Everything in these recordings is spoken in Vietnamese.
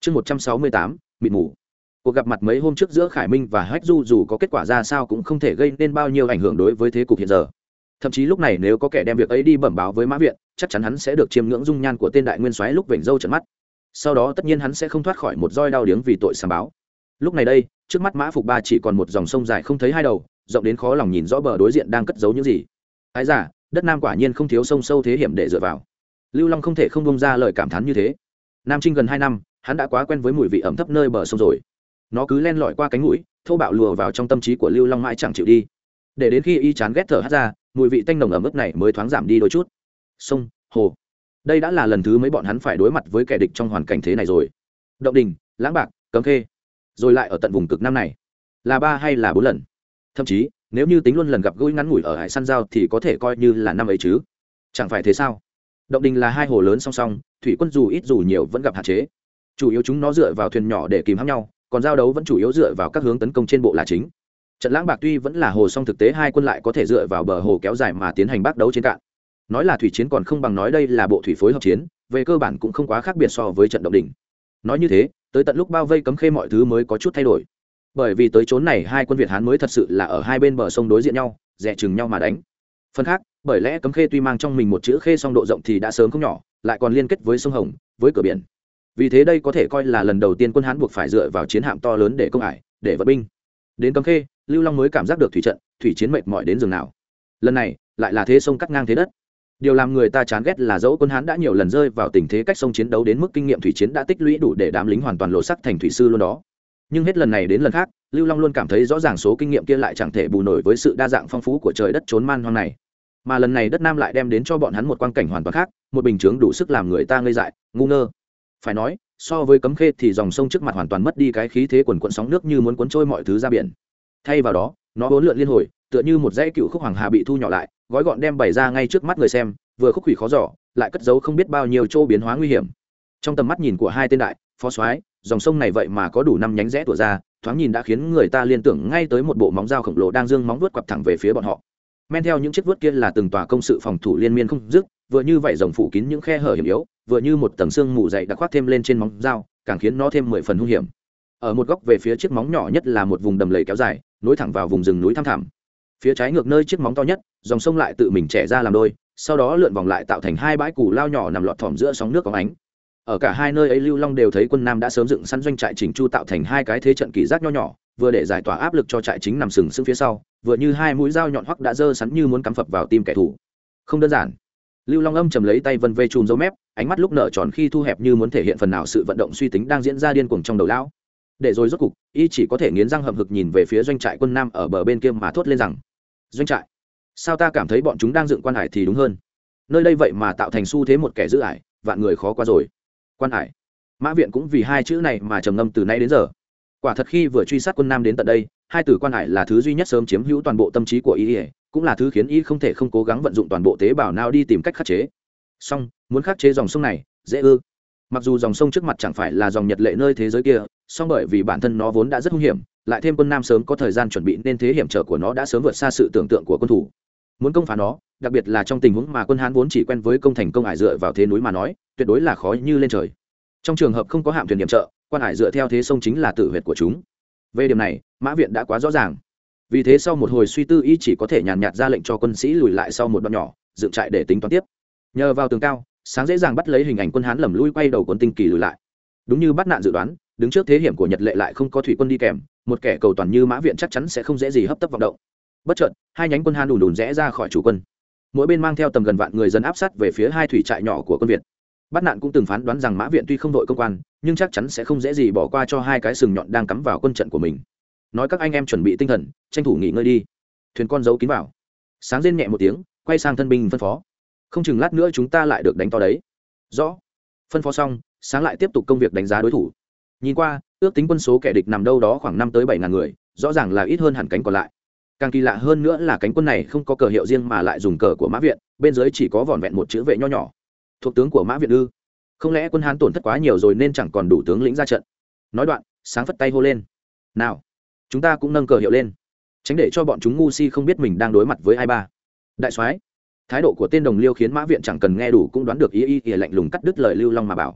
Chương 168, mịt mù. Cuộc gặp mặt mấy hôm trước giữa Khải Minh và Hách Du dù có kết quả ra sao cũng không thể gây nên bao nhiêu ảnh hưởng đối với thế cục hiện giờ. Thậm chí lúc này nếu có kẻ đem việc ấy đi bẩm báo với Mã Viện, chắc chắn hắn sẽ được chiêm ngưỡng dung nhan của tên đại nguyên soái lúc vểnh râu trợn mắt. Sau đó tất nhiên hắn sẽ không thoát khỏi một roi đau điếng vì tội sàm báo. Lúc này đây, trước mắt Mã Phục Ba chỉ còn một dòng sông dài không thấy hai đầu, rộng đến khó lòng nhìn rõ bờ đối diện đang cất giấu những gì. Ái giả, đất Nam quả nhiên không thiếu sông sâu thế hiểm để dựa vào. Lưu Long không thể không bông ra lời cảm thán như thế. Nam Trinh gần 2 năm, hắn đã quá quen với mùi vị ẩm thấp nơi bờ sông rồi. Nó cứ len lỏi qua cánh mũi, thô bạo lùa vào trong tâm trí của Lưu Long mãi chẳng chịu đi. Để đến khi y chán ghét thở hắt ra, mùi vị tanh nồng ẩm ướt này mới thoáng giảm đi đôi chút. Sông, hồ, đây đã là lần thứ mấy bọn hắn phải đối mặt với kẻ địch trong hoàn cảnh thế này rồi. Động Đình, Lãng Bạc, Cấm Khê, rồi lại ở tận vùng cực Nam này, là 3 hay là 4 lần. Thậm chí, nếu như tính luôn lần gặp gũi ngắn ngủi ở Hải Săn Giao thì có thể coi như là năm ấy chứ. Chẳng phải thế sao? Động Đình là 2 hồ lớn song song, thủy quân dù ít dù nhiều vẫn gặp hạn chế. Chủ yếu chúng nó dựa vào thuyền nhỏ để kìm hãm nhau, còn giao đấu vẫn chủ yếu dựa vào các hướng tấn công trên bộ là chính. Trận Lãng Bạc tuy vẫn là hồ, song thực tế hai quân lại có thể dựa vào bờ hồ kéo dài mà tiến hành bác đấu trên cạn. Nói là thủy chiến còn không bằng nói đây là bộ thủy phối hợp chiến, về cơ bản cũng không quá khác biệt so với trận Động Đình. Nói như thế, tới tận lúc bao vây Cấm Khê mọi thứ mới có chút thay đổi. Bởi vì tới chốn này hai quân Việt Hán mới thật sự là ở hai bên bờ sông đối diện nhau, dè chừng nhau mà đánh. Phần khác, bởi lẽ Cấm Khê tuy mang trong mình một chữ Khê song độ rộng thì đã sớm không nhỏ, lại còn liên kết với sông Hồng, với cửa biển. Vì thế đây có thể coi là lần đầu tiên quân Hán buộc phải dựa vào chiến hạm to lớn để công ải, để vận binh. Đến Cấm Khê, Lưu Long mới cảm giác được thủy trận, thủy chiến mệt mỏi đến giường nào. Lần này, lại là thế sông cắt ngang thế đất. Điều làm người ta chán ghét là dẫu quân Hán đã nhiều lần rơi vào tình thế cách sông chiến đấu đến mức kinh nghiệm thủy chiến đã tích lũy đủ để đám lính hoàn toàn lộ sắc thành thủy sư luôn đó. Nhưng hết lần này đến lần khác, Lưu Long luôn cảm thấy rõ ràng số kinh nghiệm kia lại chẳng thể bù nổi với sự đa dạng phong phú của trời đất chốn man hoang này. Mà lần này đất Nam lại đem đến cho bọn hắn một quang cảnh hoàn toàn khác, một bình chướng đủ sức làm người ta ngây dại, ngu ngơ. Phải nói, so với Cấm Khê thì dòng sông trước mặt hoàn toàn mất đi cái khí thế quần quần sóng nước như muốn cuốn trôi mọi thứ ra biển. Thay vào đó, nó uốn lượn liên hồi, tựa như một dãy cựu khúc hoàng hà bị thu nhỏ lại, gói gọn đem bày ra ngay trước mắt người xem, vừa khúc thủy khó giỏ, lại cất giấu không biết bao nhiêu chỗ biến hóa nguy hiểm. Trong tầm mắt nhìn của hai tên đại phó soái, dòng sông này vậy mà có đủ 5 nhánh rẽ tủa ra, thoáng nhìn đã khiến người ta liên tưởng ngay tới một bộ móng dao khổng lồ đang giương móng vuốt quặp thẳng về phía bọn họ. Men theo những chiếc vuốt kia là từng tòa công sự phòng thủ liên miên không dứt, vừa như vậy rồng phủ kín những khe hở hiểm yếu, vừa như một tầng xương mù dày đã khoác thêm lên trên móng dao, càng khiến nó thêm 10 phần hung hiểm. Ở một góc về phía chiếc móng nhỏ nhất là một vùng đầm lầy kéo dài, nối thẳng vào vùng rừng núi thăm thẳm. Phía trái ngược nơi chiếc móng to nhất, dòng sông lại tự mình chẻ ra làm đôi, sau đó lượn vòng lại tạo thành 2 bãi cù lao nhỏ nằm lọt thỏm giữa sóng nước có ánh. Ở cả hai nơi ấy Lưu Long đều thấy quân Nam đã sớm dựng sẵn doanh trại chỉnh chu tạo thành 2 cái thế trận kỳ giác nho nhỏ, vừa để giải tỏa áp lực cho trại chính nằm sừng sững phía sau, vừa như 2 mũi dao nhọn hoắc đã giơ sẵn như muốn cắm phập vào tim kẻ thù. Không đơn giản. Lưu Long âm trầm lấy tay vân vê chùm râu mép, ánh mắt lúc nở tròn khi thu hẹp như muốn thể hiện phần nào sự vận động suy tính đang diễn ra điên cuồng trong đầu lão. Để rồi rốt cục, y chỉ có thể nghiến răng hậm hực nhìn về phía doanh trại quân Nam ở bờ bên kia mà thốt lên rằng: "Doanh trại? Sao ta cảm thấy bọn chúng đang dựng quan hải thì đúng hơn. Nơi đây vậy mà tạo thành xu thế một kẻ giữ ải, vạn người khó qua rồi." Quan hải. Mã Viện cũng vì 2 chữ này mà trầm ngâm từ nay đến giờ. Quả thật khi vừa truy sát quân Nam đến tận đây, 2 từ quan hải là thứ duy nhất sớm chiếm hữu toàn bộ tâm trí của y, cũng là thứ khiến y không thể không cố gắng vận dụng toàn bộ tế bào não đi tìm cách khắc chế. Song, muốn khắc chế dòng sông này, dễ ư? Mặc dù dòng sông trước mặt chẳng phải là dòng nhật lệ nơi thế giới kia, song bởi vì bản thân nó vốn đã rất hung hiểm, lại thêm quân Nam sớm có thời gian chuẩn bị nên thế hiểm trở của nó đã sớm vượt xa sự tưởng tượng của quân thủ. Muốn công phá nó, đặc biệt là trong tình huống mà quân Hán vốn chỉ quen với công thành công ải dựa vào thế núi mà nói, tuyệt đối là khó như lên trời. Trong trường hợp không có hạm thuyền điểm trợ, quan hải dựa theo thế sông chính là tử huyệt của chúng. Về điểm này, Mã Viện đã quá rõ ràng. Vì thế sau một hồi suy tư, y chỉ có thể nhàn nhạt ra lệnh cho quân sĩ lùi lại sau một đoạn nhỏ, dựng trại để tính toán tiếp. Nhờ vào tường cao, sáng dễ dàng bắt lấy hình ảnh quân Hán lầm lui quay đầu quân tinh kỳ lùi lại. Đúng như bắt nạn dự đoán, đứng trước thế hiểm của Nhật Lệ lại không có thủy quân đi kèm, một kẻ cầu toàn như Mã Viện chắc chắn sẽ không dễ gì hấp tấp vọng động. Bất chợt, 2 nhánh quân Hán đùn đùn rẽ ra khỏi chủ quân. Mỗi bên mang theo tầm gần vạn người dân áp sát về phía 2 thủy trại nhỏ của quân Việt. Bắt nạn cũng từng phán đoán rằng Mã Viện tuy không đội công quan, nhưng chắc chắn sẽ không dễ gì bỏ qua cho 2 cái sừng nhọn đang cắm vào quân trận của mình. Nói các anh em chuẩn bị tinh thần, tranh thủ nghỉ ngơi đi. Thuyền con giấu kín vào. Sáng rên nhẹ một tiếng, quay sang thân binh phân phó: "Không chừng lát nữa chúng ta lại được đánh to đấy." "Rõ." Phân phó xong, Sáng lại tiếp tục công việc đánh giá đối thủ. Nhìn qua, ước tính quân số kẻ địch nằm đâu đó khoảng 5 tới 7 ngàn người, rõ ràng là ít hơn hẳn cánh còn lại. Càng kỳ lạ hơn nữa là cánh quân này không có cờ hiệu riêng mà lại dùng cờ của Mã Viện, bên dưới chỉ có vỏn vẹn một chữ vệ nho nhỏ. Thuộc tướng của Mã Viện ư? Không lẽ quân Hán tổn thất quá nhiều rồi nên chẳng còn đủ tướng lĩnh ra trận? Nói đoạn, Sáng phất tay hô lên: "Nào, chúng ta cũng nâng cờ hiệu lên, tránh để cho bọn chúng ngu si không biết mình đang đối mặt với ai ba." Đại soái. Thái độ của tên đồng liêu khiến Mã Viện chẳng cần nghe đủ cũng đoán được ý lạnh lùng cắt đứt lời Lưu Long mà bảo: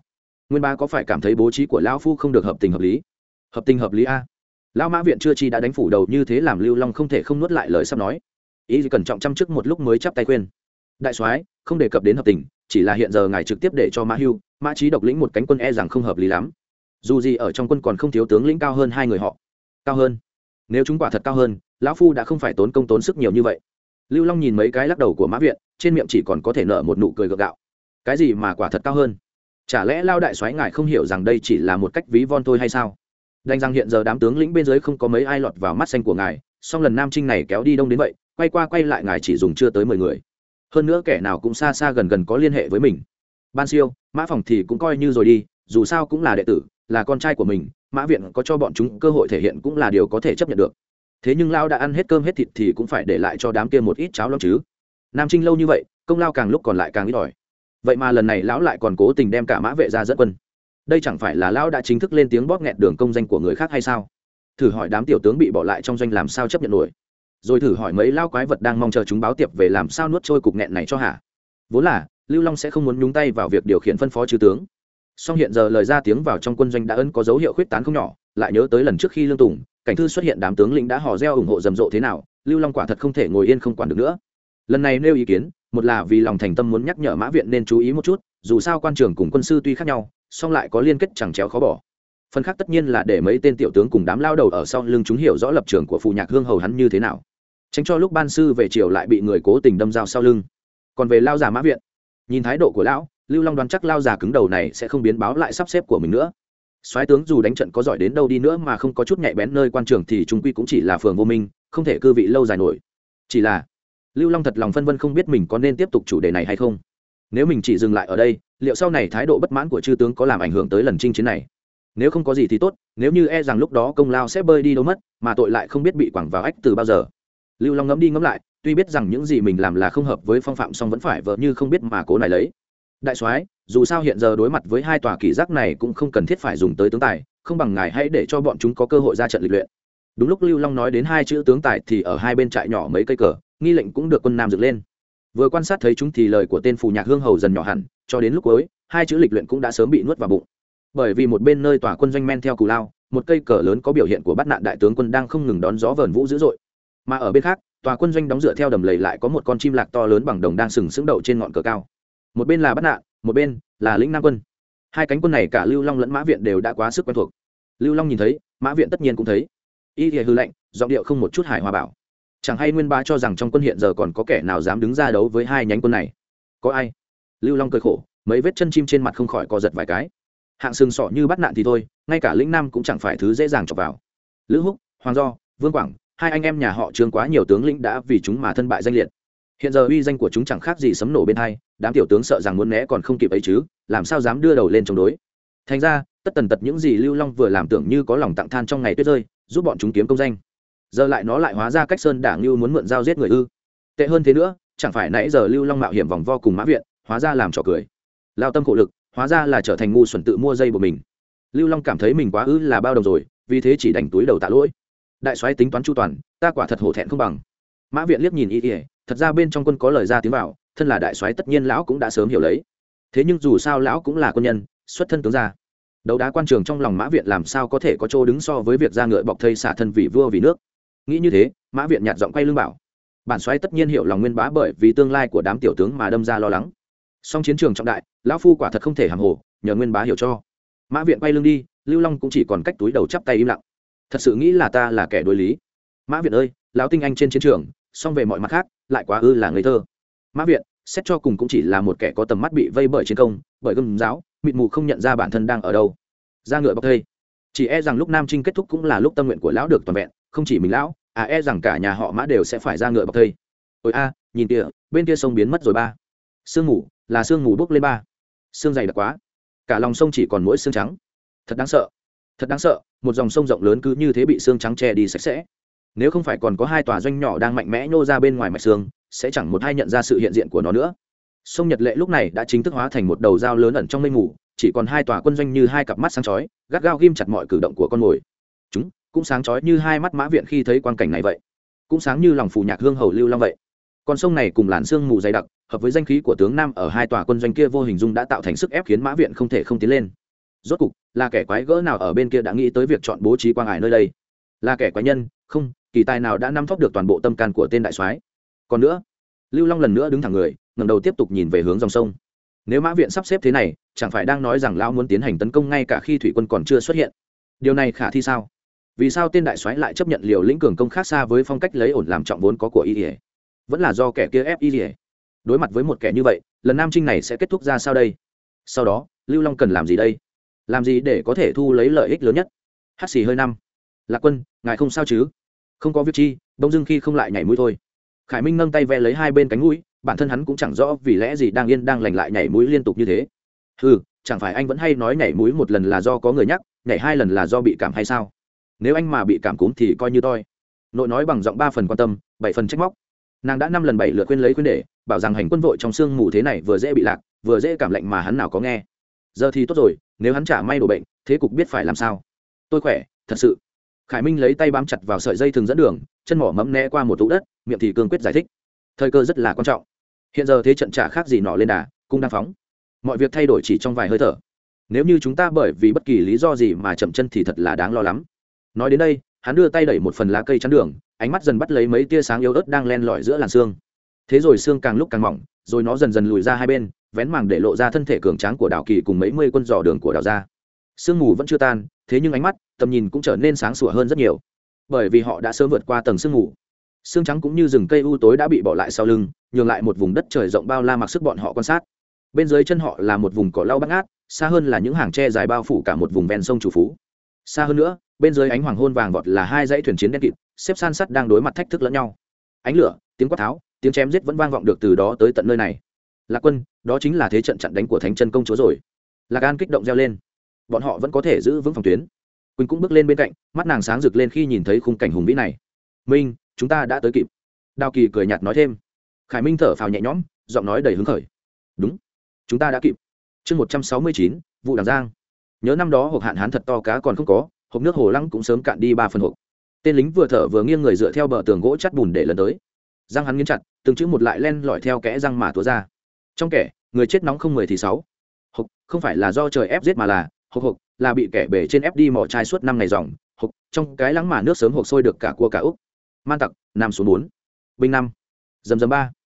Nguyên Bá có phải cảm thấy bố trí của lão phu không được hợp tình hợp lý? Hợp tình hợp lý a? Lão Mã viện chưa chi đã đánh phủ đầu như thế, làm Lưu Long không thể không nuốt lại lời sắp nói. Ý cẩn trọng chăm trước một lúc mới chắp tay khuyên: đại soái, không đề cập đến hợp tình, chỉ là hiện giờ ngài trực tiếp để cho Mã Hưu, Mã Chí độc lĩnh một cánh quân rằng không hợp lý lắm. Dù gì ở trong quân còn không thiếu tướng lĩnh cao hơn hai người họ. Cao hơn? Nếu chúng quả thật cao hơn, lão phu đã không phải tốn công tốn sức nhiều như vậy. Lưu Long nhìn mấy cái lắc đầu của Mã viện, trên miệng chỉ còn có thể nở một nụ cười gượng gạo. Cái gì mà quả thật cao hơn? Chả lẽ Lao đại soái ngài không hiểu rằng đây chỉ là một cách ví von thôi hay sao? Đành rằng hiện giờ đám tướng lĩnh bên dưới không có mấy ai lọt vào mắt xanh của ngài, song lần Nam Trinh này kéo đi đông đến vậy, quay qua quay lại ngài chỉ dùng chưa tới 10 người. Hơn nữa kẻ nào cũng xa xa gần gần có liên hệ với mình. Ban Siêu, Mã Phòng thì cũng coi như rồi đi, dù sao cũng là đệ tử, là con trai của mình, Mã viện có cho bọn chúng cơ hội thể hiện cũng là điều có thể chấp nhận được. Thế nhưng Lao đã ăn hết cơm hết thịt thì cũng phải để lại cho đám kia một ít cháo lắm chứ. Nam Trinh lâu như vậy, công lao càng lúc còn lại càng ít ỏi. Vậy mà lần này lão lại còn cố tình đem cả Mã vệ ra dẫn quân. Đây chẳng phải là lão đã chính thức lên tiếng bóp nghẹt đường công danh của người khác hay sao? Thử hỏi đám tiểu tướng bị bỏ lại trong doanh làm sao chấp nhận nổi? Rồi thử hỏi mấy lao quái vật đang mong chờ chúng báo tiệp về làm sao nuốt trôi cục nghẹn này cho hả? Vốn là Lưu Long sẽ không muốn nhúng tay vào việc điều khiển phân phó chư tướng, song hiện giờ lời ra tiếng vào trong quân doanh đã ân có dấu hiệu khuyết tán không nhỏ, lại nhớ tới lần trước khi Lương Tùng, Cảnh Thư xuất hiện, đám tướng lĩnh đã hò reo ủng hộ rầm rộ thế nào, Lưu Long quả thật không thể ngồi yên không quản được nữa. Lần này nêu ý kiến, một là vì lòng thành tâm muốn nhắc nhở Mã viện nên chú ý một chút, dù sao quan trường cùng quân sư tuy khác nhau, song lại có liên kết chẳng chéo khó bỏ. Phần khác tất nhiên là để mấy tên tiểu tướng cùng đám lao đầu ở sau lưng chúng hiểu rõ lập trường của Phù Nhạc Hương hầu hắn như thế nào, tránh cho lúc ban sư về chiều lại bị người cố tình đâm dao sau lưng. Còn về lao già Mã viện, nhìn thái độ của lão, Lưu Long đoán chắc lao già cứng đầu này sẽ không biến báo lại sắp xếp của mình nữa. Soái tướng dù đánh trận có giỏi đến đâu đi nữa mà không có chút nhạy bén nơi quan trường thì chúng quy cũng chỉ là phường vô minh, không thể cư vị lâu dài nổi. Chỉ là Lưu Long thật lòng phân vân không biết mình có nên tiếp tục chủ đề này hay không. Nếu mình chỉ dừng lại ở đây, liệu sau này thái độ bất mãn của chư tướng có làm ảnh hưởng tới lần chinh chiến này? Nếu không có gì thì tốt, nếu như e rằng lúc đó công lao sẽ bơi đi đâu mất, mà tội lại không biết bị quẳng vào ách từ bao giờ. Lưu Long ngẫm đi ngẫm lại, tuy biết rằng những gì mình làm là không hợp với phong phạm, song vẫn phải vờ như không biết mà cố nài lấy. Đại soái, dù sao hiện giờ đối mặt với hai tòa kỷ giác này cũng không cần thiết phải dùng tới tướng tài, không bằng ngài hãy để cho bọn chúng có cơ hội ra trận lịch luyện. Đúng lúc Lưu Long nói đến hai chữ tướng tài thì ở hai bên trại nhỏ mấy cây cờ nghi lệnh cũng được quân nam dựng lên. Vừa quan sát thấy chúng thì lời của tên Phù Nhạc Hương hầu dần nhỏ hẳn, cho đến lúc cuối hai chữ lịch luyện cũng đã sớm bị nuốt vào bụng. Bởi vì một bên nơi tòa quân doanh men theo cù lao, một cây cờ lớn có biểu hiện của Bát Nạn đại tướng quân đang không ngừng đón gió vờn vũ dữ dội, mà ở bên khác tòa quân doanh đóng dựa theo đầm lầy lại có một con chim lạc to lớn bằng đồng đang sừng sững đậu trên ngọn cờ cao. Một bên là Bát Nạn, một bên là lĩnh Nam quân. Hai cánh quân này cả Lưu Long lẫn Mã viện đều đã quá sức quen thuộc. Lưu Long nhìn thấy, Mã viện tất nhiên cũng thấy. Y thì hư lệnh, giọng điệu không một chút hài hòa bảo: chẳng hay Nguyên Bá cho rằng trong quân hiện giờ còn có kẻ nào dám đứng ra đấu với hai nhánh quân này? Có ai? Lưu Long cười khổ, mấy vết chân chim trên mặt không khỏi co giật vài cái. Hạng sừng sọ như Bát Nạn thì thôi, ngay cả lĩnh Nam cũng chẳng phải thứ dễ dàng chọc vào. Lữ Húc, Hoàng Do, Vương Quảng, hai anh em nhà họ Trương quá nhiều tướng lĩnh đã vì chúng mà thân bại danh liệt. Hiện giờ uy danh của chúng chẳng khác gì sấm nổ bên hai, đám tiểu tướng sợ rằng muốn né còn không kịp ấy chứ, làm sao dám đưa đầu lên chống đối. Thành ra tất tần tật những gì Lưu Long vừa làm tưởng như có lòng tặng than trong ngày tuyết rơi, giúp bọn chúng kiếm công danh, giờ lại nó lại hóa ra cách sơn đảng như muốn mượn dao giết người ư? Tệ hơn thế nữa, chẳng phải nãy giờ Lưu Long mạo hiểm vòng vo cùng Mã viện, hóa ra làm trò cười, lao tâm khổ lực, hóa ra là trở thành ngu xuẩn tự mua dây của mình. Lưu Long cảm thấy mình quá ư là bao đồng rồi, vì thế chỉ đành túi đầu tạ lỗi. Đại soái tính toán chu toàn, ta quả thật hổ thẹn không bằng. Mã viện liếc nhìn y, thật ra bên trong quân có lời ra tiếng vào, thân là đại soái tất nhiên lão cũng đã sớm hiểu lấy. Thế nhưng dù sao lão cũng là quân nhân, xuất thân tướng gia, đấu đá quan trường trong lòng Mã viện làm sao có thể có chỗ đứng so với việc ra ngựa bọc thây xả thân vì vua vì nước. Nghĩ như thế, Mã viện nhạt giọng quay lưng bảo: bản soái tất nhiên hiểu lòng Nguyên Bá bởi vì tương lai của đám tiểu tướng mà đâm ra lo lắng. Song chiến trường trọng đại, lão phu quả thật không thể hàm hồ, nhờ Nguyên Bá hiểu cho. Mã viện quay lưng đi, Lưu Long cũng chỉ còn cách túi đầu chắp tay im lặng. Thật sự nghĩ là ta là kẻ đối lý. Mã viện ơi, lão tinh anh trên chiến trường, song về mọi mặt khác lại quá ư là ngây thơ. Mã viện xét cho cùng cũng chỉ là một kẻ có tầm mắt bị vây bởi chiến công, bởi gươm giáo, mịt mù không nhận ra bản thân đang ở đâu. Ra ngựa bọc thây, chỉ e rằng lúc Nam Trinh kết thúc cũng là lúc tâm nguyện của lão được toàn vẹn, không chỉ mình lão, e rằng cả nhà họ Mã đều sẽ phải ra ngựa bọc thây. Ôi nhìn kìa, bên kia sông biến mất rồi ba. Sương mù, là sương mù bốc lên ba. Sương dày đặc quá, cả lòng sông chỉ còn mỗi sương trắng. Thật đáng sợ, thật đáng sợ, một dòng sông rộng lớn cứ như thế bị sương trắng che đi sạch sẽ. Nếu không phải còn có hai tòa doanh nhỏ đang mạnh mẽ nhô ra bên ngoài mạch sương, sẽ chẳng một ai nhận ra sự hiện diện của nó nữa. Sông Nhật Lệ lúc này đã chính thức hóa thành một đầu dao lớn ẩn trong mây mù, chỉ còn hai tòa quân doanh như hai cặp mắt sáng chói, gắt gao ghim chặt mọi cử động của con mồi. Chúng cũng sáng chói như hai mắt Mã viện khi thấy quang cảnh này vậy, cũng sáng như lòng Phù Nhạc Hương hầu Lưu Long vậy. Con sông này cùng làn sương mù dày đặc, hợp với danh khí của tướng Nam ở hai tòa quân doanh kia vô hình dung đã tạo thành sức ép khiến Mã viện không thể không tiến lên. rốt cục là kẻ quái gỡ nào ở bên kia đã nghĩ tới việc chọn bố trí quang ải nơi đây, là kẻ quái nhân không kỳ tài nào đã nắm thóp được toàn bộ tâm can của tên đại soái. Còn nữa, Lưu Long lần nữa đứng thẳng người, ngẩng đầu tiếp tục nhìn về hướng dòng sông. Nếu mã viện sắp xếp thế này, chẳng phải đang nói rằng lão muốn tiến hành tấn công ngay cả khi thủy quân còn chưa xuất hiện? Điều này khả thi sao? Vì sao tên đại soái lại chấp nhận liều lĩnh cường công khác xa với phong cách lấy ổn làm trọng vốn có của y? Vẫn là do kẻ kia ép y? Đối mặt với một kẻ như vậy, lần nam chinh này sẽ kết thúc ra sao đây? Sau đó, Lưu Long cần làm gì đây? Làm gì để có thể thu lấy lợi ích lớn nhất? Hắt xì hơi năm. Lạc Quân, ngài không sao chứ? Không có việc chi, bỗng dưng khi không lại nhảy mũi thôi. Khải Minh nâng tay ve lấy hai bên cánh mũi, bản thân hắn cũng chẳng rõ vì lẽ gì đang yên đang lành lại nhảy mũi liên tục như thế. Chẳng phải anh vẫn hay nói nhảy mũi một lần là do có người nhắc, nhảy hai lần là do bị cảm hay sao? Nếu anh mà bị cảm cúm thì coi như toi. Nội nói bằng giọng 3 phần quan tâm, 7 phần trách móc. Nàng đã 5 lần 7 lượt khuyên lấy khuyên để, bảo rằng hành quân vội trong sương mù thế này vừa dễ bị lạc, vừa dễ cảm lạnh mà hắn nào có nghe. Giờ thì tốt rồi, nếu hắn chả may đổ bệnh, thế cục biết phải làm sao? Tôi khỏe, thật sự. Khải Minh lấy tay bám chặt vào sợi dây thường dẫn đường, chân mỏ mẫm né qua một tụ đất, miệng thì cương quyết giải thích. Thời cơ rất là quan trọng. Hiện giờ thế trận chả khác gì nọ lên đà, cung đang phóng. Mọi việc thay đổi chỉ trong vài hơi thở. Nếu như chúng ta bởi vì bất kỳ lý do gì mà chậm chân thì thật là đáng lo lắm. Nói đến đây, hắn đưa tay đẩy một phần lá cây chắn đường, ánh mắt dần bắt lấy mấy tia sáng yếu ớt đang len lỏi giữa làn xương. Thế rồi xương càng lúc càng mỏng, rồi nó dần dần lùi ra hai bên, vén màng để lộ ra thân thể cường tráng của Đào Kỳ cùng mấy mươi quân dò đường của Đào gia. Sương mù vẫn chưa tan, thế nhưng ánh mắt, tầm nhìn cũng trở nên sáng sủa hơn rất nhiều, bởi vì họ đã sớm vượt qua tầng sương mù. Sương trắng cũng như rừng cây u tối đã bị bỏ lại sau lưng, nhường lại một vùng đất trời rộng bao la mặc sức bọn họ quan sát. Bên dưới chân họ là một vùng cỏ lau bát ngát, xa hơn là những hàng tre dài bao phủ cả một vùng ven sông Chủ Phú. Xa hơn nữa, bên dưới ánh hoàng hôn vàng vọt là hai dãy thuyền chiến đen kịt, xếp san sắt đang đối mặt thách thức lẫn nhau. Ánh lửa, tiếng quát tháo, tiếng chém giết vẫn vang vọng được từ đó tới tận nơi này. Lạc Quân, đó chính là thế trận chặn đánh của Thánh Chân công chúa rồi. Lạc An kích động reo lên. Bọn họ vẫn có thể giữ vững phòng tuyến. Quỳnh cũng bước lên bên cạnh, mắt nàng sáng rực lên khi nhìn thấy khung cảnh hùng vĩ này. Minh, chúng ta đã tới kịp. Đào Kỳ cười nhạt nói thêm. Khải Minh thở phào nhẹ nhõm, giọng nói đầy hứng khởi. Đúng, chúng ta đã kịp. Chương 169, vụ Đàng Giang. Nhớ năm đó hộp hạn hán thật to cá còn không có, hộp nước hồ lăng cũng sớm cạn đi 3 phần hộp. Tên lính vừa thở vừa nghiêng người dựa theo bờ tường gỗ chắt bùn để lần tới. Răng hắn nghiến chặt, từng chữ một lại len lỏi theo kẽ răng mà túa ra. Trong kẻ, người chết nóng không 10 thì 6. Hộp không phải là do trời ép giết mà là hộp là bị kẻ bể trên ép đi mò chai suốt 5 ngày dòng. Hộp trong cái lắng mà nước sớm hộp sôi được cả cua cả úc. Man tặc, nam số 4. Binh 5. Dầm dầm 3.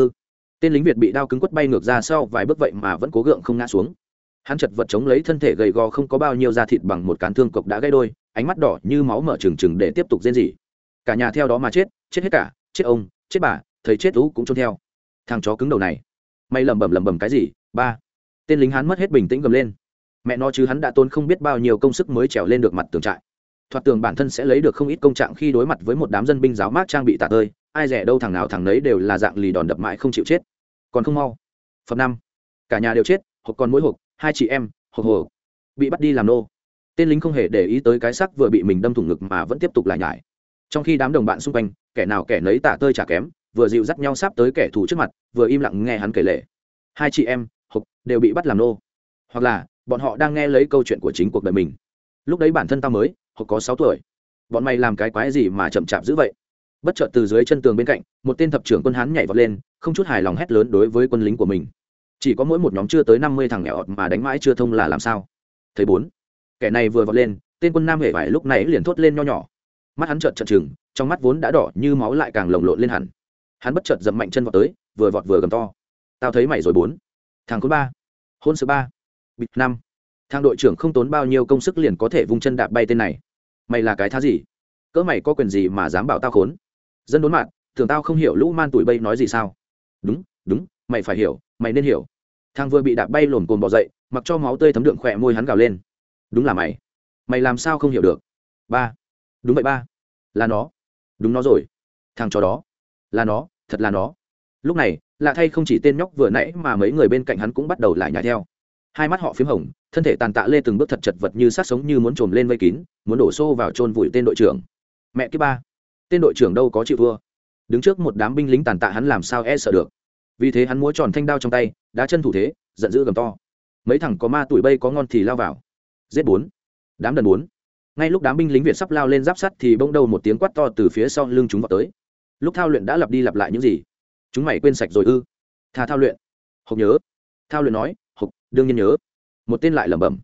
Tên lính Việt bị đao cứng quất bay ngược ra sau vài bước vậy mà vẫn cố gượng không ngã xuống. Hắn chật vật chống lấy thân thể gầy gò không có bao nhiêu da thịt bằng một cán thương cộc đã gãy đôi, ánh mắt đỏ như máu mở trừng trừng để tiếp tục rên rỉ. Cả nhà theo đó mà chết, chết hết cả, chết ông, chết bà, thầy chết tú cũng trôn theo. Thằng chó cứng đầu này, mày lẩm bẩm cái gì? Ba. Tên lính Hán mất hết bình tĩnh gầm lên. Mẹ nó chứ, hắn đã tốn không biết bao nhiêu công sức mới trèo lên được mặt tường trại. Thoạt tường bản thân sẽ lấy được không ít công trạng khi đối mặt với một đám dân binh giáo mác trang bị tả tơi, ai rẻ đâu thằng nào thằng nấy đều là dạng lì đòn đập mãi không chịu chết. Còn không mau. Phần 5. Cả nhà đều chết, hộp còn mỗi hộp, hai chị em, hộp bị bắt đi làm nô. Tên lính không hề để ý tới cái xác vừa bị mình đâm thủng ngực mà vẫn tiếp tục lại nhải. Trong khi đám đồng bạn xung quanh, kẻ nào kẻ nấy tả tơi chả kém, vừa dịu dắt nhau sắp tới kẻ thù trước mặt, vừa im lặng nghe hắn kể lể. Hai chị em, hộp đều bị bắt làm nô. Hoặc là, bọn họ đang nghe lấy câu chuyện của chính cuộc đời mình. Lúc đấy bản thân tao mới, hộp có 6 tuổi. Bọn mày làm cái quái gì mà chậm chạp dữ vậy? Bất chợt từ dưới chân tường bên cạnh, một tên thập trưởng quân Hán nhảy vọt lên, không chút hài lòng hét lớn đối với quân lính của mình. Chỉ có mỗi một nhóm chưa tới 50 thằng nghèo mà đánh mãi chưa thông là làm sao? Thấy 4. Kẻ này vừa vọt lên, tên quân Nam hề vải lúc này liền thốt lên nho nhỏ. Mắt hắn trợn trợn trừng, trong mắt vốn đã đỏ như máu lại càng lồng lộn lên hẳn. Hắn bất chợt dậm mạnh chân vọt tới, vừa vọt vừa gầm to. Tao thấy mày rồi 4. Thằng khốn 3. Hôn sự 3. Bịt 5. Thằng đội trưởng không tốn bao nhiêu công sức liền có thể vung chân đạp bay tên này. Mày là cái thá gì? Cỡ mày có quyền gì mà dám bảo tao khốn? Dân đốn mạn, tưởng tao không hiểu lũ man tuổi bay nói gì sao? Đúng, mày phải hiểu, mày nên hiểu. Thằng vừa bị đạp bay lồm cồm bò dậy, mặc cho máu tươi thấm đượm khỏe môi hắn gào lên. Đúng là mày làm sao không hiểu được? Ba. Đúng vậy ba. Là nó. Đúng nó rồi. Thằng chó đó. Là nó, thật là nó. Lúc này, lạ thay không chỉ tên nhóc vừa nãy mà mấy người bên cạnh hắn cũng bắt đầu lại nhảy theo. Hai mắt họ phím hồng, thân thể tàn tạ lê từng bước thật chật vật như xác sống như muốn trồm lên vây kín, muốn đổ xô vào chôn vùi tên đội trưởng. Mẹ cái ba. Tên đội trưởng đâu có chịu thua. Đứng trước một đám binh lính tàn tạ hắn làm sao e sợ được. Vì thế hắn múa tròn thanh đao trong tay, đá chân thủ thế, giận dữ gầm to. Mấy thằng có ma tuổi bay có ngon thì lao vào. Giết 4. Đám đần 4. Ngay lúc đám binh lính Việt sắp lao lên giáp sắt thì bỗng đâu một tiếng quát to từ phía sau lưng chúng vào tới. Lúc thao luyện đã lặp đi lặp lại những gì? Chúng mày quên sạch rồi ư? Thà thao luyện. Hộc nhớ. Thao luyện nói, hộc đương nhiên nhớ. Một tên lại lẩm bẩm.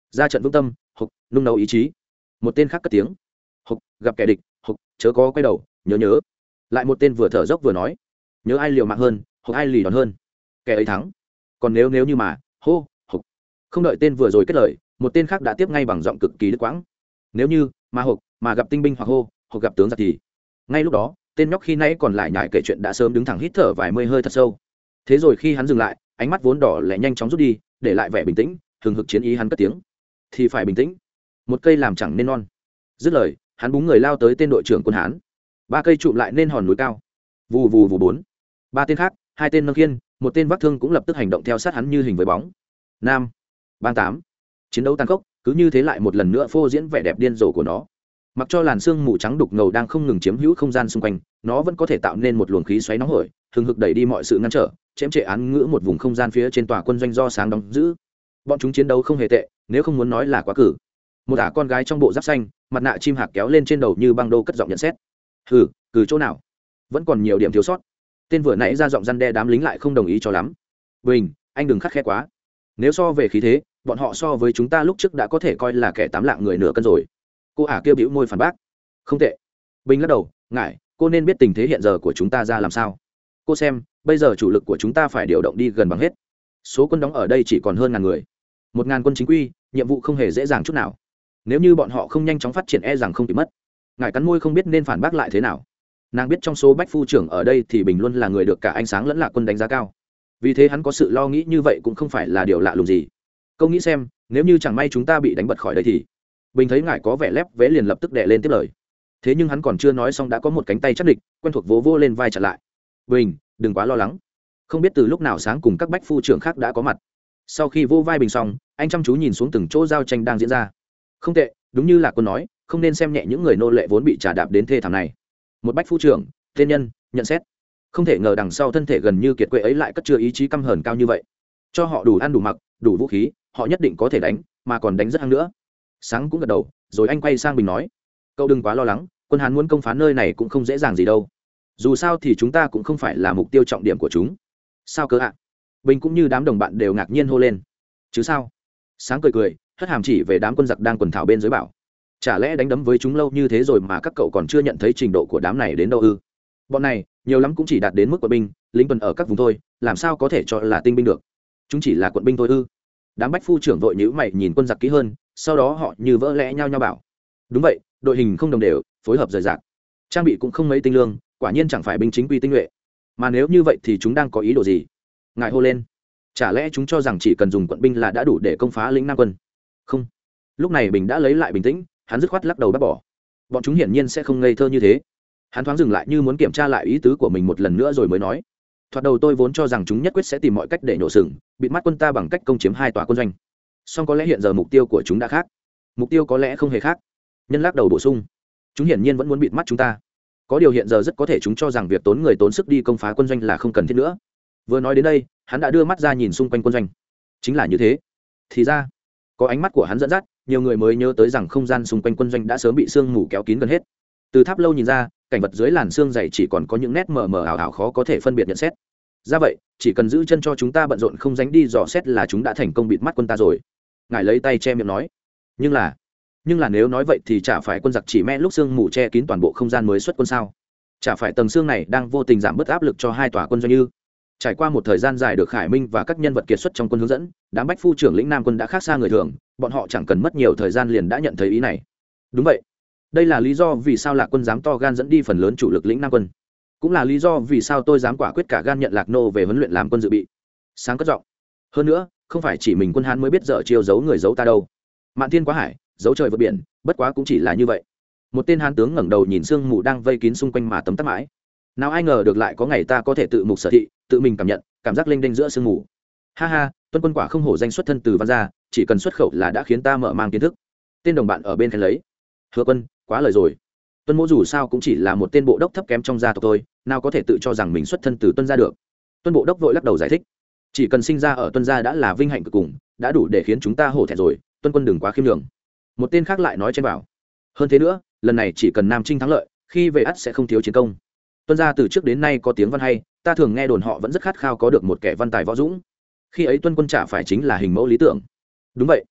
ra trận vững tâm, hục nung nấu ý chí. Một tên khác cất tiếng, hục gặp kẻ địch, hục chớ có quay đầu, nhớ. Lại một tên vừa thở dốc vừa nói, nhớ ai liều mạng hơn, hục ai lì đòn hơn, kẻ ấy thắng. Còn nếu như mà, hô, hục. Không đợi tên vừa rồi kết lời, một tên khác đã tiếp ngay bằng giọng cực kỳ đứt quãng. Nếu như mà hục mà gặp tinh binh hoặc hô, hục gặp tướng giặc thì. Ngay lúc đó, tên nhóc khi nãy còn lại nhải kể chuyện đã sớm đứng thẳng hít thở vài mươi hơi thật sâu. Thế rồi khi hắn dừng lại, ánh mắt vốn đỏ lại nhanh chóng rút đi, để lại vẻ bình tĩnh, hừng hực chiến ý. Hắn cất tiếng, thì phải bình tĩnh, một cây làm chẳng nên non. Dứt lời, hắn búng người lao tới tên đội trưởng quân hán. Ba cây chụm lại nên hòn núi cao. Vù vù vù bốn. Ba tên khác, hai tên nâng khiên, một tên vác thương cũng lập tức hành động theo sát hắn như hình với bóng. Nam, bang 8. Chiến đấu tàn khốc, cứ như thế lại một lần nữa phô diễn vẻ đẹp điên rồ của nó. Mặc cho làn sương mù trắng đục ngầu đang không ngừng chiếm hữu không gian xung quanh, nó vẫn có thể tạo nên một luồng khí xoáy nóng hổi, hừng hực đẩy đi mọi sự ngăn trở, chém trệ án ngữ một vùng không gian phía trên tòa quân doanh do sáng đóng giữ. Bọn chúng chiến đấu không hề tệ, nếu không muốn nói là quá cử. Một ả con gái trong bộ giáp xanh, mặt nạ chim hạc kéo lên trên đầu như băng đô cất giọng nhận xét. Hừ, cử chỗ nào? Vẫn còn nhiều điểm thiếu sót. Tên vừa nãy ra giọng răn đe đám lính lại không đồng ý cho lắm. Bình, anh đừng khắt khe quá. Nếu so về khí thế, bọn họ so với chúng ta lúc trước đã có thể coi là kẻ tám lạng người nửa cân rồi. Cô ả kêu bĩu môi phản bác. Không tệ. Bình lắc đầu, ngại, cô nên biết tình thế hiện giờ của chúng ta ra làm sao. Cô xem, bây giờ chủ lực của chúng ta phải điều động đi gần bằng hết. Số quân đóng ở đây chỉ còn hơn 1000 người. 1000 quân chính quy, nhiệm vụ không hề dễ dàng chút nào. Nếu như bọn họ không nhanh chóng phát triển e rằng không kịp mất. Ngài cắn môi không biết nên phản bác lại thế nào. Nàng biết trong số bách phu trưởng ở đây thì Bình luôn là người được cả ánh sáng lẫn Lạc Quân đánh giá cao. Vì thế hắn có sự lo nghĩ như vậy cũng không phải là điều lạ lùng gì. Câu nghĩ xem, nếu như chẳng may chúng ta bị đánh bật khỏi đây thì. Bình thấy ngài có vẻ lép vế liền lập tức đè lên tiếp lời. Thế nhưng hắn còn chưa nói xong đã có một cánh tay chắc địch quen thuộc vỗ vô lên vai chặn lại. Bình, đừng quá lo lắng. Không biết từ lúc nào Sáng cùng các bách phu trưởng khác đã có mặt. Sau khi vô vai Bình xong, anh chăm chú nhìn xuống từng chỗ giao tranh đang diễn ra. Không tệ, đúng như Lạc Quân nói, không nên xem nhẹ những người nô lệ vốn bị trà đạp đến thê thảm này. Một bách phu trưởng, tên nhân, nhận xét. Không thể ngờ đằng sau thân thể gần như kiệt quệ ấy lại cất chứa ý chí căm hờn cao như vậy. Cho họ đủ ăn đủ mặc, đủ vũ khí, họ nhất định có thể đánh, mà còn đánh rất hăng nữa. Sáng cũng gật đầu, rồi anh quay sang Bình nói, cậu đừng quá lo lắng, quân Hán muốn công phá nơi này cũng không dễ dàng gì đâu. Dù sao thì chúng ta cũng không phải là mục tiêu trọng điểm của chúng. Sao cơ ạ? Bình cũng như đám đồng bạn đều ngạc nhiên hô lên. Chứ sao? Sáng cười cười, hất hàm chỉ về đám quân giặc đang quần thảo bên dưới bảo, chả lẽ đánh đấm với chúng lâu như thế rồi mà các cậu còn chưa nhận thấy trình độ của đám này đến đâu ư? Bọn này nhiều lắm cũng chỉ đạt đến mức quận binh, lính tuần ở các vùng thôi, làm sao có thể cho là tinh binh được? Chúng chỉ là quận binh thôi ư? Đám bách phu trưởng vội nhíu mày nhìn quân giặc kỹ hơn, sau đó họ như vỡ lẽ nhau nhau bảo, đúng vậy, đội hình không đồng đều, phối hợp rời rạc, trang bị cũng không mấy tinh lương, quả nhiên chẳng phải binh chính quy tinh nhuệ. Mà nếu như vậy thì chúng đang có ý đồ gì? Ngài hô lên, chả lẽ chúng cho rằng chỉ cần dùng quận binh là đã đủ để công phá lĩnh Nam Quân? Không. Lúc này Bình đã lấy lại bình tĩnh, hắn dứt khoát lắc đầu bác bỏ. Bọn chúng hiển nhiên sẽ không ngây thơ như thế. Hắn thoáng dừng lại như muốn kiểm tra lại ý tứ của mình một lần nữa rồi mới nói, thoạt đầu tôi vốn cho rằng chúng nhất quyết sẽ tìm mọi cách để nhổ sừng bịt mắt quân ta bằng cách công chiếm 2 tòa quân doanh. Song có lẽ hiện giờ mục tiêu của chúng đã khác. Mục tiêu có lẽ không hề khác. Nhân lắc đầu bổ sung, chúng hiển nhiên vẫn muốn bịt mắt chúng ta. Có điều hiện giờ rất có thể chúng cho rằng việc tốn người tốn sức đi công phá quân doanh là không cần thiết nữa. Vừa nói đến đây, hắn đã đưa mắt ra nhìn xung quanh quân doanh. Chính là như thế. Thì ra, có ánh mắt của hắn dẫn dắt, nhiều người mới nhớ tới rằng không gian xung quanh quân doanh đã sớm bị sương mù kéo kín gần hết. Từ tháp lâu nhìn ra, cảnh vật dưới làn sương dày chỉ còn có những nét mờ mờ ảo ảo khó có thể phân biệt nhận xét. Ra vậy, chỉ cần giữ chân cho chúng ta bận rộn không dánh đi dò xét là chúng đã thành công bịt mắt quân ta rồi. Ngài lấy tay che miệng nói, nhưng là nếu nói vậy thì chả phải quân giặc chỉ me lúc sương mù che kín toàn bộ không gian mới xuất quân sao? Chả phải tầng sương này đang vô tình giảm bớt áp lực cho 2 tòa quân doanh ư? Trải qua một thời gian dài được Khải Minh và các nhân vật kiệt xuất trong quân hướng dẫn, đám bách phu trưởng lĩnh Nam Quân đã khác xa người thường, bọn họ chẳng cần mất nhiều thời gian liền đã nhận thấy ý này. Đúng vậy, đây là lý do vì sao Lạc Quân dám to gan dẫn đi phần lớn chủ lực lĩnh Nam Quân, cũng là lý do vì sao tôi dám quả quyết cả gan nhận Lạc Nô về huấn luyện làm quân dự bị. Sáng cất giọng, hơn nữa không phải chỉ mình quân Hán mới biết dở chiêu giấu người giấu ta đâu. Mạn thiên quá hải, giấu trời vượt biển, bất quá cũng chỉ là như vậy. Một tên Hán tướng ngẩng đầu nhìn sương mù đang vây kín xung quanh mà tấm tắc mãi. Nào ai ngờ được lại có ngày ta có thể tự mục sở thị, tự mình cảm nhận, cảm giác lênh đênh giữa sương mù. Ha ha, Tuân quân quả không hổ danh xuất thân từ Văn gia, chỉ cần xuất khẩu là đã khiến ta mở mang kiến thức. Tên đồng bạn ở bên khen lấy. Hứa Quân, quá lời rồi. Tuân mỗ dù sao cũng chỉ là một tên bộ đốc thấp kém trong gia tộc thôi, nào có thể tự cho rằng mình xuất thân từ Tuân gia được. Tuân bộ đốc vội lắc đầu giải thích. Chỉ cần sinh ra ở Tuân gia đã là vinh hạnh cực cùng, đã đủ để khiến chúng ta hổ thẹn rồi, Tuân quân đừng quá khiêm nhường. Một tên khác lại nói trên bảo. Hơn thế nữa, lần này chỉ cần Nam Trinh thắng lợi, khi về ắt sẽ không thiếu chiến công. Tuân gia từ trước đến nay có tiếng văn hay, ta thường nghe đồn họ vẫn rất khát khao có được một kẻ văn tài võ dũng. Khi ấy Tuân quân chả phải chính là hình mẫu lý tưởng. Đúng vậy.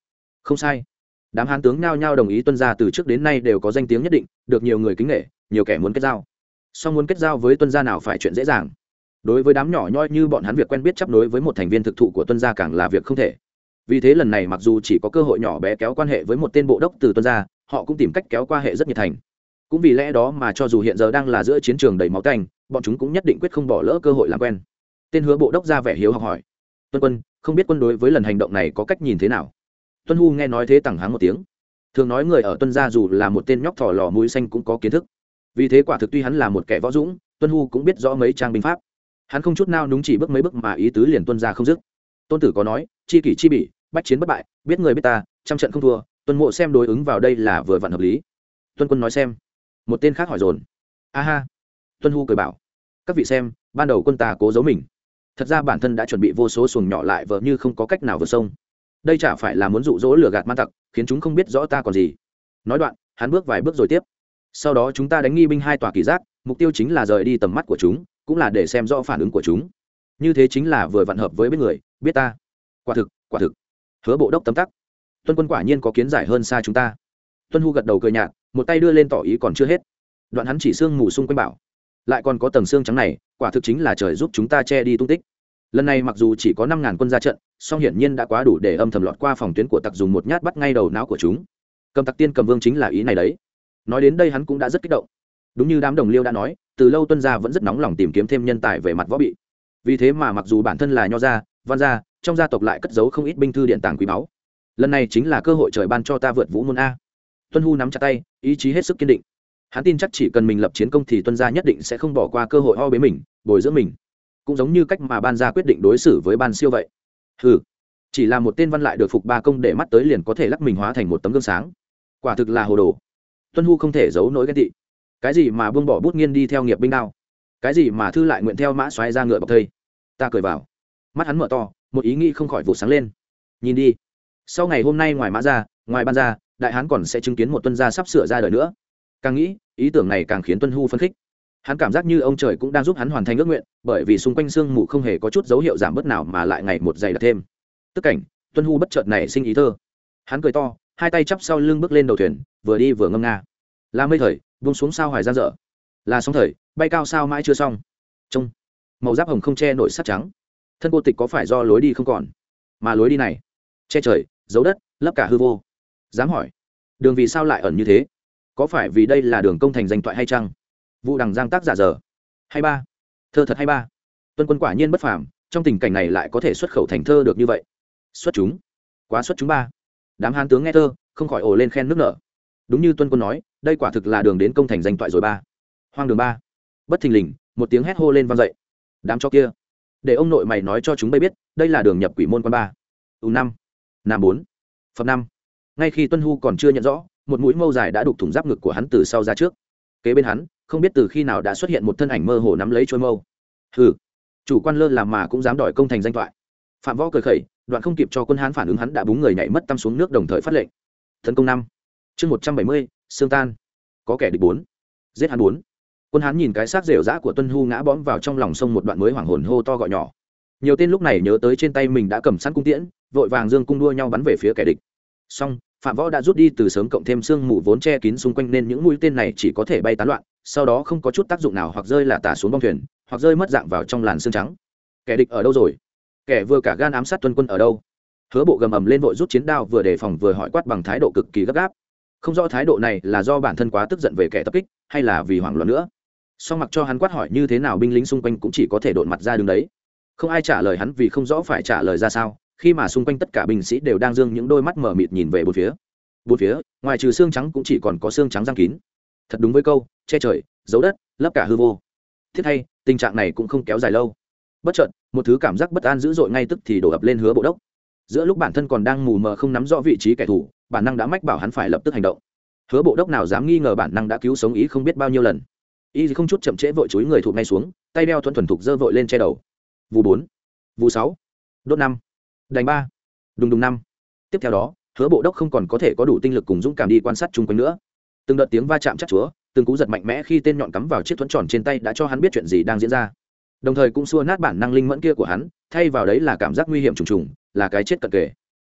Không sai. Đám hán tướng nhao nhao đồng ý tuân gia từ trước đến nay đều có danh tiếng nhất định, được nhiều người kính nể, nhiều kẻ muốn kết giao. Song muốn kết giao với tuân gia nào phải chuyện dễ dàng. Đối với đám nhỏ nhoi như bọn hắn, việc quen biết chấp nối với một thành viên thực thụ của tuân gia càng là việc không thể. Vì thế lần này mặc dù chỉ có cơ hội nhỏ bé kéo quan hệ với một tên bộ đốc từ tuân gia, họ cũng tìm cách kéo qua hệ rất nhiệt thành. Cũng vì lẽ đó mà cho dù hiện giờ đang là giữa chiến trường đầy máu tanh, bọn chúng cũng nhất định quyết không bỏ lỡ cơ hội làm quen. Tên Hứa bộ đốc ra vẻ hiếu học hỏi: tuân quân, không biết quân đối với lần hành động này có cách nhìn thế nào? Tuân Hu nghe nói thế tẳng háng một tiếng. Thường nói người ở tuân gia dù là một tên nhóc thỏ lò mũi xanh cũng có kiến thức. Vì thế quả thực tuy hắn là một kẻ võ dũng, Tuân Hu cũng biết rõ mấy trang binh pháp. Hắn không chút nào núng chỉ bước mấy bước mà ý tứ liền tuân ra không dứt. Tôn tử có nói, chi kỷ chi bỉ, bách chiến bất bại, biết người biết ta, trăm trận không thua. Tuân Mộ xem đối ứng vào đây là vừa vặn hợp lý. Tuân quân nói xem. Một tên khác hỏi dồn. A ha. Tuân Hu cười bảo, các vị xem, ban đầu quân ta cố giấu mình. Thật ra bản thân đã chuẩn bị vô số xuồng nhỏ lại vờ như không có cách nào vượt sông. Đây chả phải là muốn dụ dỗ lừa gạt man tặc, khiến chúng không biết rõ ta còn gì. Nói đoạn, hắn bước vài bước rồi tiếp. Sau đó chúng ta đánh nghi binh 2 tòa kỳ giác, mục tiêu chính là rời đi tầm mắt của chúng, cũng là để xem rõ phản ứng của chúng. Như thế chính là vừa vặn hợp với biết người biết ta. Quả thực. Hứa bộ đốc tấm tắc. Tuân quân quả nhiên có kiến giải hơn xa chúng ta. Tuân Hu gật đầu cười nhạt, một tay đưa lên tỏ ý còn chưa hết. Đoạn hắn chỉ sương mù xung quanh bảo, lại còn có tầng xương trắng này, quả thực chính là trời giúp chúng ta che đi tung tích. Lần này mặc dù chỉ có 5.000 quân ra trận, song hiển nhiên đã quá đủ để âm thầm lọt qua phòng tuyến của tặc, dùng một nhát bắt ngay đầu não của chúng. Cầm tặc tiên cầm vương chính là ý này đấy. Nói đến đây hắn cũng đã rất kích động. Đúng như đám đồng liêu đã nói, từ lâu tuân gia vẫn rất nóng lòng tìm kiếm thêm nhân tài về mặt võ bị. Vì thế mà mặc dù bản thân là nho gia, văn gia, trong gia tộc lại cất giấu không ít binh thư điện tàng quý báu. Lần này chính là cơ hội trời ban cho ta vượt vũ môn a. Tuân Hu nắm chặt tay, ý chí hết sức kiên định. Hắn tin chắc chỉ cần mình lập chiến công thì tuân gia nhất định sẽ không bỏ qua cơ hội o bế mình, bồi dưỡng mình. Cũng giống như cách mà ban gia quyết định đối xử với ban siêu vậy. Hừ, chỉ là một tên văn lại được phục 3 công để mắt tới liền có thể lắc mình hóa thành một tấm gương sáng, quả thực là hồ đồ. Tuân Hu không thể giấu nỗi ghen tị. Cái gì mà buông bỏ bút nghiên đi theo nghiệp binh đao, cái gì mà thư lại nguyện theo mã xoáy ra ngựa bọc thây. Ta cười vào, mắt hắn mở to, một ý nghĩ không khỏi vụt sáng lên. Nhìn đi, sau ngày hôm nay ngoài mã gia, ngoài ban gia, đại hán còn sẽ chứng kiến một tuân gia sắp sửa ra đời nữa. Càng nghĩ, ý tưởng này càng khiến Tuân Hu phấn khích. Hắn cảm giác như ông trời cũng đang giúp hắn hoàn thành ước nguyện, bởi vì xung quanh sương mù không hề có chút dấu hiệu giảm bớt nào mà lại ngày một dày đặc thêm. Tức cảnh, Tuân Hu bất chợt nảy sinh ý thơ. Hắn cười to, hai tay chắp sau lưng bước lên đầu thuyền, vừa đi vừa ngâm nga. Là mây thời, buông xuống sao hoài giang dở. Là sóng thời, bay cao sao mãi chưa xong. Trông, màu giáp hồng không che nổi sắt trắng. Thân cô tịch có phải do lối đi không còn, mà lối đi này che trời, giấu đất, lấp cả hư vô. Dám hỏi, đường vì sao lại ẩn như thế? Có phải vì đây là đường công thành danh thoại hay chăng? Vụ đằng giang tác giả giờ hay ba, thơ thật hay ba. Tuân quân quả nhiên bất phàm, trong tình cảnh này lại có thể xuất khẩu thành thơ được như vậy. Xuất chúng, quá xuất chúng ba. Đám hán tướng nghe thơ không khỏi ồ lên khen nước nở. Đúng như Tuân quân nói, đây quả thực là đường đến công thành danh thoại rồi ba. Hoang đường ba. Bất thình lình, một tiếng hét hô lên vang dậy. Đám cho kia, để ông nội mày nói cho chúng bay biết, đây là đường nhập quỷ môn quan ba. U5, Nam 4, Phật 5. Ngay khi Tuân Hu còn chưa nhận rõ, một mũi mâu dài đã đục thủng giáp ngực của hắn từ sau ra trước. Kế bên hắn, không biết từ khi nào đã xuất hiện một thân ảnh mơ hồ nắm lấy trôi mâu. Hừ, chủ quan lơ làm mà cũng dám đòi công thành danh thoại. Phạm Võ cười khẩy, đoạn không kịp cho quân hán phản ứng, hắn đã búng người nhảy mất tăm xuống nước, đồng thời phát lệnh tấn công 5. Chương 170, xương tan. Có kẻ địch 4, giết hắn 4. Quân hán nhìn cái xác rểu rã của Tuân Hu ngã bõm vào trong lòng sông một đoạn mới hoảng hồn hô to gọi nhỏ. Nhiều tên lúc này nhớ tới trên tay mình đã cầm sẵn cung tiễn, vội vàng dương cung đua nhau bắn về phía kẻ địch. Song Phạm Võ đã rút đi từ sớm, cộng thêm sương mù vốn che kín xung quanh nên những mũi tên này chỉ có thể bay tán loạn, sau đó không có chút tác dụng nào, hoặc rơi là tả xuống bong thuyền, hoặc rơi mất dạng vào trong làn sương trắng. Kẻ địch ở đâu rồi? Kẻ vừa cả gan ám sát Tuân quân ở đâu? Hứa Bộ gầm ầm lên, vội rút chiến đao, vừa đề phòng vừa hỏi quát bằng thái độ cực kỳ gấp gáp. Không rõ thái độ này là do bản thân quá tức giận về kẻ tập kích, hay là vì hoảng loạn nữa. Song mặc cho hắn quát hỏi như thế nào, binh lính xung quanh cũng chỉ có thể độn mặt ra đứng đấy. Không ai trả lời hắn, vì không rõ phải trả lời ra sao, khi mà xung quanh tất cả binh sĩ đều đang dương những đôi mắt mờ mịt nhìn về bốn phía. Bốn phía, ngoài trừ xương trắng cũng chỉ còn có xương trắng giăng kín. Thật đúng với câu che trời, giấu đất, lấp cả hư vô. Thiết hay, tình trạng này cũng không kéo dài lâu. Bất chợt, một thứ cảm giác bất an dữ dội ngay tức thì đổ ập lên Hứa Bộ đốc. Giữa lúc bản thân còn đang mù mờ không nắm rõ vị trí kẻ thù, bản năng đã mách bảo hắn phải lập tức hành động. Hứa Bộ đốc nào dám nghi ngờ bản năng đã cứu sống ý không biết bao nhiêu lần. Y không chút chậm trễ vội chúi người thụt ngay xuống, tay đeo thuần thục giơ vội lên che đầu. Vụ 4, vụ 6, đốt 5, đánh 3, đùng đùng 5. Tiếp theo đó, Hứa Bộ đốc không còn có thể có đủ tinh lực cùng dũng cảm đi quan sát chung quanh nữa. Từng đợt tiếng va chạm chắc chúa, từng cú giật mạnh mẽ khi tên nhọn cắm vào chiếc thuẫn tròn trên tay đã cho hắn biết chuyện gì đang diễn ra. Đồng thời cũng xua nát bản năng linh mẫn kia của hắn, thay vào đấy là cảm giác nguy hiểm trùng trùng, là cái chết cận kề.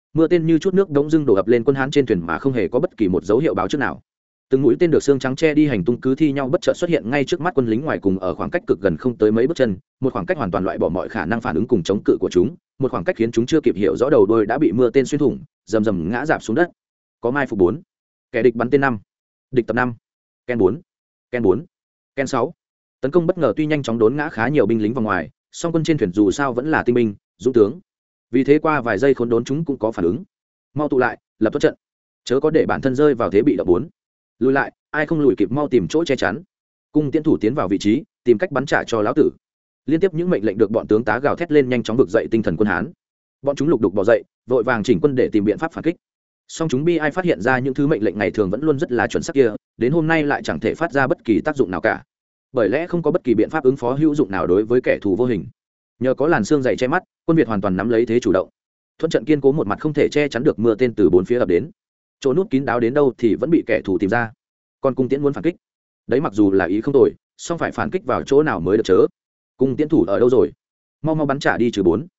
mưa tên như chút nước đống dưng đổ ập lên quân hán trên thuyền mà không hề có bất kỳ một dấu hiệu báo trước nào. Từng mũi tên được xương trắng che đi hành tung cứ thi nhau bất chợt xuất hiện ngay trước mắt quân lính ngoài cùng ở khoảng cách cực gần không tới mấy bước chân, một khoảng cách hoàn toàn loại bỏ mọi khả năng phản ứng cùng chống cự của chúng, một khoảng cách khiến chúng chưa kịp hiểu rõ đầu đuôi đã bị mưa tên xuyên thủng, rầm rầm ngã rạp xuống đất. Có mai phục 4, kẻ địch bắn tên 5, địch tập 5, ken 4, ken 4, ken 6. Tấn công bất ngờ tuy nhanh chóng đốn ngã khá nhiều binh lính vào ngoài, song quân trên thuyền dù sao vẫn là tinh binh, dũng tướng. Vì thế qua vài giây khốn đốn chúng cũng có phản ứng. Mau tụ lại, lập tốt trận, chớ có để bản thân rơi vào thế bị động. 4, lùi lại, ai không lùi kịp mau tìm chỗ che chắn. Cung tiễn thủ tiến vào vị trí, tìm cách bắn trả cho lão tử. Liên tiếp những mệnh lệnh được bọn tướng tá gào thét lên nhanh chóng vực dậy tinh thần quân Hán. Bọn chúng lục đục bò dậy, vội vàng chỉnh quân để tìm biện pháp phản kích. Song chúng bi ai phát hiện ra những thứ mệnh lệnh ngày thường vẫn luôn rất là chuẩn xác kia, đến hôm nay lại chẳng thể phát ra bất kỳ tác dụng nào cả. Bởi lẽ không có bất kỳ biện pháp ứng phó hữu dụng nào đối với kẻ thù vô hình. Nhờ có làn xương dày che mắt, quân Việt hoàn toàn nắm lấy thế chủ động. Thuận trận kiên cố một mặt không thể che chắn được mưa tên từ bốn phía ập đến. Chỗ nút kín đáo đến đâu thì vẫn bị kẻ thù tìm ra. Còn cung tiễn muốn phản kích, đấy mặc dù là ý không tồi, song phải phản kích vào chỗ nào mới được chớ. Cung tiễn thủ ở đâu rồi? Mau mau bắn trả đi trừ 4.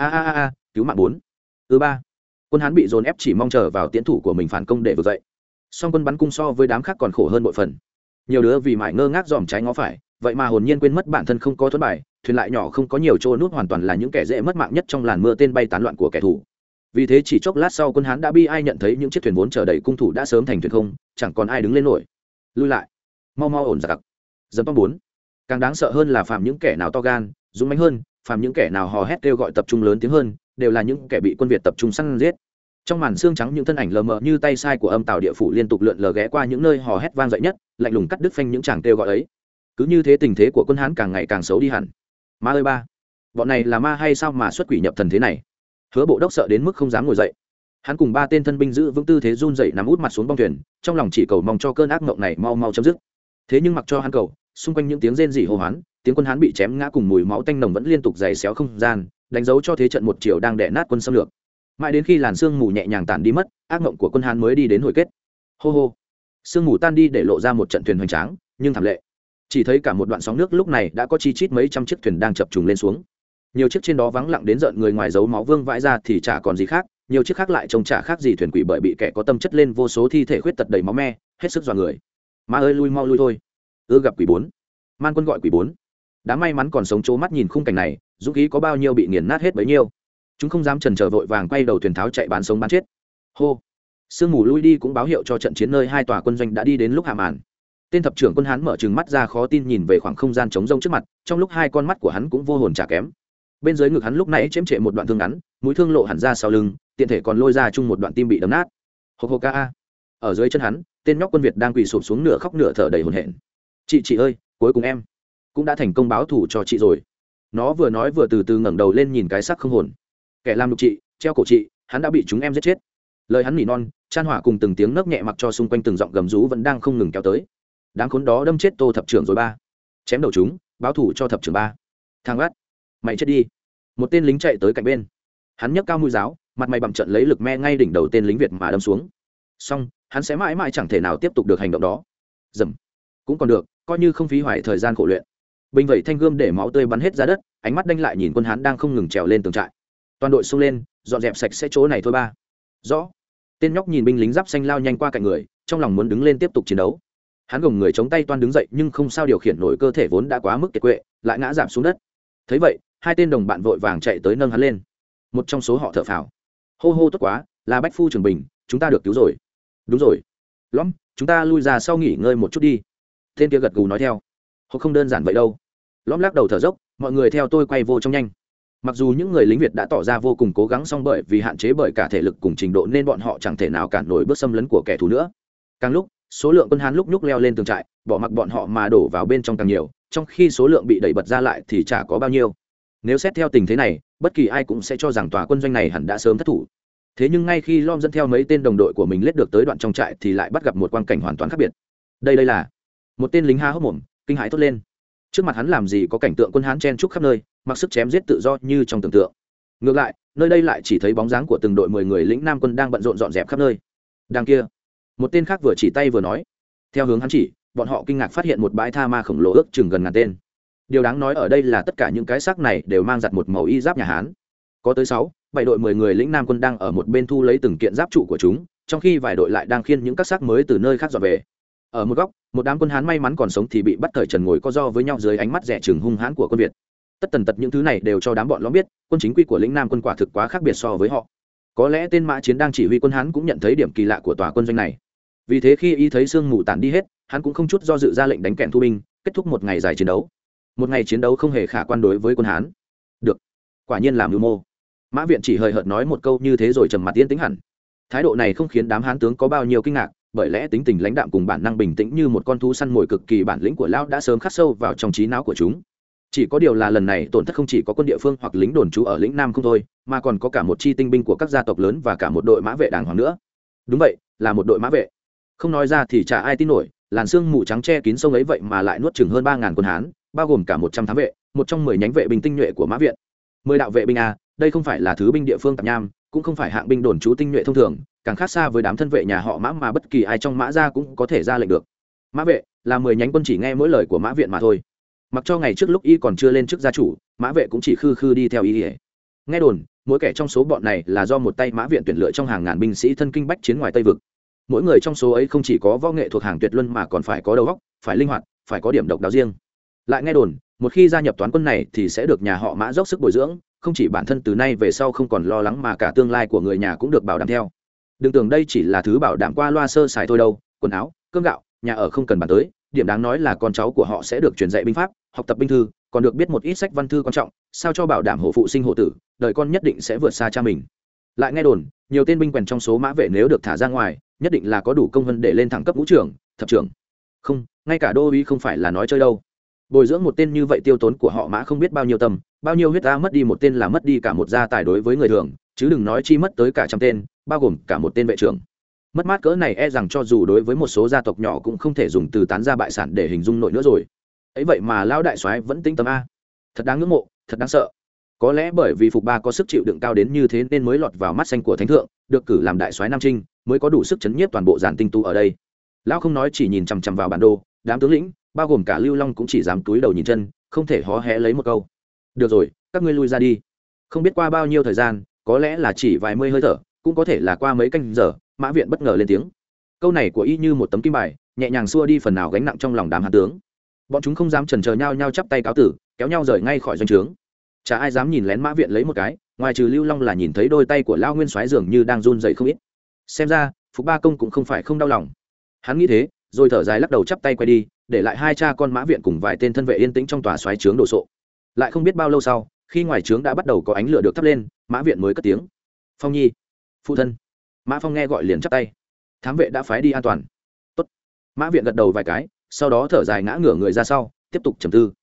A, cứu mạng 4. 3. Quân Hán bị dồn ép chỉ mong chờ vào tiễn thủ của mình phản công để vực dậy. Song quân bắn cung so với đám khác còn khổ hơn bội phần. Nhiều đứa vì mải ngơ ngác dòm trái ngó phải, vậy mà hồn nhiên quên mất bản thân không có thuẫn bài, thuyền lại nhỏ không có nhiều chỗ nút, hoàn toàn là những kẻ dễ mất mạng nhất trong làn mưa tên bay tán loạn của kẻ thù. Vì thế chỉ chốc lát sau quân Hán đã bi ai nhận thấy những chiếc thuyền vốn chở đầy cung thủ đã sớm thành thuyền không, chẳng còn ai đứng lên nổi. Lui lại, mau mau ổn giặc. Dầm to 4. Càng đáng sợ hơn là phàm những kẻ nào to gan, dũng mãnh hơn, phàm những kẻ nào hò hét kêu gọi tập trung lớn tiếng hơn, đều là những kẻ bị quân Việt tập trung săn giết. Trong màn xương trắng những thân ảnh lờ mờ như tay sai của âm tào địa phủ liên tục lượn lờ ghé qua những nơi hò hét vang dậy nhất, lạnh lùng cắt đứt phanh những chàng kêu gọi ấy. Cứ như thế tình thế của quân Hán càng ngày càng xấu đi hẳn. Ma ơi ba, bọn này là ma hay sao mà xuất quỷ nhập thần thế này? Hứa Bộ Đốc sợ đến mức không dám ngồi dậy. Hắn cùng 3 tên thân binh giữ vững tư thế run dậy nằm út mặt xuống bong thuyền, trong lòng chỉ cầu mong cho cơn ác mộng này mau mau chấm dứt. Thế nhưng mặc cho hắn cầu, xung quanh những tiếng rên rỉ hô hoán, tiếng quân Hán bị chém ngã cùng mùi máu tanh nồng vẫn liên tục giày xéo không gian, đánh dấu cho thế trận một chiều đang đè nát quân xâm lược. Mãi đến khi làn sương mù nhẹ nhàng tản đi mất, ác mộng của quân Hán mới đi đến hồi kết. Hô hô, sương mù tan đi để lộ ra một trận thuyền hoành tráng nhưng thảm lệ. Chỉ thấy cả một đoạn sóng nước lúc này đã có chi chít mấy trăm chiếc thuyền đang chập trùng lên xuống. Nhiều chiếc trên đó vắng lặng đến rợn người, ngoài dấu máu vương vãi ra thì chả còn gì khác, nhiều chiếc khác lại trông chả khác gì thuyền quỷ, bởi bị kẻ có tâm chất lên vô số thi thể khuyết tật đầy máu me, hết sức dọa người. Ma ơi lui mau lui thôi. Gặp quỷ 4. Man quân gọi quỷ 4. Đám may mắn còn sống trố mắt nhìn khung cảnh này, dũng khí có bao nhiêu bị nghiền nát hết bấy nhiêu. Chúng không dám chần chờ, vội vàng quay đầu thuyền tháo chạy bán sống bán chết. Hô, sương mù lui đi cũng báo hiệu cho trận chiến nơi hai tòa quân doanh đã đi đến lúc hạ màn. Tên thập trưởng quân Hán mở trừng mắt ra khó tin nhìn về khoảng không gian trống rông trước mặt, trong lúc hai con mắt của hắn cũng vô hồn chả kém. Bên dưới ngực hắn lúc nãy chém trệ một đoạn thương ngắn, mũi thương lộ hẳn ra sau lưng, tiện thể còn lôi ra chung một đoạn tim bị đấm nát. Hộc hộc ca. Ở dưới chân hắn, tên nhóc quân Việt đang quỳ sụp xuống nửa khóc nửa thở đầy hổn hển. Chị ơi, cuối cùng em cũng đã thành công báo thù cho chị rồi. Nó vừa nói vừa từ từ ngẩng đầu lên nhìn cái xác không hồn. Kẻ làm nhục chị, treo cổ chị, hắn đã bị chúng em giết chết. Lời hắn nỉ non, chan hỏa cùng từng tiếng nấc nhẹ mặc cho xung quanh từng giọng gầm rú vẫn đang không ngừng kéo tới. Đám khốn đó đâm chết Tô thập trưởng rồi ba, chém đầu chúng, báo thù cho thập trưởng ba. Thằng át, mày chết đi. Một tên lính chạy tới cạnh bên, hắn nhấc cao mũi giáo, mặt mày bặm trận lấy lực me ngay đỉnh đầu tên lính Việt mà đâm xuống. Xong, hắn sẽ mãi mãi chẳng thể nào tiếp tục được hành động đó. Dầm, cũng còn được, coi như không phí hoài thời gian khổ luyện. Bình vậy thanh gươm để máu tươi bắn hết ra đất, ánh mắt đanh lại nhìn quân Hán đang không ngừng trèo lên tường trại. Toàn đội xông lên, dọn dẹp sạch sẽ chỗ này thôi ba. Rõ. Tên nhóc nhìn binh lính giáp xanh lao nhanh qua cạnh người, trong lòng muốn đứng lên tiếp tục chiến đấu. Hắn gồng người chống tay toan đứng dậy, nhưng không sao điều khiển nổi cơ thể vốn đã quá mức kiệt quệ, lại ngã rạp xuống đất. Thấy vậy, hai tên đồng bạn vội vàng chạy tới nâng hắn lên. Một trong số họ thở phào, hô hô tốt quá, là Bách Phu trưởng Bình, chúng ta được cứu rồi. Đúng rồi, lõm, chúng ta lui ra sau nghỉ ngơi một chút đi. Tên kia gật gù nói theo. Họ không đơn giản vậy đâu. Lõm lắc đầu thở dốc, mọi người theo tôi quay vô trong nhanh. Mặc dù những người lính Việt đã tỏ ra vô cùng cố gắng, song bởi vì hạn chế bởi cả thể lực cùng trình độ nên bọn họ chẳng thể nào cản nổi bước xâm lấn của kẻ thù nữa. Càng lúc, số lượng quân Hán lúc nhúc leo lên tường trại, bỏ mặc bọn họ mà đổ vào bên trong càng nhiều, trong khi số lượng bị đẩy bật ra lại thì chả có bao nhiêu. Nếu xét theo tình thế này, bất kỳ ai cũng sẽ cho rằng tòa quân doanh này hẳn đã sớm thất thủ. Thế nhưng ngay khi Lom dẫn theo mấy tên đồng đội của mình lết được tới đoạn trong trại thì lại bắt gặp một quang cảnh hoàn toàn khác biệt. Đây là một tên lính há hốc mồm, kinh hãi thốt lên. Trước mặt hắn làm gì có cảnh tượng quân Hán chen chúc khắp nơi, mặc sức chém giết tự do như trong tưởng tượng. Ngược lại, nơi đây lại chỉ thấy bóng dáng của từng đội 10 người lính nam quân đang bận rộn dọn dẹp khắp nơi. Đằng kia, một tên khác vừa chỉ tay vừa nói. Theo hướng hắn chỉ, bọn họ kinh ngạc phát hiện một bãi tha ma khổng lồ ước chừng gần ngàn tên. Điều đáng nói ở đây là tất cả những cái xác này đều mang giặt một màu y giáp nhà Hán. Có tới 6, 7 đội 10 người lĩnh nam quân đang ở một bên thu lấy từng kiện giáp trụ của chúng, trong khi vài đội lại đang khiêng những các xác mới từ nơi khác dọn về. Ở một góc, một đám quân Hán may mắn còn sống thì bị bắt cởi trần ngồi co ro với nhau dưới ánh mắt dè chừng hung hãn của quân Việt. Tất tần tật những thứ này đều cho đám bọn lõm biết, quân chính quy của lĩnh nam quân quả thực quá khác biệt so với họ. Có lẽ tên Mã Chiến đang chỉ huy quân Hán cũng nhận thấy điểm kỳ lạ của tòa quân doanh này. Vì thế khi y thấy sương mù tản đi hết, hắn cũng không chút do dự ra lệnh đánh kèn thu binh, kết thúc một ngày dài chiến đấu. Một ngày chiến đấu không hề khả quan đối với quân Hán. Được, quả nhiên là mưu mô. Mã Viện chỉ hời hợt nói một câu như thế rồi trầm mặt yên tĩnh hẳn. Thái độ này không khiến đám Hán tướng có bao nhiêu kinh ngạc, bởi lẽ tính tình lãnh đạm cùng bản năng bình tĩnh như một con thú săn mồi cực kỳ bản lĩnh của lão đã sớm khắc sâu vào trong trí não của chúng. Chỉ có điều là lần này tổn thất không chỉ có quân địa phương hoặc lính đồn trú ở lĩnh Nam không thôi, mà còn có cả một chi tinh binh của các gia tộc lớn và cả một đội mã vệ đàng hoàng nữa. Đúng vậy, là một đội mã vệ. Không nói ra thì chả ai tin nổi, làn sương mù trắng che kín sông ấy vậy mà lại nuốt chừng hơn 3.000 quân Hán, bao gồm cả 100 thám vệ, một trong 10 nhánh vệ binh tinh nhuệ của Mã Viện. 10 đạo vệ binh a, đây không phải là thứ binh địa phương tạp nham, cũng không phải hạng binh đồn trú tinh nhuệ thông thường, càng khác xa với đám thân vệ nhà họ Mã mà bất kỳ ai trong Mã gia cũng có thể ra lệnh được. Mã vệ là 10 nhánh quân chỉ nghe mỗi lời của Mã Viện mà thôi. Mặc cho ngày trước lúc y còn chưa lên chức gia chủ, Mã vệ cũng chỉ khư khư đi theo y. Nghe đồn, mỗi kẻ trong số bọn này là do một tay Mã Viện tuyển lựa trong hàng ngàn binh sĩ thân kinh bách chiến ngoài Tây vực. Mỗi người trong số ấy không chỉ có võ nghệ thuộc hàng tuyệt luân mà còn phải có đầu óc, phải linh hoạt, phải có điểm độc đáo riêng. Lại nghe đồn, một khi gia nhập toán quân này thì sẽ được nhà họ Mã dốc sức bồi dưỡng, không chỉ bản thân từ nay về sau không còn lo lắng mà cả tương lai của người nhà cũng được bảo đảm theo. Đừng tưởng đây chỉ là thứ bảo đảm qua loa sơ sài thôi đâu, quần áo, cơm gạo, nhà ở không cần bàn tới, điểm đáng nói là con cháu của họ sẽ được truyền dạy binh pháp, học tập binh thư, còn được biết một ít sách văn thư quan trọng, sao cho bảo đảm hộ phụ sinh hộ tử, đời con nhất định sẽ vượt xa cha mình. Lại nghe đồn, nhiều tên binh quèn trong số Mã vệ nếu được thả ra ngoài, nhất định là có đủ công vân để lên thẳng cấp ngũ trưởng, thập trưởng. Không, ngay cả đô úy không phải là nói chơi đâu. Bồi dưỡng một tên như vậy tiêu tốn của họ Mã không biết bao nhiêu tâm, bao nhiêu huyết ta mất đi một tên là mất đi cả một gia tài đối với người thường, chứ đừng nói chi mất tới cả trăm tên, bao gồm cả một tên vệ trưởng. Mất mát cỡ này e rằng cho dù đối với một số gia tộc nhỏ cũng không thể dùng từ tán gia bại sản để hình dung nổi nữa rồi. Ấy vậy mà lão đại soái vẫn tinh tâm a, thật đáng ngưỡng mộ, thật đáng sợ. Có lẽ bởi vì Phục Ba có sức chịu đựng cao đến như thế nên mới lọt vào mắt xanh của thánh thượng, được cử làm đại soái Nam Trinh, mới có đủ sức chấn nhiếp toàn bộ giản tinh tu ở đây. Lão không nói, chỉ nhìn chằm chằm vào bản đồ, đám tướng lĩnh, bao gồm cả Lưu Long cũng chỉ dám túi đầu nhìn chân, không thể hó hé lấy một câu. Được rồi, các ngươi lui ra đi. Không biết qua bao nhiêu thời gian, có lẽ là chỉ vài mươi hơi thở, cũng có thể là qua mấy canh giờ, Mã Viện bất ngờ lên tiếng. Câu này của y như một tấm kim bài, nhẹ nhàng xua đi phần nào gánh nặng trong lòng đám hán tướng. Bọn chúng không dám chần chờ nhau nhau chắp tay cáo tử, kéo nhau rời ngay khỏi doanh trướng. Chả ai dám nhìn lén Mã Viện lấy một cái, ngoài trừ Lưu Long là nhìn thấy đôi tay của Lão Nguyên Soái dường như đang run rẩy không ít. Xem ra, Phục Ba công cũng không phải không đau lòng. Hắn nghĩ thế, rồi thở dài lắc đầu chắp tay quay đi, để lại hai cha con Mã Viện cùng vài tên thân vệ yên tĩnh trong tòa soái trướng đồ sộ. Lại không biết bao lâu sau, khi ngoài trướng đã bắt đầu có ánh lửa được thắp lên, Mã Viện mới cất tiếng. Phong Nhi, phụ thân. Mã Phong nghe gọi liền chắp tay. Thám vệ đã phái đi an toàn. Tốt. Mã Viện gật đầu vài cái, sau đó thở dài ngã ngửa người ra sau, tiếp tục trầm tư.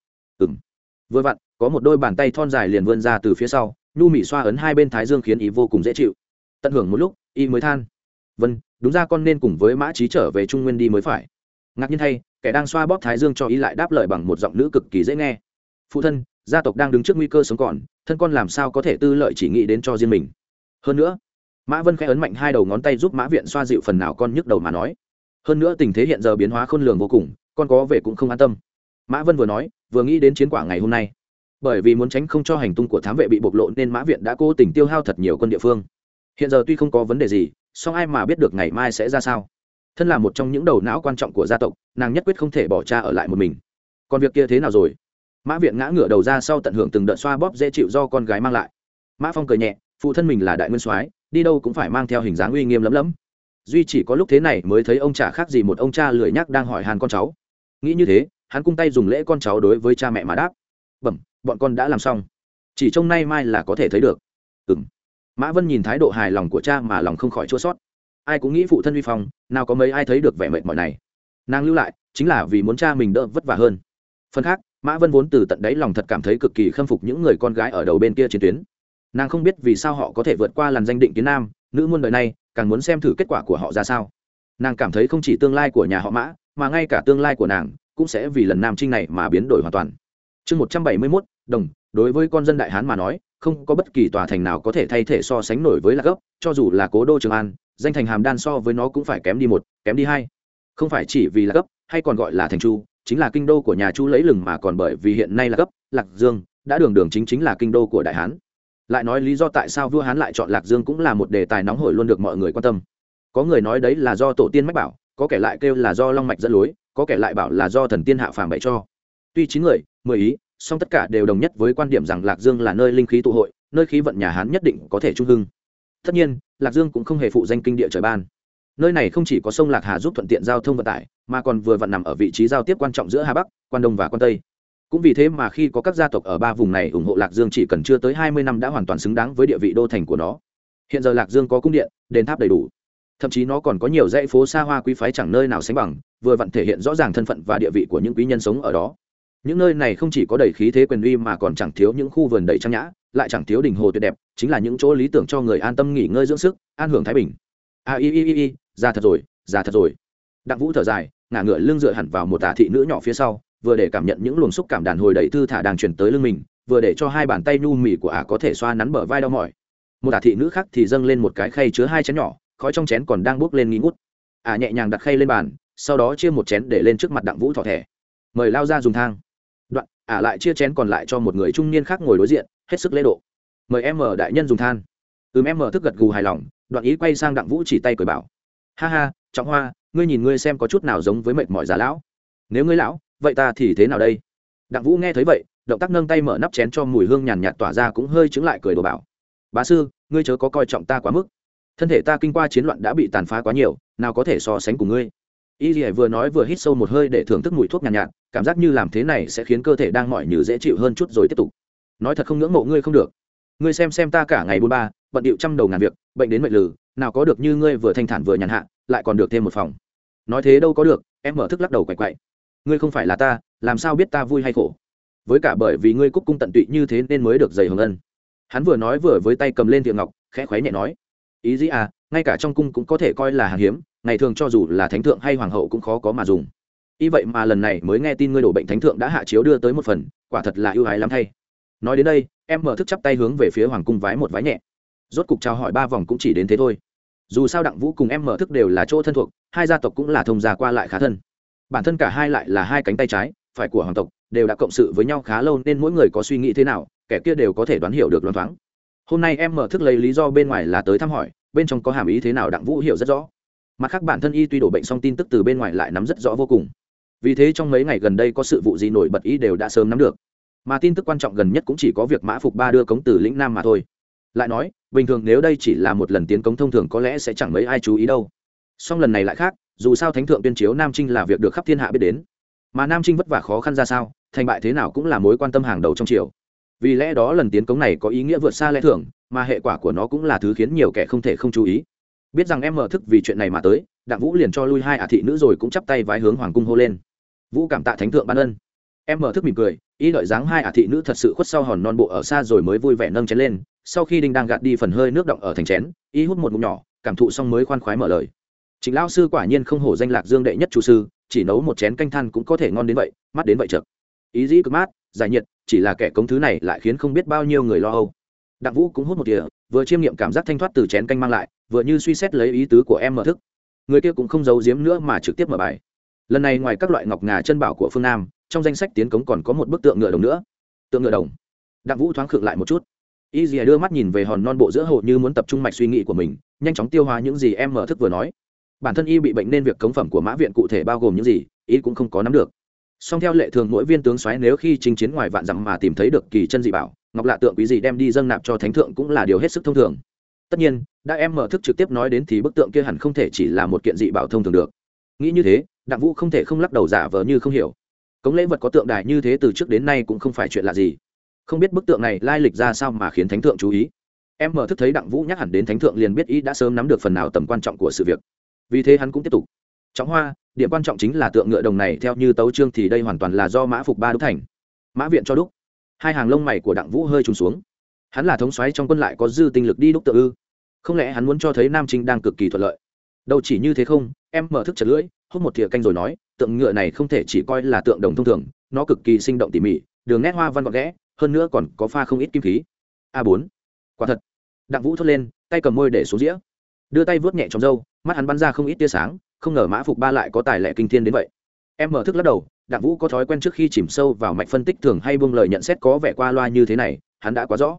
Vừa vặn, có một đôi bàn tay thon dài liền vươn ra từ phía sau, nhu mị xoa ấn hai bên thái dương khiến ý vô cùng dễ chịu. Tận hưởng một lúc, y mới than. Vâng, đúng ra con nên cùng với Mã Chí trở về Trung Nguyên đi mới phải. Ngạc nhiên thay, kẻ đang xoa bóp thái dương cho y lại đáp lời bằng một giọng nữ cực kỳ dễ nghe. Phụ thân, gia tộc đang đứng trước nguy cơ sống còn, thân con làm sao có thể tư lợi chỉ nghĩ đến cho riêng mình. Hơn nữa, Mã Vân khẽ ấn mạnh hai đầu ngón tay giúp Mã Viện xoa dịu phần nào con nhức đầu mà nói. Hơn nữa tình thế hiện giờ biến hóa khôn lường vô cùng, con có về cũng không an tâm. Mã Vân vừa nói, vừa nghĩ đến chiến quả ngày hôm nay. Bởi vì muốn tránh không cho hành tung của thám vệ bị bộc lộ nên Mã Viện đã cố tình tiêu hao thật nhiều quân địa phương. Hiện giờ tuy không có vấn đề gì, song ai mà biết được ngày mai sẽ ra sao. Thân là một trong những đầu não quan trọng của gia tộc, nàng nhất quyết không thể bỏ cha ở lại một mình. Còn việc kia thế nào rồi? Mã Viện ngã ngửa đầu ra sau tận hưởng từng đợt xoa bóp dễ chịu do con gái mang lại. Mã Phong cười nhẹ, phụ thân mình là đại nguyên soái, đi đâu cũng phải mang theo hình dáng uy nghiêm lẫm lẫm. Duy chỉ có lúc thế này mới thấy ông chả khác gì một ông cha lười nhác đang hỏi han con cháu. Nghĩ như thế, hắn cung tay dùng lễ con cháu đối với cha mẹ mà đáp. Bẩm, bọn con đã làm xong, chỉ trông nay mai là có thể thấy được. Mã Vân nhìn thái độ hài lòng của cha mà lòng không khỏi chua xót. Ai cũng nghĩ phụ thân uy phong, nào có mấy ai thấy được vẻ mệt mỏi này. Nàng lưu lại chính là vì muốn cha mình đỡ vất vả hơn. Phần khác, Mã Vân vốn từ tận đáy lòng thật cảm thấy cực kỳ khâm phục những người con gái ở đầu bên kia chiến tuyến. Nàng không biết vì sao họ có thể vượt qua làn danh định kiến nam nữ muôn đời này, càng muốn xem thử kết quả của họ ra sao. Nàng cảm thấy không chỉ tương lai của nhà họ Mã, mà ngay cả tương lai của nàng cũng sẽ vì lần Nam Trinh này mà biến đổi hoàn toàn. Chương 171, đồng, đối với con dân Đại Hán mà nói, không có bất kỳ tòa thành nào có thể thay thể so sánh nổi với Lạc Gốc, cho dù là cố đô Trường An, danh thành Hàm Đan so với nó cũng phải kém đi một, kém đi hai. Không phải chỉ vì Lạc Gốc, hay còn gọi là thành Chu, chính là kinh đô của nhà Chu lấy lừng, mà còn bởi vì hiện nay Lạc Gốc, Lạc Dương đã đường đường chính chính là kinh đô của Đại Hán. lại nói lý do tại sao vua Hán lại chọn Lạc Dương cũng là một đề tài nóng hổi luôn được mọi người quan tâm. Có người nói đấy là do tổ tiên mách bảo, có kẻ lại kêu là do long mạch dẫn lối, có kẻ lại bảo là do thần tiên hạ phàm bày cho. Tuy 9 người 10 ý, song tất cả đều đồng nhất với quan điểm rằng Lạc Dương là nơi linh khí tụ hội, nơi khí vận nhà Hán nhất định có thể trung hưng. Tất nhiên, Lạc Dương cũng không hề phụ danh kinh địa trời ban. Nơi này không chỉ có sông Lạc Hà giúp thuận tiện giao thông vận tải, mà còn vừa vặn nằm ở vị trí giao tiếp quan trọng giữa Hà Bắc, Quan Đông và Quan Tây. Cũng vì thế mà khi có các gia tộc ở ba vùng này ủng hộ Lạc Dương, chỉ cần chưa tới 20 năm đã hoàn toàn xứng đáng với địa vị đô thành của nó. Hiện giờ Lạc Dương có cung điện, đền tháp đầy đủ, thậm chí nó còn có nhiều dãy phố xa hoa quý phái chẳng nơi nào sánh bằng, vừa vặn thể hiện rõ ràng thân phận và địa vị của những quý nhân sống ở đó. Những nơi này không chỉ có đầy khí thế quyền uy mà còn chẳng thiếu những khu vườn đầy trang nhã, lại chẳng thiếu đình hồ tuyệt đẹp, chính là những chỗ lý tưởng cho người an tâm nghỉ ngơi dưỡng sức, an hưởng thái bình. Già thật rồi, già thật rồi. Đặng Vũ thở dài, ngả ngựa lưng dựa hẳn vào một tả thị nữ nhỏ phía sau, vừa để cảm nhận những luồng xúc cảm đàn hồi đầy thư thả đang truyền tới lưng mình, vừa để cho hai bàn tay nhu mì của ả có thể xoa nắn bờ vai đau mỏi. Một tả thị nữ khác thì dâng lên một cái khay chứa 2 chén nhỏ, khói trong chén còn đang bốc lên nghi ngút. Ả nhẹ nhàng đặt khay lên bàn, sau đó chia một chén để lên trước mặt Đặng Vũ thỏ thẻ, mời lao ra dùng thang. Đoạn Ả lại chia chén còn lại cho một người trung niên khác ngồi đối diện, hết sức lễ độ. Mời em mở đại nhân dùng than. Em mở thức gật gù hài lòng. Đoạn ý quay sang Đặng Vũ chỉ tay cười bảo: ha ha, Trọng Hoa, ngươi nhìn ngươi xem có chút nào giống với mệt mỏi già lão? Nếu ngươi lão, vậy ta thì thế nào đây? Đặng Vũ nghe thấy vậy, động tác nâng tay mở nắp chén cho mùi hương nhàn nhạt tỏa ra, cũng hơi chứng lại cười đồ bảo: bá sư, ngươi chớ có coi trọng ta quá mức. Thân thể ta kinh qua chiến loạn đã bị tàn phá quá nhiều, nào có thể so sánh cùng ngươi. Y Lệ vừa nói vừa hít sâu một hơi để thưởng thức mùi thuốc nhàn nhạt, cảm giác như làm thế này sẽ khiến cơ thể đang mỏi nhừ dễ chịu hơn chút rồi tiếp tục. Nói thật không ngưỡng mộ ngươi không được. Ngươi xem ta cả ngày buôn ba, bận điệu trăm đầu ngàn việc, bệnh đến mệt lử, nào có được như ngươi vừa thanh thản vừa nhàn hạ, lại còn được thêm một phòng. Nói thế đâu có được, em mở thức lắc đầu quậy quậy. Ngươi không phải là ta, làm sao biết ta vui hay khổ? Với cả bởi vì ngươi cúc cung tận tụy như thế nên mới được dày hồng ân. Hắn vừa nói vừa với tay cầm lên thìa ngọc, khẽ khuấy nhẹ nói: ý gì à, ngay cả trong cung cũng có thể coi là hàng hiếm, ngày thường cho dù là thánh thượng hay hoàng hậu cũng khó có mà dùng. Ý vậy mà lần này mới nghe tin ngươi đổ bệnh, thánh thượng đã hạ chiếu đưa tới một phần, quả thật là ưu ái lắm thay. Nói đến đây, em mở thức chắp tay hướng về phía hoàng cung vái một vái nhẹ. Rốt cục chào hỏi 3 vòng cũng chỉ đến thế thôi. Dù sao Đặng Vũ cùng em mở thức đều là chỗ thân thuộc, hai gia tộc cũng là thông gia qua lại khá thân. Bản thân cả hai lại là hai cánh tay trái phải của hoàng tộc, đều đã cộng sự với nhau khá lâu nên mỗi người có suy nghĩ thế nào, kẻ kia đều có thể đoán hiểu được loáng thoáng. Hôm nay em mở thức lấy lý do bên ngoài là tới thăm hỏi, bên trong có hàm ý thế nào Đặng Vũ hiểu rất rõ. Mặt khác bản thân y tuy đổ bệnh song tin tức từ bên ngoài lại nắm rất rõ vô cùng. Vì thế trong mấy ngày gần đây có sự vụ gì nổi bật y đều đã sớm nắm được. Mà tin tức quan trọng gần nhất cũng chỉ có việc Mã Phục Ba đưa cống từ lĩnh Nam mà thôi. Lại nói, bình thường nếu đây chỉ là một lần tiến cống thông thường có lẽ sẽ chẳng mấy ai chú ý đâu. Song lần này lại khác, dù sao thánh thượng tuyên chiếu Nam Trinh là việc được khắp thiên hạ biết đến. Mà Nam Trinh vất vả khó khăn ra sao, thành bại thế nào cũng là mối quan tâm hàng đầu trong triều. Vì lẽ đó lần tiến cống này có ý nghĩa vượt xa lẽ thường, mà hệ quả của nó cũng là thứ khiến nhiều kẻ không thể không chú ý. Biết rằng em mở thức vì chuyện này mà tới, Đặng Vũ liền cho lui hai thị nữ rồi cũng chắp tay vái hướng hoàng cung hô lên: Vũ cảm tạ thánh thượng ban ân. Em mở thức mỉm cười, ý đợi dáng hai thị nữ thật sự khuất sau hòn non bộ ở xa rồi mới vui vẻ nâng chén lên. Sau khi đinh đang gạt đi phần hơi nước động ở thành chén, ý hút một ngụm nhỏ, cảm thụ xong mới khoan khoái mở lời: Trịnh lão sư quả nhiên không hổ danh Lạc Dương đệ nhất chủ sư, chỉ nấu một chén canh than cũng có thể ngon đến vậy, mắt đến vậy chợt. Ý dĩ cực mát, giải nhiệt, chỉ là kẻ cống thứ này lại khiến không biết bao nhiêu người lo âu. Đặng Vũ cũng hút một thìa, vừa chiêm nghiệm cảm giác thanh thoát từ chén canh mang lại, vừa như suy xét lấy ý tứ của em mở thức. Người kia cũng không giấu giếm nữa mà trực tiếp mở bài. Lần này ngoài các loại ngọc ngà chân bảo của phương Nam, trong danh sách tiến cống còn có một bức tượng ngựa đồng nữa. Tượng ngựa đồng. Đặng Vũ thoáng khựng lại một chút. Y Dìa đưa mắt nhìn về hòn non bộ giữa hồ như muốn tập trung mạch suy nghĩ của mình, nhanh chóng tiêu hóa những gì em mở thức vừa nói. Bản thân y bị bệnh nên việc cống phẩm của Mã viện cụ thể bao gồm những gì, y cũng không có nắm được. Song theo lệ thường mỗi viên tướng soái nếu khi chinh chiến ngoài vạn dặm mà tìm thấy được kỳ chân dị bảo, ngọc lạ tượng quý gì đem đi dâng nạp cho thánh thượng cũng là điều hết sức thông thường. Tất nhiên, đã em mở thức trực tiếp nói đến thì bức tượng kia hẳn không thể chỉ là một kiện dị bảo thông thường được. Nghĩ như thế, Đặng Vũ không thể không lắc đầu giả vờ như không hiểu. Cống lễ vật có tượng đài như thế từ trước đến nay cũng không phải chuyện lạ gì. Không biết bức tượng này lai lịch ra sao mà khiến thánh thượng chú ý. Em mở thức thấy Đặng Vũ nhắc hẳn đến thánh thượng liền biết ý đã sớm nắm được phần nào tầm quan trọng của sự việc. Vì thế hắn cũng tiếp tục: Trọng Hoa, điểm quan trọng chính là tượng ngựa đồng này theo như tấu chương thì đây hoàn toàn là do Mã Phục Ba đúc thành. Mã viện cho đúc. Hai hàng lông mày của Đặng Vũ hơi trùng xuống. Hắn là thống soái trong quân lại có dư tinh lực đi đúc tượng ư? Không lẽ hắn muốn cho thấy Nam Trinh đang cực kỳ thuận lợi? Đâu chỉ như thế không, em mở thức chật lưỡi, hút một thìa canh rồi nói: tượng ngựa này không thể chỉ coi là tượng đồng thông thường, nó cực kỳ sinh động tỉ mỉ, đường nét hoa văn gọn ghẽ, hơn nữa còn có pha không ít kim khí. A4. Quả thật. Đặng Vũ thốt lên, tay cầm môi để xuống dĩa, đưa tay vuốt nhẹ trong râu, mắt hắn bắn ra không ít tia sáng, không ngờ Mã Phục Ba lại có tài lẻ kinh thiên đến vậy. Em mở thức lắc đầu, Đặng Vũ có thói quen trước khi chìm sâu vào mạch phân tích thường hay buông lời nhận xét có vẻ qua loa như thế này, hắn đã quá rõ.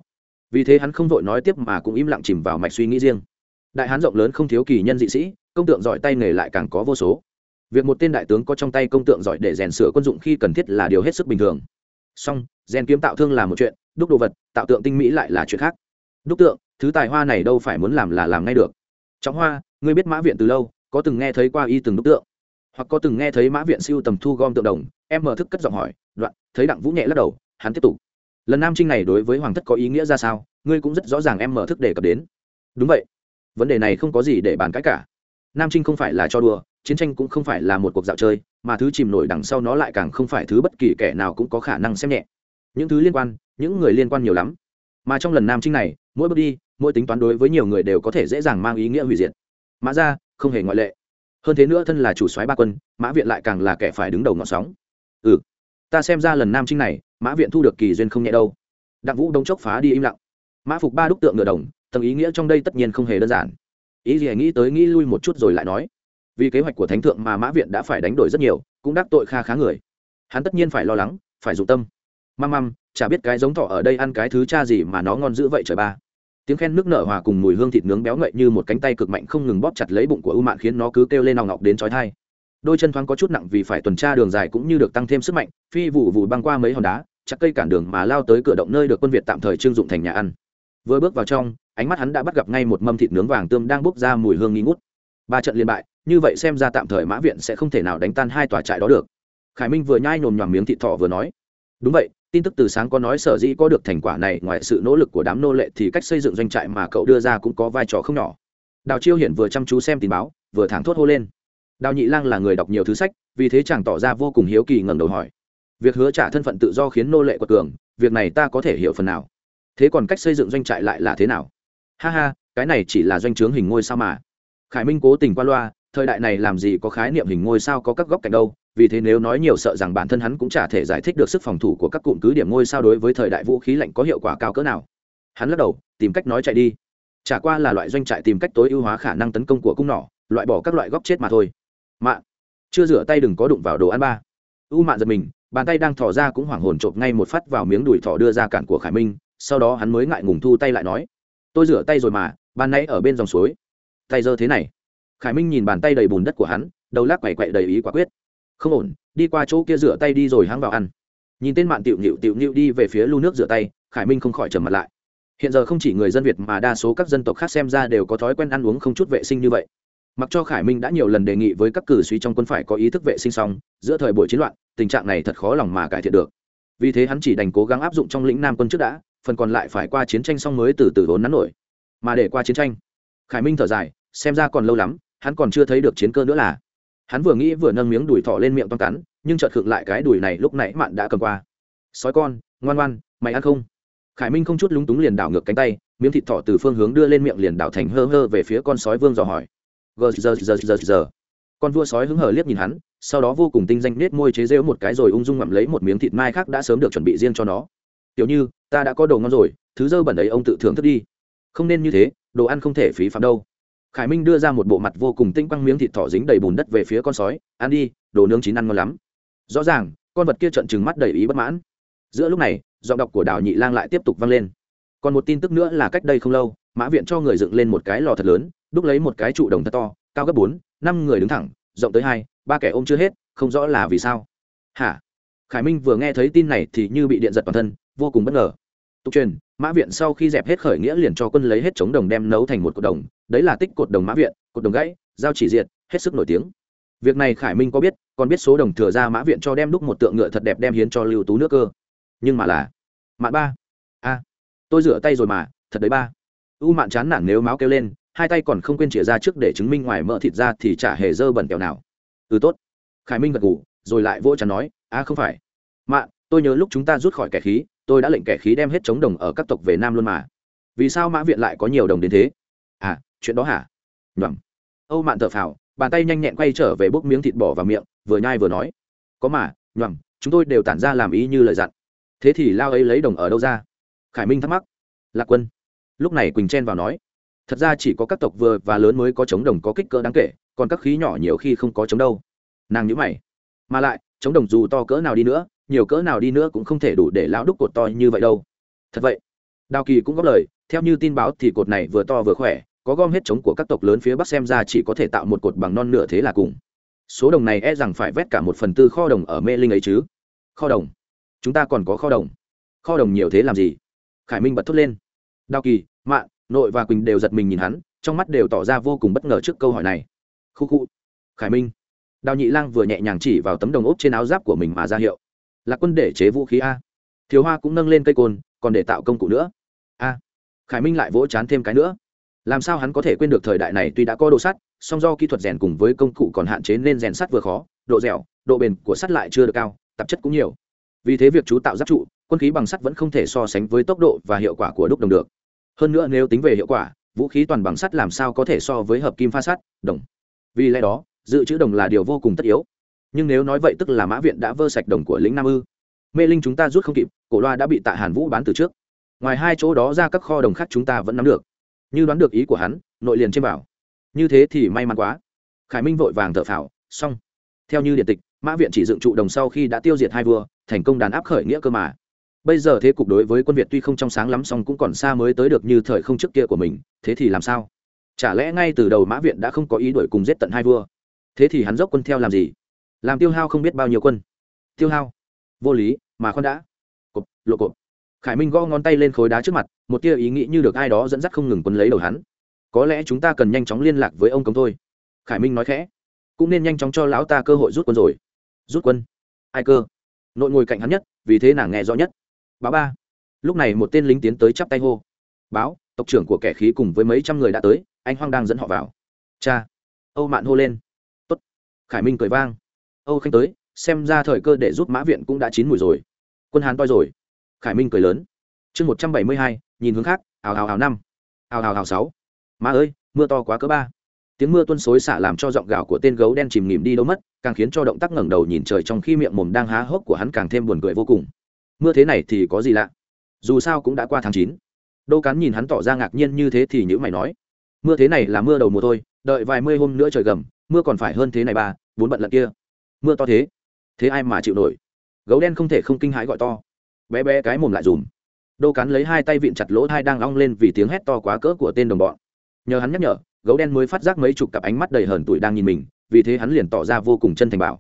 vì thế hắn không vội nói tiếp mà cũng im lặng chìm vào mạch suy nghĩ riêng. Đại hán rộng lớn không thiếu kỳ nhân dị sĩ, công tượng giỏi tay nghề lại càng có vô số. Việc một tên đại tướng có trong tay công tượng giỏi để rèn sửa quân dụng khi cần thiết là điều hết sức bình thường. Song rèn kiếm tạo thương là một chuyện, đúc đồ vật tạo tượng tinh mỹ lại là chuyện khác. Đúc tượng, thứ tài hoa này đâu phải muốn làm là làm ngay được. Trọng Hoa, ngươi biết Mã Viện từ lâu, có từng nghe thấy qua y từng đúc tượng, hoặc có từng nghe thấy Mã Viện siêu tầm thu gom tượng đồng? Em mở thức cất giọng hỏi. Đoạn thấy Đặng Vũ nhẹ lắc đầu, hắn tiếp tục. Lần Nam Trinh này đối với hoàng thất có ý nghĩa ra sao, ngươi cũng rất rõ ràng. Em mở thức đề cập đến. Đúng vậy, vấn đề này không có gì để bàn cãi cả. Nam Trinh không phải là cho đùa, chiến tranh cũng không phải là một cuộc dạo chơi, mà thứ chìm nổi đằng sau nó lại càng không phải thứ bất kỳ kẻ nào cũng có khả năng xem nhẹ. Những thứ liên quan, những người liên quan nhiều lắm, mà trong lần Nam Trinh này, mỗi bước đi, mỗi tính toán đối với nhiều người đều có thể dễ dàng mang ý nghĩa hủy diệt. Mã gia không hề ngoại lệ. Hơn thế nữa, thân là chủ soái ba quân, Mã Viện lại càng là kẻ phải đứng đầu ngọn sóng. Ta xem ra lần Nam Trinh này, Mã Viện thu được kỳ duyên không nhẹ đâu. Đặng Vũ đông chốc phá đi im lặng. Mã Phục ba đúc tượng ngựa đồng, tầng ý nghĩa trong đây tất nhiên không hề đơn giản. Ý gì nghĩ tới nghĩ lui một chút rồi lại nói, vì kế hoạch của thánh thượng mà Mã Viện đã phải đánh đổi rất nhiều, cũng đắc tội kha khá người, hắn tất nhiên phải lo lắng, phải dụng tâm. Măm chả biết cái giống thỏ ở đây ăn cái thứ cha gì mà nó ngon dữ vậy trời ba. Tiếng khen nước nở hòa cùng mùi hương thịt nướng béo ngậy như một cánh tay cực mạnh không ngừng bóp chặt lấy bụng của U Mạn, khiến nó cứ kêu lên nòng ngọc đến chói tai. Đôi chân thoáng có chút nặng vì phải tuần tra đường dài cũng như được tăng thêm sức mạnh, phi vụ vụ băng qua mấy hòn đá chặt cây cản đường mà lao tới cửa động nơi được quân Việt tạm thời trưng dụng thành nhà ăn. Vừa bước vào trong, ánh mắt hắn đã bắt gặp ngay một mâm thịt nướng vàng tươm đang bốc ra mùi hương nghi ngút. Ba trận liên bại, như vậy xem ra tạm thời Mã Viện sẽ không thể nào đánh tan hai tòa trại đó được. Khải Minh vừa nhai nhồm nhoàm miếng thịt thỏ vừa nói. Đúng vậy, tin tức từ sáng có nói sở dĩ có được thành quả này, ngoài sự nỗ lực của đám nô lệ thì cách xây dựng doanh trại mà cậu đưa ra cũng có vai trò không nhỏ. Đào Chiêu Hiển vừa chăm chú xem tin báo, vừa thảng thốt hô lên. Đào Nhị Lang là người đọc nhiều thứ sách, vì thế chàng tỏ ra vô cùng hiếu kỳ, ngẩng đầu hỏi. Việc hứa trả thân phận tự do khiến nô lệ quật cường, việc này ta có thể hiểu phần nào. Thế còn cách xây dựng doanh trại lại là thế nào? Ha ha, cái này chỉ là doanh trướng hình ngôi sao mà. Khải Minh cố tình qua loa, thời đại này làm gì có khái niệm hình ngôi sao có các góc cạnh đâu, vì thế nếu nói nhiều sợ rằng bản thân hắn cũng chả thể giải thích được sức phòng thủ của các cụm cứ điểm ngôi sao đối với thời đại vũ khí lạnh có hiệu quả cao cỡ nào. Hắn lắc đầu, tìm cách nói chạy đi. Chả qua là loại doanh trại tìm cách tối ưu hóa khả năng tấn công của cung nỏ, loại bỏ các loại góc chết mà thôi. Mạn, chưa rửa tay đừng có đụng vào đồ ăn ba. U Mạn giật mình, bàn tay đang thò ra cũng hoảng hồn chộp ngay một phát vào miếng đùi thỏ đưa ra cản của Khải Minh, sau đó hắn mới ngại ngùng thu tay lại nói, tôi rửa tay rồi mà, ban nãy ở bên dòng suối tay giơ thế này. Khải Minh nhìn bàn tay đầy bùn đất của hắn, đầu lắc quẩy quậy đầy ý quả quyết. Không ổn, đi qua chỗ kia rửa tay đi rồi hãng vào ăn. Nhìn tên Mạn tiểu nhịu đi về phía lu nước rửa tay, Khải Minh không khỏi trầm mặt lại. Hiện giờ không chỉ người dân Việt mà đa số các dân tộc khác xem ra đều có thói quen ăn uống không chút vệ sinh như vậy. Mặc cho Khải Minh đã nhiều lần đề nghị với các cử suý trong quân phải có ý thức vệ sinh, xong giữa thời buổi chiến loạn tình trạng này thật khó lòng mà cải thiện được. Vì thế hắn chỉ đành cố gắng áp dụng trong lĩnh Nam quân trước đã, phần còn lại phải qua chiến tranh xong mới từ từ vốn nắn nổi. Mà để qua chiến tranh, Khải Minh thở dài, xem ra còn lâu lắm, hắn còn chưa thấy được chiến cơ nữa là. Hắn vừa nghĩ vừa nâng miếng đùi thỏ lên miệng toan cắn, nhưng chợt khựng lại, cái đùi này lúc nãy Mạn đã cầm qua. Sói con, ngoan ngoan, mày ăn không? Khải Minh không chút lúng túng liền đảo ngược cánh tay, miếng thịt thỏ từ phương hướng đưa lên miệng liền đảo thành hơ hơ về phía con sói vương dò hỏi. Giờ. Con vua sói hứng hờ liếc nhìn hắn, sau đó vô cùng tinh danh nết môi chế giễu một cái rồi ung dung ngậm lấy một miếng thịt mai khác đã sớm được chuẩn bị riêng cho nó. Tiểu Như, ta đã có đồ ngon rồi, thứ dơ bẩn ấy ông tự thưởng thức đi. Không nên như thế, đồ ăn không thể phí phạm đâu. Khải Minh đưa ra một bộ mặt vô cùng tinh quăng miếng thịt thỏ dính đầy bùn đất về phía con sói. Ăn đi, đồ nướng chín ăn ngon lắm. Rõ ràng con vật kia trợn trừng mắt đầy ý bất mãn. Giữa lúc này, giọng đọc của Đào Nhị Lang lại tiếp tục vang lên. Còn một tin tức nữa là cách đây không lâu, Mã Viện cho người dựng lên một cái lò thật lớn, đúc lấy một cái trụ đồng thật to, cao gấp 4-5 người đứng thẳng, rộng tới 2-3 kẻ ôm chưa hết, không rõ là vì sao. Hả? Khải Minh vừa nghe thấy tin này thì như bị điện giật toàn thân, vô cùng bất ngờ. Tục truyền, Mã Viện sau khi dẹp hết khởi nghĩa liền cho quân lấy hết trống đồng đem nấu thành một cột đồng, đấy là tích cột đồng Mã Viện, cột đồng gãy, dao chỉ diệt, hết sức nổi tiếng. Việc này Khải Minh có biết, còn biết số đồng thừa ra Mã Viện cho đem đúc một tượng ngựa thật đẹp đem hiến cho Lưu Tú nước cơ. Nhưng mà là Mạn ba. Tôi rửa tay rồi mà, thật đấy ba. U Mạn chán nản nếu máu kêu lên, hai tay còn không quên chĩa ra trước để chứng minh ngoài mỡ thịt ra thì chả hề dơ bẩn kẹo nào. Tốt. Khải Minh gật gù, rồi lại vỗ chán nói, không phải. Mạn, tôi nhớ lúc chúng ta rút khỏi kẻ khí, tôi đã lệnh kẻ khí đem hết trống đồng ở các tộc về Nam luôn mà. Vì sao Mã Viện lại có nhiều đồng đến thế? Chuyện đó hả? Nhầm. Âu Mạn thở phào, bàn tay nhanh nhẹn quay trở về bốc miếng thịt bỏ vào miệng, vừa nhai vừa nói, có mà, nhầm, chúng tôi đều tản ra làm ý như lời dặn. Thế thì lao ấy lấy đồng ở đâu ra? Khải Minh thắc mắc. Lạc Quân. Lúc này Quỳnh chen vào nói, thật ra chỉ có các tộc vừa và lớn mới có trống đồng có kích cỡ đáng kể, còn các khí nhỏ nhiều khi không có trống đâu. Nàng nhíu mày. Mà lại, trống đồng dù to cỡ nào đi nữa, nhiều cỡ nào đi nữa cũng không thể đủ để lão đúc cột to như vậy đâu. Thật vậy. Đào Kỳ cũng góp lời, theo như tin báo thì cột này vừa to vừa khỏe, có gom hết trống của các tộc lớn phía bắc xem ra chỉ có thể tạo một cột bằng non nửa thế là cùng. Số đồng này e rằng phải vét cả 1/4 kho đồng ở Mê Linh ấy chứ. Kho đồng? Chúng ta còn có kho đồng? Kho đồng nhiều thế làm gì? Khải Minh bật thốt lên. Đào Kỳ, Mạn, Nội và Quỳnh đều giật mình nhìn hắn, trong mắt đều tỏ ra vô cùng bất ngờ trước câu hỏi này. Khu khu. Khải Minh. Đào Nhị Lang vừa nhẹ nhàng chỉ vào tấm đồng ốp trên áo giáp của mình mà ra hiệu. Là quân để chế vũ khí a. Thiếu Hoa cũng nâng lên cây côn, còn để tạo công cụ nữa. A. Khải Minh lại vỗ chán thêm cái nữa. Làm sao hắn có thể quên được thời đại này tuy đã có đồ sắt, song do kỹ thuật rèn cùng với công cụ còn hạn chế nên rèn sắt vừa khó, độ dẻo, độ bền của sắt lại chưa được cao, tạp chất cũng nhiều. Vì thế việc chú tạo giáp trụ, quân khí bằng sắt vẫn không thể so sánh với tốc độ và hiệu quả của đúc đồng được. Hơn nữa nếu tính về hiệu quả, vũ khí toàn bằng sắt làm sao có thể so với hợp kim pha sắt, đồng. Vì lẽ đó, dự trữ đồng là điều vô cùng tất yếu. Nhưng nếu nói vậy tức là Mã Viện đã vơ sạch đồng của lĩnh Nam ư? Mê Linh chúng ta rút không kịp, Cổ Loa đã bị Tạ Hàn Vũ bán từ trước. Ngoài hai chỗ đó ra các kho đồng khác chúng ta vẫn nắm được. Như đoán được ý của hắn, Nội liền chêm bảo. Như thế thì may mắn quá. Khải Minh vội vàng thở phào, xong. Theo như điện tịch, Mã Viện chỉ dựng trụ đồng sau khi đã tiêu diệt hai vua, thành công đàn áp khởi nghĩa cơ mà. Bây giờ thế cục đối với quân Việt tuy không trong sáng lắm song cũng còn xa mới tới được như thời không trước kia của mình, thế thì làm sao? Chả lẽ ngay từ đầu Mã Viện đã không có ý đuổi cùng giết tận hai vua? Thế thì hắn dốc quân theo làm gì? Làm tiêu hao không biết bao nhiêu quân. Tiêu hao? Vô lý, mà khoan đã. Cộp, lộ cộp. Khải Minh gõ ngón tay lên khối đá trước mặt, một tia ý nghĩ như được ai đó dẫn dắt không ngừng quấn lấy đầu hắn. Có lẽ chúng ta cần nhanh chóng liên lạc với ông Cống thôi. Khải Minh nói khẽ. Cũng nên nhanh chóng cho lão ta cơ hội rút quân rồi. Rút quân? Ai cơ? Nội ngồi cạnh hắn nhất, vì thế nàng nghe rõ nhất. Báo ba. Lúc này một tên lính tiến tới chắp tay hô. Báo, tộc trưởng của kẻ khí cùng với mấy trăm người đã tới, anh Hoang đang dẫn họ vào. Cha. Âu Mạn hô lên. Tốt. Khải Minh cười vang. Âu Khanh tới, xem ra thời cơ để giúp Mã Viện cũng đã chín mùi rồi. Quân Hán toi rồi. Khải Minh cười lớn. Chương 172, nhìn hướng khác, ào ào ào 5. Ào ào ào 6. Má ơi, mưa to quá cỡ 3. Tiếng mưa tuôn xối xả làm cho giọng gào của tên gấu đen chìm nghỉm đi đâu mất, càng khiến cho động tác ngẩng đầu nhìn trời trong khi miệng mồm đang há hốc của hắn càng thêm buồn cười vô cùng. Mưa thế này thì có gì lạ? Dù sao cũng đã qua tháng 9. Đô Cán nhìn hắn tỏ ra ngạc nhiên như thế thì nhữ mày nói. Mưa thế này là mưa đầu mùa thôi, đợi vài mươi hôm nữa trời gầm, mưa còn phải hơn thế này ba, bốn bận lận kia. Mưa to thế, thế ai mà chịu nổi? Gấu đen không thể không kinh hãi gọi to. Bé bé cái mồm lại dùm. Đô Cán lấy hai tay vịn chặt lỗ tai đang ong lên vì tiếng hét to quá cỡ của tên đồng bọn. Nhờ hắn nhắc nhở, gấu đen mới phát giác mấy chục cặp ánh mắt đầy hờn tủi đang nhìn mình, vì thế hắn liền tỏ ra vô cùng chân thành bảo.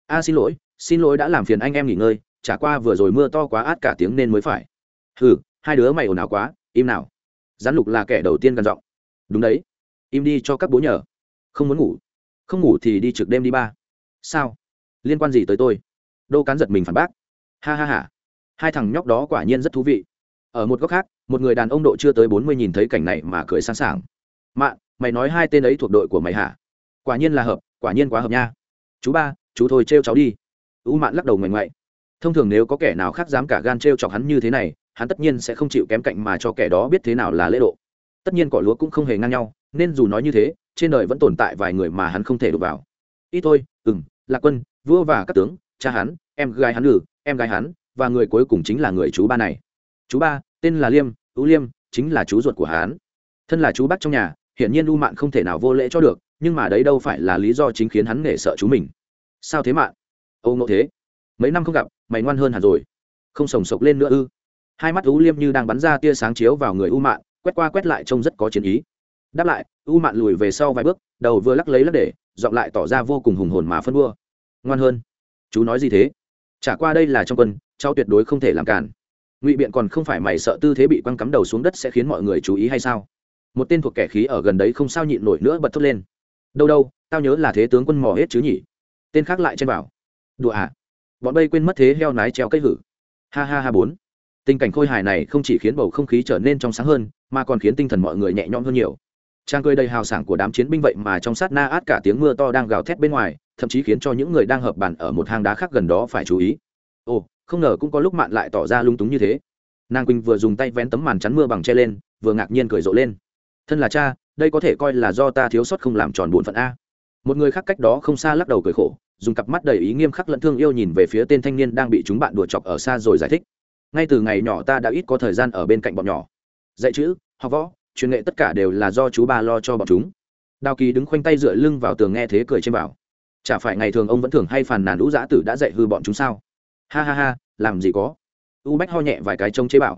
Xin lỗi đã làm phiền anh em nghỉ ngơi, chả qua vừa rồi mưa to quá át cả tiếng nên mới phải. Hừ, hai đứa mày ồn ào quá, im nào. Rắn Lục là kẻ đầu tiên gần giọng. Đúng đấy, im đi cho các bố nhờ. Không muốn ngủ? Không ngủ thì đi trực đêm đi ba. Sao? Liên quan gì tới tôi? Đô Cán giật mình phản bác. Ha ha ha, hai thằng nhóc đó quả nhiên rất thú vị. Ở một góc khác, một người đàn ông độ chưa tới 40 nhìn thấy cảnh này mà cười sảng sảng. Mạn, mày nói hai tên ấy thuộc đội của mày hả? Quả nhiên là hợp, quả nhiên quá hợp nha. Chú ba, chú thôi trêu cháu đi. U Mạn lắc đầu ngoảnh ngoại. Thông thường nếu có kẻ nào khác dám cả gan trêu chọc hắn như thế này, hắn tất nhiên sẽ không chịu kém cạnh mà cho kẻ đó biết thế nào là lễ độ. Tất nhiên cỏ lúa cũng không hề ngang nhau, nên dù nói như thế, trên đời vẫn tồn tại vài người mà hắn không thể đụng vào. Ít thôi, Lạc Quân, vua và các tướng, cha hắn, em gái hắn em gái hắn, và người cuối cùng chính là người chú ba này. Chú ba tên là Liêm, Liêm chính là chú ruột của hắn. Thân là chú bác trong nhà, hiển nhiên U Mạn không thể nào vô lễ cho được, nhưng mà đấy đâu phải là lý do chính khiến hắn nể sợ chú mình. Sao thế Mạn? Âu Ngộ thế, mấy năm không gặp, mày ngoan hơn hẳn rồi. Không sồng sộc lên nữa ư? Hai mắt U Liêm như đang bắn ra tia sáng chiếu vào người U Mạn, quét qua quét lại trông rất có chiến ý. Đáp lại, U Mạn lùi về sau vài bước, đầu vừa lắc lấy lắc để, giọng lại tỏ ra vô cùng hùng hồn mà phân bua. Ngoan hơn? Chú nói gì thế? Chả qua đây là trong quân, cháu tuyệt đối không thể làm cản. Ngụy Biện còn không phải mày sợ tư thế bị quăng cắm đầu xuống đất sẽ khiến mọi người chú ý hay sao? Một tên thuộc kẻ khí ở gần đấy không sao nhịn nổi nữa bật thốt lên. Đâu, tao nhớ là thế tướng quân mò hết chứ nhỉ? Tên khác lại chen vào. Đùa à? Bọn bây quên mất thế heo nái treo cây hử. Ha ha ha 4. Tình cảnh khôi hài này không chỉ khiến bầu không khí trở nên trong sáng hơn, mà còn khiến tinh thần mọi người nhẹ nhõm hơn nhiều. Trang cười đầy hào sảng của đám chiến binh vậy mà trong sát na át cả tiếng mưa to đang gào thét bên ngoài, thậm chí khiến cho những người đang hợp bàn ở một hang đá khác gần đó phải chú ý. Ồ, không ngờ cũng có lúc Mạn lại tỏ ra lung túng như thế. Nàng Quỳnh vừa dùng tay vén tấm màn chắn mưa bằng che lên, vừa ngạc nhiên cười rộ lên. Thân là cha, đây có thể coi là do ta thiếu sót không làm tròn bổn phận a. Một người khác cách đó không xa lắc đầu cười khổ, dùng cặp mắt đầy ý nghiêm khắc lẫn thương yêu nhìn về phía tên thanh niên đang bị chúng bạn đùa chọc ở xa rồi giải thích. Ngay từ ngày nhỏ ta đã ít có thời gian ở bên cạnh bọn nhỏ. Dạy chữ, học võ, truyền nghệ tất cả đều là do chú ba lo cho bọn chúng. Đào Kỳ đứng khoanh tay dựa lưng vào tường nghe thế cười trên bảo. Chả phải ngày thường ông vẫn thường hay phàn nàn Lũ Dã Tử đã dạy hư bọn chúng sao? Ha ha ha, làm gì có. U Bách ho nhẹ vài cái trông chế bảo.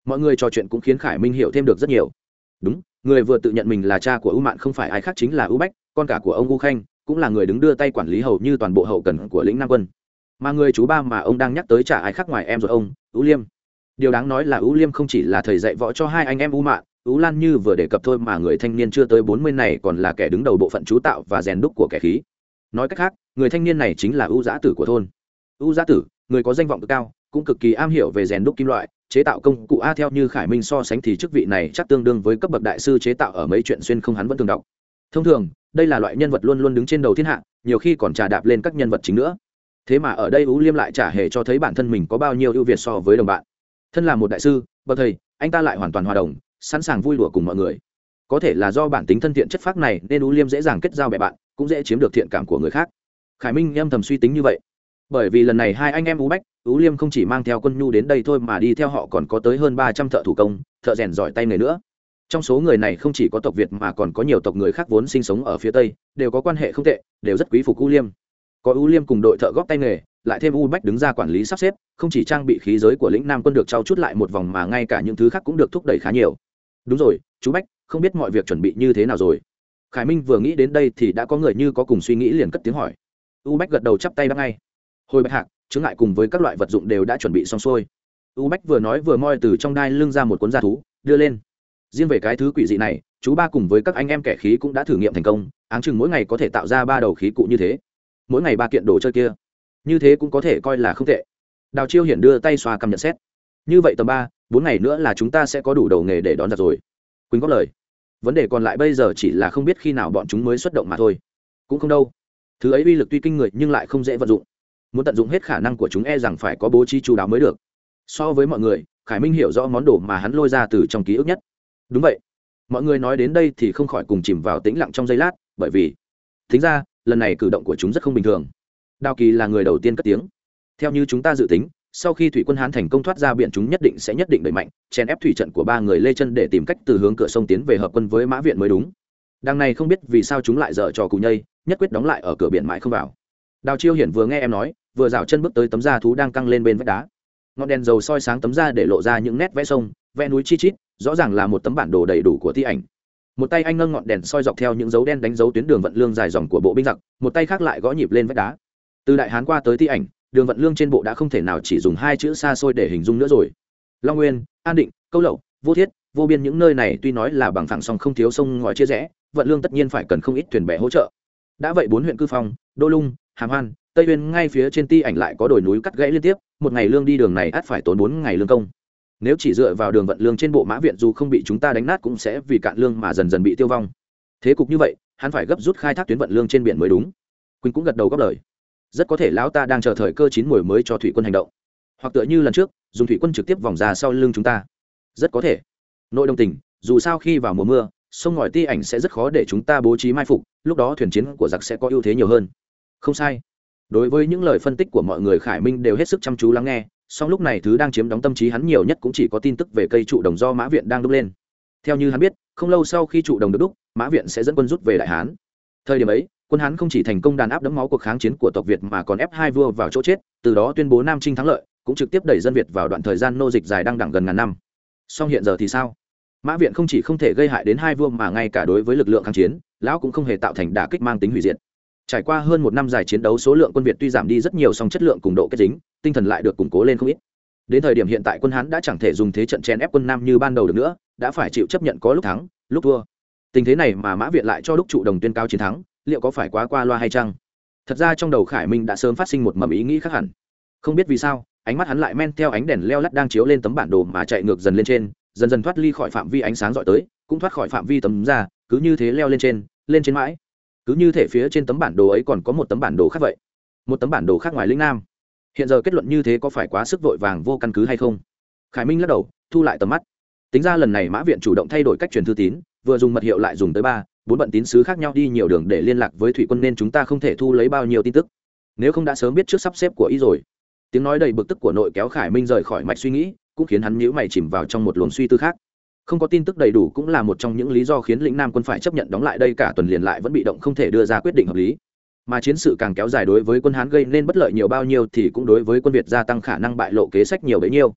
mọi người trò chuyện cũng khiến Khải Minh hiểu thêm được rất nhiều. Đúng, người vừa tự nhận mình là cha của U Mạn không phải ai khác chính là U Bách, con cả của ông U Khanh, cũng là người đứng đưa tay quản lý hầu như toàn bộ hậu cần của lĩnh Nam quân. Mà người chú ba mà ông đang nhắc tới chả ai khác ngoài em ruột ông, U Liêm. Điều đáng nói là U Liêm không chỉ là thầy dạy võ cho hai anh em U Mạn, U Lan như vừa đề cập thôi, mà người thanh niên chưa tới 40 này còn là kẻ đứng đầu bộ phận chú tạo và rèn đúc của kẻ khí. Nói cách khác, người thanh niên này chính là U Dã Tử của thôn. U Dã Tử, người có danh vọng cực cao, cũng cực kỳ am hiểu về rèn đúc kim loại, chế tạo công cụ. Theo như Khải Minh so sánh thì chức vị này chắc tương đương với cấp bậc đại sư chế tạo ở mấy chuyện xuyên không hắn vẫn thường đọc. Thông thường, đây là loại nhân vật luôn luôn đứng trên đầu thiên hạ, nhiều khi còn trà đạp lên các nhân vật chính nữa. Thế mà ở đây U Liêm lại chả hề cho thấy bản thân mình có bao nhiêu ưu việt so với đồng bạn. Thân là một đại sư, bậc thầy, anh ta lại hoàn toàn hòa đồng, sẵn sàng vui đùa cùng mọi người. Có thể là do bản tính thân thiện chất phác này nên U Liêm dễ dàng kết giao bè bạn, cũng dễ chiếm được thiện cảm của người khác. Khải Minh âm thầm suy tính như vậy. Bởi vì lần này hai anh em U Bách, U Liêm không chỉ mang theo quân nhu đến đây thôi mà đi theo họ còn có tới hơn 300 thợ thủ công, thợ rèn giỏi tay nghề nữa. Trong số người này không chỉ có tộc Việt mà còn có nhiều tộc người khác vốn sinh sống ở phía Tây, đều có quan hệ không tệ, đều rất quý phục U Liêm. Có U Liêm cùng đội thợ góp tay nghề, lại thêm U Bách đứng ra quản lý sắp xếp, không chỉ trang bị khí giới của lĩnh Nam quân được trau chuốt lại một vòng mà ngay cả những thứ khác cũng được thúc đẩy khá nhiều. Đúng rồi, chú Bách, không biết mọi việc chuẩn bị như thế nào rồi? Khải Minh vừa nghĩ đến đây thì đã có người như có cùng suy nghĩ liền cất tiếng hỏi. U Bách gật đầu chắp tay đáp ngay. Hồi Bạch Hạc, chướng ngại cùng với các loại vật dụng đều đã chuẩn bị xong xuôi. U Bách vừa nói vừa moi từ trong đai lưng ra một cuốn gia thú, đưa lên. Riêng về cái thứ quỷ dị này, chú ba cùng với các anh em kẻ khí cũng đã thử nghiệm thành công, áng chừng mỗi ngày có thể tạo ra 3 đầu khí cụ như thế. Mỗi ngày 3 kiện đồ chơi kia. Như thế cũng có thể coi là không tệ. Đào Chiêu Hiển đưa tay xoa cằm nhận xét. Như vậy tầm 3-4 ngày nữa là chúng ta sẽ có đủ đầu nghề để đón giặc rồi. Quỳnh góp lời. Vấn đề còn lại bây giờ chỉ là không biết khi nào bọn chúng mới xuất động mà thôi. Cũng không đâu. Thứ ấy uy lực tuy kinh người nhưng lại không dễ vận dụng. Muốn tận dụng hết khả năng của chúng e rằng phải có bố trí chú đáo mới được. So với mọi người, Khải Minh hiểu rõ món đồ mà hắn lôi ra từ trong ký ức nhất. Đúng vậy. Mọi người nói đến đây thì không khỏi cùng chìm vào tĩnh lặng trong giây lát, bởi vì tính ra lần này cử động của chúng rất không bình thường. Đào Kỳ là người đầu tiên cất tiếng. Theo như chúng ta dự tính, sau khi thủy quân Hán thành công thoát ra biển, chúng nhất định đẩy mạnh chèn ép thủy trận của 3 người Lê Chân để tìm cách từ hướng cửa sông tiến về hợp quân với Mã Viện mới đúng. Đằng này không biết vì sao chúng lại dở trò cù nhây, nhất quyết đóng lại ở cửa biển mãi không vào. Đào Chiêu Hiển vừa nghe em nói, vừa rảo chân bước tới tấm da thú đang căng lên bên vách đá. Ngọn đèn dầu soi sáng tấm da để lộ ra những nét vẽ sông, vẽ núi chi chít, rõ ràng là một tấm bản đồ đầy đủ của thi ảnh. Một tay anh nâng ngọn đèn soi dọc theo những dấu đen đánh dấu tuyến đường vận lương dài dòng của bộ binh giặc, một tay khác lại gõ nhịp lên vách đá. Từ Đại Hán qua tới thi ảnh, đường vận lương trên bộ đã không thể nào chỉ dùng 2 chữ xa xôi để hình dung nữa rồi. Long Nguyên, An Định, Câu Lậu, Vô Thiết, Vô Biên, những nơi này tuy nói là bằng phẳng song không thiếu sông ngòi chia rẽ, vận lương tất nhiên phải cần không ít thuyền bè hỗ trợ. Đã vậy 4 huyện Cư Phong, Đô Lung, Hàm Hoan, Tây Uyên ngay phía trên ti ảnh lại có đồi núi cắt gãy liên tiếp, một ngày lương đi đường này ắt phải tốn 4 ngày lương công. Nếu chỉ dựa vào đường vận lương trên bộ Mã Viện dù không bị chúng ta đánh nát cũng sẽ vì cạn lương mà dần dần bị tiêu vong. Thế cục như vậy, hắn phải gấp rút khai thác tuyến vận lương trên biển mới đúng. Quỳnh cũng gật đầu góp lời. Rất có thể lão ta đang chờ thời cơ chín muồi mới cho thủy quân hành động, hoặc tựa như lần trước dùng thủy quân trực tiếp vòng ra sau lưng chúng ta. Rất có thể. Nội đồng tình, dù sao khi vào mùa mưa, sông ngòi ti ảnh sẽ rất khó để chúng ta bố trí mai phục, lúc đó thuyền chiến của giặc sẽ có ưu thế nhiều hơn. Không sai. Đối với những lời phân tích của mọi người, Khải Minh đều hết sức chăm chú lắng nghe, song lúc này thứ đang chiếm đóng tâm trí hắn nhiều nhất cũng chỉ có tin tức về cây trụ đồng do Mã Viện đang đúc lên. Theo như hắn biết, không lâu sau khi trụ đồng được đúc, Mã Viện sẽ dẫn quân rút về Đại Hán. Thời điểm ấy, quân Hán không chỉ thành công đàn áp đẫm máu cuộc kháng chiến của tộc Việt mà còn ép hai vua vào chỗ chết, từ đó tuyên bố Nam Chinh thắng lợi, cũng trực tiếp đẩy dân Việt vào đoạn thời gian nô dịch dài đăng đẳng gần ngàn năm. Song hiện giờ thì sao? Mã Viện không chỉ không thể gây hại đến hai vua mà ngay cả đối với lực lượng kháng chiến, lão cũng không hề tạo thành đả kích mang tính hủy diệt. Trải qua hơn 1 năm dài chiến đấu, số lượng quân Việt tuy giảm đi rất nhiều, song chất lượng cùng độ kết dính, tinh thần lại được củng cố lên không ít. Đến thời điểm hiện tại, quân Hán đã chẳng thể dùng thế trận chen ép quân Nam như ban đầu được nữa, đã phải chịu chấp nhận có lúc thắng, lúc thua. Tình thế này mà Mã Viện lại cho đúc trụ đồng tuyên cao chiến thắng, liệu có phải quá qua loa hay chăng? Thật ra trong đầu Khải Minh đã sớm phát sinh một mầm ý nghĩ khác hẳn. Không biết vì sao, ánh mắt hắn lại men theo ánh đèn leo lắt đang chiếu lên tấm bản đồ mà chạy ngược dần lên trên, dần dần thoát ly khỏi phạm vi ánh sáng dọi tới, cũng thoát khỏi phạm vi tấm ra, cứ như thế leo lên trên mãi. Cứ như thể phía trên tấm bản đồ ấy còn có một tấm bản đồ khác vậy, một tấm bản đồ khác ngoài lĩnh Nam. Hiện giờ kết luận như thế có phải quá sức vội vàng vô căn cứ hay không? Khải Minh lắc đầu, thu lại tầm mắt. Tính ra lần này Mã Viện chủ động thay đổi cách truyền thư tín, vừa dùng mật hiệu lại dùng tới 3-4 bận tín sứ khác nhau đi nhiều đường để liên lạc với thủy quân, nên chúng ta không thể thu lấy bao nhiêu tin tức. Nếu không đã sớm biết trước sắp xếp của ý rồi. Tiếng nói đầy bực tức của nội kéo Khải Minh rời khỏi mạch suy nghĩ, cũng khiến hắn nhíu mày chìm vào trong một luồng suy tư khác. Không có tin tức đầy đủ cũng là một trong những lý do khiến lĩnh Nam quân phải chấp nhận đóng lại đây cả tuần liền lại vẫn bị động không thể đưa ra quyết định hợp lý. Mà chiến sự càng kéo dài đối với quân Hán gây nên bất lợi nhiều bao nhiêu thì cũng đối với quân Việt gia tăng khả năng bại lộ kế sách nhiều bấy nhiêu.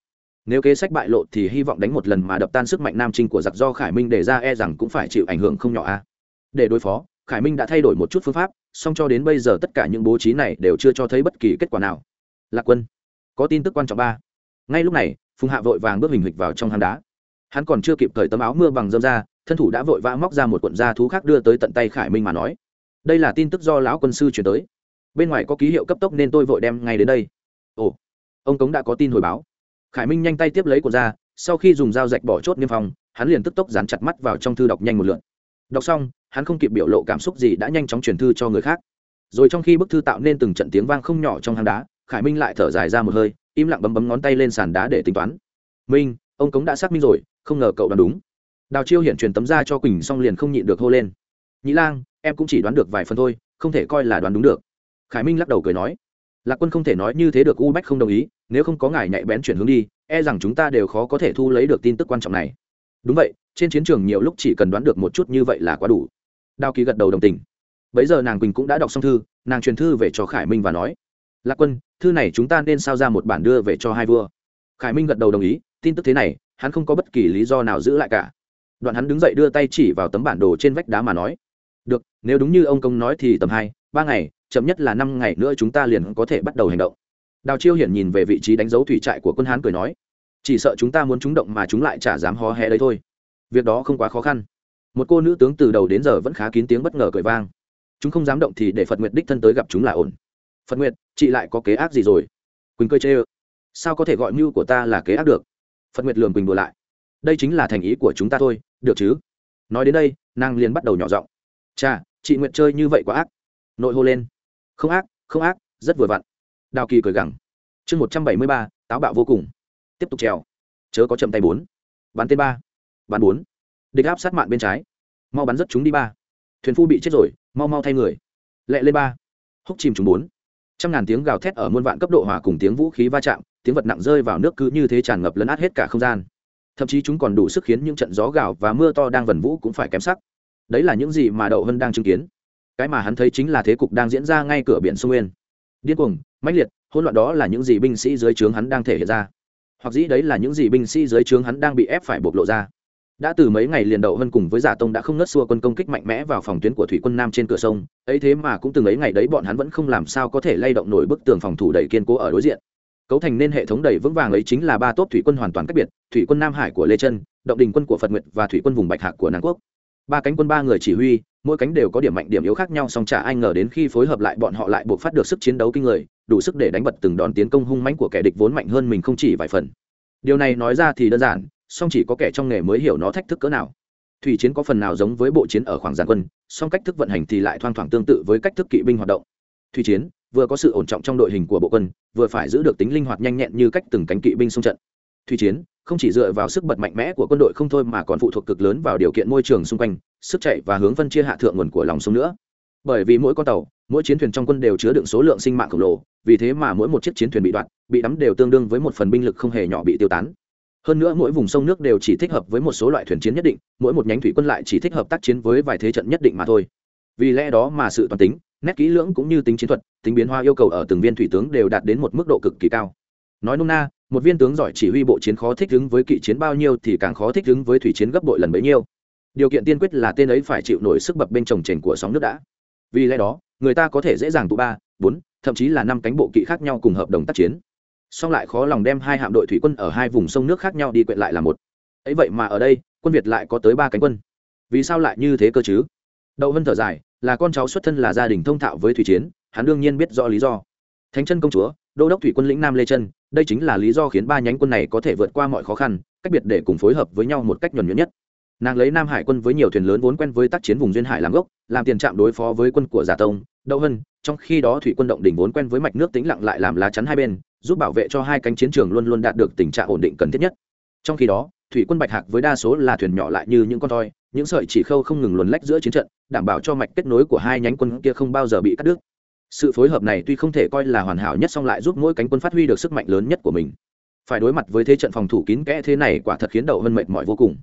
nếu kế sách bại lộ thì hy vọng đánh một lần mà đập tan sức mạnh nam trinh của giặc do Khải Minh đề ra e rằng cũng phải chịu ảnh hưởng không nhỏ a. Để đối phó, Khải Minh đã thay đổi một chút phương pháp, song cho đến bây giờ tất cả những bố trí này đều chưa cho thấy bất kỳ kết quả nào. Lạc Quân, có tin tức quan trọng ba. Ngay lúc này, Phùng Hạ vội vàng bước hình hịch vào trong hang đá. Hắn còn chưa kịp cởi tấm áo mưa bằng dâm ra, thân thủ đã vội vã móc ra một cuộn da thú khác đưa tới tận tay Khải Minh mà nói: đây là tin tức do lão quân sư truyền tới, bên ngoài có ký hiệu cấp tốc nên tôi vội đem ngay đến đây. Ồ, ông Cống đã có tin hồi báo. Khải Minh nhanh tay tiếp lấy cuộn da, sau khi dùng dao rạch bỏ chốt niêm phong, hắn liền tức tốc dán chặt mắt vào trong thư đọc nhanh một lượt. Đọc xong, hắn không kịp biểu lộ cảm xúc gì đã nhanh chóng truyền thư cho người khác. Rồi trong khi bức thư tạo nên từng trận tiếng vang không nhỏ trong hang đá, Khải Minh lại thở dài ra một hơi, im lặng bấm bấm ngón tay lên sàn đá để tính toán. Minh, ông Cống đã xác minh rồi, không ngờ cậu đoán đúng. Đào Chiêu Hiển truyền tấm da cho Quỳnh xong liền không nhịn được hô lên: Nhĩ Lang, em cũng chỉ đoán được vài phần thôi, không thể coi là đoán đúng được. Khải Minh lắc đầu cười nói: Lạc Quân không thể nói như thế được, U Bách không đồng ý, nếu không có ngài nhạy bén chuyển hướng đi, e rằng chúng ta đều khó có thể thu lấy được tin tức quan trọng này. Đúng vậy, trên chiến trường nhiều lúc chỉ cần đoán được một chút như vậy là quá đủ. Đào Kỳ gật đầu đồng tình. Bấy giờ nàng Quỳnh cũng đã đọc xong thư, nàng truyền thư về cho Khải Minh và nói: Lạc Quân, thư này chúng ta nên sao ra một bản đưa về cho hai vua. Khải Minh gật đầu đồng ý, tin tức thế này, hắn không có bất kỳ lý do nào giữ lại cả. Đoạn hắn đứng dậy đưa tay chỉ vào tấm bản đồ trên vách đá mà nói: được, nếu đúng như ông Công nói thì tầm 2-3 ngày, chậm nhất là 5 ngày nữa chúng ta liền có thể bắt đầu hành động. Đào Chiêu Hiển nhìn về vị trí đánh dấu thủy trại của quân Hán cười nói: chỉ sợ chúng ta muốn chúng động mà chúng lại chả dám hó hé đấy thôi. Việc đó không quá khó khăn. Một cô nữ tướng từ đầu đến giờ vẫn khá kín tiếng bất ngờ cười vang: chúng không dám động thì để Phật Nguyệt đích thân tới gặp chúng là ổn. Phật Nguyệt, chị lại có kế ác gì rồi? Quỳnh cười chê ơ: sao có thể gọi mưu của ta là kế ác được? Phật Nguyệt lườm Quỳnh đùa lại: đây chính là thành ý của chúng ta thôi, được chứ? Nói đến đây, nàng liền bắt đầu nhỏ giọng: chà, chị Nguyệt chơi như vậy quá ác. Nội hô lên: không ác, không ác, rất vừa vặn. Đào Kỳ cười gằn: chương 173, táo bạo vô cùng. Tiếp tục trèo, chớ có chậm tay 4. Bắn tên 3. Bắn 4. Địch áp sát mạn bên trái, mau bắn rất chúng đi 3. Thuyền phu bị chết rồi, mau mau thay người. Lẹ lên 3. Húc chìm chúng 4. Trăm ngàn tiếng gào thét ở muôn vạn cấp độ hòa cùng tiếng vũ khí va chạm, tiếng vật nặng rơi vào nước cứ như thế tràn ngập lấn át hết cả không gian. Thậm chí chúng còn đủ sức khiến những trận gió gào và mưa to đang vần vũ cũng phải kém sắc. Đấy là những gì mà Đậu Hân đang chứng kiến. Cái mà hắn thấy chính là thế cục đang diễn ra ngay cửa biển sông Nguyên. Điên cuồng, mãnh liệt, hỗn loạn, đó là những gì binh sĩ dưới trướng hắn đang thể hiện ra. Hoặc dĩ đấy là những gì binh sĩ dưới trướng hắn đang bị ép phải bộc lộ ra. Đã từ mấy ngày liền Đậu Hân cùng với Giả Tông đã không ngớt xua quân công kích mạnh mẽ vào phòng tuyến của thủy quân Nam trên cửa sông, ấy thế mà cũng từng ấy ngày đấy bọn hắn vẫn không làm sao có thể lay động nổi bức tường phòng thủ đầy kiên cố ở đối diện. Cấu thành nên hệ thống đầy vững vàng ấy chính là 3 tốp thủy quân hoàn toàn cách biệt: thủy quân Nam Hải của Lê Chân, Động Đình quân của Phật Nguyệt và thủy quân vùng Bạch Hạc của Nam Quốc. 3 cánh quân 3 người chỉ huy, mỗi cánh đều có điểm mạnh điểm yếu khác nhau, song chả ai ngờ đến khi phối hợp lại bọn họ lại buộc phát được sức chiến đấu kinh người, đủ sức để đánh bật từng đòn tiến công hung mãnh của kẻ địch vốn mạnh hơn mình không chỉ vài phần. Điều này nói ra thì đơn giản, song chỉ có kẻ trong nghề mới hiểu nó thách thức cỡ nào. Thủy chiến có phần nào giống với bộ chiến ở khoảng giàn quân, song cách thức vận hành thì lại thoang thoảng tương tự với cách thức kỵ binh hoạt động. Thủy chiến vừa có sự ổn trọng trong đội hình của bộ quân, vừa phải giữ được tính linh hoạt nhanh nhẹn như cách từng cánh kỵ binh xung trận. Thủy chiến không chỉ dựa vào sức bật mạnh mẽ của quân đội không thôi mà còn phụ thuộc cực lớn vào điều kiện môi trường xung quanh, sức chạy và hướng phân chia hạ thượng nguồn của lòng sông nữa. Bởi vì mỗi con tàu, mỗi chiến thuyền trong quân đều chứa đựng số lượng sinh mạng khổng lồ, vì thế mà mỗi một chiếc chiến thuyền bị đoạn, bị đắm đều tương đương với một phần binh lực không hề nhỏ bị tiêu tán. Hơn nữa mỗi vùng sông nước đều chỉ thích hợp với một số loại thuyền chiến nhất định, mỗi một nhánh thủy quân lại chỉ thích hợp tác chiến với vài thế trận nhất định mà thôi. Vì lẽ đó mà sự toàn tính, nét kỹ lưỡng cũng như tính chiến thuật, tính biến hóa yêu cầu ở từng viên thủy tướng đều đạt đến một mức độ cực kỳ cao. Nói nôm na, một viên tướng giỏi chỉ huy bộ chiến khó thích ứng với kỵ chiến bao nhiêu thì càng khó thích ứng với thủy chiến gấp bội lần bấy nhiêu. Điều kiện tiên quyết là tên ấy phải chịu nổi sức bập bên chồng chềnh của sóng nước đã. Vì lẽ đó, người ta có thể dễ dàng tụ 3, 4, thậm chí là 5 cánh bộ kỵ khác nhau cùng hợp đồng tác chiến. Song lại khó lòng đem 2 hạm đội thủy quân ở 2 vùng sông nước khác nhau đi quyện lại là một. Ấy vậy mà ở đây, quân Việt lại có tới 3 cánh quân. Vì sao lại như thế cơ chứ? Đậu Hân thở dài, là con cháu xuất thân là gia đình thông thạo với thủy chiến, hắn đương nhiên biết rõ lý do. Thánh Chân công chúa, đô đốc thủy quân lĩnh Nam Lê Chân, đây chính là lý do khiến 3 nhánh quân này có thể vượt qua mọi khó khăn, cách biệt để cùng phối hợp với nhau một cách nhuần nhuyễn nhất. Nàng lấy Nam Hải quân với nhiều thuyền lớn vốn quen với tác chiến vùng duyên hải làm gốc, làm tiền trạm đối phó với quân của Giả Tông, Đậu Hân, trong khi đó thủy quân Động Đình vốn quen với mạch nước tĩnh lặng lại làm lá chắn hai bên, giúp bảo vệ cho 2 cánh chiến trường luôn luôn đạt được tình trạng ổn định cần thiết nhất. Trong khi đó, thủy quân Bạch Hạc với đa số là thuyền nhỏ lại như những con toi, những sợi chỉ khâu không ngừng luồn lách giữa chiến trận, đảm bảo cho mạch kết nối của 2 nhánh quân kia không bao giờ bị cắt đứt. Sự phối hợp này tuy không thể coi là hoàn hảo nhất, song lại giúp mỗi cánh quân phát huy được sức mạnh lớn nhất của mình. Phải đối mặt với thế trận phòng thủ kín kẽ thế này quả thật khiến Đậu Hân mệt mỏi vô cùng.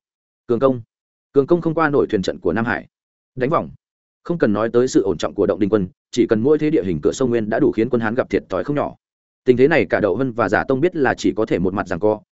Cường công không qua nổi thuyền trận của Nam Hải. Đánh vòng. Không cần nói tới sự ổn trọng của Động Đình quân, chỉ cần mỗi thế địa hình cửa sông Nguyên đã đủ khiến quân Hán gặp thiệt thòi không nhỏ. Tình thế này cả Đậu Hân và Giả Tông biết là chỉ có thể một mặt giằng co,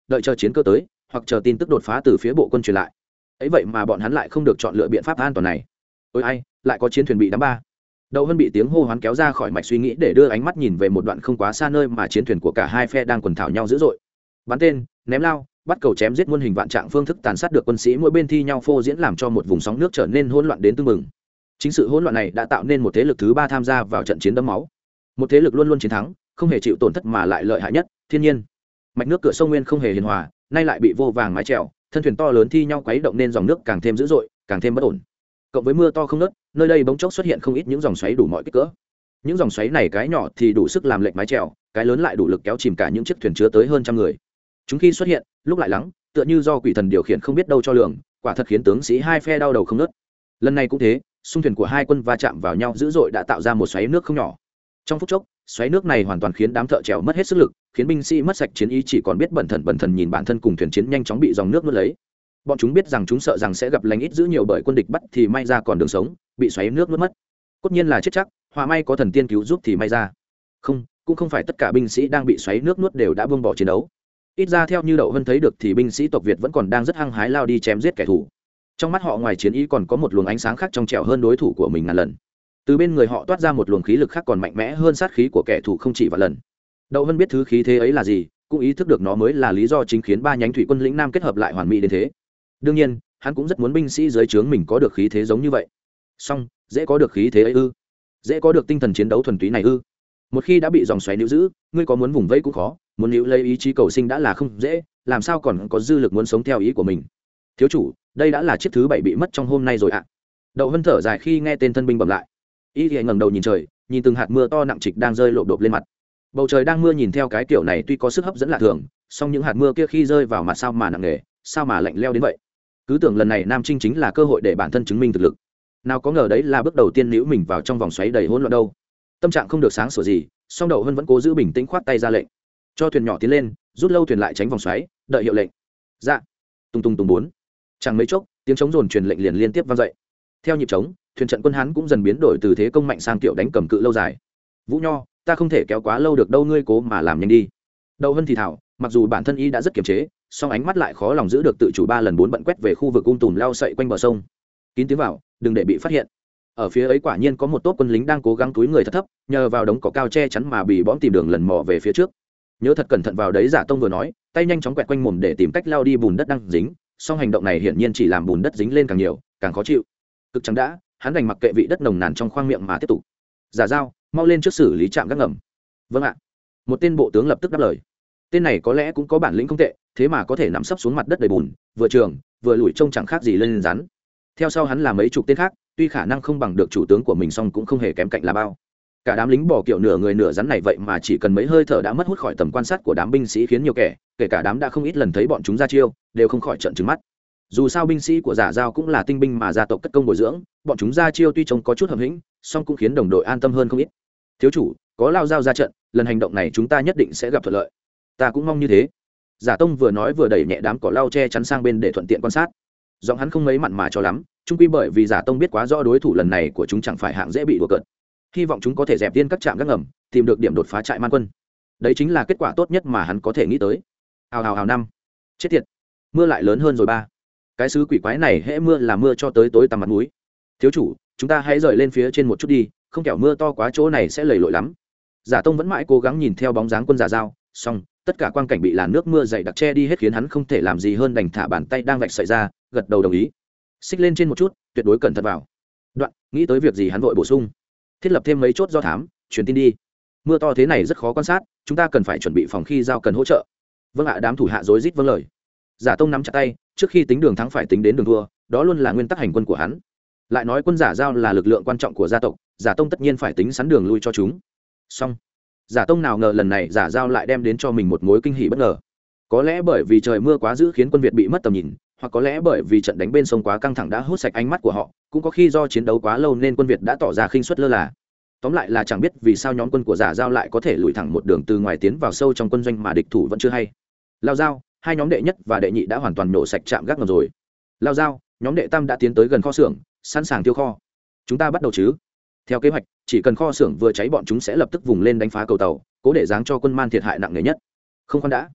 đợi chờ chiến cơ tới hoặc chờ tin tức đột phá từ phía bộ quân truyền lại. Ấy vậy mà bọn hắn lại không được chọn lựa biện pháp an toàn này. Ôi ai, lại có chiến thuyền bị đắm ba. Đậu Hân bị tiếng hô hoán kéo ra khỏi mạch suy nghĩ để đưa ánh mắt nhìn về một đoạn không quá xa nơi mà chiến thuyền của cả hai phe đang quần thảo nhau dữ dội. Bắn tên, ném lao, bắt cầu chém giết muôn hình vạn trạng phương thức tàn sát được quân sĩ mỗi bên thi nhau phô diễn làm cho một vùng sóng nước trở nên hỗn loạn đến tương mừng. Chính sự hỗn loạn này đã tạo nên một thế lực thứ ba tham gia vào trận chiến đẫm máu. Một thế lực luôn luôn chiến thắng, không hề chịu tổn thất mà lại lợi hại nhất, thiên nhiên. Mạch nước cửa sông Nguyên không hề hiền hòa, nay lại bị vô vàng mái chèo, thân thuyền to lớn thi nhau quấy động nên dòng nước càng thêm dữ dội, càng thêm bất ổn. Cộng với mưa to không ngớt, nơi đây bỗng chốc xuất hiện không ít những dòng xoáy đủ mọi kích cỡ. Những dòng xoáy này cái nhỏ thì đủ sức làm lệch mái chèo, cái lớn lại đủ lực kéo chìm cả những chiếc thuyền chứa tới hơn trăm người. Chúng khi xuất hiện, lúc lại lắng, tựa như do quỷ thần điều khiển không biết đâu cho lường, quả thật khiến tướng sĩ hai phe đau đầu không ngớt. Lần này cũng thế, xung thuyền của hai quân va chạm vào nhau dữ dội đã tạo ra một xoáy nước không nhỏ. Trong phút chốc, xoáy nước này hoàn toàn khiến đám thợ chèo mất hết sức lực, khiến binh sĩ mất sạch chiến ý, chỉ còn biết bần thần nhìn bản thân cùng thuyền chiến nhanh chóng bị dòng nước nuốt lấy. Bọn chúng biết rằng chúng sợ rằng sẽ gặp lành ít dữ nhiều bởi quân địch bắt thì may ra còn đường sống, bị xoáy nước nuốt mất. Cốt nhiên là chết chắc, hòa may có thần tiên cứu giúp thì may ra. Không, cũng không phải tất cả binh sĩ đang bị xoáy nước nuốt đều đã buông bỏ chiến đấu. Ít ra theo như Đậu Hân thấy được thì binh sĩ tộc Việt vẫn còn đang rất hăng hái lao đi chém giết kẻ thù. Trong mắt họ ngoài chiến ý còn có một luồng ánh sáng khác trong trẻo hơn đối thủ của mình ngàn lần. Từ bên người họ toát ra một luồng khí lực khác còn mạnh mẽ hơn sát khí của kẻ thù không chỉ vài lần. Đậu Hân biết thứ khí thế ấy là gì, cũng ý thức được nó mới là lý do chính khiến ba nhánh thủy quân lĩnh Nam kết hợp lại hoàn mỹ đến thế. Đương nhiên, hắn cũng rất muốn binh sĩ dưới trướng mình có được khí thế giống như vậy. Song, dễ có được khí thế ấy ư? Dễ có được tinh thần chiến đấu thuần túy này ư? Một khi đã bị dòng xoáy níu giữ, ngươi có muốn vùng vẫy cũng khó, muốn níu lấy ý chí cầu sinh đã là không dễ, làm sao còn có dư lực muốn sống theo ý của mình. Thiếu chủ, đây đã là chiếc thứ 7 bị mất trong hôm nay rồi ạ. Đậu Hân thở dài khi nghe tên thân binh bẩm lại. Y thì ngẩng đầu nhìn trời, nhìn từng hạt mưa to nặng trịch đang rơi lộp độp lên mặt. Bầu trời đang mưa nhìn theo cái kiểu này tuy có sức hấp dẫn lạ thường, song những hạt mưa kia khi rơi vào mặt sao mà nặng nề, sao mà lạnh lẽo đến vậy. Cứ tưởng lần này Nam Trinh chính là cơ hội để bản thân chứng minh thực lực, nào có ngờ đấy là bước đầu tiên níu mình vào trong vòng xoáy đầy hỗn loạn đâu. Tâm trạng không được sáng sủa gì, song Đậu Hân vẫn cố giữ bình tĩnh, khoát tay ra lệnh cho thuyền nhỏ tiến lên, rút lâu thuyền lại tránh vòng xoáy, đợi hiệu lệnh. Dạ. Tung tung tung bốn. Chẳng mấy chốc, tiếng trống dồn truyền lệnh liền liên tiếp vang dậy. Theo nhịp trống, thuyền trận quân Hán cũng dần biến đổi từ thế công mạnh sang kiểu đánh cầm cự lâu dài. Vũ Nho, ta không thể kéo quá lâu được đâu, ngươi cố mà làm nhanh đi. Đậu Hân thì thào, mặc dù bản thân y đã rất kiềm chế, song ánh mắt lại khó lòng giữ được tự chủ, 3 lần 4 bận quét về khu vực tùm lao sậy quanh bờ sông. Kín tiếng vào, đừng để bị phát hiện. Ở phía ấy quả nhiên có một tốp quân lính đang cố gắng cúi người thật thấp, nhờ vào đống cỏ cao che chắn mà bị bõm tìm đường lần mò về phía trước. Nhớ thật cẩn thận vào đấy, Giả Tông vừa nói, tay nhanh chóng quẹt quanh mồm để tìm cách lao đi bùn đất đang dính, song hành động này hiển nhiên chỉ làm bùn đất dính lên càng nhiều, càng khó chịu. Cực chẳng đã, hắn đành mặc kệ vị đất nồng nàn trong khoang miệng mà tiếp tục. Giả Giao, mau lên trước xử lý trạm gác ngầm. Vâng ạ. Một tên bộ tướng lập tức đáp lời. Tên này có lẽ cũng có bản lĩnh không tệ, thế mà có thể nằm sấp xuống mặt đất đầy bùn, vừa trường vừa lủi trông chẳng khác gì lên rắn. Theo sau hắn là mấy chục tên khác, tuy khả năng không bằng được chủ tướng của mình song cũng không hề kém cạnh là bao. Cả đám lính bò kiểu nửa người nửa rắn này vậy mà chỉ cần mấy hơi thở đã mất hút khỏi tầm quan sát của đám binh sĩ, khiến nhiều kẻ, kể cả đám đã không ít lần thấy bọn chúng ra chiêu, đều không khỏi trợn trừng mắt. Dù sao binh sĩ của Giả Giao cũng là tinh binh mà gia tộc cất công bồi dưỡng, bọn chúng ra chiêu tuy trông có chút hậm hĩnh, song cũng khiến đồng đội an tâm hơn không ít. Thiếu chủ, có Lao Giao ra trận, lần hành động này chúng ta nhất định sẽ gặp thuận lợi. Ta cũng mong như thế. Giả Tông vừa nói vừa đẩy nhẹ đám cỏ lau che chắn sang bên để thuận tiện quan sát. Giọng hắn không mấy mặn mà cho lắm, chung quy bởi vì Giả Tông biết quá rõ đối thủ lần này của chúng chẳng phải hạng dễ bị đùa cợt. Hy vọng chúng có thể dẹp tiên các trạm gác ngầm, tìm được điểm đột phá trại man quân. Đấy chính là kết quả tốt nhất mà hắn có thể nghĩ tới. Hào hào hào năm. Chết tiệt. Mưa lại lớn hơn rồi ba. Cái xứ quỷ quái này hễ mưa là mưa cho tới tối tăm mặt mũi. Thiếu chủ, chúng ta hãy rời lên phía trên một chút đi, không kẻo mưa to quá chỗ này sẽ lầy lội lắm. Giả Tông vẫn mãi cố gắng nhìn theo bóng dáng quân Giả Giao, song tất cả quang cảnh bị làn nước mưa dày đặc che đi hết, khiến hắn không thể làm gì hơn đành thả bàn tay đang vạch sợi ra, gật đầu đồng ý. Xích lên trên một chút, tuyệt đối cẩn thận vào. Đoạn, nghĩ tới việc gì hắn vội bổ sung. Thiết lập thêm mấy chốt do thám, truyền tin đi. Mưa to thế này rất khó quan sát, chúng ta cần phải chuẩn bị phòng khi Giao cần hỗ trợ. Vâng ạ. Đám thủ hạ rối rít vâng lời. Giả Tông nắm chặt tay, trước khi tính đường thắng phải tính đến đường thua, đó luôn là nguyên tắc hành quân của hắn. Lại nói quân Giả Giao là lực lượng quan trọng của gia tộc, Giả Tông tất nhiên phải tính sẵn đường lui cho chúng. Xong, Giả Tông nào ngờ lần này Giả Giao lại đem đến cho mình một mối kinh hỉ bất ngờ. Có lẽ bởi vì trời mưa quá dữ khiến quân Việt bị mất tầm nhìn, hoặc có lẽ bởi vì trận đánh bên sông quá căng thẳng đã hút sạch ánh mắt của họ, cũng có khi do chiến đấu quá lâu nên quân Việt đã tỏ ra khinh suất lơ là. Tóm lại là chẳng biết vì sao nhóm quân của Giả Giao lại có thể lùi thẳng một đường từ ngoài tiến vào sâu trong quân doanh mà địch thủ vẫn chưa hay. Lao Giao, hai nhóm đệ nhất và đệ nhị đã hoàn toàn nổ sạch trạm gác ngầm rồi. Lao Giao, nhóm đệ tam đã tiến tới gần kho xưởng, sẵn sàng tiêu kho. Chúng ta bắt đầu chứ? Theo kế hoạch, chỉ cần kho xưởng vừa cháy bọn chúng sẽ lập tức vùng lên đánh phá cầu tàu, cố để giáng cho quân Man thiệt hại nặng nề nhất. Không, khoan đã.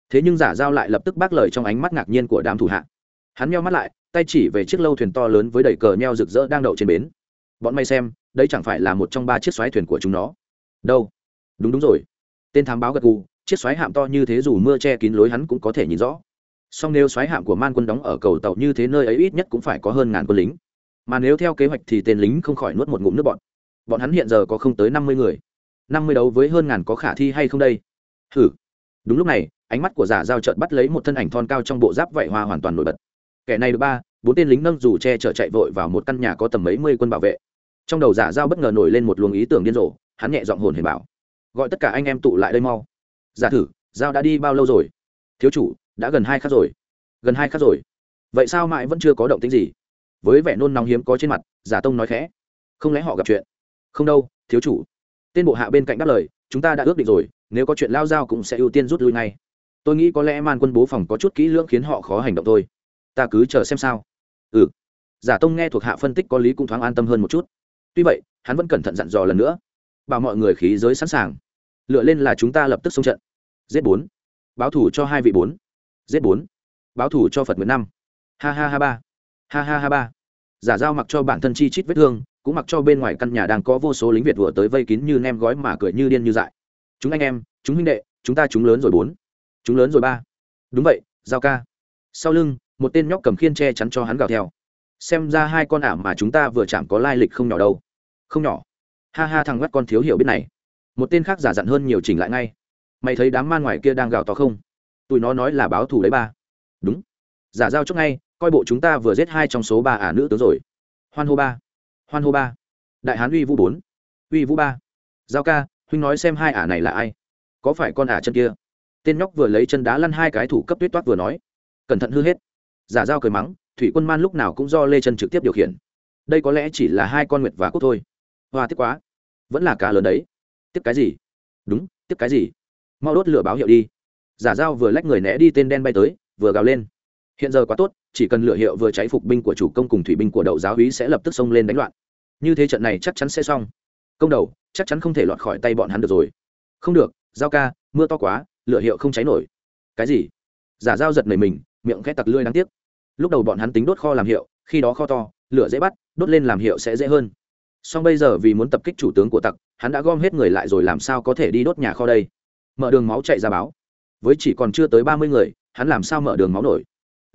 thế nhưng giả giao lại lập tức bác lời trong ánh mắt ngạc nhiên của đám thủ hạ. Hắn nheo mắt lại, tay chỉ về chiếc lâu thuyền to lớn với đầy cờ nheo rực rỡ đang đậu trên bến. Bọn mày xem, đây chẳng phải là một trong 3 chiếc xoáy thuyền của chúng nó đâu? Đúng rồi. Tên thám báo gật gù, chiếc xoáy hạm to như thế dù mưa che kín lối hắn cũng có thể nhìn rõ. Song nếu xoáy hạm của Man Quân đóng ở cầu tàu như thế, nơi ấy ít nhất cũng phải có hơn 1000 quân lính. Mà nếu theo kế hoạch thì tên lính không khỏi nuốt một ngụm nước bọt. Bọn hắn hiện giờ có không tới 50 người. 50 đấu với hơn 1000 có khả thi hay không đây? Hử. Đúng lúc này, ánh mắt của giả giao chợt bắt lấy một thân ảnh thon cao trong bộ giáp vảy hoa hoàn toàn nổi bật. Kẻ này được 4 tên lính nâng dù che chở chạy vội vào một căn nhà có tầm mấy mươi quân bảo vệ. Trong đầu giả giao bất ngờ nổi lên một luồng ý tưởng điên rồ, hắn nhẹ giọng hồn hển bảo: gọi tất cả anh em tụ lại đây mau. Giả thử, giao đã đi bao lâu rồi? Thiếu chủ, đã gần 2 khắc rồi. Gần 2 khắc rồi? Vậy sao mãi vẫn chưa có động tĩnh gì? Với vẻ nôn nóng hiếm có trên mặt, giả tông nói khẽ: không lẽ họ gặp chuyện? Không đâu, thiếu chủ. Tên bộ hạ bên cạnh đáp lời: chúng ta đã ước định rồi, nếu có chuyện lao giao cũng sẽ ưu tiên rút lui ngay. Tôi nghĩ có lẽ Man Quân bố phòng có chút kỹ lưỡng khiến họ khó hành động thôi. Ta cứ chờ xem sao. Ừ. Giả tông nghe thuộc hạ phân tích có lý cũng thoáng an tâm hơn một chút. Tuy vậy, hắn vẫn cẩn thận dặn dò lần nữa, bảo mọi người khí giới sẵn sàng. Lựa lên là chúng ta lập tức xông trận. Giết 4. Báo thủ cho 2 vị 4. Giết 4. Báo thủ cho Phật 15. Ha ha ha 3. Ha ha ha 3. Giả giao mặc cho bản thân chi chít vết thương, cũng mặc cho bên ngoài căn nhà đang có vô số lính Việt vừa tới vây kín như nem gói mà cười như điên như dại. Chúng anh em, chúng huynh đệ, chúng ta chúng lớn rồi 4. Chúng lớn rồi 3. Đúng vậy, giao ca. Sau lưng, một tên nhóc cầm khiên che chắn cho hắn gào theo. Xem ra 2 con ả mà chúng ta vừa chạm có lai lịch không nhỏ đâu. Không nhỏ. Ha ha, thằng ngắt con thiếu hiểu biết này. Một tên khác giả dặn hơn nhiều chỉnh lại ngay. Mày thấy đám man ngoài kia đang gào to không? Tụi nó nói là báo thù đấy 3. Đúng. Giả giao chốc ngay, coi bộ chúng ta vừa giết 2 trong số 3 ả nữ tướng rồi. Hoan hô 3. Hoan hô 3. Đại hán uy vũ 4. Uy vũ 3. Giao ca, huynh nói xem 2 ả này là ai? Có phải con ả chân kia? Tên nhóc vừa lấy chân đá lăn 2 cái thủ cấp tuyết toát vừa nói. Cẩn thận hư hết. Giả giao cười mắng, thủy quân man lúc nào cũng do Lê Chân trực tiếp điều khiển. Đây có lẽ chỉ là 2 con nguyệt và cốt thôi. Hoa tiếc quá. Vẫn là cá lớn đấy. Tiếc cái gì? Đúng, tiếc cái gì? Mau đốt lửa báo hiệu đi. Giả giao vừa lách người né đi, tên đen bay tới, vừa gào lên. Hiện giờ quá tốt, chỉ cần lửa hiệu vừa cháy, phục binh của chủ công cùng thủy binh của đậu giáo úy sẽ lập tức xông lên đánh loạn. Như thế trận này chắc chắn sẽ xong. Công đầu chắc chắn không thể lọt khỏi tay bọn hắn được rồi. Không được, giao ca, mưa to quá, lửa hiệu không cháy nổi. Cái gì? Giả giao giật nảy mình, miệng khẽ tặc lưỡi đáng tiếc. Lúc đầu bọn hắn tính đốt kho làm hiệu, khi đó kho to, lửa dễ bắt, đốt lên làm hiệu sẽ dễ hơn. Song bây giờ vì muốn tập kích chủ tướng của tặc, hắn đã gom hết người lại rồi, làm sao có thể đi đốt nhà kho đây? Mở đường máu chạy ra báo. Với chỉ còn chưa tới 30 người, hắn làm sao mở đường máu nổi?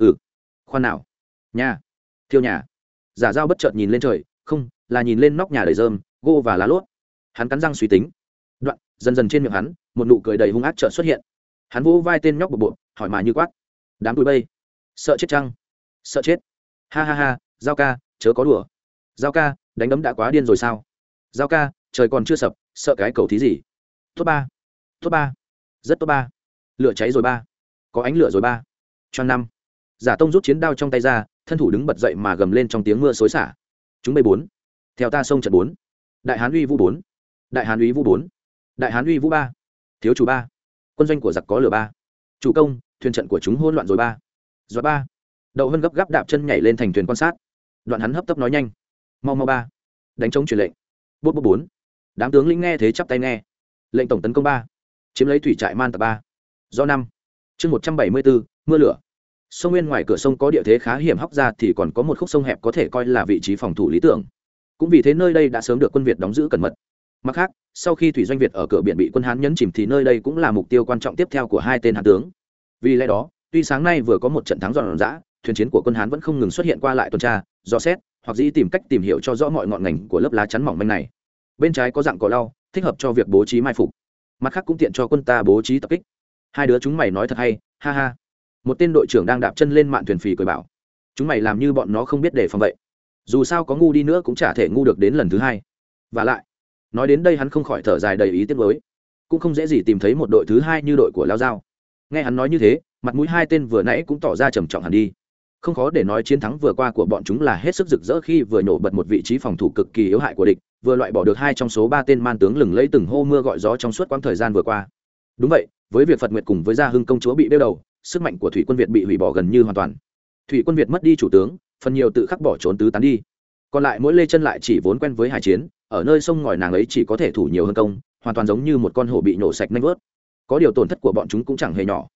Khoan nào. Nhà. Thiêu nhà. Giả giao bất chợt nhìn lên trời, không, là nhìn lên nóc nhà đầy rơm, gỗ và lá lốt. Hắn cắn răng suy tính. Đoạn, dần dần trên miệng hắn, một nụ cười đầy hung ác chợt xuất hiện. Hắn vỗ vai tên nhóc bộ, hỏi mà như quát. Đám tụi bay, sợ chết chăng? Sợ chết. Ha ha ha, giao ca, chớ có đùa. Giao ca, đánh đấm đã quá điên rồi sao? Giao ca, trời còn chưa sập, sợ cái cầu thí gì? Tốt 3. Tốt 3. Rất tốt 3. Lửa cháy rồi 3. Có ánh lửa rồi 3. Choang 5. Giả tông rút chiến đao trong tay ra, thân thủ đứng bật dậy mà gầm lên trong tiếng mưa xối xả. Chúng bay 4. Theo ta xông trận 4. Đại hán uy vũ 4. Đại hán uy vũ 4. Đại hán uy vũ 3. Thiếu chủ 3. Quân doanh của giặc có lửa 3. Chủ công, thuyền trận của chúng hỗn loạn rồi 3. Giọt 3. Đậu Hân gấp gáp đạp chân nhảy lên thành thuyền quan sát. Đoạn hắn hấp tấp nói nhanh. Mau mau 3. Đánh trống truyền lệnh. Bốt bốt 4. Đám tướng lĩnh nghe thế chắp tay nghe. Lệnh tổng tấn công 3. Chiếm lấy thủy trại Man Tập 3. Do 5. Chương 174, mưa lửa. Sông Nguyên ngoài cửa sông có địa thế khá hiểm hóc ra thì còn có một khúc sông hẹp có thể coi là vị trí phòng thủ lý tưởng. Cũng vì thế nơi đây đã sớm được quân Việt đóng giữ cẩn mật. Mặt khác, sau khi thủy doanh Việt ở cửa biển bị quân Hán nhấn chìm thì nơi đây cũng là mục tiêu quan trọng tiếp theo của 2 tên Hán tướng. Vì lẽ đó, tuy sáng nay vừa có một trận thắng ròn rã, thuyền chiến của quân Hán vẫn không ngừng xuất hiện qua lại tuần tra, dò xét, hoặc dĩ tìm cách tìm hiểu cho rõ mọi ngọn ngành của lớp lá chắn mỏng manh này. Bên trái có dạng cỏ lau, thích hợp cho việc bố trí mai phục. Mặt khác cũng tiện cho quân ta bố trí tập kích. 2 đứa chúng mày nói thật hay, ha ha. Một tên đội trưởng đang đạp chân lên mạn thuyền phì cười bảo. Chúng mày làm như bọn nó không biết đề phòng vậy. Dù sao có ngu đi nữa cũng chả thể ngu được đến lần thứ 2. Và lại, nói đến đây hắn không khỏi thở dài đầy ý tiếc nuối. Cũng không dễ gì tìm thấy một đội thứ 2 như đội của Lao Giao. Nghe hắn nói như thế, mặt mũi 2 tên vừa nãy cũng tỏ ra trầm trọng hẳn đi. Không khó để nói chiến thắng vừa qua của bọn chúng là hết sức rực rỡ khi vừa nổ bật một vị trí phòng thủ cực kỳ yếu hại của địch, vừa loại bỏ được 2 trong số 3 tên man tướng lừng lẫy từng hô mưa gọi gió trong suốt quãng thời gian vừa qua. Đúng vậy, với việc Phật Nguyệt cùng với Gia Hưng công chúa bị đeo đầu, sức mạnh của thủy quân Việt bị hủy bỏ gần như hoàn toàn. Thủy quân Việt mất đi chủ tướng, phần nhiều tự khắc bỏ trốn tứ tán đi. Còn lại mỗi Lê Chân lại chỉ vốn quen với hải chiến, ở nơi sông ngòi nàng ấy chỉ có thể thủ nhiều hơn công, hoàn toàn giống như một con hổ bị nổ sạch nanh vớt. Có điều tổn thất của bọn chúng cũng chẳng hề nhỏ.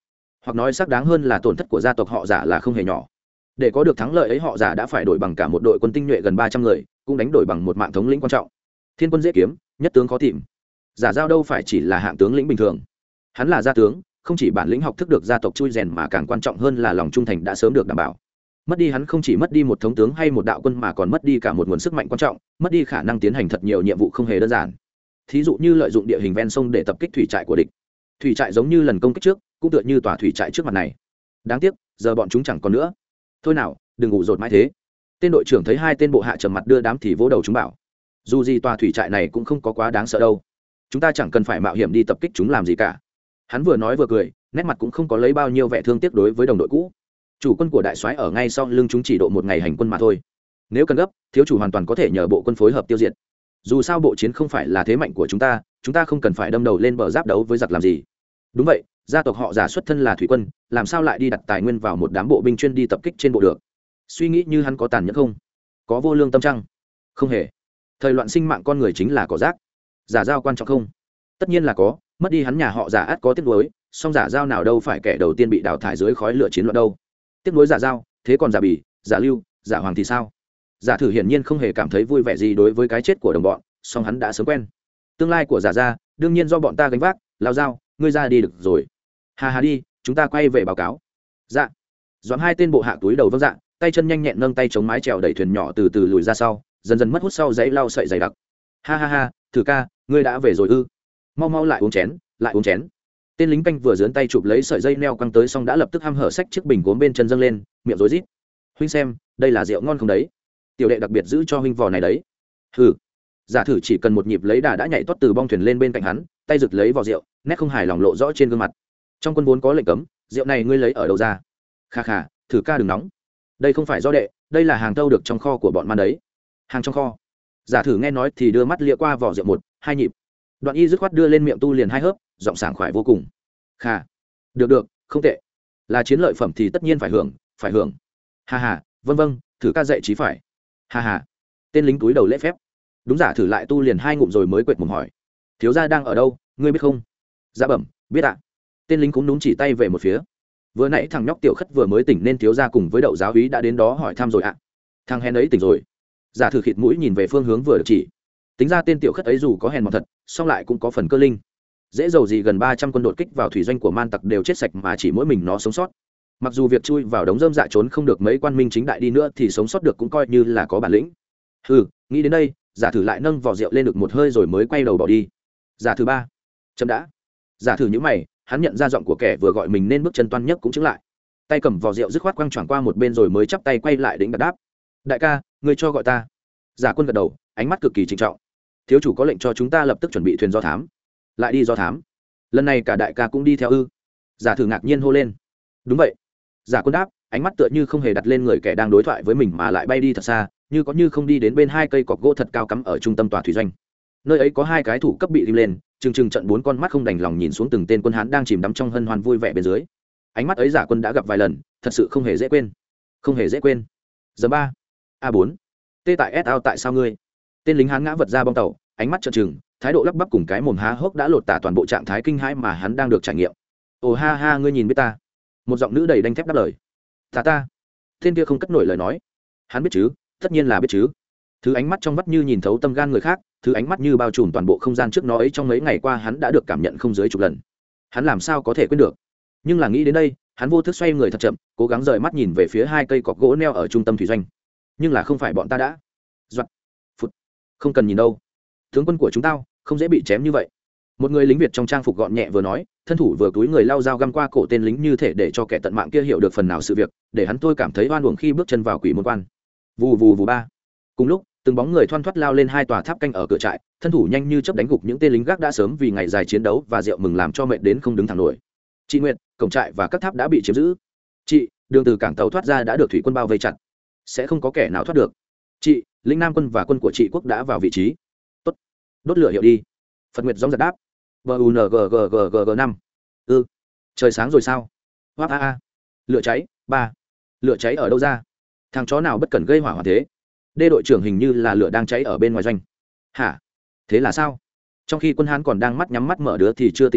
hoặc nói xác đáng hơn là tổn thất của gia tộc họ Giả là không hề nhỏ. Để có được thắng lợi ấy họ Giả đã phải đổi bằng cả một đội quân tinh nhuệ gần 300 người, cũng đánh đổi bằng một mạng thống lĩnh quan trọng. Thiên quân dễ kiếm, nhất tướng khó tìm. Giả Giao đâu phải chỉ là hạng tướng lĩnh bình thường, hắn là gia tướng, không chỉ bản lĩnh học thức được gia tộc chui rèn mà càng quan trọng hơn là lòng trung thành đã sớm được đảm bảo. Mất đi hắn không chỉ mất đi một thống tướng hay một đạo quân mà còn mất đi cả một nguồn sức mạnh quan trọng, mất đi khả năng tiến hành thật nhiều nhiệm vụ không hề đơn giản. Thí dụ như lợi dụng địa hình ven sông để tập kích thủy trại của địch. Thủy trại giống như lần công kích trước, cũng tựa như tòa thủy trại trước mặt này. Đáng tiếc, giờ bọn chúng chẳng còn nữa. Thôi nào, đừng ngủ dột mãi thế. Tên đội trưởng thấy hai tên bộ hạ trầm mặt đưa đám thì vỗ đầu chúng bảo: dù gì tòa thủy trại này cũng không có quá đáng sợ đâu, chúng ta chẳng cần phải mạo hiểm đi tập kích chúng làm gì cả. Hắn vừa nói vừa cười, nét mặt cũng không có lấy bao nhiêu vẻ thương tiếc đối với đồng đội cũ. Chủ quân của đại soái ở ngay sau lưng chúng chỉ độ một ngày hành quân mà thôi. Nếu cần gấp, thiếu chủ hoàn toàn có thể nhờ bộ quân phối hợp tiêu diệt. Dù sao bộ chiến không phải là thế mạnh của chúng ta không cần phải đâm đầu lên bờ giáp đấu với giặc làm gì. Đúng vậy, gia tộc họ Giả xuất thân là thủy quân, làm sao lại đi đặt tài nguyên vào một đám bộ binh chuyên đi tập kích trên bộ được? Suy nghĩ như hắn có tàn nhẫn không? Có vô lương tâm chăng? Không hề. Thời loạn sinh mạng con người chính là cỏ rác. Giả Giao quan trọng không? Tất nhiên là có, mất đi hắn nhà họ Giả ắt có tiếc nuối, song Giả Giao nào đâu phải kẻ đầu tiên bị đào thải dưới khói lửa chiến loạn đâu. Tiếc nuối Giả Giao, thế còn Giả Bỉ, Giả Lưu, Giả Hoàng thì sao? Giả Thử hiển nhiên không hề cảm thấy vui vẻ gì đối với cái chết của đồng bọn, song hắn đã sớm quen. Tương lai của Giả gia đương nhiên do bọn ta gánh vác. Lao Giao, ngươi ra đi được rồi. Hà hà đi, chúng ta quay về báo cáo. Dạ. Doãn hai tên bộ hạ túi đầu vâng dạ, tay chân nhanh nhẹn nâng tay chống mái chèo đẩy thuyền nhỏ từ từ lùi ra sau, dần dần mất hút sau dãy lau sậy dày đặc. Ha ha ha, Thử ca, ngươi đã về rồi ư? Mau mau lại uống chén, lại uống chén. Tên lính canh vừa giớn tay chụp lấy sợi dây neo căng tới xong đã lập tức hăm hở xách chiếc bình gốm bên chân dâng lên, miệng rối rít. Huynh xem, đây là rượu ngon không đấy? Tiểu đệ đặc biệt giữ cho huynh vò này đấy. Hừ. Giả Thử chỉ cần một nhịp lấy đà đã nhảy tót từ bong thuyền lên bên cạnh hắn, tay giật lấy vò rượu, nét không hài lòng lộ rõ trên gương mặt. Trong quân vốn có lệnh cấm, rượu này ngươi lấy ở đâu ra? Kha kha, Thử ca đừng nóng. Đây không phải do đệ, đây là hàng thâu được trong kho của bọn man đấy. Hàng trong kho. Giả Thử nghe nói thì đưa mắt lia qua vỏ rượu một hai nhịp. Đoạn Y dứt khoát đưa lên miệng tu liền hai hớp, giọng sảng khoái vô cùng. Kha. Được được, không tệ. Là chiến lợi phẩm thì tất nhiên phải hưởng, phải hưởng. Hà hà, vâng vâng, Thử ca dạy chí phải. Hà hà. Tên lính túi đầu lễ phép. Đúng. Giả Thử lại tu liền hai ngụm rồi mới quệt mồm hỏi: thiếu gia đang ở đâu, ngươi biết không? Dạ bẩm, biết ạ. Tên lính cũng núm chỉ tay về một phía. Vừa nãy thằng nhóc Tiểu Khất vừa mới tỉnh nên thiếu gia cùng với Đậu giáo úy đã đến đó hỏi thăm rồi ạ. Thằng hèn ấy tỉnh rồi. Giả Thử khịt mũi nhìn về phương hướng vừa được chỉ. Tính ra tên Tiểu Khất ấy dù có hèn mọn thật, song lại cũng có phần cơ linh. Dễ dầu gì gần 300 quân đột kích vào thủy doanh của man tặc đều chết sạch mà chỉ mỗi mình nó sống sót. Mặc dù việc chui vào đống rơm dạ trốn không được mấy quan minh chính đại đi nữa thì sống sót được cũng coi như là có bản lĩnh. Hừ, nghĩ đến đây, Giả Thử lại nâng vỏ rượu lên được một hơi rồi mới quay đầu bỏ đi. Giả Thử ba, chậm đã. Giả Thử nhíu mày, hắn nhận ra giọng của kẻ vừa gọi mình nên bước chân toan nhấc cũng chứng lại. Tay cầm vỏ rượu dứt khoát quăng choảng qua một bên rồi mới chắp tay quay lại đĩnh đáp: đại ca, ngươi cho gọi ta. Giả Quân gật đầu, ánh mắt cực kỳ trịnh trọng. Thiếu chủ có lệnh cho chúng ta lập tức chuẩn bị thuyền do thám. Lại đi do thám? Lần này cả đại ca cũng đi theo ư? Giả Thử ngạc nhiên hô lên. Đúng vậy. Giả Quân đáp, ánh mắt tựa như không hề đặt lên người kẻ đang đối thoại với mình mà lại bay đi thật xa, như có như không đi đến bên hai cây cọc gỗ thật cao cắm ở trung tâm tòa thủy doanh. Nơi ấy có hai cái thủ cấp bị lim lên, trừng trận bốn con mắt không đành lòng nhìn xuống từng tên quân hán đang chìm đắm trong hân hoan vui vẻ bên dưới. Ánh mắt ấy Giả Quân đã gặp vài lần, thật sự không hề dễ quên. Không hề dễ quên. Giờ 3. A4. T tại S ao tại sao ngươi? Tên lính hán ngã vật ra bong tàu, ánh mắt trợn trừng, thái độ lắp bắp cùng cái mồm há hốc đã lột tả toàn bộ trạng thái kinh hãi mà hắn đang được trải nghiệm. Ồ ha ha, ngươi nhìn biết ta. Một giọng nữ đầy đanh thép đáp lời. Ta. Tên kia không cất nổi lời nói. Hắn biết chứ, tất nhiên là biết chứ. Thứ ánh mắt trong vắt như nhìn thấu tâm gan người khác, thứ ánh mắt như bao trùm toàn bộ không gian trước nó ấy trong mấy ngày qua hắn đã được cảm nhận không dưới chục lần. Hắn làm sao có thể quên được? Nhưng là nghĩ đến đây, hắn vô thức xoay người thật chậm, cố gắng rời mắt nhìn về phía hai cây cọc gỗ neo ở trung tâm thủy doanh. Nhưng là không phải bọn ta đã? Doặt. Phụt. Không cần nhìn đâu. Tướng quân của chúng tao không dễ bị chém như vậy. Một người lính Việt trong trang phục gọn nhẹ vừa nói, thân thủ vừa túi người lao dao găm qua cổ tên lính như thể để cho kẻ tận mạng kia hiểu được phần nào sự việc, để hắn tôi cảm thấy oan uổng khi bước chân vào quỷ môn quan. Vù vù vù ba. Cùng lúc, từng bóng người thoăn thoắt lao lên hai tòa tháp canh ở cửa trại, thân thủ nhanh như chớp đánh gục những tên lính gác đã sớm vì ngày dài chiến đấu và rượu mừng làm cho mệt đến không đứng thẳng nổi. Chị Nguyệt, cổng trại và các tháp đã bị chiếm giữ. Chị, đường từ cảng tàu thoát ra đã được thủy quân bao vây chặt, sẽ không có kẻ nào thoát được. Chị, lĩnh Nam quân và quân của chị quốc đã vào vị trí. Tốt, đốt lửa hiệu đi. Phật Nguyệt gióng giật đáp. BUNGGGGG 5. Trời sáng rồi sao? Hoáp a. Lửa cháy. 3. Lửa cháy ở đâu ra? Thằng chó nào bất cần gây hỏa hoạn thế? Đê đội trưởng hình như là lửa đang cháy ở bên ngoài doanh. Hả? Thế là sao? Trong khi quân Hán còn đang mắt nhắm mắt mở đứa thì chưa tỉnh ngủ,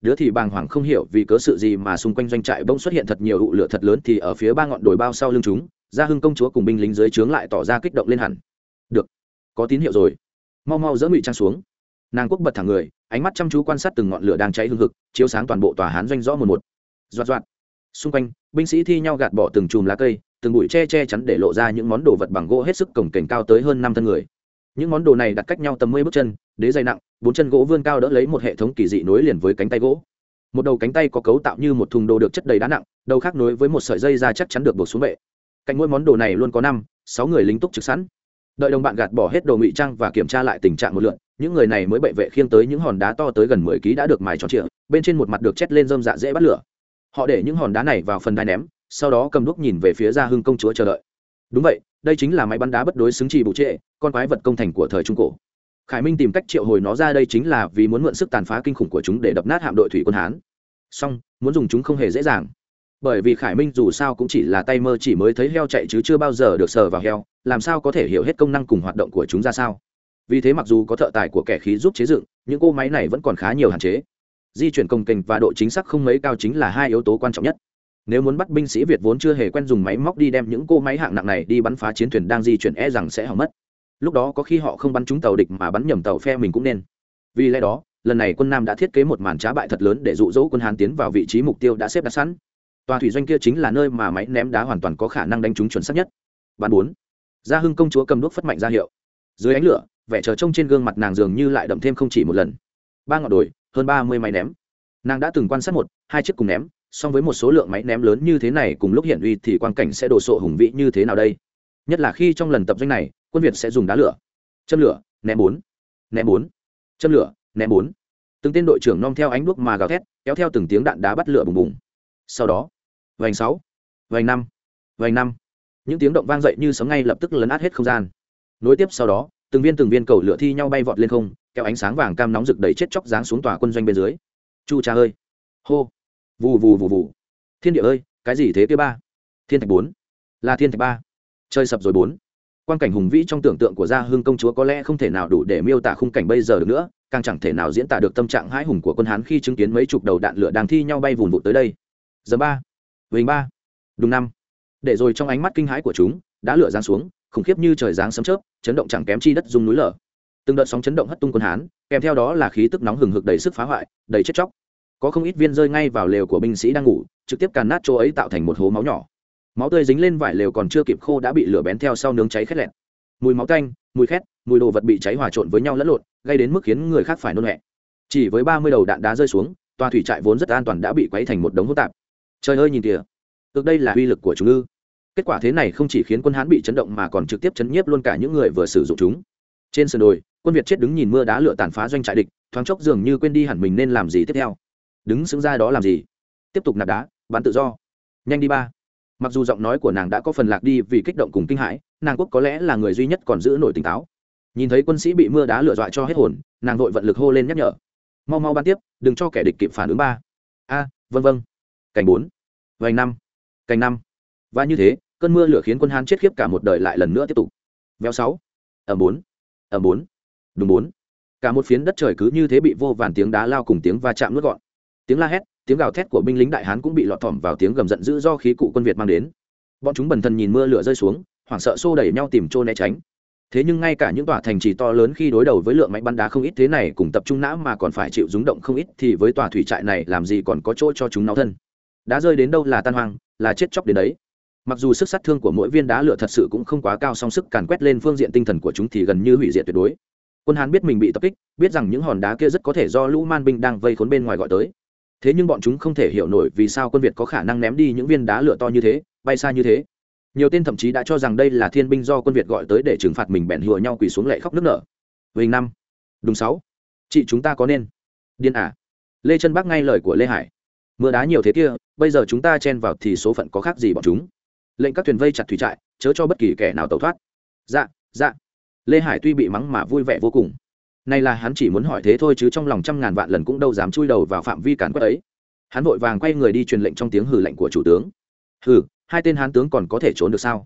đứa thì bàng hoàng không hiểu vì cớ sự gì mà xung quanh doanh trại bỗng xuất hiện thật nhiều ụ lửa thật lớn, thì ở phía ba ngọn đồi bao sau lưng chúng, Gia Hưng công chúa cùng binh lính dưới trướng lại tỏ ra kích động lên hẳn. Được, có tín hiệu rồi, mau mau dỡ ngụy trang xuống. Nàng quốc bật thẳng người, ánh mắt chăm chú quan sát từng ngọn lửa đang cháy hừng hực, chiếu sáng toàn bộ tòa hán doanh rõ một một. Doạt doạt. Xung quanh, binh sĩ thi nhau gạt bỏ từng chùm lá cây, từng bụi che chắn để lộ ra những món đồ vật bằng gỗ hết sức cồng kềnh cao tới hơn 5 thân người. Những món đồ này đặt cách nhau tầm 10 bước chân, đế dày nặng, 4 chân gỗ vươn cao đỡ lấy một hệ thống kỳ dị nối liền với cánh tay gỗ. Một đầu cánh tay có cấu tạo như một thùng đồ được chất đầy đá nặng, đầu khác nối với một sợi dây da chắc chắn được buộc xuống bệ. Cạnh mỗi món đồ này luôn có 5-6 người lính túc trực sẵn. Đợi đồng bạn gạt bỏ hết đồ ngụy trang và kiểm tra lại tình trạng một lượt, những người này mới bệ vệ khiêng tới những hòn đá to tới gần 10 kg đã được mài tròn trịa, bên trên một mặt được chét lên rơm dạ dễ bắt lửa. Họ để những hòn đá này vào phần đai ném, sau đó cầm đuốc nhìn về phía Gia Hưng công chúa chờ đợi. Đúng vậy, đây chính là máy bắn đá bất đối xứng trì bù trệ, con quái vật công thành của thời trung cổ. Khải Minh tìm cách triệu hồi nó ra đây chính là vì muốn mượn sức tàn phá kinh khủng của chúng để đập nát hạm đội thủy quân Hán. Song muốn dùng chúng không hề dễ dàng, bởi vì Khải Minh dù sao cũng chỉ là tay mơ, chỉ mới thấy heo chạy chứ chưa bao giờ được sờ vào heo, làm sao có thể hiểu hết công năng cùng hoạt động của chúng ra sao. Vì thế mặc dù có thợ tài của kẻ khí giúp chế dựng, những cỗ máy này vẫn còn khá nhiều hạn chế. Di chuyển cồng kềnh và độ chính xác không mấy cao chính là hai yếu tố quan trọng nhất. Nếu muốn bắt binh sĩ Việt vốn chưa hề quen dùng máy móc đi đem những cỗ máy hạng nặng này đi bắn phá chiến thuyền đang di chuyển, e rằng sẽ hỏng mất. Lúc đó có khi họ không bắn trúng tàu địch mà bắn nhầm tàu phe mình cũng nên. Vì lẽ đó, lần này quân Nam đã thiết kế một màn trá bại thật lớn để dụ dỗ quân Hán tiến vào vị trí mục tiêu đã xếp đặt sẵn. Tòa thủy doanh kia chính là nơi mà máy ném đá hoàn toàn có khả năng đánh trúng chuẩn xác nhất. Bắn 4. Gia Hưng công chúa cầm đuốc phất mạnh ra hiệu. Dưới ánh lửa, vẻ chờ trông trên gương mặt nàng dường như lại đậm thêm không chỉ một lần. 3 ngọn đồi, hơn 30 máy ném. Nàng đã từng quan sát 1-2 chiếc cùng ném, song với một số lượng máy ném lớn như thế này cùng lúc hiện uy thì quang cảnh sẽ đồ sộ hùng vĩ như thế nào đây? Nhất là khi trong lần tập doanh này, quân Việt sẽ dùng đá lửa, châm lửa, ném 4, ném 4, châm lửa, ném 4. Từng tên đội trưởng nom theo ánh đuốc mà gào thét, kéo theo từng tiếng đạn đá bắt lửa bùng bùng. Sau đó, vành 6, vành 5, vành 5. Những tiếng động vang dậy như sấm ngay lập tức lấn át hết không gian. Nối tiếp sau đó, từng viên cầu lửa thi nhau bay vọt lên không, kéo ánh sáng vàng cam nóng rực đầy chết chóc giáng xuống tòa quân doanh bên dưới. Chu cha ơi, hô, vù vù vù vù. Thiên địa ơi, cái gì thế kia ba? Thiên thạch 4, là thiên thạch 3. Trời sập rồi 4. Quang cảnh hùng vĩ trong tưởng tượng của Gia Hưng công chúa có lẽ không thể nào đủ để miêu tả khung cảnh bây giờ được nữa, càng chẳng thể nào diễn tả được tâm trạng hãi hùng của quân Hán khi chứng kiến mấy chục đầu đạn lửa đang thi nhau bay vùn vụt tới đây. Giờ 3, vành 3, đùng 5. Để rồi trong ánh mắt kinh hãi của chúng, đá lửa giáng xuống, khủng khiếp như trời giáng sấm chớp, chấn động chẳng kém chi đất rung núi lở. Từng đợt sóng chấn động hất tung quân Hán, kèm theo đó là khí tức nóng hừng hực đầy sức phá hoại, đầy chết chóc. Có không ít viên rơi ngay vào lều của binh sĩ đang ngủ, trực tiếp càn nát chỗ ấy tạo thành một hố máu nhỏ. Máu tươi dính lên vải lều còn chưa kịp khô đã bị lửa bén theo sau nướng cháy khét lẹt. Mùi máu tanh, mùi khét, mùi đồ vật bị cháy hòa trộn với nhau lẫn lộn, gây đến mức khiến người khác phải nôn ọe. Chỉ với 30 đầu đạn đá rơi xuống, tòa thủy trại vốn rất an toàn đã bị quấy thành một đống hỗn tạp. Trời ơi nhìn kìa, thực đây là uy lực của chúng ư? Kết quả thế này không chỉ khiến quân Hán bị chấn động mà còn trực tiếp chấn nhiếp luôn cả những người vừa sử dụng chúng. Trên sườn đồi, quân Việt chết đứng nhìn mưa đá lửa tàn phá doanh trại địch, thoáng chốc dường như quên đi hẳn mình nên làm gì tiếp theo. Đứng sững ra đó làm gì? Tiếp tục nạp đá, bắn tự do. Nhanh đi ba. Mặc dù giọng nói của nàng đã có phần lạc đi vì kích động cùng kinh hãi, nàng quốc có lẽ là người duy nhất còn giữ nổi tỉnh táo. Nhìn thấy quân sĩ bị mưa đá lửa dọa cho hết hồn, nàng vội vận lực hô lên nhắc nhở. Mau mau bắn tiếp, đừng cho kẻ địch kịp phản ứng. 3. Vâng vâng. Cành 4, vành 5, cành 5. Và như thế, cơn mưa lửa khiến quân Hán chết khiếp cả một đời lại lần nữa tiếp tục. Véo 6, ầm 4, ầm 4, đùng 4. Cả một phiến đất trời cứ như thế bị vô vàn tiếng đá lao cùng tiếng va chạm nuốt gọn. Tiếng la hét, tiếng gào thét của binh lính Đại Hán cũng bị lọt thỏm vào tiếng gầm giận dữ do khí cụ quân Việt mang đến. Bọn chúng bần thần nhìn mưa lửa rơi xuống, hoảng sợ xô đẩy nhau tìm chỗ né tránh. Thế nhưng ngay cả những tòa thành trì to lớn khi đối đầu với lượng máy bắn đá không ít thế này cùng tập trung não mà còn phải chịu rúng động không ít, thì với tòa thủy trại này làm gì còn có chỗ cho chúng náo thân. Đá rơi đến đâu là tan hoang, là chết chóc đến đấy. Mặc dù sức sát thương của mỗi viên đá lửa thật sự cũng không quá cao, song sức càn quét lên phương diện tinh thần của chúng thì gần như hủy diệt tuyệt đối. Quân Hán biết mình bị tập kích, biết rằng những hòn đá kia rất có thể do lũ man binh đang vây khốn bên ngoài gọi tới. Thế nhưng bọn chúng không thể hiểu nổi vì sao quân Việt có khả năng ném đi những viên đá lửa to như thế, bay xa như thế. Nhiều tên thậm chí đã cho rằng đây là thiên binh do quân Việt gọi tới để trừng phạt mình, bèn hùa nhau quỳ xuống lạy khóc nức nở. Vành 5, đùng 6. Chị chúng ta có nên điên à? Lê Chân bác ngay lời của Lê Hải. Mưa đá nhiều thế kia, bây giờ chúng ta chen vào thì số phận có khác gì bọn chúng. Lệnh các thuyền vây chặt thủy trại, chớ cho bất kỳ kẻ nào tẩu thoát. Dạ, dạ. Lê Hải tuy bị mắng mà vui vẻ vô cùng. Này là hắn chỉ muốn hỏi thế thôi chứ trong lòng trăm ngàn vạn lần cũng đâu dám chui đầu vào phạm vi càn quét ấy. Hắn vội vàng quay người đi truyền lệnh trong tiếng hừ lạnh của chủ tướng. Hừ, hai tên Hán tướng còn có thể trốn được sao?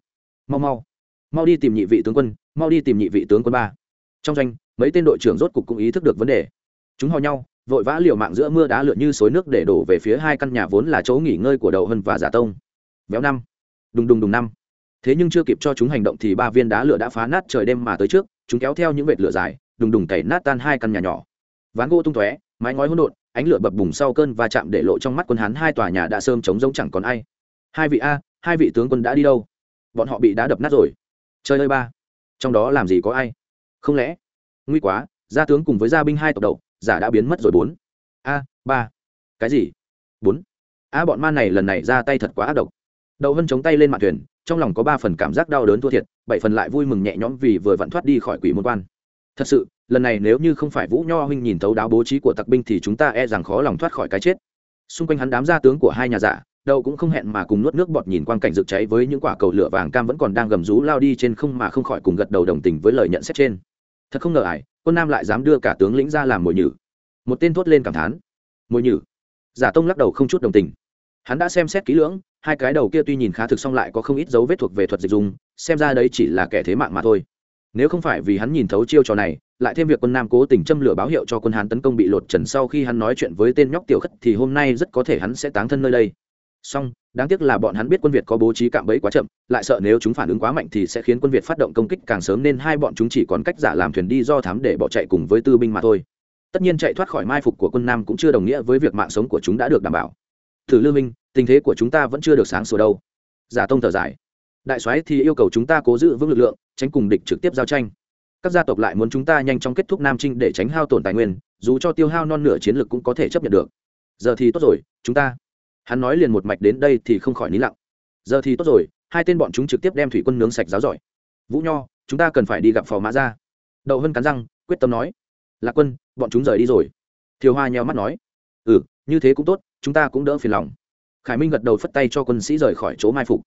Mau đi tìm nhị vị tướng quân, mau đi tìm nhị vị tướng quân 3. Trong doanh, mấy tên đội trưởng rốt cục cũng ý thức được vấn đề. Chúng hò nhau, vội vã liều mạng giữa mưa đá lửa như xối nước để đổ về phía hai căn nhà vốn là chỗ nghỉ ngơi của Đậu Hân và Giả Tông. Véo năm, đùng đùng đùng năm. Thế nhưng chưa kịp cho chúng hành động thì ba viên đá lửa đã phá nát trời đêm mà tới trước, chúng kéo theo những vệt lửa dài, đùng đùng tẩy nát tan hai căn nhà nhỏ. Ván gỗ tung tóe, mái ngói hỗn độn, ánh lửa bập bùng sau cơn va chạm để lộ trong mắt quân Hán hai tòa nhà đã sớm trống rỗng chẳng còn ai. Hai vị tướng quân đã đi đâu? Bọn họ bị đá đập nát rồi. Trời ơi ba, trong đó làm gì có ai? Không lẽ nguy quá, gia tướng cùng với gia binh hai tộc Đậu, Giả đã biến mất rồi. Bốn ba, cái gì? Bốn bọn man này lần này ra tay thật quá ác độc. Đậu Hân chống tay lên mạn thuyền, trong lòng có 3 phần cảm giác đau đớn thua thiệt, 7 phần lại vui mừng nhẹ nhõm vì vừa vặn thoát đi khỏi quỷ môn quan. Thật sự, lần này nếu như không phải Vũ Nho huynh nhìn thấu đáo bố trí của tặc binh thì chúng ta e rằng khó lòng thoát khỏi cái chết. Xung quanh hắn đám gia tướng của hai nhà Giả, Đậu cũng không hẹn mà cùng nuốt nước bọt nhìn quang cảnh rực cháy với những quả cầu lửa vàng cam vẫn còn đang gầm rú lao đi trên không mà không khỏi cùng gật đầu đồng tình với lời nhận xét trên. Thật không ngờ ải, quân Nam lại dám đưa cả tướng lĩnh ra làm mồi nhử. Một tên thốt lên cảm thán. Mồi nhử? Giả Tông lắc đầu không chút đồng tình. Hắn đã xem xét kỹ lưỡng, hai cái đầu kia tuy nhìn khá thực song lại có không ít dấu vết thuộc về thuật dịch dùng, xem ra đấy chỉ là kẻ thế mạng mà thôi. Nếu không phải vì hắn nhìn thấu chiêu trò này, lại thêm việc quân Nam cố tình châm lửa báo hiệu cho quân Hán tấn công bị lột trần sau khi hắn nói chuyện với tên nhóc tiểu khất thì hôm nay rất có thể hắn sẽ táng thân nơi đây. Song, đáng tiếc là bọn hắn biết quân Việt có bố trí cạm bẫy quá chậm, lại sợ nếu chúng phản ứng quá mạnh thì sẽ khiến quân Việt phát động công kích càng sớm nên hai bọn chúng chỉ còn cách giả làm thuyền đi do thám để bỏ chạy cùng với tư binh mà thôi. Tất nhiên chạy thoát khỏi mai phục của quân Nam cũng chưa đồng nghĩa với việc mạng sống của chúng đã được đảm bảo. Thử Lư Minh, tình thế của chúng ta vẫn chưa được sáng sủa đâu. Giả Tông thở dài. Đại soái thì yêu cầu chúng ta cố giữ vững lực lượng, tránh cùng địch trực tiếp giao tranh. Các gia tộc lại muốn chúng ta nhanh chóng kết thúc Nam Trinh để tránh hao tổn tài nguyên, dù cho tiêu hao non nửa chiến lực cũng có thể chấp nhận được. Giờ thì tốt rồi, chúng ta. Hắn nói liền một mạch đến đây thì không khỏi nín lặng. Giờ thì tốt rồi, hai tên bọn chúng trực tiếp đem thủy quân nướng sạch giáo giỏi. Vũ Nho, chúng ta cần phải đi gặp Phò Mã Gia. Đậu Hân cắn răng, quyết tâm nói. Lạc Quân, bọn chúng rời đi rồi. Thiều Hoa nheo mắt nói. Như thế cũng tốt, chúng ta cũng đỡ phiền lòng. Khải Minh gật đầu phất tay cho quân sĩ rời khỏi chỗ mai phục.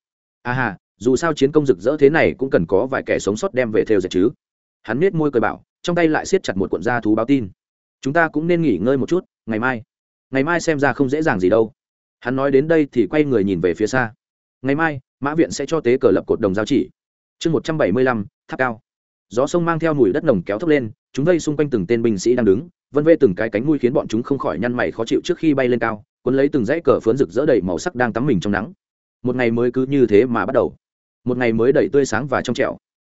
Dù sao chiến công rực rỡ thế này cũng cần có vài kẻ sống sót đem về theo dệt chứ. Hắn nết môi cười bảo, trong tay lại siết chặt một cuộn da thú báo tin. Chúng ta cũng nên nghỉ ngơi một chút, ngày mai xem ra không dễ dàng gì đâu. Hắn nói đến đây thì quay người nhìn về phía xa. Ngày mai Mã viện sẽ cho tế cờ lập cột đồng giao chỉ. Chương 175, tháp cao. Gió sông mang theo mùi đất nồng kéo thốc lên, chúng vây xung quanh từng tên binh sĩ đang đứng, vân vê từng cái cánh mũi khiến bọn chúng không khỏi nhăn mày khó chịu trước khi bay lên cao, cuốn lấy từng dãy cờ phướn rực rỡ đầy màu sắc đang tắm mình trong nắng. Một ngày mới cứ như thế mà bắt đầu, một ngày mới đầy tươi sáng và trong trẻo.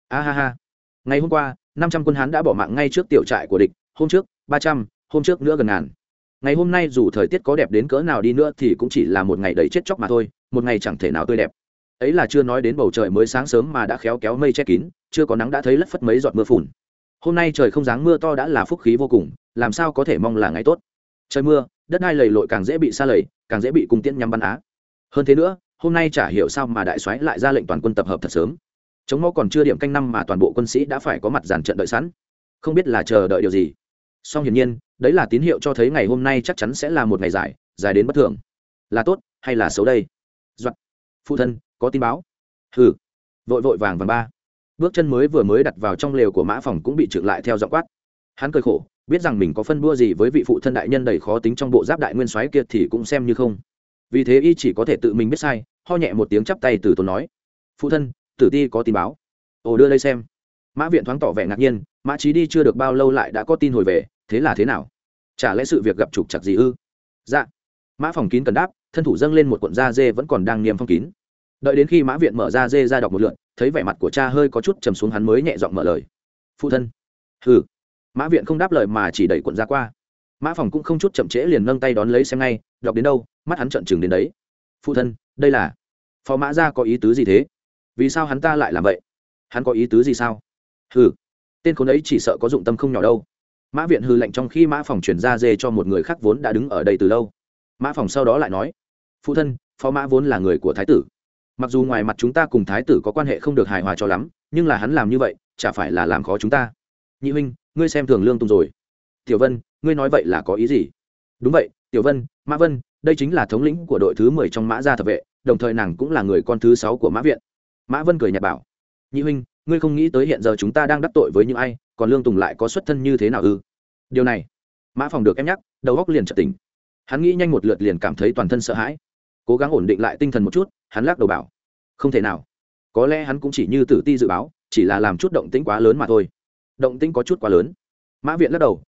Ngày hôm qua 500 quân Hán đã bỏ mạng ngay trước tiểu trại của địch, hôm trước 300, hôm trước nữa gần ngàn. Ngày hôm nay dù thời tiết có đẹp đến cỡ nào đi nữa thì cũng chỉ là một ngày đầy chết chóc mà thôi, một ngày chẳng thể nào tươi đẹp. Ấy là chưa nói đến bầu trời mới sáng sớm mà đã khéo kéo mây che kín, chưa có nắng đã thấy lất phất mấy giọt mưa phùn. Hôm nay trời không giáng mưa to đã là phúc khí vô cùng, làm sao có thể mong là ngày tốt. Trời mưa, đất đai lầy lội càng dễ bị sa lầy, càng dễ bị cung tiễn nhắm bắn á. Hơn thế nữa, hôm nay chả hiểu sao mà đại soái lại ra lệnh toàn quân tập hợp thật sớm. Chống mõ còn chưa điểm canh năm mà toàn bộ quân sĩ đã phải có mặt dàn trận đợi sẵn. Không biết là chờ đợi điều gì. Song hiển nhiên, đấy là tín hiệu cho thấy ngày hôm nay chắc chắn sẽ là một ngày dài, dài đến bất thường. Là tốt hay là xấu đây? Doạn. Phụ thân, có tin báo. Hừ. Vội vội vàng vàng ba. Bước chân mới đặt vào trong lều của Mã Phòng cũng bị trượng lại theo giọng quát. Hắn cười khổ, biết rằng mình có phân đua gì với vị phụ thân đại nhân đầy khó tính trong bộ giáp đại nguyên soái kia thì cũng xem như không. Vì thế y chỉ có thể tự mình biết sai, ho nhẹ một tiếng chắp tay từ tốn nói: phụ thân, tử ti có tin báo. Ồ, đưa đây xem. Mã Viện thoáng tỏ vẻ ngạc nhiên, Mã Chí đi chưa được bao lâu lại đã có tin hồi về, thế là thế nào? Chả lẽ sự việc gặp trục trặc gì ư? Dạ. Mã Phòng kín cần đáp, thân thủ dâng lên một cuộn da dê vẫn còn đang niêm phong kín. Đợi đến khi Mã Viện mở da dê ra đọc một lượt, thấy vẻ mặt của cha hơi có chút trầm xuống, hắn mới nhẹ giọng mở lời: phụ thân. Hừ. Mã Viện không đáp lời mà chỉ đẩy cuộn da qua. Mã Phòng cũng không chút chậm trễ liền nâng tay đón lấy xem ngay, đọc đến đâu, mắt hắn trợn trừng đến đấy. Phụ thân, đây là Phó Mã Gia có ý tứ gì thế? Vì sao hắn ta lại làm vậy? Hắn có ý tứ gì sao? Hừ, tên khốn ấy chỉ sợ có dụng tâm không nhỏ đâu. Mã Viện hừ lạnh trong khi Mã Phòng chuyển ra dê cho một người khác vốn đã đứng ở đây từ lâu. Mã Phòng sau đó lại nói: phụ thân, Phó Mã vốn là người của thái tử. Mặc dù ngoài mặt chúng ta cùng thái tử có quan hệ không được hài hòa cho lắm, nhưng là hắn làm như vậy chả phải là làm khó chúng ta. Nhị huynh, ngươi xem thường Lương Tùng rồi. Tiểu Vân, ngươi nói vậy là có ý gì? Đúng vậy, Tiểu Vân, Mã Vân, đây chính là thống lĩnh của đội thứ 10 trong Mã Gia thập vệ, đồng thời nàng cũng là người con thứ 6 của Mã Viện. Mã Vân cười nhạt bảo: nhị huynh, ngươi không nghĩ tới hiện giờ chúng ta đang đắc tội với những ai, còn Lương Tùng lại có xuất thân như thế nào ư? Điều này, Mã Phòng được em nhắc, đầu óc liền chợt tỉnh. Hắn nghĩ nhanh một lượt liền cảm thấy toàn thân sợ hãi, cố gắng ổn định lại tinh thần một chút, hắn lắc đầu bảo: không thể nào, có lẽ hắn cũng chỉ như Tử Ti dự báo, chỉ là làm chút động tĩnh quá lớn mà thôi. Động tĩnh có chút quá lớn. Mã Viện lắc đầu,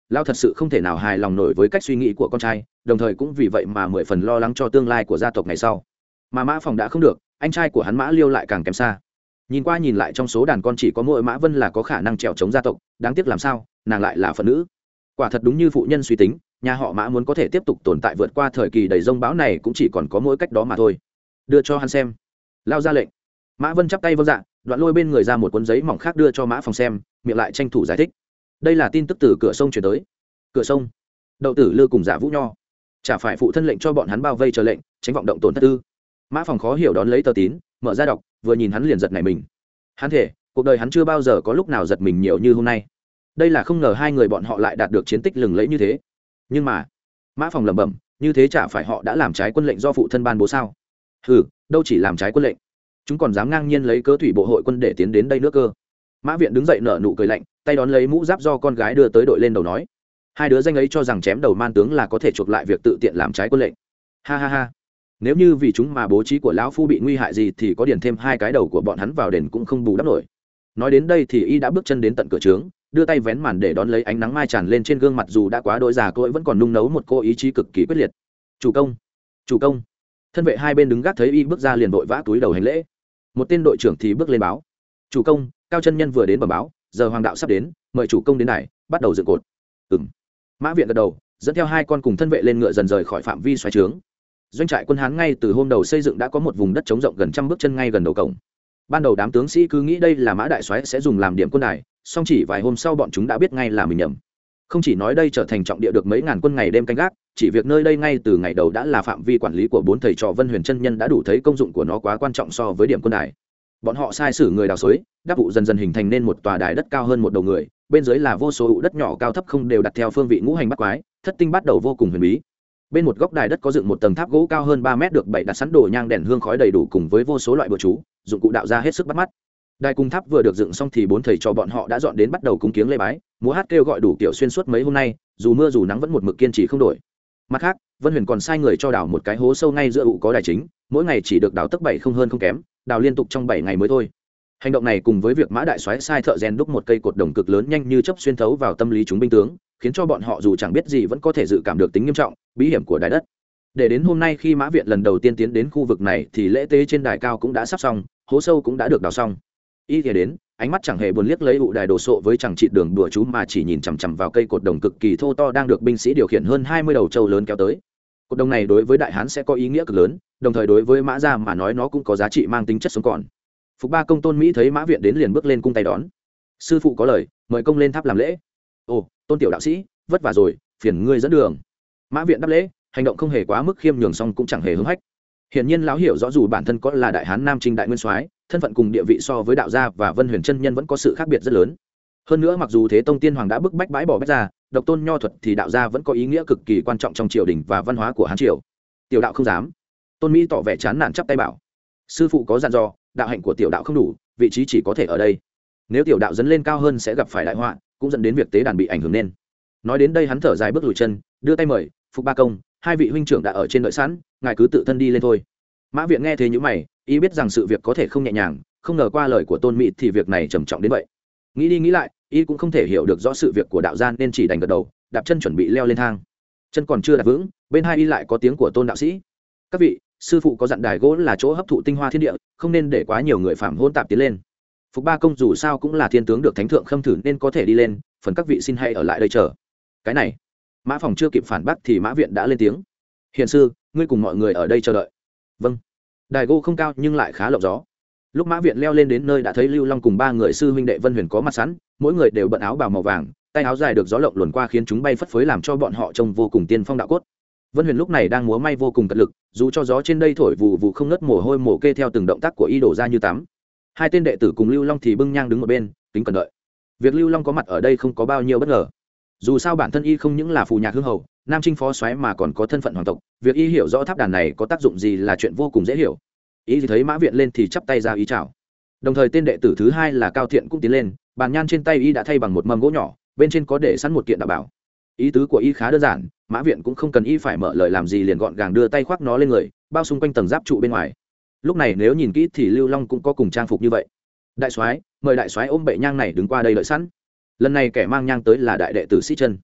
lao thật sự không thể nào hài lòng nổi với cách suy nghĩ của con trai, đồng thời cũng vì vậy mà 10 phần lo lắng cho tương lai của gia tộc ngày sau. Mà Mã Phòng đã không được, anh trai của hắn Mã Liêu lại càng kém xa. Nhìn qua nhìn lại trong số đàn con chỉ có mỗi Mã Vân là có khả năng trèo chống gia tộc, đáng tiếc làm sao nàng lại là phận nữ. Quả thật đúng như phụ nhân suy tính, nhà họ Mã muốn có thể tiếp tục tồn tại vượt qua thời kỳ đầy rông bão này cũng chỉ còn có mỗi cách đó mà thôi. Đưa cho hắn xem. Lao ra lệnh. Mã Vân chắp tay vâng dạ, đoạn lôi bên người ra một cuốn giấy mỏng khác đưa cho Mã Phòng xem, miệng lại tranh thủ giải thích. Đây là tin tức từ cửa sông truyền tới. Cửa sông? Đậu Tử Lư cùng Giả Vũ Nho chả phải phụ thân lệnh cho bọn hắn bao vây chờ lệnh, tránh vọng động tổn thất ư? Mã Phòng khó hiểu đón lấy tờ tín, mở ra đọc, vừa nhìn hắn liền giật nảy mình. Hắn thể cuộc đời hắn chưa bao giờ có lúc nào giật mình nhiều như hôm nay. Đây là không ngờ hai người bọn họ lại đạt được chiến tích lừng lẫy như thế. Nhưng mà, Mã Phòng lẩm bẩm, như thế chả phải họ đã làm trái quân lệnh do phụ thân ban bố sao? Ừ, đâu chỉ làm trái quân lệnh, chúng còn dám ngang nhiên lấy cớ thủy bộ hội quân để tiến đến đây nữa cơ. Mã Viện đứng dậy nở nụ cười lạnh, tay đón lấy mũ giáp do con gái đưa tới đội lên đầu nói, hai đứa danh ấy cho rằng chém đầu man tướng là có thể chuộc lại việc tự tiện làm trái quân lệnh. Ha ha ha, nếu như vì chúng mà bố trí của lão phu bị nguy hại gì thì có điền thêm hai cái đầu của bọn hắn vào đền cũng không bù đắp nổi. Nói đến đây thì y đã bước chân đến tận cửa trướng, đưa tay vén màn để đón lấy ánh nắng mai tràn lên trên gương mặt dù đã quá đỗi già cỗi vẫn còn nung nấu một cô ý chí cực kỳ quyết liệt. Chủ công, chủ công. Thân vệ hai bên đứng gác thấy y bước ra liền vội vã túi đầu hành lễ. Một tên đội trưởng thì bước lên báo, chủ công, Cao chân nhân vừa đến bẩm báo, giờ hoàng đạo sắp đến, mời chủ công đến này bắt đầu dựng cột. Mã Viện gật đầu, dẫn theo hai con cùng thân vệ lên ngựa dần rời khỏi phạm vi xoáy trướng. Doanh trại quân Hán ngay từ hôm đầu xây dựng đã có một vùng đất trống rộng gần 100 bước chân ngay gần đầu cổng. Ban đầu đám tướng sĩ cứ nghĩ đây là Mã đại soái sẽ dùng làm điểm quân đài, song chỉ vài hôm sau bọn chúng đã biết ngay là mình nhầm. Không chỉ nói đây trở thành trọng địa được mấy ngàn quân ngày đêm canh gác, chỉ việc nơi đây ngay từ ngày đầu đã là phạm vi quản lý của 4 thầy trò Vân Huyền chân nhân đã đủ thấy công dụng của nó quá quan trọng so với điểm quân đài. Bọn họ sai sử người đào xới, đắp vụ dần dần hình thành nên một tòa đài đất cao hơn một đầu người, bên dưới là vô số ụ đất nhỏ cao thấp không đều đặt theo phương vị ngũ hành bắt quái, thất tinh bắt đầu vô cùng huyền bí. Bên một góc đài đất có dựng một tầng tháp gỗ cao hơn 3 mét được bày đặt sẵn đồ nhang đèn hương khói đầy đủ cùng với vô số loại bùa chú, dụng cụ đạo ra hết sức bắt mắt. Đài cung tháp vừa được dựng xong thì 4 thầy trò bọn họ đã dọn đến bắt đầu cúng kiếng lễ bái, múa hát kêu gọi đủ kiểu xuyên suốt mấy hôm nay, dù mưa dù nắng vẫn một mực kiên trì không đổi. Mặt khác, Vân Huyền còn sai người cho đào một cái hố sâu ngay giữa ụ có đài chính, mỗi ngày chỉ được đào tấc 7 không hơn không kém, đào liên tục trong 7 ngày mới thôi. Hành động này cùng với việc Mã đại soái sai thợ rèn đúc một cây cột đồng cực lớn nhanh như chớp xuyên thấu vào tâm lý chúng binh tướng, khiến cho bọn họ dù chẳng biết gì vẫn có thể dự cảm được tính nghiêm trọng, bí hiểm của đài đất. Để đến hôm nay khi Mã Viện lần đầu tiên tiến đến khu vực này thì lễ tế trên đài cao cũng đã sắp xong, hố sâu cũng đã được đào xong. Y thì đến, ánh mắt chẳng hề buồn liếc lấy ụ đài đồ sộ với chẳng trị đường đùa chú mà chỉ nhìn chằm chằm vào cây cột đồng cực kỳ thô to đang được binh sĩ điều khiển hơn 20 đầu trâu lớn kéo tới. Cột đồng này đối với đại hán sẽ có ý nghĩa cực lớn, đồng thời đối với Mã gia mà nói nó cũng có giá trị mang tính chất sống còn. Phục Ba công Tôn Mỹ thấy Mã Viện đến liền bước lên cung tay đón. Sư phụ có lời, mời công lên tháp làm lễ. Ồ, Tôn tiểu đạo sĩ, vất vả rồi, phiền ngươi dẫn đường. Mã Viện đáp lễ, hành động không hề quá mức khiêm nhường song cũng chẳng hề hứng hách. Hiển nhiên lão hiểu rõ dù bản thân có là đại hán nam trinh đại nguyên soái, thân phận cùng địa vị so với đạo gia và Vân Huyền chân nhân vẫn có sự khác biệt rất lớn. Hơn nữa mặc dù Thế Tông Tiên Hoàng đã bức bách bãi bỏ bách ra, độc tôn nho thuật thì đạo gia vẫn có ý nghĩa cực kỳ quan trọng trong triều đình và văn hóa của Hán triều. Tiểu đạo không dám. Tôn Mỹ tỏ vẻ chán nản chắp tay bảo, sư phụ có dặn dò, đạo hạnh của tiểu đạo không đủ, vị trí chỉ có thể ở đây. Nếu tiểu đạo dấn lên cao hơn sẽ gặp phải đại họa, cũng dẫn đến việc tế đàn bị ảnh hưởng nên. Nói đến đây hắn thở dài bước lùi chân, đưa tay mời, Phục Ba công, hai vị huynh trưởng đã ở trên đợi sẵn, ngài cứ tự thân đi lên thôi. Mã Viện nghe thế nhíu mày, ý biết rằng sự việc có thể không nhẹ nhàng, không ngờ qua lời của Tôn Mỹ thì việc này trầm trọng đến vậy. Nghĩ đi nghĩ lại, ý cũng không thể hiểu được rõ sự việc của đạo gia nên chỉ đành gật đầu, đạp chân chuẩn bị leo lên thang. Chân còn chưa đặt vững, bên hai y lại có tiếng của Tôn đạo sĩ. Các vị, sư phụ có dặn đài gỗ là chỗ hấp thụ tinh hoa thiên địa, không nên để quá nhiều người phạm hôn tạp tiến lên. Phục Ba công dù sao cũng là thiên tướng được thánh thượng khâm thử nên có thể đi lên, phần các vị xin hãy ở lại đây chờ. Cái này, Mã Phòng chưa kịp phản bác thì Mã Viện đã lên tiếng. Hiền sư, ngươi cùng mọi người ở đây chờ đợi. Vâng. Đài gỗ không cao nhưng lại khá lộng gió. Lúc Mã Viện leo lên đến nơi đã thấy Lưu Long cùng 3 người sư huynh đệ Vân Huyền có mặt sẵn, mỗi người đều bận áo bào màu vàng, tay áo dài được gió lộng luồn qua khiến chúng bay phất phới làm cho bọn họ trông vô cùng tiên phong đạo cốt. Vân Huyền lúc này đang múa may vô cùng cật lực, dù cho gió trên đây thổi vù vù không ngớt mồ hôi mồ kê theo từng động tác của y đổ ra như tắm. Hai tên đệ tử cùng Lưu Long thì bưng nhang đứng một bên, kính cẩn đợi. Việc Lưu Long có mặt ở đây không có bao nhiêu bất ngờ. Dù sao bản thân y không những là phù nhạc hương hầu, nam chinh phó soái mà còn có thân phận hoàng tộc, việc y hiểu rõ tháp đàn này có tác dụng gì là chuyện vô cùng dễ hiểu. Y thấy Mã Viện lên thì chắp tay ra ý chào. Đồng thời tên đệ tử thứ hai là Cao Thiện cũng tiến lên, bàn nhan trên tay y đã thay bằng một mâm gỗ nhỏ, bên trên có để sẵn một kiện đạo bảo. Ý tứ của y khá đơn giản, Mã Viện cũng không cần y phải mở lời làm gì liền gọn gàng đưa tay khoác nó lên người, bao xung quanh tầng giáp trụ bên ngoài. Lúc này nếu nhìn kỹ thì Lưu Long cũng có cùng trang phục như vậy. Đại soái, mời đại soái ôm bệ nhang này đứng qua đây đợi sẵn. Lần này kẻ mang nhang tới là đại đệ tử Sĩ Chân.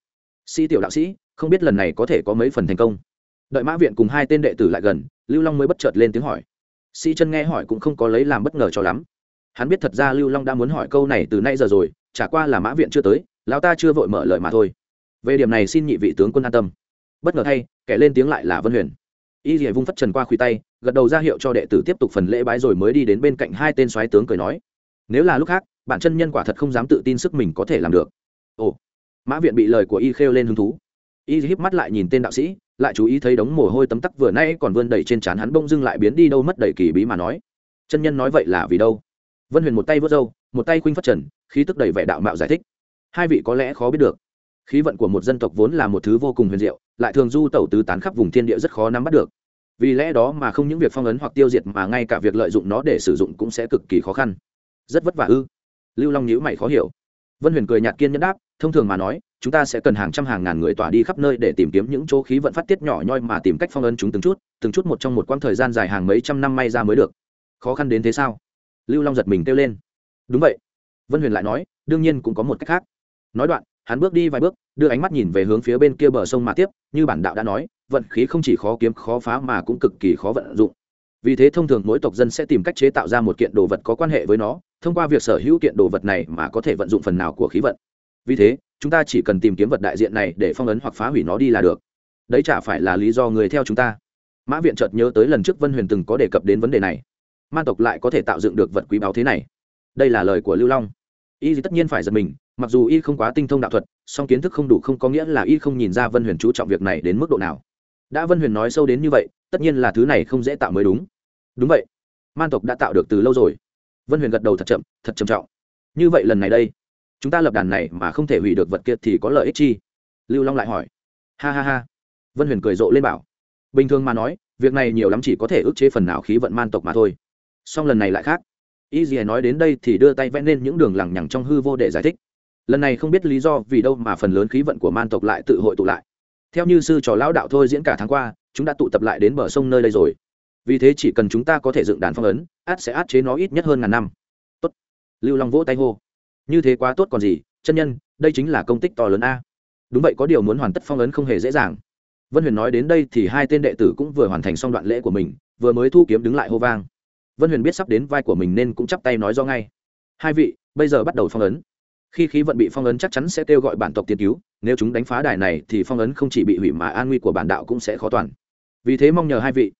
Sĩ tiểu đạo sĩ, không biết lần này có thể có mấy phần thành công. Đợi mã viện cùng hai tên đệ tử lại gần, Lưu Long mới bất chợt lên tiếng hỏi. Sĩ chân nghe hỏi cũng không có lấy làm bất ngờ cho lắm. Hắn biết thật ra Lưu Long đã muốn hỏi câu này từ nay giờ rồi, chả qua là mã viện chưa tới, lão ta chưa vội mở lời mà thôi. Về điểm này xin nhị vị tướng quân an tâm. Bất ngờ thay, kẻ lên tiếng lại là Vân Huyền. Y Lìa vung phất trần qua khuỷu tay, gật đầu ra hiệu cho đệ tử tiếp tục phần lễ bái rồi mới đi đến bên cạnh hai tên soái tướng cười nói: nếu là lúc khác, bản chân nhân quả thật không dám tự tin sức mình có thể làm được. Ồ, mã viện bị lời của y khêu lên hứng thú. Y híp mắt lại nhìn tên đạo sĩ, lại chú ý thấy đống mồ hôi tấm tắc vừa nay còn vươn đầy trên trán hắn bỗng dưng lại biến đi đâu mất đầy kỳ bí mà nói: chân nhân nói vậy là vì đâu? Vân Huyền một tay vớt râu, một tay khuynh phất trần, khí tức đầy vẻ đạo mạo giải thích: hai vị có lẽ khó biết được, khí vận của một dân tộc vốn là một thứ vô cùng huyền diệu, lại thường du tẩu tứ tán khắp vùng thiên địa rất khó nắm bắt được. Vì lẽ đó mà không những việc phong ấn hoặc tiêu diệt mà ngay cả việc lợi dụng nó để sử dụng cũng sẽ cực kỳ khó khăn. Rất vất vả ư? Lưu Long nhíu mày khó hiểu. Vân Huyền cười nhạt kiên nhẫn đáp: thông thường mà nói, chúng ta sẽ cần hàng trăm hàng ngàn người tỏa đi khắp nơi để tìm kiếm những chỗ khí vận phát tiết nhỏ nhoi mà tìm cách phong ấn chúng từng chút một trong một quãng thời gian dài hàng mấy trăm năm may ra mới được. Khó khăn đến thế sao? Lưu Long giật mình kêu lên. Đúng vậy. Vân Huyền lại nói, đương nhiên cũng có một cách khác. Nói đoạn, hắn bước đi vài bước, đưa ánh mắt nhìn về hướng phía bên kia bờ sông mà tiếp, như bản đạo đã nói, vận khí không chỉ khó kiếm khó phá mà cũng cực kỳ khó vận dụng. Vì thế thông thường mỗi tộc dân sẽ tìm cách chế tạo ra một kiện đồ vật có quan hệ với nó, thông qua việc sở hữu kiện đồ vật này mà có thể vận dụng phần nào của khí vận. Vì thế chúng ta chỉ cần tìm kiếm vật đại diện này để phong ấn hoặc phá hủy nó đi là được. Đấy chả phải là lý do người theo chúng ta. Mã viện chợt nhớ tới lần trước Vân Huyền từng có đề cập đến vấn đề này. Man tộc lại có thể tạo dựng được vật quý báu thế này. Đây là lời của Lưu Long. Y tất nhiên phải giật mình, mặc dù y không quá tinh thông đạo thuật, song kiến thức không đủ không có nghĩa là y không nhìn ra Vân Huyền chú trọng việc này đến mức độ nào. Đã Vân Huyền nói sâu đến như vậy, tất nhiên là thứ này không dễ tạo mới đúng. Đúng vậy, man tộc đã tạo được từ lâu rồi. Vân Huyền gật đầu thật chậm, thật trầm trọng. Như vậy lần này đây, chúng ta lập đàn này mà không thể hủy được vật kia thì có lợi ích chi? Lưu Long lại hỏi. Ha ha ha. Vân Huyền cười rộ lên bảo, bình thường mà nói, việc này nhiều lắm chỉ có thể ức chế phần nào khí vận man tộc mà thôi. Song lần này lại khác. Y Dì nói đến đây thì đưa tay vẽ lên những đường lằng nhằng trong hư vô để giải thích. Lần này không biết lý do vì đâu mà phần lớn khí vận của man tộc lại tự hội tụ lại. Theo như sư trò lão đạo thôi diễn cả tháng qua, chúng đã tụ tập lại đến bờ sông nơi đây rồi. Vì thế chỉ cần chúng ta có thể dựng đàn phong ấn, ắt sẽ áp chế nó ít nhất hơn ngàn năm. Tốt. Lưu Long vỗ tay hô. Như thế quá tốt còn gì, chân nhân, đây chính là công tích to lớn a. Đúng vậy, có điều muốn hoàn tất phong ấn không hề dễ dàng. Vân Huyền nói đến đây thì hai tên đệ tử cũng vừa hoàn thành xong đoạn lễ của mình, vừa mới thu kiếm đứng lại hô vang. Vân Huyền biết sắp đến vai của mình nên cũng chắp tay nói do ngay. Hai vị, bây giờ bắt đầu phong ấn. Khi khí vận bị phong ấn chắc chắn sẽ kêu gọi bản tộc tiến cứu, nếu chúng đánh phá đài này thì phong ấn không chỉ bị hủy mà an nguy của bản đạo cũng sẽ khó toàn. Vì thế mong nhờ hai vị.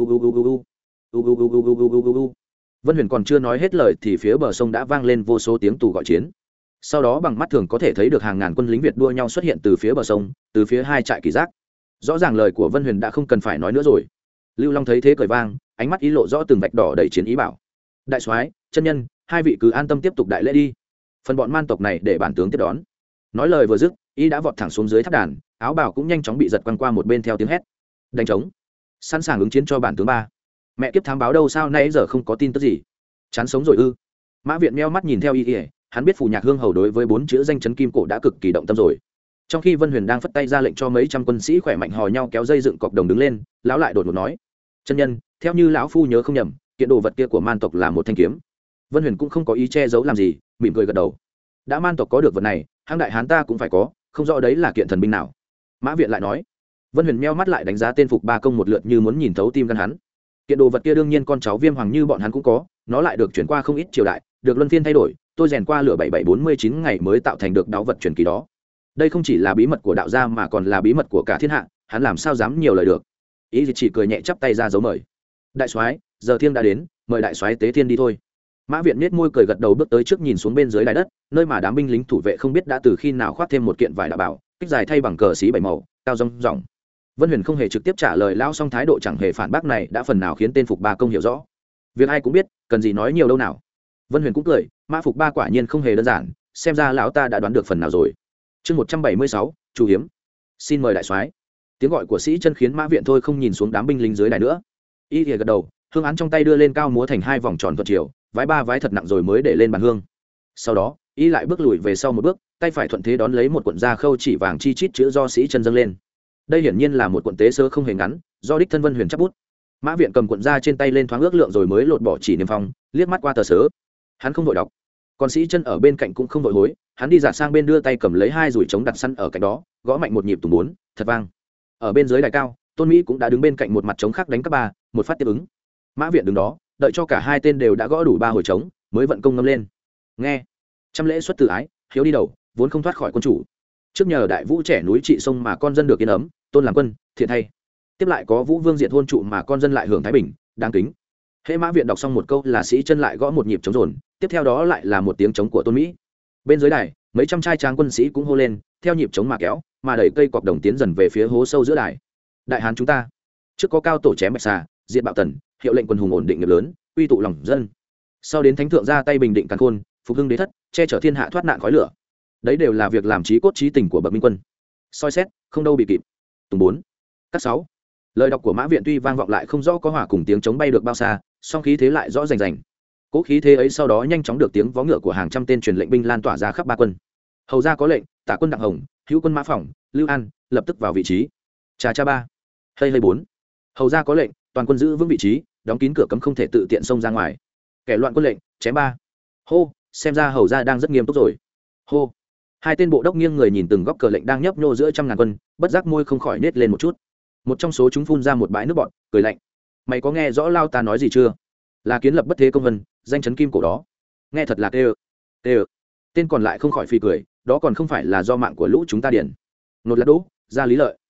Vân Huyền còn chưa nói hết lời thì phía bờ sông đã vang lên vô số tiếng tù gọi chiến. Sau đó bằng mắt thường có thể thấy được hàng ngàn quân lính Việt đua nhau xuất hiện từ phía bờ sông, từ phía hai trại Kỳ Giác. Rõ ràng lời của Vân Huyền đã không cần phải nói nữa rồi. Lưu Long thấy thế cười vang, ánh mắt ý lộ rõ từng vạch đỏ đầy chiến ý bảo: đại soái, chân nhân, hai vị cứ an tâm tiếp tục đại lễ đi. Phần bọn man tộc này để bản tướng tiếp đón. Nói lời vừa dứt, y đã vọt thẳng xuống dưới tháp đàn, áo bào cũng nhanh chóng bị giật quăng qua một bên theo tiếng hét: đánh trống, sẵn sàng ứng chiến cho bản tướng ba. Mẹ kiếp thám báo đâu sao nãy giờ không có tin tức gì? Chán sống rồi ư? Mã Viện meo mắt nhìn theo y, hắn biết Phù Nhạc Hương hầu đối với bốn chữ danh chấn kim cổ đã cực kỳ động tâm rồi. Trong khi Vân Huyền đang phất tay ra lệnh cho mấy trăm quân sĩ khỏe mạnh hò nhau kéo dây dựng cọc đồng đứng lên, lão lại đột ngột nói: chân nhân, theo như lão phu nhớ không nhầm, kiện đồ vật kia của man tộc là một thanh kiếm. Vân Huyền cũng không có ý che giấu làm gì, mỉm cười gật đầu. Đã man tộc có được vật này, hang đại hán ta cũng phải có, không rõ đấy là kiện thần binh nào. Mã Viện lại nói. Vân Huyền meo mắt lại đánh giá tên Phục Ba Công một lượt như muốn nhìn thấu tim gan hắn. Kiện đồ vật kia đương nhiên con cháu Viêm Hoàng như bọn hắn cũng có, nó lại được chuyển qua không ít triều đại, được luân phiên thay đổi, tôi rèn qua lửa 7749 ngày mới tạo thành được đáo vật truyền kỳ đó. Đây không chỉ là bí mật của đạo gia mà còn là bí mật của cả thiên hạ, hắn làm sao dám nhiều lời được. Ý chỉ cười nhẹ chắp tay ra dấu mời. Đại soái, giờ thiêng đã đến, mời đại soái tế thiên đi thôi. Mã Viện nhếch môi cười gật đầu bước tới trước nhìn xuống bên dưới đài đất, nơi mà đám binh lính thủ vệ không biết đã từ khi nào khoác thêm một kiện vải đạo bảo, kích dài thay bằng cờ xí bảy màu, cao rong ròng. Vân Huyền không hề trực tiếp trả lời lão, song thái độ chẳng hề phản bác này đã phần nào khiến tên Phục Ba Công hiểu rõ. Việc ai cũng biết, cần gì nói nhiều đâu nào. Vân Huyền cũng cười, Mã Phục Ba quả nhiên không hề đơn giản, xem ra lão ta đã đoán được phần nào rồi. Chương 176, Chu Hiếm. Xin mời đại soái. Tiếng gọi của sĩ chân khiến Mã Viện thôi không nhìn xuống đám binh lính dưới đài nữa. Y gật đầu, hương án trong tay đưa lên cao múa thành hai vòng tròn thuận chiều, vái ba vái thật nặng rồi mới để lên bàn hương. Sau đó, y lại bước lùi về sau một bước, tay phải thuận thế đón lấy một cuộn da khâu chỉ vàng chi chít chữ do sĩ chân dâng lên. Đây hiển nhiên là một cuộn tế sớ không hề ngắn, do đích thân Vân Huyền chắp bút. Mã Viện cầm cuộn da trên tay lên thoáng ước lượng rồi mới lột bỏ chỉ niêm phong, liếc mắt qua tờ sớ. Hắn không vội đọc, còn sĩ chân ở bên cạnh cũng không vội hối, hắn đi dạt sang bên đưa tay cầm lấy hai dùi trống đặt săn ở cạnh đó gõ mạnh một nhịp tùng bốn thật vang. Ở bên dưới đài cao Tôn Mỹ cũng đã đứng bên cạnh một mặt trống khác đánh các ba một phát tiếp ứng. Mã Viện đứng đó đợi cho cả hai tên đều đã gõ đủ 3 hồi trống mới vận công ngâm lên. Nghe trăm lễ xuất từ ái, hiếu đi đầu vốn không thoát khỏi quân chủ. Trước nhờ đại vũ trẻ núi trị sông mà con dân được yên ấm, tôn làm quân thiện thay. Tiếp lại có vũ vương diệt hôn trụ mà con dân lại hưởng thái bình, đáng kính. Hễ Mã Viện đọc xong một câu là sĩ chân lại gõ một nhịp trống rồn, tiếp theo đó lại là một tiếng trống của Tôn Mỹ. Bên dưới đài mấy trăm trai tráng quân sĩ cũng hô lên theo nhịp trống mà kéo mà đẩy cây cọc đồng tiến dần về phía hố sâu giữa đài. Đại hán chúng ta trước có cao tổ chém bạch xà diệt bạo tần, hiệu lệnh quân hùng ổn định nghiệp lớn, uy tụ lòng dân. Sau đến thánh thượng ra tay bình định càn khôn, phục hưng đế thất, che chở thiên hạ thoát nạn khói lửa. Đấy đều là việc làm chí cốt chí tình của bậc minh quân. Soi xét không đâu bị kịp. Tùng 4 cắt 6. Lời đọc của Mã Viện tuy vang vọng lại không rõ có hỏa cùng tiếng trống bay được bao xa, song khí thế lại rõ rành rành. Cố khí thế ấy sau đó nhanh chóng được tiếng vó ngựa của hàng trăm tên truyền lệnh binh lan tỏa ra khắp ba quân. Hầu ra có lệnh, Tả quân Đặng Hồng, Hữu quân Mã Phỏng, Lưu An lập tức vào vị trí. Trà cha 3. Hơi 4. Hầu ra có lệnh, toàn quân giữ vững vị trí, đóng kín cửa cấm không thể tự tiện xông ra ngoài. Kẻ loạn quân lệnh, chém 3. Hô, xem ra hầu ra đang rất nghiêm túc rồi. Hô. Hai tên bộ đốc nghiêng người nhìn từng góc cờ lệnh đang nhấp nhô giữa trăm ngàn quân, bất giác môi không khỏi nết lên một chút. Một trong số chúng phun ra một bãi nước bọt, cười lạnh. Mày có nghe rõ lao ta nói gì chưa? Là kiến lập bất thế công vân, danh chấn kim cổ đó. Nghe thật là tê. Tên còn lại không khỏi phì cười, đó còn không phải là do mạng của lũ chúng ta điển. Nột là đỗ, ra lý lợi.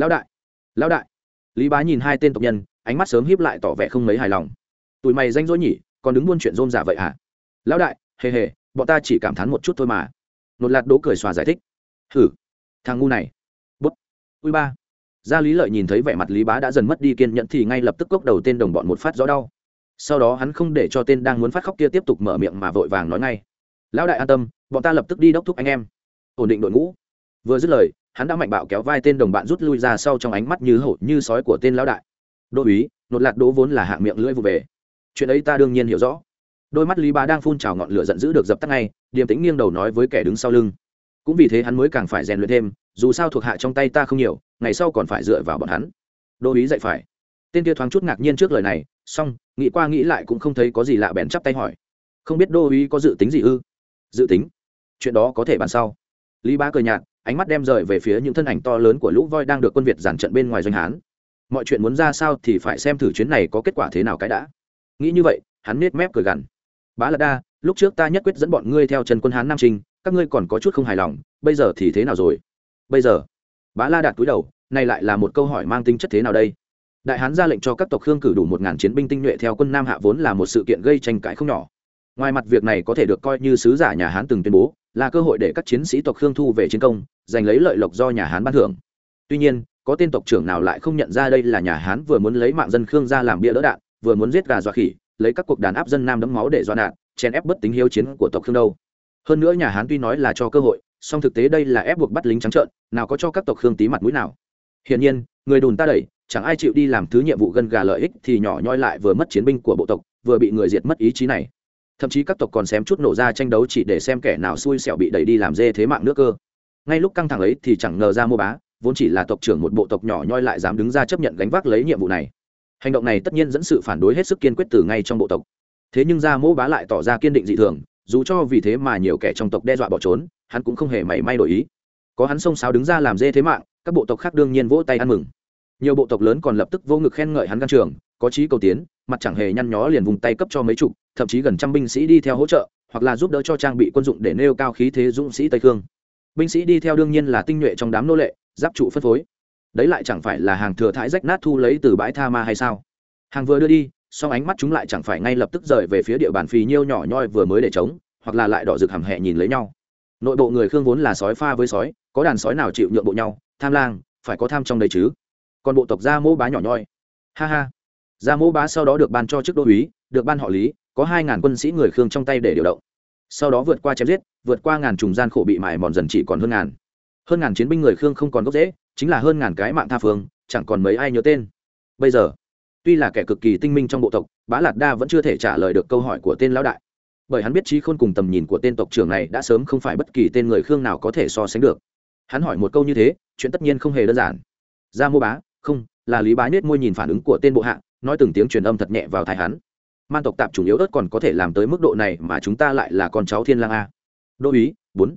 Lão đại. Lý Bá nhìn hai tên tộc nhân, ánh mắt sớm híp lại tỏ vẻ không mấy hài lòng. Tụi mày danh dỗi nhỉ, còn đứng buôn chuyện rôm giả vậy hả? Lão đại, hề, bọn ta chỉ cảm thán một chút thôi mà. Nột lạt đố cười xòa giải thích. Hử, thằng ngu này. Bút. Ui ba. Gia Lý Lợi nhìn thấy vẻ mặt Lý Bá đã dần mất đi kiên nhẫn thì ngay lập tức cốc đầu tên đồng bọn một phát rõ đau. Sau đó hắn không để cho tên đang muốn phát khóc kia tiếp tục mở miệng mà vội vàng nói ngay. Lão đại an tâm, bọn ta lập tức đi đốc thúc anh em, ổn định đội ngũ. Vừa dứt lời, hắn đã mạnh bạo kéo vai tên đồng bạn rút lui ra sau trong ánh mắt như hổ như sói của tên lão đại. Đô úy, Nột lạt đố vốn là hạng miệng lưỡi vụ về. Chuyện ấy ta đương nhiên hiểu rõ. Đôi mắt Lý Bá đang phun trào ngọn lửa giận dữ được dập tắt ngay, điềm tĩnh nghiêng đầu nói với kẻ đứng sau lưng. Cũng vì thế hắn mới càng phải rèn luyện thêm, dù sao thuộc hạ trong tay ta không nhiều, ngày sau còn phải dựa vào bọn hắn. Đô úy dạy phải. Tên kia thoáng chút ngạc nhiên trước lời này, xong nghĩ qua nghĩ lại cũng không thấy có gì lạ bèn chắp tay hỏi. Không biết đô úy có dự tính gì ư? Dự tính? Chuyện đó có thể bàn sau. Lý Bá cười nhạt, ánh mắt đem rời về phía những thân ảnh to lớn của lũ voi đang được quân Việt dàn trận bên ngoài doanh hán. Mọi chuyện muốn ra sao thì phải xem thử chuyến này có kết quả thế nào cái đã. Nghĩ như vậy, hắn nết mép cười gằn. Bá Lạt Đa, lúc trước ta nhất quyết dẫn bọn ngươi theo Trần quân Hán Nam Trinh, các ngươi còn có chút không hài lòng, bây giờ thì thế nào rồi? Bây giờ? Bá La Đạt cúi đầu, này lại là một câu hỏi mang tính chất thế nào đây? Đại Hán ra lệnh cho các tộc Khương cử đủ 1000 chiến binh tinh nhuệ theo quân Nam Hạ vốn là một sự kiện gây tranh cãi không nhỏ. Ngoài mặt việc này có thể được coi như sứ giả nhà Hán từng tuyên bố, là cơ hội để các chiến sĩ tộc Khương thu về chiến công, giành lấy lợi lộc do nhà Hán ban thưởng. Tuy nhiên, có tên tộc trưởng nào lại không nhận ra đây là nhà Hán vừa muốn lấy mạng dân Khương ra làm bia đỡ đạn, vừa muốn giết gà dọa khỉ, lấy các cuộc đàn áp dân Nam đẫm máu để dọa nạn, chèn ép bất tính hiếu chiến của tộc Khương đâu. Hơn nữa nhà Hán tuy nói là cho cơ hội, song thực tế đây là ép buộc bắt lính trắng trợn, nào có cho các tộc Khương tí mặt mũi nào. Hiển nhiên, người đùn ta đẩy, chẳng ai chịu đi làm thứ nhiệm vụ gân gà lợi ích thì nhỏ nhoi lại vừa mất chiến binh của bộ tộc, vừa bị người diệt mất ý chí này. Thậm chí các tộc còn xém chút nổ ra tranh đấu chỉ để xem kẻ nào xui xẻo bị đẩy đi làm dê thế mạng nước cơ. Ngay lúc căng thẳng ấy thì chẳng ngờ ra Mô Bá, vốn chỉ là tộc trưởng một bộ tộc nhỏ nhoi lại dám đứng ra chấp nhận gánh vác lấy nhiệm vụ này. Hành động này tất nhiên dẫn sự phản đối hết sức kiên quyết từ ngay trong bộ tộc. Thế nhưng Gia Mô Bá lại tỏ ra kiên định dị thường, dù cho vì thế mà nhiều kẻ trong tộc đe dọa bỏ trốn, hắn cũng không hề mảy may đổi ý. Có hắn xông xáo đứng ra làm dê thế mạng, các bộ tộc khác đương nhiên vỗ tay ăn mừng. Nhiều bộ tộc lớn còn lập tức vô ngực khen ngợi hắn gan trường, có chí cầu tiến, mặt chẳng hề nhăn nhó liền vùng tay cấp cho mấy chục, thậm chí gần trăm binh sĩ đi theo hỗ trợ, hoặc là giúp đỡ cho trang bị quân dụng để nêu cao khí thế dũng sĩ Tây Khương. Binh sĩ đi theo đương nhiên là tinh nhuệ trong đám nô lệ, giáp trụ phân phối. Đấy lại chẳng phải là hàng thừa thãi rách nát thu lấy từ bãi tha ma hay sao? Hàng vừa đưa đi, song ánh mắt chúng lại chẳng phải ngay lập tức rời về phía địa bàn phì nhiêu nhỏ nhoi vừa mới để chống, hoặc là lại đỏ rực hầm hẹ nhìn lấy nhau. Nội bộ người Khương vốn là sói pha với sói, có đàn sói nào chịu nhượng bộ nhau, tham lang, phải có tham trong đấy chứ. Còn bộ tộc Gia Mô Bá nhỏ nhoi, ha ha. Gia Mô Bá sau đó được ban cho chức đô úy, được ban họ Lý, có 2000 quân sĩ người Khương trong tay để điều động. Sau đó vượt qua chém giết, vượt qua ngàn trùng gian khổ bị mài mòn dần chỉ còn hơn ngàn chiến binh người Khương không còn gốc rễ, chính là hơn ngàn cái mạng tha phương, chẳng còn mấy ai nhớ tên. Bây giờ, tuy là kẻ cực kỳ tinh minh trong bộ tộc, Bá Lạt Đa vẫn chưa thể trả lời được câu hỏi của tên lão đại, bởi hắn biết trí khôn cùng tầm nhìn của tên tộc trưởng này đã sớm không phải bất kỳ tên người Khương nào có thể so sánh được. Hắn hỏi một câu như thế, chuyện tất nhiên không hề đơn giản. Gia Mô Bá, không, là Lý Bá nết môi nhìn phản ứng của tên bộ hạ, nói từng tiếng truyền âm thật nhẹ vào tai hắn. Man tộc tạp chủng yếu ớt còn có thể làm tới mức độ này mà chúng ta lại là con cháu thiên lang a. Đô úy 4.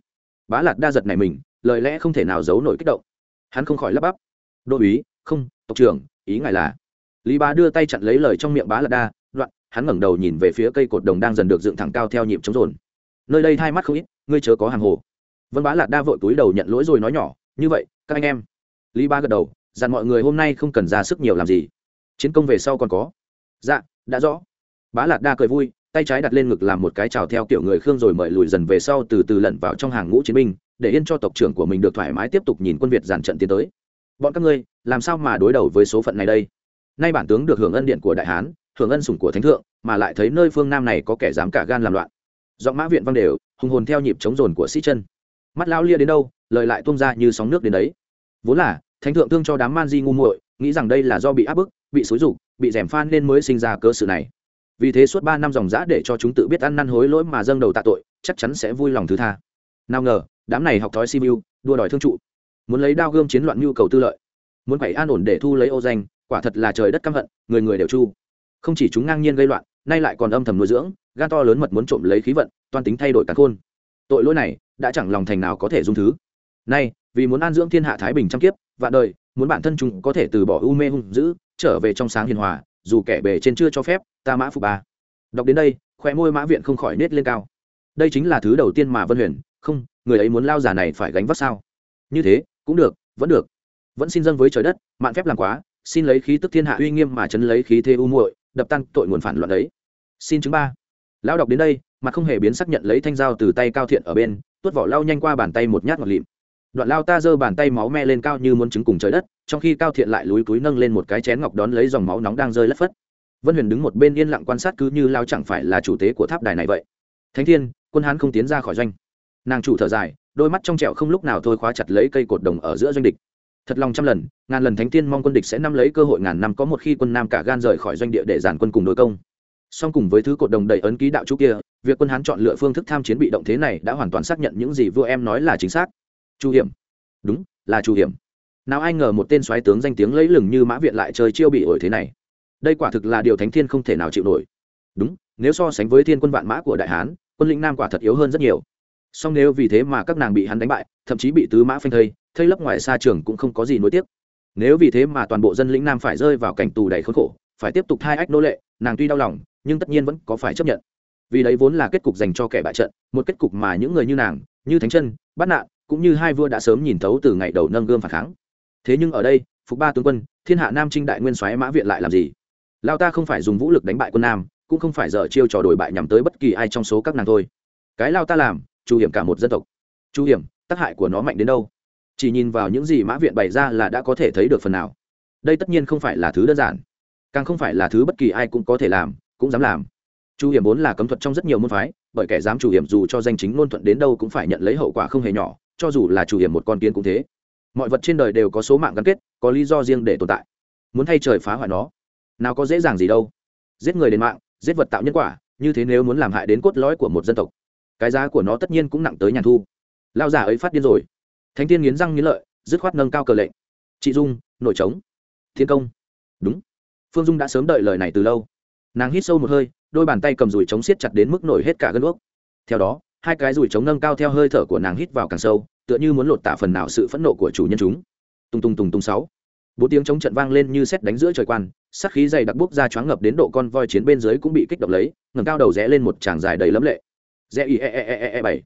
Bá Lạt Đa giật này mình, lời lẽ không thể nào giấu nổi kích động. Hắn không khỏi lắp bắp: "Đô úy, không, tộc trưởng, ý ngài là?" Lý Bá đưa tay chặn lấy lời trong miệng Bá Lạt Đa, đoạn, hắn ngẩng đầu nhìn về phía cây cột đồng đang dần được dựng thẳng cao theo nhịp trống rồn. "Nơi đây hai mắt không ít, ngươi chớ có hàng hồ." Vân Bá Lạt Đa vội cúi đầu nhận lỗi rồi nói nhỏ: "Như vậy, các anh em." Lý Bá gật đầu, dặn mọi người hôm nay không cần ra sức nhiều làm gì, chiến công về sau còn có. "Dạ, đã rõ." Bá Lạt Đa cười vui, tay trái đặt lên ngực làm một cái chào theo kiểu người Khương rồi mời lùi dần về sau, từ từ lẩn vào trong hàng ngũ chiến binh, để yên cho tộc trưởng của mình được thoải mái tiếp tục nhìn quân Việt dàn trận tiến tới. "Bọn các ngươi, làm sao mà đối đầu với số phận này đây? Nay bản tướng được hưởng ân điện của đại hán, hưởng ân sủng của thánh thượng, mà lại thấy nơi phương Nam này có kẻ dám cả gan làm loạn." Giọng Mã Viện vang đều, hùng hồn theo nhịp chống rồn của sĩ chân. Mắt lao lia đến đâu, lời lại tuôn ra như sóng nước đến đấy. Vốn là thánh thượng thương cho đám man di ngu muội, nghĩ rằng đây là do bị áp bức, bị xúi dục, bị gièm phan nên mới sinh ra cớ sự này. Vì thế suốt 3 năm dòng dã để cho chúng tự biết ăn năn hối lỗi mà dâng đầu tạ tội, chắc chắn sẽ vui lòng thứ tha. Nào ngờ đám này học thói si mưu, đua đòi thương trụ, muốn lấy đao gươm chiến loạn nhu cầu tư lợi, muốn phải an ổn để thu lấy ô danh, quả thật là trời đất căm hận, người người đều chu. Không chỉ chúng ngang nhiên gây loạn, nay lại còn âm thầm nuôi dưỡng, gan to lớn mật muốn trộm lấy khí vận, toan tính thay đổi càn khôn. Tội lỗi này đã chẳng lòng thành nào có thể dung thứ. Nay vì muốn an dưỡng thiên hạ thái bình trăm kiếp vạn đời, muốn bản thân chúng có thể từ bỏ u mê hung dữ, trở về trong sáng hiền hòa, dù kẻ bề trên chưa cho phép, ta Mã Phục Ba. Đọc đến đây, khoe môi Mã Viện không khỏi nết lên cao. Đây chính là thứ đầu tiên mà Vân Huyền, không, người ấy muốn lao già này phải gánh vác sao? Như thế cũng được, vẫn được. Vẫn xin dâng với trời đất, mạn phép làm quá, xin lấy khí tức thiên hạ uy nghiêm mà chấn lấy khí thế u muội, đập tan tội nguồn phản loạn ấy. Xin chứng ba. Lão đọc đến đây, mặt không hề biến sắc nhận lấy thanh dao từ tay Cao Thiện ở bên, tuốt vỏ lao nhanh qua bàn tay một nhát ngọt lịm. Đoạn lao ta giơ bàn tay máu me lên cao như muốn chứng cùng trời đất, trong khi Cao Thiện lại lúi cúi nâng lên một cái chén ngọc đón lấy dòng máu nóng đang rơi lất phất. Vân Huyền đứng một bên yên lặng quan sát, cứ như lao chẳng phải là chủ tế của tháp đài này vậy. Thánh Thiên, quân Hán không tiến ra khỏi doanh. Nàng chủ thở dài, đôi mắt trong trẻo không lúc nào thôi khóa chặt lấy cây cột đồng ở giữa doanh địch. Thật lòng trăm lần, ngàn lần Thánh Thiên mong quân địch sẽ nắm lấy cơ hội ngàn năm có một khi quân Nam cả gan rời khỏi doanh địa để giàn quân cùng đối công. Song cùng với thứ cột đồng đầy ấn ký đạo chú kia, việc quân Hán chọn lựa phương thức tham chiến bị động thế này đã hoàn toàn xác nhận những gì vua em nói là chính xác. Chu Hiểm, đúng là Chu Hiểm. Nào ai ngờ một tên soái tướng danh tiếng lẫy lừng như Mã Viện lại chơi chiêu bị ổi thế này. Đây quả thực là điều Thánh Thiên không thể nào chịu nổi. Đúng, nếu so sánh với Thiên quân vạn mã của Đại Hán, quân lĩnh Nam quả thật yếu hơn rất nhiều. Song nếu vì thế mà các nàng bị hắn đánh bại, thậm chí bị tứ mã phanh thây lấp ngoài xa trường cũng không có gì nối tiếc. Nếu vì thế mà toàn bộ dân lĩnh Nam phải rơi vào cảnh tù đầy khốn khổ, phải tiếp tục thai ách nô lệ, nàng tuy đau lòng, nhưng tất nhiên vẫn có phải chấp nhận. Vì đấy vốn là kết cục dành cho kẻ bại trận, một kết cục mà những người như nàng, như Thánh Chân, Bát Nạn, cũng như hai vua đã sớm nhìn thấu từ ngày đầu nâng gươm phản kháng. Thế nhưng ở đây, Phục Ba tướng quân, thiên hạ Nam Trinh đại nguyên soái Mã Viện lại làm gì? Lao ta không phải dùng vũ lực đánh bại quân Nam, cũng không phải dở chiêu trò đổi bại nhằm tới bất kỳ ai trong số các nàng thôi. Cái Lao ta làm, Chu Hiểm cả một dân tộc. Chu Hiểm, tác hại của nó mạnh đến đâu? Chỉ nhìn vào những gì Mã Viện bày ra là đã có thể thấy được phần nào. Đây tất nhiên không phải là thứ đơn giản, càng không phải là thứ bất kỳ ai cũng có thể làm, cũng dám làm. Chu Hiểm vốn là cấm thuật trong rất nhiều môn phái, bởi kẻ dám Chu Hiểm dù cho danh chính ngôn thuận đến đâu cũng phải nhận lấy hậu quả không hề nhỏ, cho dù là Chu Hiểm một con kiến cũng thế. Mọi vật trên đời đều có số mạng gắn kết, có lý do riêng để tồn tại. Muốn thay trời phá hoại nó, nào có dễ dàng gì đâu. Giết người đền mạng, giết vật tạo nhân quả, như thế nếu muốn làm hại đến cốt lõi của một dân tộc, cái giá của nó tất nhiên cũng nặng tới nhàn thu. Lao giả ấy phát điên rồi. Thánh Tiên nghiến răng nghiến lợi, dứt khoát nâng cao cờ lệnh. Chị Dung, nổi trống. Thiên công. Đúng. Phương Dung đã sớm đợi lời này từ lâu. Nàng hít sâu một hơi, đôi bàn tay cầm dùi trống siết chặt đến mức nổi hết cả gân guốc. Theo đó, hai cái dùi trống nâng cao theo hơi thở của nàng hít vào càng sâu, tựa như muốn lột tả phần nào sự phẫn nộ của chủ nhân chúng. Tung tung tung tung sáu. Bốn tiếng trống trận vang lên như sét đánh giữa trời quan, sát khí dày đặc bốc ra choáng ngập đến độ con voi chiến bên dưới cũng bị kích động lấy, ngẩng cao đầu rẽ lên một tràng dài đầy lẫm lệ. Rẽ i e 7.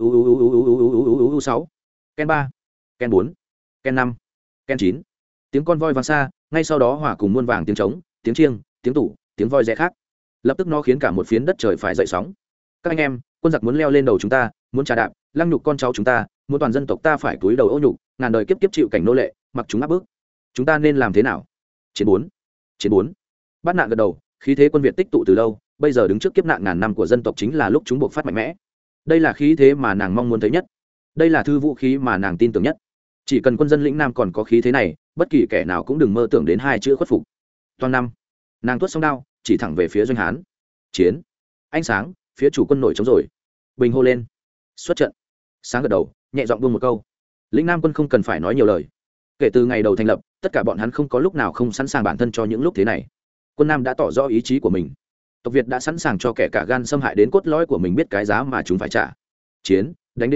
U 6. Ken 3. Ken 4. Ken 5. Ken 9. Tiếng con voi vang xa, ngay sau đó hòa cùng muôn vàng tiếng trống, tiếng chiêng, tiếng tủ, tiếng voi rẽ khác. Lập tức nó khiến cả một phiến đất trời phải dậy sóng. Các anh em, quân giặc muốn leo lên đầu chúng ta, muốn trà đạp, lăng nhục con cháu chúng ta, muốn toàn dân tộc ta phải cúi đầu ô nhục, ngàn đời kiếp kiếp chịu cảnh nô lệ, mặc chúng áp bức. Chúng ta nên làm thế nào? Chiến 4. Chiến 4. Bát Nạn gật đầu, khí thế quân Việt tích tụ từ lâu, bây giờ đứng trước kiếp nạn ngàn năm của dân tộc chính là lúc chúng buộc phát mạnh mẽ. Đây là khí thế mà nàng mong muốn thấy nhất, đây là thư vũ khí mà nàng tin tưởng nhất. Chỉ cần quân dân lĩnh Nam còn có khí thế này, bất kỳ kẻ nào cũng đừng mơ tưởng đến hai chữ khuất phục. Toàn năm, nàng tuốt song đao, chỉ thẳng về phía doanh Hán. Chiến. Ánh sáng, phía chủ quân nổi trống rồi. Bình hô lên. Xuất trận. Sáng gật đầu, nhẹ giọng buông một câu. Lĩnh Nam quân không cần phải nói nhiều lời. Kể từ ngày đầu thành lập, tất cả bọn hắn không có lúc nào không sẵn sàng bản thân cho những lúc thế này. Quân Nam đã tỏ rõ ý chí của mình. Tộc Việt đã sẵn sàng cho kẻ cả gan xâm hại đến cốt lõi của mình biết cái giá mà chúng phải trả. Chiến, đánh đến cùng,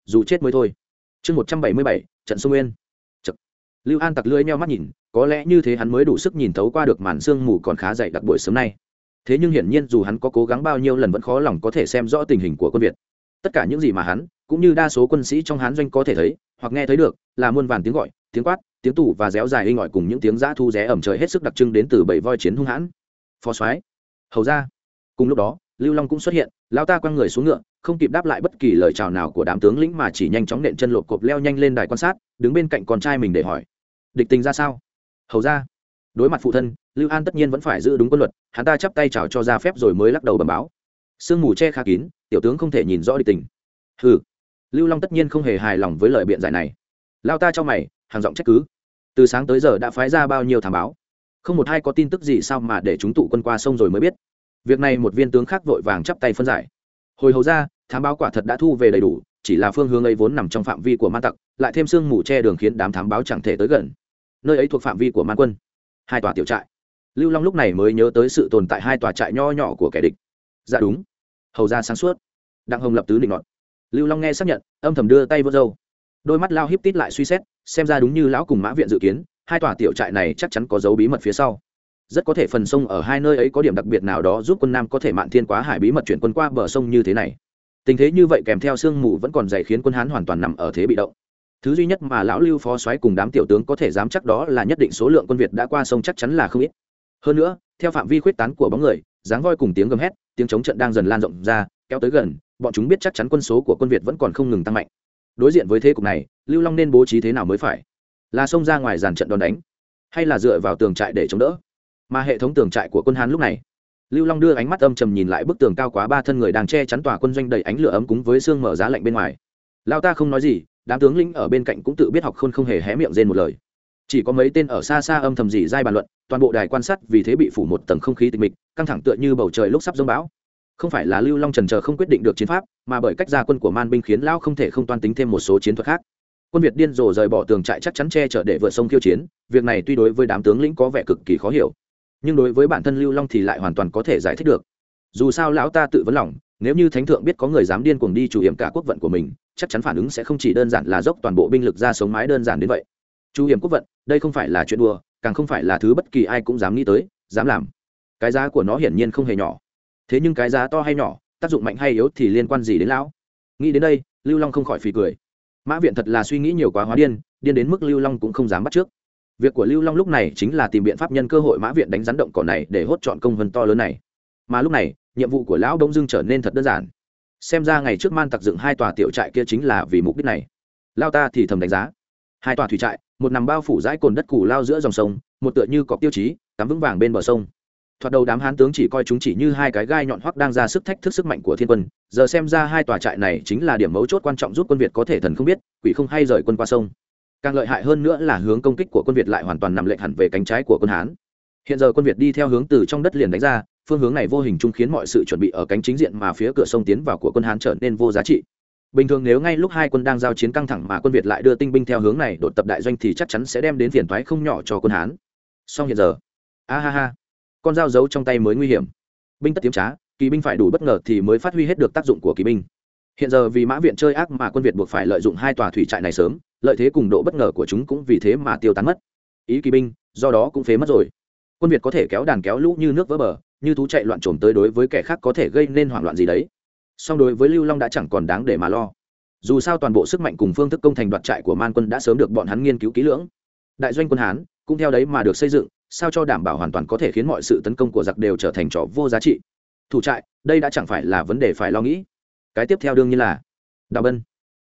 dù chết mới thôi. Chương 177, trận sông nguyên. Chậc. Lưu An tặc lưỡi nheo mắt nhìn, có lẽ như thế hắn mới đủ sức nhìn thấu qua được màn sương mù còn khá dày đặc buổi sớm nay. Thế nhưng hiển nhiên dù hắn có cố gắng bao nhiêu lần vẫn khó lòng có thể xem rõ tình hình của quân Việt. Tất cả những gì mà hắn cũng như đa số quân sĩ trong Hán doanh có thể thấy hoặc nghe thấy được là muôn vàn tiếng gọi, tiếng quát, tiếng tù và réo dài inh ỏi cùng những tiếng dã thu ré ẩm trời hết sức đặc trưng đến từ bầy voi chiến hung hãn. Phó soái, hầu ra. Cùng lúc đó, Lưu Long cũng xuất hiện, lao ta quăng người xuống ngựa, không kịp đáp lại bất kỳ lời chào nào của đám tướng lĩnh mà chỉ nhanh chóng nện chân lộp cộp leo nhanh lên đài quan sát, đứng bên cạnh con trai mình để hỏi: địch tình ra sao? Hầu ra. Đối mặt phụ thân, Lưu An tất nhiên vẫn phải giữ đúng quân luật, hắn ta chắp tay chào cho ra phép rồi mới lắc đầu bẩm báo: sương mù che khá kín, tiểu tướng không thể nhìn rõ địch tình. Hừ. Lưu Long tất nhiên không hề hài lòng với lời biện giải này. Lao ta cho mày, hàng giọng trách cứ: từ sáng tới giờ đã phái ra bao nhiêu thám báo, không một ai có tin tức gì sao mà để chúng tụ quân qua sông rồi mới biết. Việc này một viên tướng khác vội vàng chắp tay phân giải: hồi hầu ra, thám báo quả thật đã thu về đầy đủ, chỉ là phương hướng ấy vốn nằm trong phạm vi của man tặc, lại thêm sương mù che đường khiến đám thám báo chẳng thể tới gần. Nơi ấy thuộc phạm vi của man quân. Hai tòa tiểu trại. Lưu Long lúc này mới nhớ tới sự tồn tại hai tòa trại nho nhỏ của kẻ địch. Dạ đúng, hầu ra sáng suốt. Đặng Hồng lập tứ định nọt. Lưu Long nghe xác nhận, âm thầm đưa tay vớt râu, đôi mắt lao híp tít lại suy xét, xem ra đúng như lão cùng Mã Viện dự kiến, hai tòa tiểu trại này chắc chắn có dấu bí mật phía sau. Rất có thể phần sông ở hai nơi ấy có điểm đặc biệt nào đó giúp quân Nam có thể mạn thiên quá hải bí mật chuyển quân qua bờ sông như thế này. Tình thế như vậy kèm theo sương mù vẫn còn dày khiến quân Hán hoàn toàn nằm ở thế bị động. Thứ duy nhất mà lão Lưu phó soái cùng đám tiểu tướng có thể dám chắc đó là nhất định số lượng quân Việt đã qua sông chắc chắn là không ít. Hơn nữa, theo phạm vi khuếch tán của bóng người, dáng voi cùng tiếng gầm hét, tiếng chống trận đang dần lan rộng ra, kéo tới gần, bọn chúng biết chắc chắn quân số của quân Việt vẫn còn không ngừng tăng mạnh. Đối diện với thế cục này, Lưu Long nên bố trí thế nào mới phải? Là xông ra ngoài dàn trận đòn đánh, hay là dựa vào tường trại để chống đỡ? Mà hệ thống tường trại của quân Hán lúc này, Lưu Long đưa ánh mắt âm trầm nhìn lại bức tường cao quá ba thân người đang che chắn tòa quân doanh đầy ánh lửa ấm cúng với sương mở giá lạnh bên ngoài. Lão ta không nói gì, đám tướng lĩnh ở bên cạnh cũng tự biết học khôn không hề hé miệng rên một lời. Chỉ có mấy tên ở xa xa âm thầm rỉ dai bàn luận, toàn bộ đài quan sát vì thế bị phủ một tầng không khí tịch mịch, căng thẳng tựa như bầu trời lúc sắp giông bão. Không phải là Lưu Long chần chờ không quyết định được chiến pháp, mà bởi cách ra quân của man binh khiến lão không thể không toan tính thêm một số chiến thuật khác. Quân Việt điên rồ rời bỏ tường trại chắc chắn che chở để vượt sông khiêu chiến, việc này tuy đối với đám tướng lĩnh có vẻ cực kỳ khó hiểu, nhưng đối với bản thân Lưu Long thì lại hoàn toàn có thể giải thích được. Dù sao lão ta tự vấn lòng, nếu như thánh thượng biết có người dám điên cuồng đi chủ hiểm cả quốc vận của mình, chắc chắn phản ứng sẽ không chỉ đơn giản là dốc toàn bộ binh lực ra sống mái đơn giản đến vậy. Chủ hiểm quốc vận, đây không phải là chuyện đùa, càng không phải là thứ bất kỳ ai cũng dám nghĩ tới, dám làm. Cái giá của nó hiển nhiên không hề nhỏ. Thế nhưng cái giá to hay nhỏ, tác dụng mạnh hay yếu thì liên quan gì đến lão? Nghĩ đến đây, Lưu Long không khỏi phì cười. Mã Viện thật là suy nghĩ nhiều quá hóa điên, điên đến mức Lưu Long cũng không dám bắt trước. Việc của Lưu Long lúc này chính là tìm biện pháp nhân cơ hội Mã Viện đánh rắn động cỏ này để hốt trọn công vân to lớn này. Mà lúc này, nhiệm vụ của lão đông dưng trở nên thật đơn giản. Xem ra ngày trước man tặc dựng hai tòa tiểu trại kia chính là vì mục đích này. Lao ta thì thầm đánh giá, hai tòa thủy trại, một nằm bao phủ dãi cồn đất cù lao giữa dòng sông, một tựa như cọc tiêu chí cắm vững vàng bên bờ sông. Thoạt đầu đám Hán tướng chỉ coi chúng chỉ như hai cái gai nhọn hoắc đang ra sức thách thức sức mạnh của thiên quân, giờ xem ra hai tòa trại này chính là điểm mấu chốt quan trọng giúp quân Việt có thể thần không biết quỷ không hay rời quân qua sông. Càng lợi hại hơn nữa là hướng công kích của quân Việt lại hoàn toàn nằm lệch hẳn về cánh trái của quân Hán. Hiện giờ quân Việt đi theo hướng từ trong đất liền đánh ra, phương hướng này vô hình chung khiến mọi sự chuẩn bị ở cánh chính diện mà phía cửa sông tiến vào của quân Hán trở nên vô giá trị. Bình thường nếu ngay lúc hai quân đang giao chiến căng thẳng mà quân Việt lại đưa tinh binh theo hướng này đột tập đại doanh thì chắc chắn sẽ đem đến phiền toái không nhỏ cho quân Hán. Song hiện giờ, ha, con dao giấu trong tay mới nguy hiểm. Binh tất tiếm trá, kỳ binh phải đủ bất ngờ thì mới phát huy hết được tác dụng của kỳ binh. Hiện giờ vì Mã Viện chơi ác mà quân Việt buộc phải lợi dụng hai tòa thủy trại này sớm, lợi thế cùng độ bất ngờ của chúng cũng vì thế mà tiêu tán mất. Ý kỳ binh, do đó cũng phế mất rồi. Quân Việt có thể kéo đàn kéo lũ như nước vỡ bờ, như thú chạy loạn trồm tới đối với kẻ khác có thể gây nên hoảng loạn gì đấy. Song đối với Lưu Long đã chẳng còn đáng để mà lo. Dù sao toàn bộ sức mạnh cùng phương thức công thành đoạt trại của man quân đã sớm được bọn hắn nghiên cứu kỹ lưỡng. Đại doanh quân Hán cũng theo đấy mà được xây dựng, sao cho đảm bảo hoàn toàn có thể khiến mọi sự tấn công của giặc đều trở thành trò vô giá trị. Thủ trại, đây đã chẳng phải là vấn đề phải lo nghĩ. Cái tiếp theo đương nhiên là Đào Bân.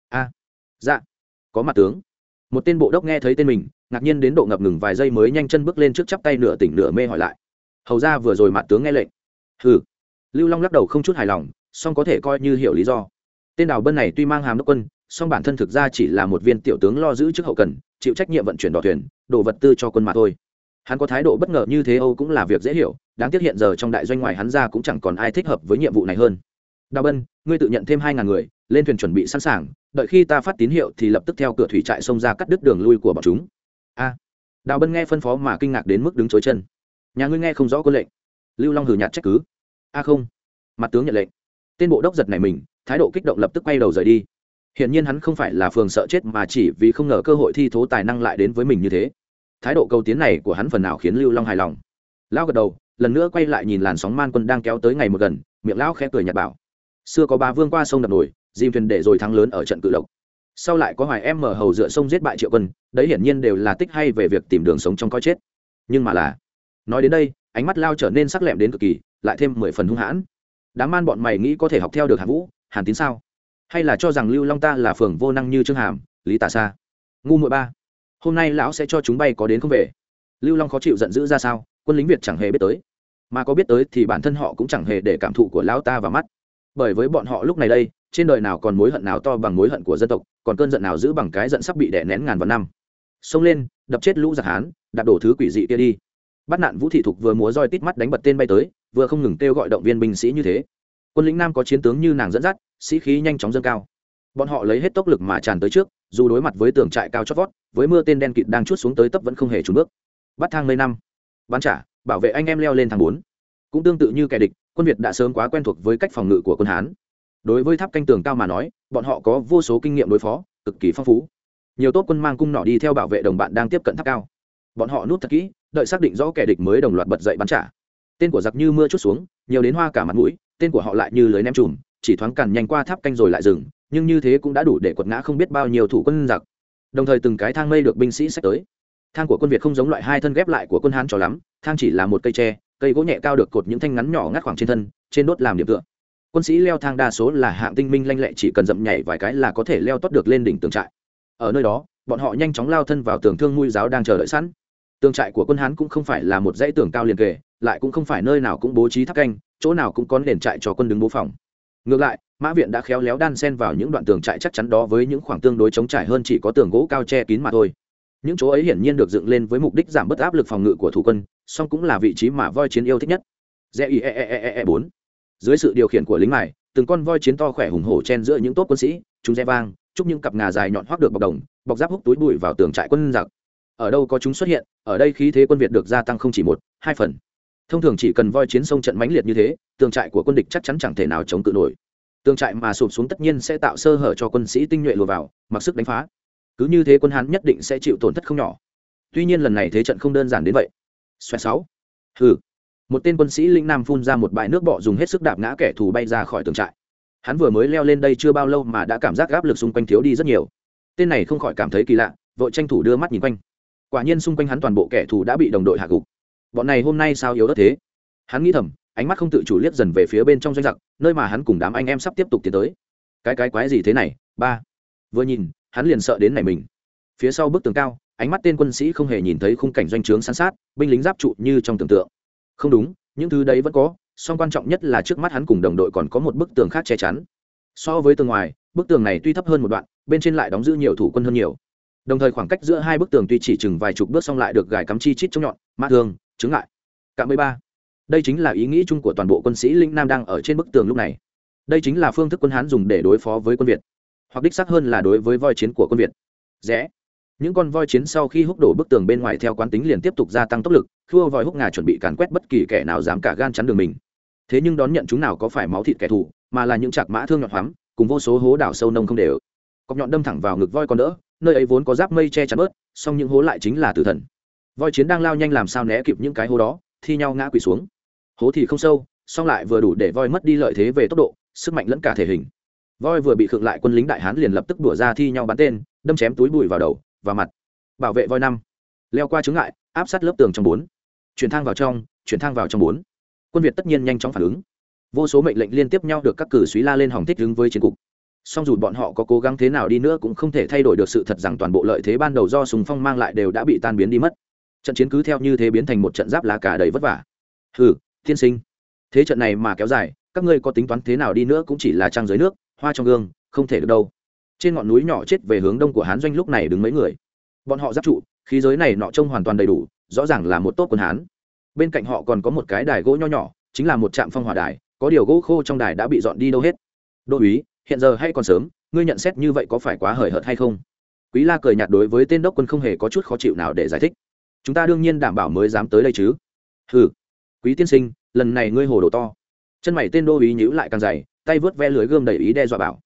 Dạ, có mặt tướng. Một tên bộ đốc nghe thấy tên mình, ngạc nhiên đến độ ngập ngừng vài giây mới nhanh chân bước lên trước chắp tay nửa tỉnh nửa mê hỏi lại. Hầu ra vừa rồi mặt tướng nghe lệnh. Hừ. Lưu Long lắc đầu không chút hài lòng, song có thể coi như hiểu lý do. Tên Đào Bân này tuy mang hàm đốc quân, song bản thân thực ra chỉ là một viên tiểu tướng lo giữ chức hậu cần, chịu trách nhiệm vận chuyển đò thuyền, đồ vật tư cho quân mà thôi. Hắn có thái độ bất ngờ như thế Âu cũng là việc dễ hiểu, đáng tiếc hiện giờ trong đại doanh ngoài hắn ra cũng chẳng còn ai thích hợp với nhiệm vụ này hơn. Đào Bân, ngươi tự nhận thêm 2.000 người, lên thuyền chuẩn bị sẵn sàng, đợi khi ta phát tín hiệu thì lập tức theo cửa thủy trại xông ra cắt đứt đường lui của bọn chúng. Đào Bân nghe phân phó mà kinh ngạc đến mức đứng chối chân. Nhà ngươi nghe không rõ quân lệnh? Lưu Long hừ nhạt trách cứ. Không. Mặt tướng nhận lệnh. Tên bộ đốc giật này mình, thái độ kích động lập tức quay đầu rời đi. hiển nhiên hắn không phải là phường sợ chết mà chỉ vì không ngờ cơ hội thi thố tài năng lại đến với mình như thế. Thái độ cầu tiến này của hắn phần nào khiến Lưu Long hài lòng. Lão gật đầu, lần nữa quay lại nhìn làn sóng man quân đang kéo tới ngày một gần, miệng lão khẽ cười nhạt bảo: xưa có ba vương qua sông đập nổi, dìm thuyền để rồi thắng lớn ở trận cự lộc, sau lại có Hoài em mở hầu dựa sông giết bại Triệu Quân, đấy hiển nhiên đều là tích hay về việc tìm đường sống trong coi chết. Nhưng mà là, nói đến đây, ánh mắt Lao trở nên sắc lẹm đến cực kỳ, lại thêm 10 phần hung hãn. Đám man bọn mày nghĩ có thể học theo được Hàn Vũ, Hàn Tín sao? Hay là cho rằng Lưu Long ta là phường vô năng như Trương Hàm, Lý Tả Sa? Ngu muội ba, hôm nay lão sẽ cho chúng bay có đến không về. Lưu Long khó chịu giận dữ ra sao, quân lính Việt chẳng hề biết tới, mà có biết tới thì bản thân họ cũng chẳng hề để cảm thụ của lão ta vào mắt. Bởi với bọn họ lúc này đây, trên đời nào còn mối hận nào to bằng mối hận của dân tộc, còn cơn giận nào giữ bằng cái giận sắp bị đè nén ngàn vạn năm. Xông lên, đập chết lũ giặc Hán, đạp đổ thứ quỷ dị kia đi. Bắt nạn Vũ Thị Thục vừa múa roi tít mắt đánh bật tên bay tới, vừa không ngừng kêu gọi động viên binh sĩ như thế. Quân lĩnh Nam có chiến tướng như nàng dẫn dắt, sĩ khí nhanh chóng dâng cao. Bọn họ lấy hết tốc lực mà tràn tới trước, dù đối mặt với tường trại cao chót vót, với mưa tên đen kịt đang chuốt xuống tới tấp vẫn không hề chùn bước. Bắt thang mây năm, bắn trả, bảo vệ anh em leo lên thang 4. Cũng tương tự như kẻ địch, quân Việt đã sớm quá quen thuộc với cách phòng ngự của quân Hán. Đối với tháp canh tường cao mà nói, bọn họ có vô số kinh nghiệm đối phó, cực kỳ phong phú. Nhiều tốt quân mang cung nỏ đi theo bảo vệ đồng bạn đang tiếp cận tháp cao. Bọn họ núp thật kỹ, đợi xác định rõ kẻ địch mới đồng loạt bật dậy bắn trả. Tên của giặc như mưa chút xuống, nhiều đến hoa cả mặt mũi, tên của họ lại như lưới ném chùm, chỉ thoáng càn nhanh qua tháp canh rồi lại dừng, nhưng như thế cũng đã đủ để quật ngã không biết bao nhiêu thủ quân giặc. Đồng thời từng cái thang mây được binh sĩ xách tới. Thang của quân Việt không giống loại hai thân ghép lại của quân Hán cho lắm, thang chỉ là một cây tre, cây gỗ nhẹ cao được cột những thanh ngắn nhỏ ngắt khoảng trên thân, trên đốt làm điểm tựa. Quân sĩ leo thang đa số là hạng tinh minh lanh lẹ, chỉ cần dậm nhảy vài cái là có thể leo tót được lên đỉnh tường trại. Ở nơi đó, bọn họ nhanh chóng lao thân vào tường thương mũi giáo đang chờ đợi sẵn. Tường trại của quân Hán cũng không phải là một dãy tường cao liền kề, lại cũng không phải nơi nào cũng bố trí tháp canh, chỗ nào cũng có nền trại cho quân đứng bố phòng. Ngược lại, mã viện đã khéo léo đan xen vào những đoạn tường trại chắc chắn đó với những khoảng tương đối chống trải hơn chỉ có tường gỗ cao che kín mà thôi. Những chỗ ấy hiển nhiên được dựng lên với mục đích giảm bớt áp lực phòng ngự của thủ quân, song cũng là vị trí mà voi chiến yêu thích nhất. ZIE4. Dưới sự điều khiển của lính mài, từng con voi chiến to khỏe hùng hổ chen giữa những tốt quân sĩ, chúng rẽ vang, chúc những cặp ngà dài nhọn hoắc được bọc đồng, bọc giáp húc túi bụi vào tường trại quân giặc. Ở đâu có chúng xuất hiện, ở đây khí thế quân Việt được gia tăng không chỉ 1, 2 phần. Thông thường chỉ cần voi chiến sông trận mãnh liệt như thế, tường trại của quân địch chắc chắn chẳng thể nào chống cự nổi. Tường trại mà sụp xuống tất nhiên sẽ tạo sơ hở cho quân sĩ tinh nhuệ lùa vào, mặc sức đánh phá. Cứ như thế quân Hán nhất định sẽ chịu tổn thất không nhỏ. Tuy nhiên lần này thế trận không đơn giản đến vậy. Xoẹt 6. Hừ. Một tên quân sĩ lĩnh Nam phun ra một bãi nước bọ dùng hết sức đạp ngã kẻ thù bay ra khỏi tường trại. Hắn vừa mới leo lên đây chưa bao lâu mà đã cảm giác áp lực xung quanh thiếu đi rất nhiều. Tên này không khỏi cảm thấy kỳ lạ, vội tranh thủ đưa mắt nhìn quanh. Quả nhiên xung quanh hắn toàn bộ kẻ thù đã bị đồng đội hạ gục. Bọn này hôm nay sao yếu ớt thế? Hắn nghĩ thầm, ánh mắt không tự chủ liếc dần về phía bên trong doanh giặc, nơi mà hắn cùng đám anh em sắp tiếp tục tiến tới. Cái quái gì thế này? Ba. Vừa nhìn, hắn liền sợ đến nảy mình. Phía sau bức tường cao, ánh mắt tên quân sĩ không hề nhìn thấy khung cảnh doanh trướng san sát, binh lính giáp trụ như trong tưởng tượng. Không đúng, những thứ đấy vẫn có, song quan trọng nhất là trước mắt hắn cùng đồng đội còn có một bức tường khác che chắn. So với tường ngoài, bức tường này tuy thấp hơn một đoạn, bên trên lại đóng giữ nhiều thủ quân hơn nhiều. Đồng thời khoảng cách giữa hai bức tường tuy chỉ chừng vài chục bước song lại được gài cắm chi chít chống nhọn, mã thương, chứng ngại. Cạm 13. Đây chính là ý nghĩ chung của toàn bộ quân sĩ lĩnh Nam đang ở trên bức tường lúc này. Đây chính là phương thức quân Hán dùng để đối phó với quân Việt, hoặc đích xác hơn là đối với voi chiến của quân Việt. Rẽ. Những con voi chiến sau khi húc đổ bức tường bên ngoài theo quán tính liền tiếp tục gia tăng tốc lực, khua voi húc ngà chuẩn bị càn quét bất kỳ kẻ nào dám cả gan chắn đường mình. Thế nhưng đón nhận chúng nào có phải máu thịt kẻ thù, mà là những chạc mã thương nhọn hoắm, cùng vô số hố đảo sâu nông không đều. Cọc nhọn đâm thẳng vào ngực voi còn đỡ, nơi ấy vốn có giáp mây che chắn bớt, song những hố lại chính là tử thần. Voi chiến đang lao nhanh làm sao né kịp những cái hố đó, thi nhau ngã quỵ xuống. Hố thì không sâu, song lại vừa đủ để voi mất đi lợi thế về tốc độ, sức mạnh lẫn cả thể hình. Voi vừa bị khựng lại, quân lính đại hán liền lập tức đùa ra thi nhau bắn tên, đâm chém túi bụi vào đầu, vào mặt. Bảo vệ voi 5. Leo qua chướng ngại, áp sát lớp tường trong 4. Chuyển thang vào trong, chuyển thang vào trong 4. Quân Việt tất nhiên nhanh chóng phản ứng. Vô số mệnh lệnh liên tiếp nhau được các cử suý la lên hỏng thích ứng với chiến cục. Song dù bọn họ có cố gắng thế nào đi nữa cũng không thể thay đổi được sự thật rằng toàn bộ lợi thế ban đầu do súng phong mang lại đều đã bị tan biến đi mất. Trận chiến cứ theo như thế biến thành một trận giáp lá cả đầy vất vả. Hừ, tiên sinh, thế trận này mà kéo dài, các ngươi có tính toán thế nào đi nữa cũng chỉ là trăng dưới nước, hoa trong gương, không thể được đâu. Trên ngọn núi nhỏ chết về hướng đông của Hán doanh lúc này đứng mấy người. Bọn họ giáp trụ, khí giới này nọ trông hoàn toàn đầy đủ, rõ ràng là một tốt quân Hán. Bên cạnh họ còn có một cái đài gỗ nho nhỏ, chính là một trạm phong hỏa đài, có điều gỗ khô trong đài đã bị dọn đi đâu hết. Đô úy, hiện giờ hay còn sớm, ngươi nhận xét như vậy có phải quá hời hợt hay không? Quý La cười nhạt đối với tên đốc quân không hề có chút khó chịu nào để giải thích. Chúng ta đương nhiên đảm bảo mới dám tới đây chứ. Hừ, Quý tiên sinh, lần này ngươi hồ đồ to. Chân mày tên đô úy nhíu lại càng dày, tay vớt ve lưới gươm đầy ý đe dọa bảo.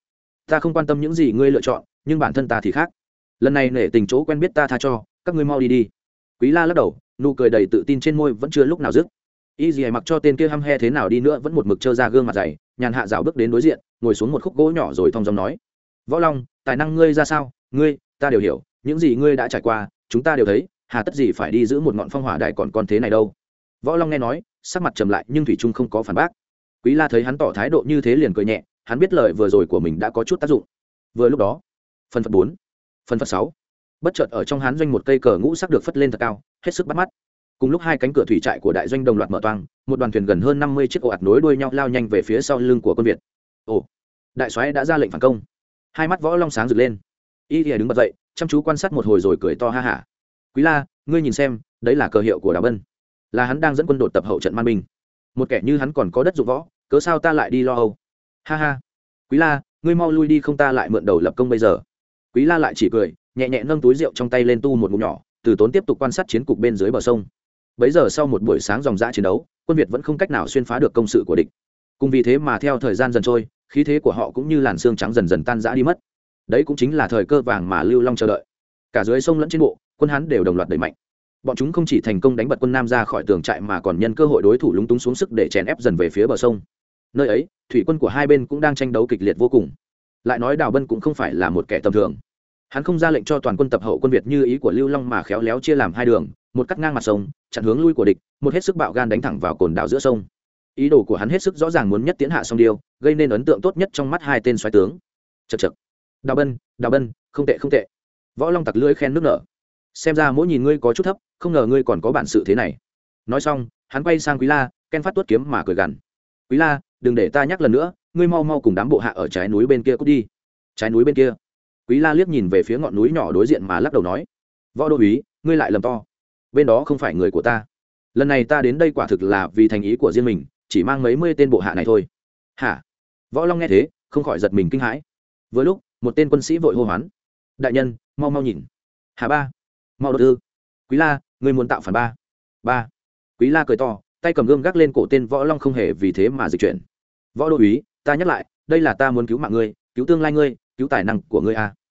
ta không quan tâm những gì ngươi lựa chọn, nhưng bản thân ta thì khác. Lần này nể tình chỗ quen biết ta tha cho, các ngươi mau đi đi. Quý La lắc đầu, nụ cười đầy tự tin trên môi vẫn chưa lúc nào dứt. Y Dì mặc cho tên kia hăm he thế nào đi nữa vẫn một mực trơ ra gương mặt dày, nhàn hạ dạo bước đến đối diện, ngồi xuống một khúc gỗ nhỏ rồi thong dong nói: Võ Long, tài năng ngươi ra sao? Ngươi, ta đều hiểu, những gì ngươi đã trải qua, chúng ta đều thấy, hà tất gì phải đi giữ một ngọn phong hỏa đại còn thế này đâu. Võ Long nghe nói, sắc mặt trầm lại nhưng thủy trung không có phản bác. Quý La thấy hắn tỏ thái độ như thế liền cười nhẹ, hắn biết lời vừa rồi của mình đã có chút tác dụng. Vừa lúc đó, phần phật 4, phần phật 6, bất chợt ở trong hán doanh một cây cờ ngũ sắc được phất lên thật cao, hết sức bắt mắt. Cùng lúc hai cánh cửa thủy trại của đại doanh đồng loạt mở toang, một đoàn thuyền gần hơn 50 chiếc ồ ạt nối đuôi nhau lao nhanh về phía sau lưng của quân Việt. Ồ, đại soái đã ra lệnh phản công. Hai mắt Võ Long sáng rực lên. Y thì đứng bật dậy, chăm chú quan sát một hồi rồi cười to ha hả. Quý La, ngươi nhìn xem, đấy là cờ hiệu của Đào Bân, là hắn đang dẫn quân đột tập hậu trận man binh. Một kẻ như hắn còn có đất dụng võ, cớ sao ta lại đi lo âu? Ha ha. Quý La, ngươi mau lui đi không ta lại mượn đầu lập công bây giờ. Quý La lại chỉ cười, nhẹ nhẹ nâng túi rượu trong tay lên tu một ngụm nhỏ, từ tốn tiếp tục quan sát chiến cục bên dưới bờ sông. Bấy giờ sau một buổi sáng dòng dã chiến đấu, quân Việt vẫn không cách nào xuyên phá được công sự của địch. Cùng vì thế mà theo thời gian dần trôi, khí thế của họ cũng như làn xương trắng dần dần tan rã đi mất. Đấy cũng chính là thời cơ vàng mà Lưu Long chờ đợi. Cả dưới sông lẫn trên bộ, quân Hán đều đồng loạt đẩy mạnh. Bọn chúng không chỉ thành công đánh bật quân Nam ra khỏi tường trại mà còn nhân cơ hội đối thủ lúng túng xuống sức để chèn ép dần về phía bờ sông. Nơi ấy, thủy quân của hai bên cũng đang tranh đấu kịch liệt vô cùng. Lại nói Đào Bân cũng không phải là một kẻ tầm thường. Hắn không ra lệnh cho toàn quân tập hậu quân Việt như ý của Lưu Long mà khéo léo chia làm hai đường, một cắt ngang mặt sông, chặn hướng lui của địch, một hết sức bạo gan đánh thẳng vào cồn đảo giữa sông. Ý đồ của hắn hết sức rõ ràng muốn nhất tiến hạ song điêu, gây nên ấn tượng tốt nhất trong mắt hai tên soái tướng. Chậc chậc. Đào Bân, không tệ không tệ. Võ Long tặc lưỡi khen nước nở. Xem ra mỗi nhìn ngươi có chút thấp, không ngờ ngươi còn có bản sự thế này. Nói xong, hắn quay sang Quý La, ken phát tuốt kiếm mà cười gằn. Quý La, đừng để ta nhắc lần nữa, ngươi mau mau cùng đám bộ hạ ở trái núi bên kia cút đi. Trái núi bên kia? Quý La liếc nhìn về phía ngọn núi nhỏ đối diện mà lắc đầu nói: Võ đô úy, ngươi lại lầm to. Bên đó không phải người của ta. Lần này ta đến đây quả thực là vì thành ý của riêng mình, chỉ mang mấy mươi tên bộ hạ này thôi. Hả? Võ Long nghe thế, không khỏi giật mình kinh hãi. Vừa lúc, một tên quân sĩ vội hô hoán: Đại nhân, mau mau nhìn. Hà ba, mau đột tư. Quý La, ngươi muốn tạo phản ba. Ba. Quý La cười to, tay cầm gươm gác lên cổ tên Võ Long không hề vì thế mà dịch chuyển. Võ đô úy, ta nhắc lại, đây là ta muốn cứu mạng ngươi, cứu tương lai ngươi, cứu tài năng của ngươi a.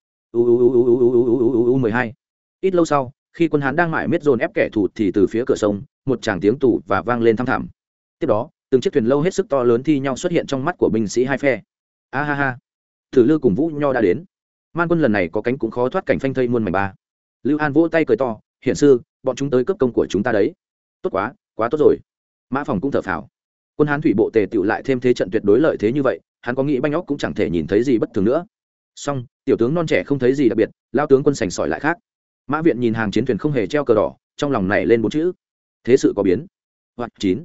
12. Ít lâu sau, khi quân Hán đang mải miết dồn ép kẻ thù thì từ phía cửa sông, một tràng tiếng tù và vang lên thăm thẳm. Tiếp đó, từng chiếc thuyền lâu hết sức to lớn thi nhau xuất hiện trong mắt của binh sĩ hai phe. A ha ha. Thử Lư cùng Vũ Nho đã đến. Man quân lần này có cánh cũng khó thoát cảnh phanh thây muôn mảnh ba. Lưu An vỗ tay cười to, hiển sư, bọn chúng tới cướp công của chúng ta đấy. Tốt quá, quá tốt rồi. Mã Phòng cũng thở phào. Quân Hán thủy bộ tề tựu lại thêm thế trận tuyệt đối lợi thế như vậy, hắn có nghĩ banh óc cũng chẳng thể nhìn thấy gì bất thường nữa. Song tiểu tướng non trẻ không thấy gì đặc biệt, lao tướng quân sành sỏi lại khác. Mã Viện nhìn hàng chiến thuyền không hề treo cờ đỏ, trong lòng nảy lên bốn chữ: thế sự có biến. Hoặc 9.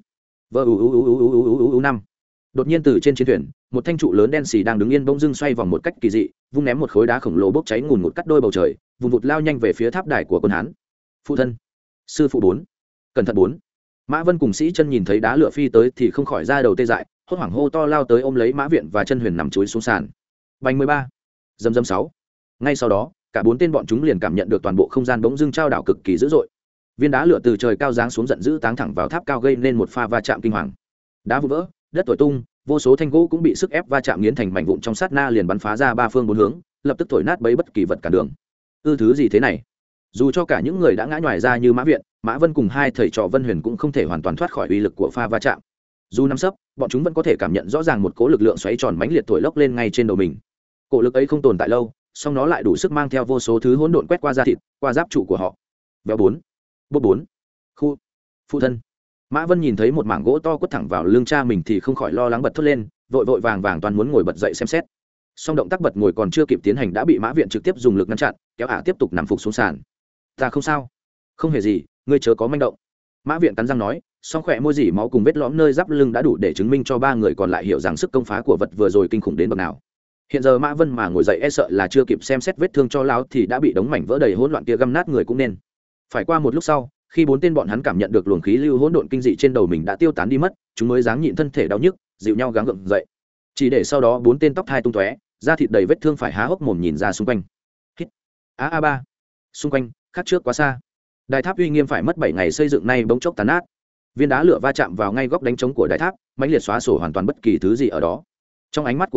Năm. Đột nhiên từ trên chiến thuyền, một thanh trụ lớn đen xì đang đứng yên bỗng dưng xoay vòng một cách kỳ dị, vung ném một khối đá khổng lồ bốc cháy ngùn ngụt cắt đôi bầu trời, vùng vụt lao nhanh về phía tháp đài của quân Hán. Phụ thân, sư phụ 4, cẩn thận 4. Mã Vân cùng Sĩ Chân nhìn thấy đá lửa phi tới thì không khỏi ra đầu tê dại, hốt hoảng hô to lao tới ôm lấy Mã Viện và Chân Huyền nằm chuối xuống sàn. Bành 13. Dầm 6. Ngay sau đó, cả 4 tên bọn chúng liền cảm nhận được toàn bộ không gian bỗng dưng trao đảo cực kỳ dữ dội. Viên đá lửa từ trời cao giáng xuống giận dữ táng thẳng vào tháp cao gây nên một pha va chạm kinh hoàng. Đá vụn vỡ, đất thổi tung, vô số thanh gỗ cũng bị sức ép va chạm nghiến thành mảnh vụn trong sát na liền bắn phá ra ba phương bốn hướng, lập tức thổi nát bấy bất kỳ vật cản đường. Thứ gì thế này? Dù cho cả những người đã ngã nhòi ra như Mã Viện, Mã Vân cùng hai thầy trò Vân Huyền cũng không thể hoàn toàn thoát khỏi uy lực của pha va chạm. Dù nắm sấp, bọn chúng vẫn có thể cảm nhận rõ ràng một cỗ lực lượng xoáy tròn mãnh liệt thổi lốc lên ngay trên đầu mình. Cỗ lực ấy không tồn tại lâu, song nó lại đủ sức mang theo vô số thứ hỗn độn quét qua da thịt, qua giáp trụ của họ. Béo 4, bốc 4, khu, phụ thân. Mã Vân nhìn thấy một mảng gỗ to quất thẳng vào lưng cha mình thì không khỏi lo lắng bật thốt lên, vội vội vàng vàng toàn muốn ngồi bật dậy xem xét. Song động tác bật ngồi còn chưa kịp tiến hành đã bị Mã Viện trực tiếp dùng lực ngăn chặn, kéo ả tiếp tục nằm phục xuống sàn. Ta không sao, không hề gì, ngươi chớ có manh động. Mã Viện cắn răng nói, song khỏe môi dỉ máu cùng vết lõm nơi giáp lưng đã đủ để chứng minh cho ba người còn lại hiểu rằng sức công phá của vật vừa rồi kinh khủng đến bậc nào. Hiện giờ Mã Vân mà ngồi dậy e sợ là chưa kịp xem xét vết thương cho lão thì đã bị đống mảnh vỡ đầy hỗn loạn kia găm nát người cũng nên. Phải qua một lúc sau, khi 4 tên bọn hắn cảm nhận được luồng khí lưu hỗn độn kinh dị trên đầu mình đã tiêu tán đi mất, chúng mới dáng nhịn thân thể đau nhức, dịu nhau gắng gượng dậy. Chỉ để sau đó 4 tên tóc thai tung tóe, da thịt đầy vết thương phải há hốc mồm nhìn ra xung quanh. Hít. A3. Xung quanh, khác trước quá xa. Đài tháp uy nghiêm phải mất 7 ngày xây dựng nay bỗng chốc tàn nát. Viên đá lửa va chạm vào ngay góc đánh trống của đài tháp, mãnh liệt xóa sổ hoàn toàn bất kỳ thứ gì ở đó. Trong ánh mắt của chúng,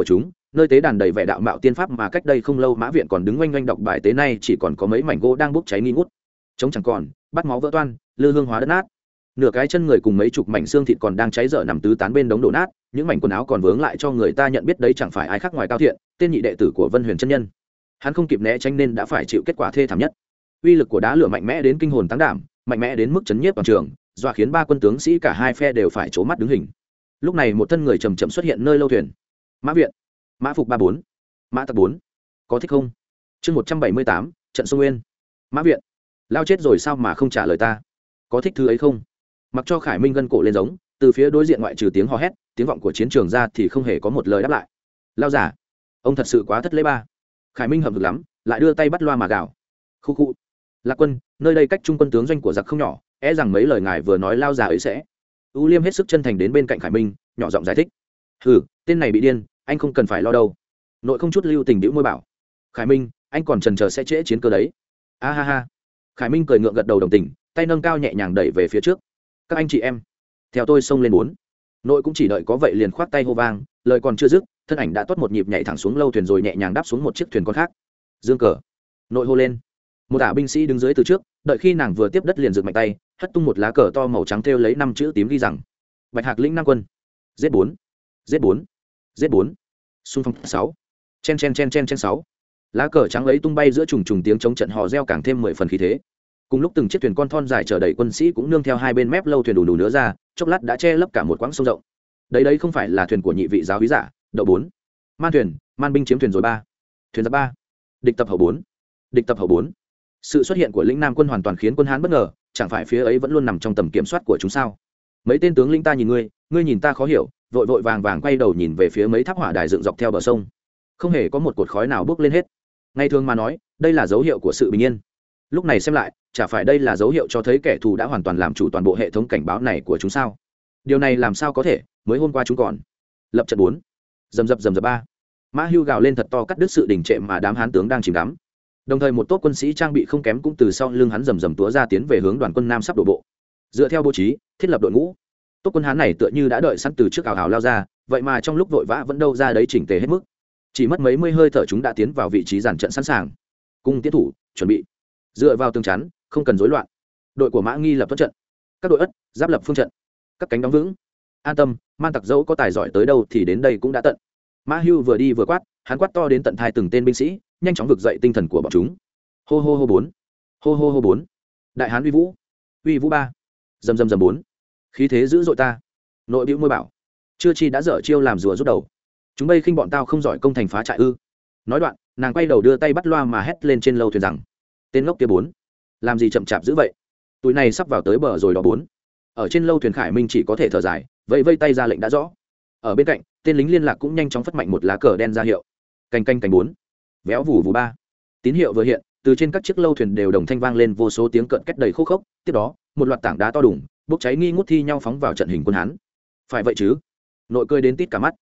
nơi tế đàn đầy vẻ đạo mạo tiên pháp mà cách đây không lâu mã viện còn đứng oanh oanh đọc bài tế nay chỉ còn có mấy mảnh gỗ đang bốc cháy nghi ngút, trống chẳng còn, bắt máu vỡ toan, lư hương hóa đất nát. Nửa cái chân người cùng mấy chục mảnh xương thịt còn đang cháy dở nằm tứ tán bên đống đổ nát, những mảnh quần áo còn vướng lại cho người ta nhận biết đấy chẳng phải ai khác ngoài Cao Thiện, tên nhị đệ tử của Vân Huyền chân nhân. Hắn không kịp né tránh nên đã phải chịu kết quả thê thảm nhất. Uy lực của đá lửa mạnh mẽ đến kinh hồn táng đảm, mạnh mẽ đến mức chấn nhiếp toàn trường, dọa khiến ba quân tướng sĩ cả hai phe đều phải trố mắt đứng hình. Lúc này một thân người chậm chậm xuất hiện nơi lâu thuyền. Mã viện, mã phục 34, mã tặc 4. Có thích không? Chương 178, trận sông Nguyên. Mã viện, lao chết rồi sao mà không trả lời ta? Có thích thứ ấy không? Mặc cho Khải Minh gân cổ lên giống, từ phía đối diện ngoại trừ tiếng hò hét, tiếng vọng của chiến trường ra thì không hề có một lời đáp lại. Lao giả, ông thật sự quá thất lễ ba. Khải Minh hậm hực lắm, lại đưa tay bắt loa mà gào. Khu khu. Lạc quân, nơi đây cách trung quân tướng doanh của giặc không nhỏ, e rằng mấy lời ngài vừa nói lao giả ấy sẽ. U Liêm hết sức chân thành đến bên cạnh Khải Minh, nhỏ giọng giải thích. Hừ, tên này bị điên, anh không cần phải lo đâu. Nội không chút lưu tình bĩu môi bảo. Khải Minh, anh còn chần chờ sẽ trễ chiến cơ đấy. A ha ha. Khải Minh cười ngượng gật đầu đồng tình, tay nâng cao nhẹ nhàng đẩy về phía trước. Các anh chị em, theo tôi xông lên 4. Nội cũng chỉ đợi có vậy liền khoát tay hô vang, lời còn chưa dứt, thân ảnh đã toát một nhịp nhảy thẳng xuống lâu thuyền rồi nhẹ nhàng đáp xuống một chiếc thuyền con khác. Dương cờ. Nội hô lên. Một ả binh sĩ đứng dưới từ trước, đợi khi nàng vừa tiếp đất liền giựt mạnh tay, hất tung một lá cờ to màu trắng thêu lấy 5 chữ tím ghi rằng: Bạch Hạc lĩnh Nam quân. Giết 4. Giết 4. Giết 4. Xung phong 6. Chen chen chen chen chen 6. Lá cờ trắng ấy tung bay giữa trùng trùng tiếng chống trận hò reo càng thêm 10 phần khí thế. Cùng lúc từng chiếc thuyền con thon dài chở đầy quân sĩ cũng nương theo hai bên mép lâu thuyền đủ đủ nữa ra, chốc lát đã che lấp cả một quãng sông rộng. Đấy không phải là thuyền của nhị vị giáo úy giả, đậu 4. Man thuyền, man binh chiếm thuyền rồi 3. Thuyền giặc 3. Địch tập hậu 4. Địch tập hậu 4. Sự xuất hiện của lĩnh Nam quân hoàn toàn khiến quân Hán bất ngờ, chẳng phải phía ấy vẫn luôn nằm trong tầm kiểm soát của chúng sao? Mấy tên tướng lĩnh ta nhìn ngươi, ngươi nhìn ta khó hiểu, vội vội vàng vàng quay đầu nhìn về phía mấy tháp hỏa đài dựng dọc theo bờ sông. Không hề có một cột khói nào bốc lên hết. Ngày thường mà nói, đây là dấu hiệu của sự bình yên. Lúc này xem lại, chả phải đây là dấu hiệu cho thấy kẻ thù đã hoàn toàn làm chủ toàn bộ hệ thống cảnh báo này của chúng sao? Điều này làm sao có thể, mới hôm qua chúng còn lập trận 4. Rầm rập 3. Mã Hưu gào lên thật to cắt đứt sự đình trệ mà đám hán tướng đang chìm đắm. Đồng thời một tốp quân sĩ trang bị không kém cũng từ sau lưng hắn rầm túa ra tiến về hướng đoàn quân Nam sắp đổ bộ. Dựa theo bố trí, thiết lập đội ngũ, tốp quân hán này tựa như đã đợi sẵn từ trước ào ào lao ra, vậy mà trong lúc vội vã vẫn đâu ra đấy chỉnh tề hết mức. Chỉ mất mấy mươi hơi thở chúng đã tiến vào vị trí dàn trận sẵn sàng. Cung tiến thủ, chuẩn bị. Dựa vào tường chắn, không cần rối loạn. Đội của Mã Nghi lập tốt trận. Các đội ất, giáp lập phương trận. Các cánh đóng vững. An tâm, man tặc dẫu có tài giỏi tới đâu thì đến đây cũng đã tận. Mã Hưu vừa đi vừa quát, hắn quát to đến tận thai từng tên binh sĩ, nhanh chóng vực dậy tinh thần của bọn chúng. Hô hô hô 4. Hô hô hô 4. Đại hán uy vũ. Uy vũ 3. Rầm 4. Khí thế dữ dội ta. Nội bĩu môi bảo, chưa chi đã dở chiêu làm rùa rút đầu. Chúng bây khinh bọn tao không giỏi công thành phá trại ư? Nói đoạn, nàng quay đầu đưa tay bắt loa mà hét lên trên lâu thuyền rằng: Tên ngốc kia 4, làm gì chậm chạp dữ vậy? Tụi này sắp vào tới bờ rồi đó 4. Ở trên lâu thuyền Khải Minh chỉ có thể thở dài, vẫy tay ra lệnh đã rõ. Ở bên cạnh, tên lính liên lạc cũng nhanh chóng phất mạnh một lá cờ đen ra hiệu. Canh 4. Véo vù vù 3. Tín hiệu vừa hiện, từ trên các chiếc lâu thuyền đều đồng thanh vang lên vô số tiếng cận két đầy khô khốc. Tiếp đó, một loạt tảng đá to đùng bốc cháy nghi ngút thi nhau phóng vào trận hình quân Hán. Phải vậy chứ? Nội cười đến tít cả mắt.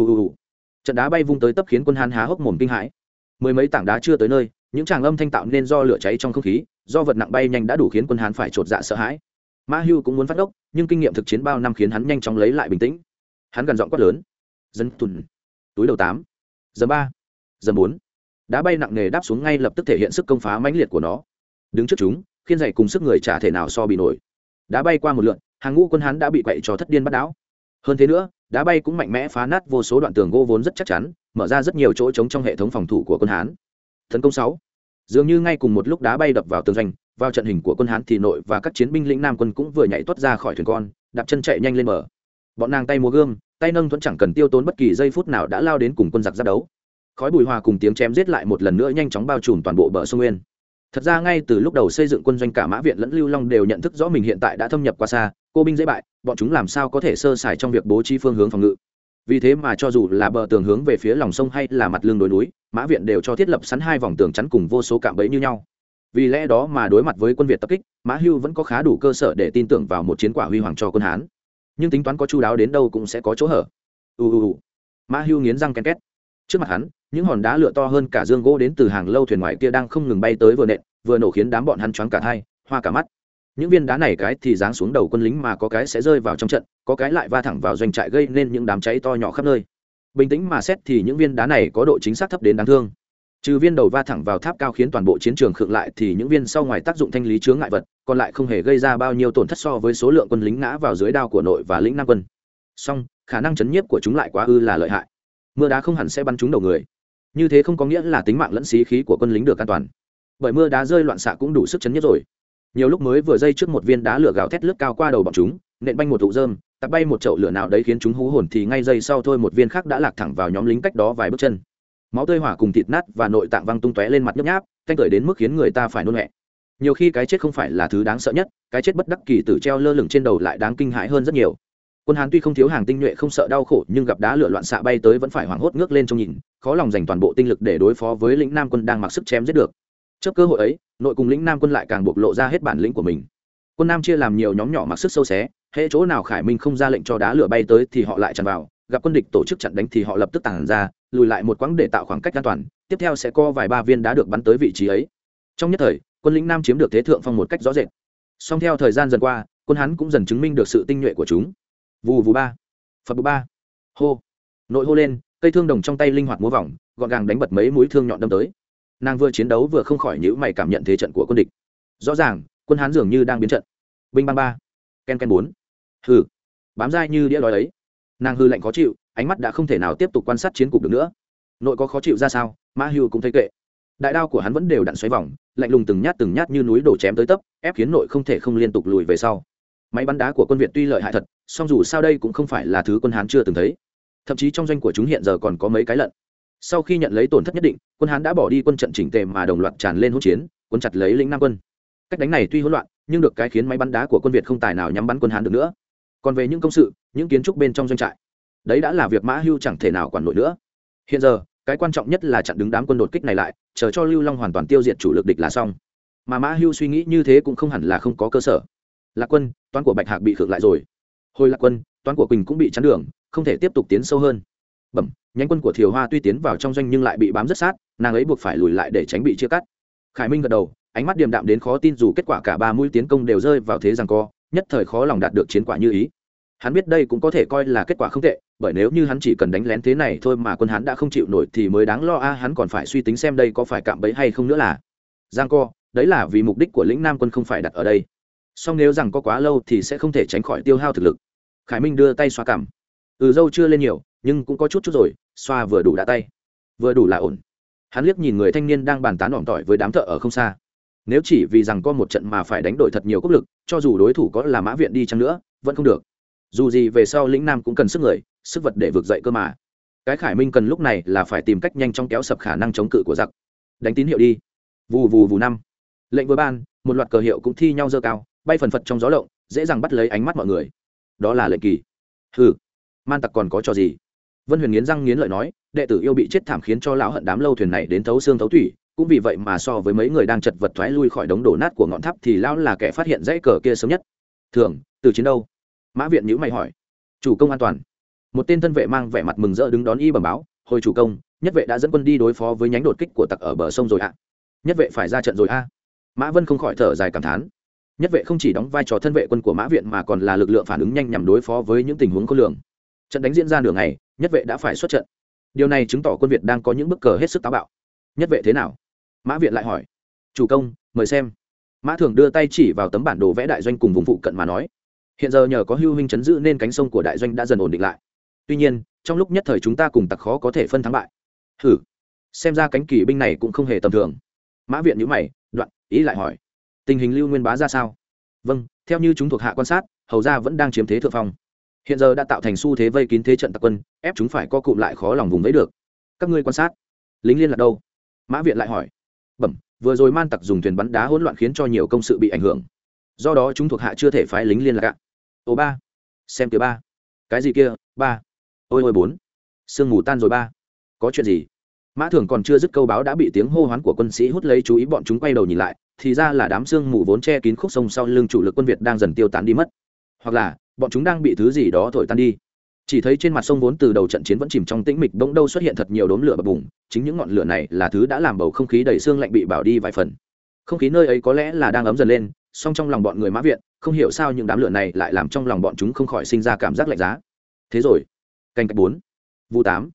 Trận đá bay vung tới tấp khiến quân Hán há hốc mồm kinh hãi. Mười mấy tảng đá chưa tới nơi, những tràng âm thanh tạo nên do lửa cháy trong không khí, do vật nặng bay nhanh đã đủ khiến quân Hán phải chột dạ sợ hãi. Mã Hưu cũng muốn phát ốc, nhưng kinh nghiệm thực chiến bao năm khiến hắn nhanh chóng lấy lại bình tĩnh. Hắn gần giọng quát lớn: Dân tuần. Túi đầu 8. Giờ 3. Giờ 4. Đá bay nặng nề đáp xuống ngay lập tức thể hiện sức công phá mãnh liệt của nó. Đứng trước chúng, khiên dày cùng sức người chả thể nào so bị nổi. Đá bay qua một lượn, hàng ngũ quân Hán đã bị quậy cho thất điên bắt đảo. Hơn thế nữa, đá bay cũng mạnh mẽ phá nát vô số đoạn tường gỗ vốn rất chắc chắn, mở ra rất nhiều chỗ trống trong hệ thống phòng thủ của quân Hán. Tấn công 6. Dường như ngay cùng một lúc đá bay đập vào tường doanh, vào trận hình của quân Hán thì nội và các chiến binh lĩnh Nam quân cũng vừa nhảy toát ra khỏi thuyền con, đạp chân chạy nhanh lên bờ. Bọn nàng tay múa gươm, tay nâng thuẫn chẳng cần tiêu tốn bất kỳ giây phút nào đã lao đến cùng quân giặc giáp đấu. Khói bụi hòa cùng tiếng chém giết lại một lần nữa nhanh chóng bao trùm toàn bộ bờ sông Nguyên. Thật ra ngay từ lúc đầu xây dựng quân doanh cả Mã Viện lẫn Lưu Long đều nhận thức rõ mình hiện tại đã thâm nhập quá xa, cô binh dễ bại, bọn chúng làm sao có thể sơ sài trong việc bố trí phương hướng phòng ngự. Vì thế mà cho dù là bờ tường hướng về phía lòng sông hay là mặt lưng đồi núi, Mã Viện đều cho thiết lập sẵn 2 vòng tường chắn cùng vô số cạm bẫy như nhau. Vì lẽ đó mà đối mặt với quân Việt tập kích, Mã Hưu vẫn có khá đủ cơ sở để tin tưởng vào một chiến quả huy hoàng cho quân Hán. Nhưng tính toán có chu đáo đến đâu cũng sẽ có chỗ hở. Mã Hưu nghiến răng ken két. Trước mặt hắn, những hòn đá lửa to hơn cả dương gỗ đến từ hàng lâu thuyền ngoài kia đang không ngừng bay tới vừa nện, vừa nổ khiến đám bọn hắn choáng cả tai, hoa cả mắt. Những viên đá này cái thì giáng xuống đầu quân lính mà có cái sẽ rơi vào trong trận, có cái lại va thẳng vào doanh trại gây nên những đám cháy to nhỏ khắp nơi. bình tĩnh mà xét thì những viên đá này có độ chính xác thấp đến đáng thương. Trừ viên đầu va thẳng vào tháp cao khiến toàn bộ chiến trường khựng lại thì những viên sau ngoài tác dụng thanh lý chướng ngại vật, còn lại không hề gây ra bao nhiêu tổn thất so với số lượng quân lính ngã vào dưới đao của Nội và lĩnh Nam quân. Song khả năng chấn nhiếp của chúng lại quá ư là lợi hại. Mưa đá không hẳn sẽ bắn trúng đầu người, như thế không có nghĩa là tính mạng lẫn xí khí của quân lính được an toàn, bởi mưa đá rơi loạn xạ cũng đủ sức chấn nhiếp rồi. Nhiều lúc mới vừa dây trước một viên đá lửa gào thét lướt cao qua đầu bọn chúng, nện banh một thụ rơm, tạt bay một chậu lửa nào đấy khiến chúng hú hồn, thì ngay giây sau thôi một viên khác đã lạc thẳng vào nhóm lính cách đó vài bước chân. Máu tươi hỏa cùng thịt nát và nội tạng văng tung tóe lên mặt nhấp nháp, canh tưởi đến mức khiến người ta phải nôn mẹ. Nhiều khi cái chết không phải là thứ đáng sợ nhất, cái chết bất đắc kỳ tử treo lơ lửng trên đầu lại đáng kinh hãi hơn rất nhiều. Quân Hán tuy không thiếu hàng tinh nhuệ không sợ đau khổ, nhưng gặp đá lửa loạn xạ bay tới vẫn phải hoảng hốt ngước lên trông nhìn, khó lòng dành toàn bộ tinh lực để đối phó với lĩnh Nam quân đang mặc sức chém giết được. Trước cơ hội ấy, Nội cùng lĩnh Nam quân lại càng bộc lộ ra hết bản lĩnh của mình. Quân Nam chia làm nhiều nhóm nhỏ mặc sức sâu xé, hễ chỗ nào Khải Minh không ra lệnh cho đá lửa bay tới thì họ lại tràn vào, gặp quân địch tổ chức chặn đánh thì họ lập tức tản ra, lùi lại một quãng để tạo khoảng cách an toàn, tiếp theo sẽ có vài ba viên đá được bắn tới vị trí ấy. Trong nhất thời, quân lĩnh Nam chiếm được thế thượng phong một cách rõ rệt. Song theo thời gian dần qua, quân Hán cũng dần chứng minh được sự tinh nhuệ của chúng. Vù vù ba, Phật bù ba, hô. Nội hô lên, cây thương đồng trong tay linh hoạt múa vòng, gọn gàng đánh bật mấy mũi thương nhọn đâm tới. Nàng vừa chiến đấu vừa không khỏi nhíu mày cảm nhận thế trận của quân địch. Rõ ràng, quân Hán dường như đang biến trận. Binh bang ba, ken ken bốn. Hừ, bám dai như đĩa đói ấy. Nàng hư lạnh khó chịu, ánh mắt đã không thể nào tiếp tục quan sát chiến cục được nữa. Nội có khó chịu ra sao, Mã Hưu cũng thấy kệ. Đại đao của hắn vẫn đều đặn xoáy vòng, lạnh lùng từng nhát như núi đổ chém tới tấp, ép khiến Nội không thể không liên tục lùi về sau. Máy bắn đá của quân Việt tuy lợi hại thật, song dù sao đây cũng không phải là thứ quân Hán chưa từng thấy. Thậm chí trong doanh của chúng hiện giờ còn có mấy cái lận. Sau khi nhận lấy tổn thất nhất định, quân Hán đã bỏ đi quân trận chỉnh tề mà đồng loạt tràn lên hỗn chiến, quân chặt lấy lĩnh Nam quân. Cách đánh này tuy hỗn loạn, nhưng được cái khiến máy bắn đá của quân Việt không tài nào nhắm bắn quân Hán được nữa. Còn về những công sự, những kiến trúc bên trong doanh trại, đấy đã là việc Mã Hưu chẳng thể nào quản nổi nữa. Hiện giờ, cái quan trọng nhất là chặn đứng đám quân đột kích này lại, chờ cho Lưu Long hoàn toàn tiêu diệt chủ lực địch là xong. Mà Mã Hưu suy nghĩ như thế cũng không hẳn là không có cơ sở. Lạc Quân, toán của Bạch Hạc bị khựng lại rồi. Hồi Lạc Quân, toán của Quỳnh cũng bị chắn đường, không thể tiếp tục tiến sâu hơn. Bẩm, nhánh quân của Thiều Hoa tuy tiến vào trong doanh nhưng lại bị bám rất sát, nàng ấy buộc phải lùi lại để tránh bị chia cắt. Khải Minh gật đầu, ánh mắt điềm đạm đến khó tin dù kết quả cả ba mũi tiến công đều rơi vào thế giằng co, nhất thời khó lòng đạt được chiến quả như ý. Hắn biết đây cũng có thể coi là kết quả không tệ, bởi nếu như hắn chỉ cần đánh lén thế này thôi mà quân Hán đã không chịu nổi thì mới đáng lo. Hắn còn phải suy tính xem đây có phải cạm bẫy hay không nữa là. Giằng co, đấy là vì mục đích của lĩnh Nam quân không phải đặt ở đây. Song nếu rằng có quá lâu thì sẽ không thể tránh khỏi tiêu hao thực lực. Khải Minh đưa tay xoa cằm. Dâu chưa lên nhiều, nhưng cũng có chút rồi, xoa vừa đủ đã tay. Vừa đủ là ổn. Hắn liếc nhìn người thanh niên đang bàn tán ỏm tỏi với đám thợ ở không xa. Nếu chỉ vì rằng có một trận mà phải đánh đổi thật nhiều quốc lực, cho dù đối thủ có là Mã Viện đi chăng nữa, vẫn không được. Dù gì về sau lĩnh Nam cũng cần sức người, sức vật để vực dậy cơ mà. Cái Khải Minh cần lúc này là phải tìm cách nhanh chóng kéo sập khả năng chống cự của giặc. Đánh tín hiệu đi. Vù vù vù năm. Lệnh vừa ban, một loạt cờ hiệu cũng thi nhau giơ cao, bay phần phật trong gió lộng, dễ dàng bắt lấy ánh mắt mọi người. Đó là lệnh kỳ. Hừ, man tặc còn có trò gì? Vân Huyền nghiến răng nghiến lợi nói, đệ tử yêu bị chết thảm khiến cho lão hận đám lâu thuyền này đến thấu xương thấu thủy, cũng vì vậy mà so với mấy người đang chật vật thoái lui khỏi đống đổ nát của ngọn tháp thì lão là kẻ phát hiện dãy cờ kia sớm nhất. Thường, từ chiến đâu? Mã Viện nhíu mày hỏi. Chủ công an toàn. Một tên thân vệ mang vẻ mặt mừng rỡ đứng đón y bẩm báo, hồi chủ công, nhất vệ đã dẫn quân đi đối phó với nhánh đột kích của tặc ở bờ sông rồi ạ. Nhất vệ phải ra trận rồi a. Mã Vân không khỏi thở dài cảm thán. Nhất vệ không chỉ đóng vai trò thân vệ quân của Mã Viện mà còn là lực lượng phản ứng nhanh nhằm đối phó với những tình huống khó lường. Trận đánh diễn ra nửa ngày, nhất vệ đã phải xuất trận. Điều này chứng tỏ quân Việt đang có những bước cờ hết sức táo bạo. Nhất vệ thế nào? Mã Viện lại hỏi. Chủ công, mời xem. Mã Thường đưa tay chỉ vào tấm bản đồ vẽ đại doanh cùng vùng phụ cận mà nói. Hiện giờ nhờ có Hưu huynh trấn giữ nên cánh sông của đại doanh đã dần ổn định lại. Tuy nhiên, trong lúc nhất thời chúng ta cùng tặc khó có thể phân thắng bại. Hử, xem ra cánh kỵ binh này cũng không hề tầm thường. Mã Viện nhíu mày, đoạn ý lại hỏi. Tình hình Lưu Nguyên Bá ra sao? Vâng, theo như chúng thuộc hạ quan sát, hầu ra vẫn đang chiếm thế thượng phong. Hiện giờ đã tạo thành xu thế vây kín thế trận tặc quân, ép chúng phải co cụm lại khó lòng vùng vẫy được. Các ngươi quan sát, lính liên lạc đâu? Mã Viện lại hỏi. Bẩm, vừa rồi man tặc dùng thuyền bắn đá hỗn loạn khiến cho nhiều công sự bị ảnh hưởng, do đó chúng thuộc hạ chưa thể phái lính liên lạc ạ. Ồ ba, xem kìa ba. Cái gì kia? Ba. Ôi ôi bốn. Sương mù tan rồi ba. Có chuyện gì? Mã Thường còn chưa dứt câu báo đã bị tiếng hô hoán của quân sĩ hút lấy chú ý, bọn chúng quay đầu nhìn lại, thì ra là đám sương mù vốn che kín khúc sông sau lưng chủ lực quân Việt đang dần tiêu tán đi mất, hoặc là bọn chúng đang bị thứ gì đó thổi tan đi. Chỉ thấy trên mặt sông vốn từ đầu trận chiến vẫn chìm trong tĩnh mịch bỗng đâu xuất hiện thật nhiều đốm lửa bập bùng, chính những ngọn lửa này là thứ đã làm bầu không khí đầy sương lạnh bị bảo đi vài phần. Không khí nơi ấy có lẽ là đang ấm dần lên, song trong lòng bọn người Mã Viện không hiểu sao những đám lửa này lại làm trong lòng bọn chúng không khỏi sinh ra cảm giác lạnh giá. Thế rồi, canh cách 4, vụ 8,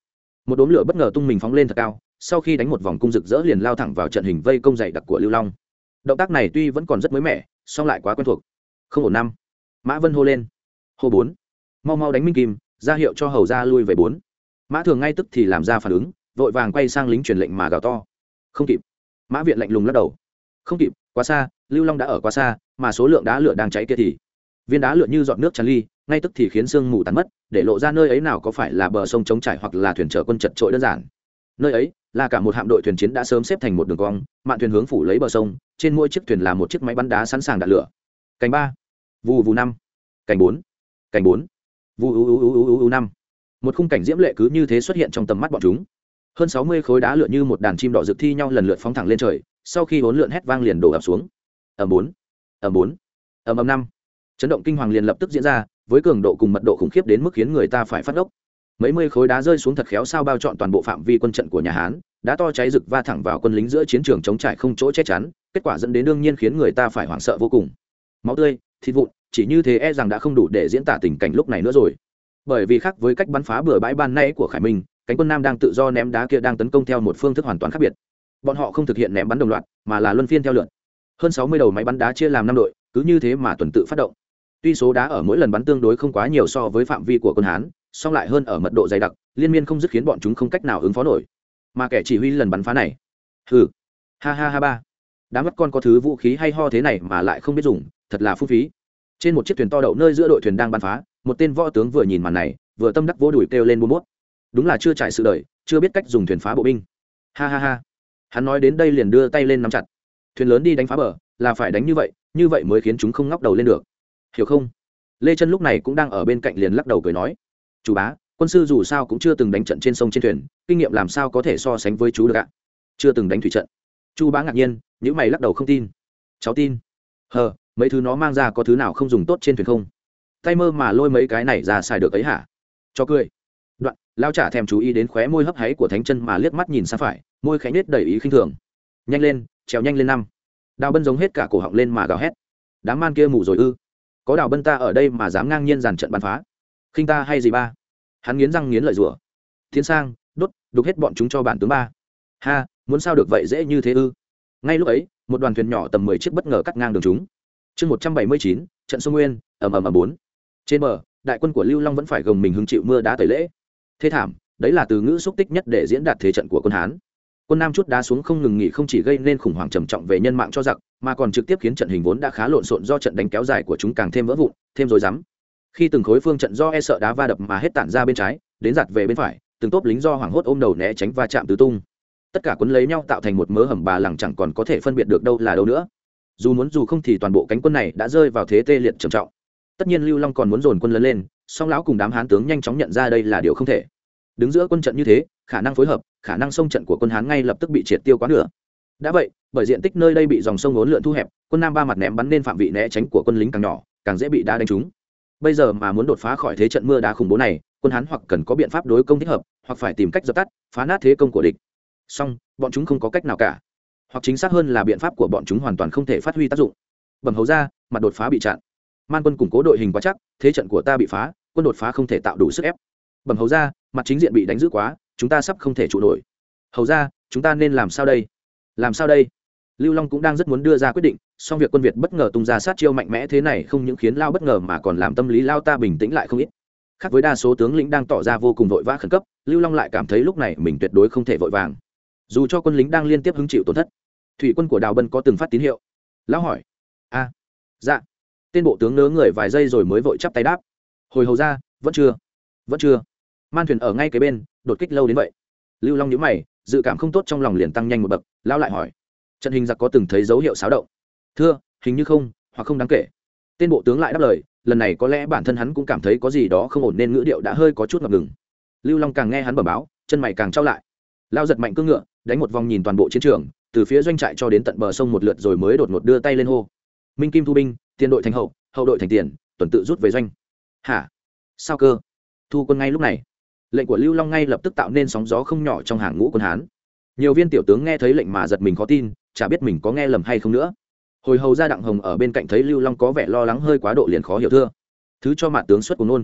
một đốm lửa bất ngờ tung mình phóng lên thật cao, sau khi đánh một vòng cung rực rỡ liền lao thẳng vào trận hình vây công dày đặc của Lưu Long. Động tác này tuy vẫn còn rất mới mẻ, song lại quá quen thuộc. Không ổn năm. Mã Vân hô lên. Hô 4. Mau mau đánh Minh Kim, ra hiệu cho hầu ra lui về 4. Mã Thường ngay tức thì làm ra phản ứng, vội vàng quay sang lính truyền lệnh mà gào to. Không kịp. Mã Viện lạnh lùng lắc đầu. Không kịp, quá xa, Lưu Long đã ở quá xa, mà số lượng đá lửa đang cháy kia thì viên đá lửa như giọt nước tràn ly, ngay tức thì khiến sương mù tàn mất, để lộ ra nơi ấy nào có phải là bờ sông trống trải hoặc là thuyền chở quân chật trội đơn giản. Nơi ấy là cả một hạm đội thuyền chiến đã sớm xếp thành một đường cong, mạn thuyền hướng phủ lấy bờ sông, trên mỗi chiếc thuyền là một chiếc máy bắn đá sẵn sàng đạn lửa. Cành 3, vù vù 5, cành 4, cành 4, vù u 5. Một khung cảnh diễm lệ cứ như thế xuất hiện trong tầm mắt bọn chúng. Hơn 60 khối đá lửa như một đàn chim đỏ rực thi nhau lần lượt phóng thẳng lên trời, sau khi hỗn lượn hét vang liền đổ ập xuống. Ầm 4, ầm 4, ầm 5. Chấn động kinh hoàng liền lập tức diễn ra, với cường độ cùng mật độ khủng khiếp đến mức khiến người ta phải phát ốc. Mấy mươi khối đá rơi xuống thật khéo sao bao trọn toàn bộ phạm vi quân trận của nhà Hán, đá to cháy rực va thẳng vào quân lính giữa chiến trường chống trải không chỗ che chắn, kết quả dẫn đến đương nhiên khiến người ta phải hoảng sợ vô cùng. Máu tươi, thịt vụn, chỉ như thế e rằng đã không đủ để diễn tả tình cảnh lúc này nữa rồi. Bởi vì khác với cách bắn phá bừa bãi ban nãy của Khải Minh, cánh quân Nam đang tự do ném đá kia đang tấn công theo một phương thức hoàn toàn khác biệt. Bọn họ không thực hiện ném bắn đồng loạt, mà là luân phiên theo lượt. Hơn 60 đầu máy bắn đá chia làm 5 đội, cứ như thế mà tuần tự phát động. Tuy số đá ở mỗi lần bắn tương đối không quá nhiều so với phạm vi của quân Hán, song lại hơn ở mật độ dày đặc, liên miên không dứt khiến bọn chúng không cách nào ứng phó nổi. Mà kẻ chỉ huy lần bắn phá này, hừ, ha ha ha ba, đám mắt con có thứ vũ khí hay ho thế này mà lại không biết dùng, thật là phung phí. Trên một chiếc thuyền to đậu nơi giữa đội thuyền đang bắn phá, một tên võ tướng vừa nhìn màn này, vừa tâm đắc vỗ đùi kêu lên buông bút. Đúng là chưa trải sự đời, chưa biết cách dùng thuyền phá bộ binh. Ha ha ha. Hắn nói đến đây liền đưa tay lên nắm chặt. Thuyền lớn đi đánh phá bờ, là phải đánh như vậy mới khiến chúng không ngóc đầu lên được. Hiểu không? Lê Chân lúc này cũng đang ở bên cạnh liền lắc đầu cười nói, "Chủ bá, quân sư dù sao cũng chưa từng đánh trận trên sông trên thuyền, kinh nghiệm làm sao có thể so sánh với chú được ạ?" "Chưa từng đánh thủy trận." Chu bá ngạc nhiên, nhíu mày lắc đầu không tin. "Cháu tin." "Hờ, mấy thứ nó mang ra có thứ nào không dùng tốt trên thuyền không? Tay mơ mà lôi mấy cái này ra xài được ấy hả?" Cho cười. Đoạn, lao trả thèm chú ý đến khóe môi hấp háy của Thánh Chân mà liếc mắt nhìn sang phải, môi khẽ nhếch đầy ý khinh thường. "Nhanh lên, trèo nhanh lên năm." Đào Bân giống hết cả cổ họng lên mà gào hét. "Đám man kia mù rồi ư? Có Đào Bân ta ở đây mà dám ngang nhiên dàn trận bắn phá, khinh ta hay gì ba?" Hắn nghiến răng nghiến lợi rủa. "Tiến sang, đục hết bọn chúng cho bản tướng ba." "Ha, muốn sao được vậy dễ như thế ư?" Ngay lúc ấy, một đoàn thuyền nhỏ tầm 10 chiếc bất ngờ cắt ngang đường chúng. Chương 179, trận sông Nguyên, ầm 4. Trên bờ, đại quân của Lưu Long vẫn phải gồng mình hứng chịu mưa đá tẩy lễ. Thế thảm, đấy là từ ngữ xúc tích nhất để diễn đạt thế trận của quân Hán. Quân Nam chút đá xuống không ngừng nghỉ không chỉ gây nên khủng hoảng trầm trọng về nhân mạng cho giặc, mà còn trực tiếp khiến trận hình vốn đã khá lộn xộn do trận đánh kéo dài của chúng càng thêm vỡ vụn, thêm rối rắm. Khi từng khối phương trận do e sợ đá va đập mà hết tản ra bên trái, đến giặt về bên phải, từng tốp lính do hoảng hốt ôm đầu né tránh va chạm tứ tung. Tất cả quấn lấy nhau tạo thành một mớ hầm bà lằng chẳng còn có thể phân biệt được đâu là đâu nữa. Dù muốn dù không thì toàn bộ cánh quân này đã rơi vào thế tê liệt trầm trọng. Tất nhiên Lưu Long còn muốn dồn quân lớn lên, song lão cùng đám Hán tướng nhanh chóng nhận ra đây là điều không thể. Đứng giữa quân trận như thế, khả năng phối hợp, khả năng xông trận của quân Hán ngay lập tức bị triệt tiêu quá nửa. Đã vậy, bởi diện tích nơi đây bị dòng sông uốn lượn thu hẹp, quân Nam ba mặt ném bắn nên phạm vị né tránh của quân lính càng nhỏ, càng dễ bị đá đánh trúng. Bây giờ mà muốn đột phá khỏi thế trận mưa đá khủng bố này, quân Hán hoặc cần có biện pháp đối công thích hợp, hoặc phải tìm cách dập tắt, phá nát thế công của địch. Song, bọn chúng không có cách nào cả. Hoặc chính xác hơn là biện pháp của bọn chúng hoàn toàn không thể phát huy tác dụng. Bẩm hầu ra, mặt đột phá bị chặn. Man quân củng cố đội hình quá chắc, thế trận của ta bị phá, quân đột phá không thể tạo đủ sức ép. Bẩm hầu ra, mặt chính diện bị đánh dữ quá, chúng ta sắp không thể trụ nổi. Hầu ra, chúng ta nên làm sao đây? Làm sao đây? Lưu Long cũng đang rất muốn đưa ra quyết định, song việc quân Việt bất ngờ tung ra sát chiêu mạnh mẽ thế này không những khiến Lao bất ngờ mà còn làm tâm lý Lao ta bình tĩnh lại không ít. Khác với đa số tướng lĩnh đang tỏ ra vô cùng vội vã khẩn cấp, Lưu Long lại cảm thấy lúc này mình tuyệt đối không thể vội vàng. Dù cho quân lính đang liên tiếp hứng chịu tổn thất, thủy quân của Đào Bân có từng phát tín hiệu. Lão hỏi: "A, dạ." Tên bộ tướng nớ người vài giây rồi mới vội chắp tay đáp: "Hồi hầu ra, vẫn chưa. Man thuyền ở ngay kế bên, đột kích lâu đến vậy." Lưu Long nhíu mày, dự cảm không tốt trong lòng liền tăng nhanh một bậc. Lão lại hỏi: "Trận hình giặc có từng thấy dấu hiệu xáo động?" "Thưa, hình như không, hoặc không đáng kể." Tên bộ tướng lại đáp lời. Lần này có lẽ bản thân hắn cũng cảm thấy có gì đó không ổn nên ngữ điệu đã hơi có chút ngập ngừng. Lưu Long càng nghe hắn bẩm báo, chân mày càng trao lại. Lão giật mạnh cương ngựa, đánh một vòng nhìn toàn bộ chiến trường, từ phía doanh trại cho đến tận bờ sông một lượt rồi mới đột ngột đưa tay lên hô: "Minh Kim thu binh, tiền đội thành hậu, hậu đội thành tiền, tuần tự rút về doanh." "Hả? Sao cơ?" "Thu quân ngay lúc này." Lệnh của Lưu Long ngay lập tức tạo nên sóng gió không nhỏ trong hàng ngũ quân Hán. Nhiều viên tiểu tướng nghe thấy lệnh mà giật mình khó tin, chả biết mình có nghe lầm hay không nữa. Hồi hầu ra Đặng Hồng ở bên cạnh thấy Lưu Long có vẻ lo lắng hơi quá độ liền khó hiểu thưa: "Thứ cho mạn tướng xuất cùng nôn."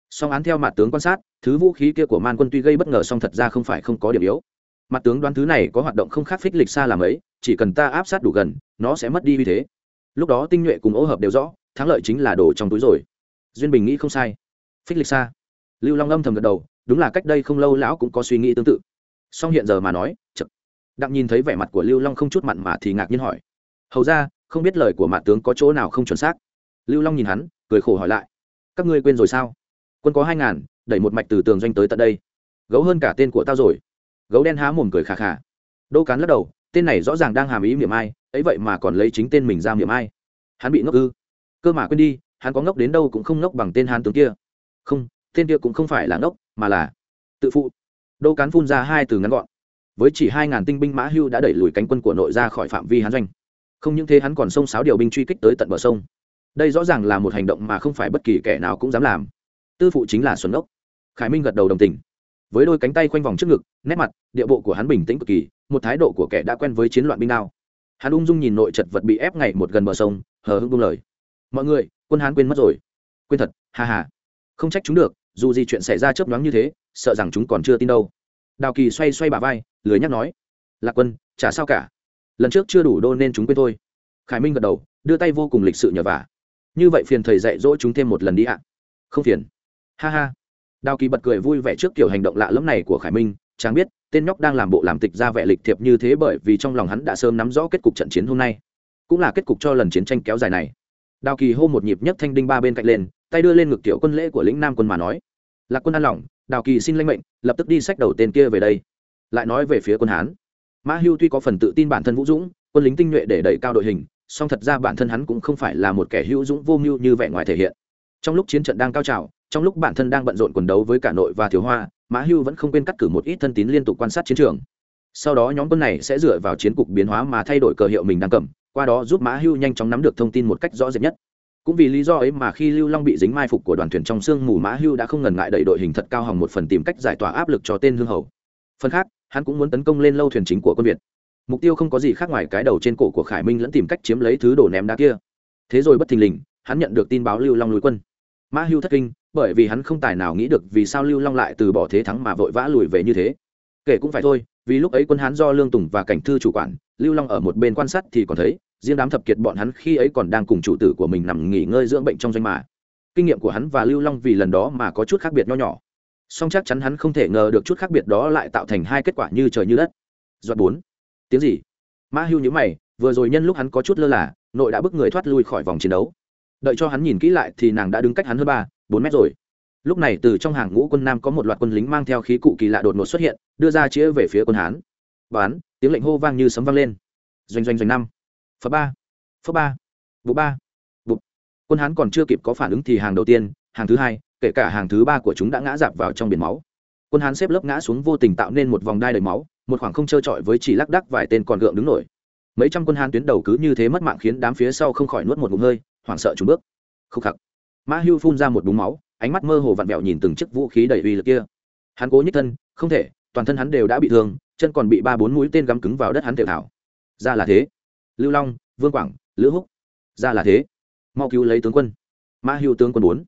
song án theo mặt tướng quan sát, thứ vũ khí kia của man quân tuy gây bất ngờ song thật ra không phải không có điểm yếu. Mặt tướng đoán thứ này có hoạt động không khác phích lịch xa làm ấy, chỉ cần ta áp sát đủ gần nó sẽ mất đi uy thế. Lúc đó tinh nhuệ cùng ô hợp đều rõ, thắng lợi chính là đồ trong túi rồi. Duyên Bình nghĩ không sai. Phích lịch xa. Lưu Long âm thầm gật đầu, đúng là cách đây không lâu lão cũng có suy nghĩ tương tự. Song hiện giờ mà nói, chật. Đặng nhìn thấy vẻ mặt của Lưu Long không chút mặn mà thì ngạc nhiên hỏi: hầu ra, không biết lời của mặt tướng có chỗ nào không chuẩn xác? Lưu Long nhìn hắn, cười khổ hỏi lại: các ngươi quên rồi sao? Quân có 2000, đẩy một mạch từ tường doanh tới tận đây, gấu hơn cả tên của tao rồi. Gấu đen há mồm cười khà khà. Đô Cán lắc đầu, tên này rõ ràng đang hàm ý miệng ai, ấy vậy mà còn lấy chính tên mình ra miệng ai. Hắn bị ngốc ư? Cơ mà quên đi, hắn có ngốc đến đâu cũng không ngốc bằng tên hán tướng kia. Không, tên kia cũng không phải là ngốc, mà là tự phụ. Đô Cán phun ra hai từ ngắn gọn. Với chỉ 2000 tinh binh Mã Hưu đã đẩy lùi cánh quân của nội ra khỏi phạm vi hán doanh. Không những thế, hắn còn xông xáo điều binh truy kích tới tận bờ sông. Đây rõ ràng là một hành động mà không phải bất kỳ kẻ nào cũng dám làm. Tư phụ chính là xuẩn ngốc. Khải Minh gật đầu đồng tình. Với đôi cánh tay khoanh vòng trước ngực, nét mặt, địa bộ của hắn bình tĩnh cực kỳ, một thái độ của kẻ đã quen với chiến loạn binh đao. Hắn ung dung nhìn nội chật vật bị ép ngày một gần bờ sông, hờ hững buông lời: mọi người, quân Hán quên mất rồi. Quên thật, ha ha. Không trách chúng được, dù gì chuyện xảy ra chớp nhoáng như thế, sợ rằng chúng còn chưa tin đâu. Đào Kỳ xoay xoay bả vai, lười nhắc nói: Lạc Quân, chả sao cả, lần trước chưa đủ đô nên chúng quên thôi. Khải Minh gật đầu, đưa tay vô cùng lịch sự nhờ vả: như vậy phiền thầy dạy dỗ chúng thêm một lần đi ạ. Không phiền. Ha ha. Đào Kỳ bật cười vui vẻ trước kiểu hành động lạ lẫm này của Khải Minh, chẳng biết tên nhóc đang làm bộ làm tịch ra vẻ lịch thiệp như thế bởi vì trong lòng hắn đã sớm nắm rõ kết cục trận chiến hôm nay, cũng là kết cục cho lần chiến tranh kéo dài này. Đào Kỳ hô một nhịp nhấc thanh đinh ba bên cạnh lên, tay đưa lên ngực tiểu quân lễ của lĩnh Nam quân mà nói: Lạc Quân an lòng, Đào Kỳ xin lãnh mệnh, lập tức đi xách đầu tên kia về đây. Lại nói về phía quân Hán, Mã Hưu tuy có phần tự tin bản thân vũ dũng, quân lính tinh nhuệ để đẩy cao đội hình, song thật ra bản thân hắn cũng không phải là một kẻ hữu dũng vô mưu như vẻ ngoài thể hiện. Trong lúc chiến trận đang cao trào, trong lúc bản thân đang bận rộn quần đấu với cả nội và thiếu hoa, Mã Hưu vẫn không quên cắt cử một ít thân tín liên tục quan sát chiến trường. Sau đó nhóm quân này sẽ dựa vào chiến cục biến hóa mà thay đổi cờ hiệu mình đang cầm, qua đó giúp Mã Hưu nhanh chóng nắm được thông tin một cách rõ rệt nhất. Cũng vì lý do ấy mà khi Lưu Long bị dính mai phục của đoàn thuyền trong sương mù, Mã Hưu đã không ngần ngại đẩy đội hình thật cao hòng một phần tìm cách giải tỏa áp lực cho tên Hương Hầu. Phần khác, hắn cũng muốn tấn công lên lâu thuyền chính của quân Việt. Mục tiêu không có gì khác ngoài cái đầu trên cổ của Khải Minh lẫn tìm cách chiếm lấy thứ đồ ném đá kia. Thế rồi bất thình lình, hắn nhận được tin báo Lưu Long lùi quân. Mã Hưu thất kinh, bởi vì hắn không tài nào nghĩ được vì sao Lưu Long lại từ bỏ thế thắng mà vội vã lùi về như thế. Kể cũng phải thôi, vì lúc ấy quân Hán do Lương Tùng và Cảnh Thư chủ quản, Lưu Long ở một bên quan sát thì còn thấy, riêng đám thập kiệt bọn hắn khi ấy còn đang cùng chủ tử của mình nằm nghỉ ngơi dưỡng bệnh trong doanh mà. Kinh nghiệm của hắn và Lưu Long vì lần đó mà có chút khác biệt nho nhỏ. Song chắc chắn hắn không thể ngờ được chút khác biệt đó lại tạo thành hai kết quả như trời như đất. Giọt 4. Tiếng gì? Mã Hưu nhíu mày, vừa rồi nhân lúc hắn có chút lơ là, nội đã bức người thoát lui khỏi vòng chiến đấu. Đợi cho hắn nhìn kỹ lại thì nàng đã đứng cách hắn hơn 3-4 mét rồi. Lúc này từ trong hàng ngũ quân Nam có một loạt quân lính mang theo khí cụ kỳ lạ đột ngột xuất hiện, đưa ra chĩa về phía quân Hán. Bán, tiếng lệnh hô vang như sấm vang lên. Doanh doanh doanh 5. Phá 3. Phá 3. Vụ 3. Vụ. Quân Hán còn chưa kịp có phản ứng thì hàng đầu tiên, hàng thứ hai, kể cả hàng thứ ba của chúng đã ngã rạp vào trong biển máu. Quân Hán xếp lớp ngã xuống vô tình tạo nên một vòng đai đầy máu, một khoảng không trơ trọi với chỉ lác đác vài tên còn gượng đứng nổi. Mấy trăm quân Hán tuyến đầu cứ như thế mất mạng khiến đám phía sau không khỏi nuốt một ngụm hơi, hoảng sợ chùn bước. Khục khặc. Mã Hưu phun ra một búng máu, ánh mắt mơ hồ vặn vẹo nhìn từng chiếc vũ khí đầy uy lực kia. Hắn cố nhích thân, không thể, toàn thân hắn đều đã bị thương, chân còn bị 3-4 mũi tên găm cứng vào đất hắn tiểu thảo. Ra là thế. Lưu Long, Vương Quảng, Lữ Húc. Ra là thế. Mau cứu lấy tướng quân. Mã Hưu tướng quân 4.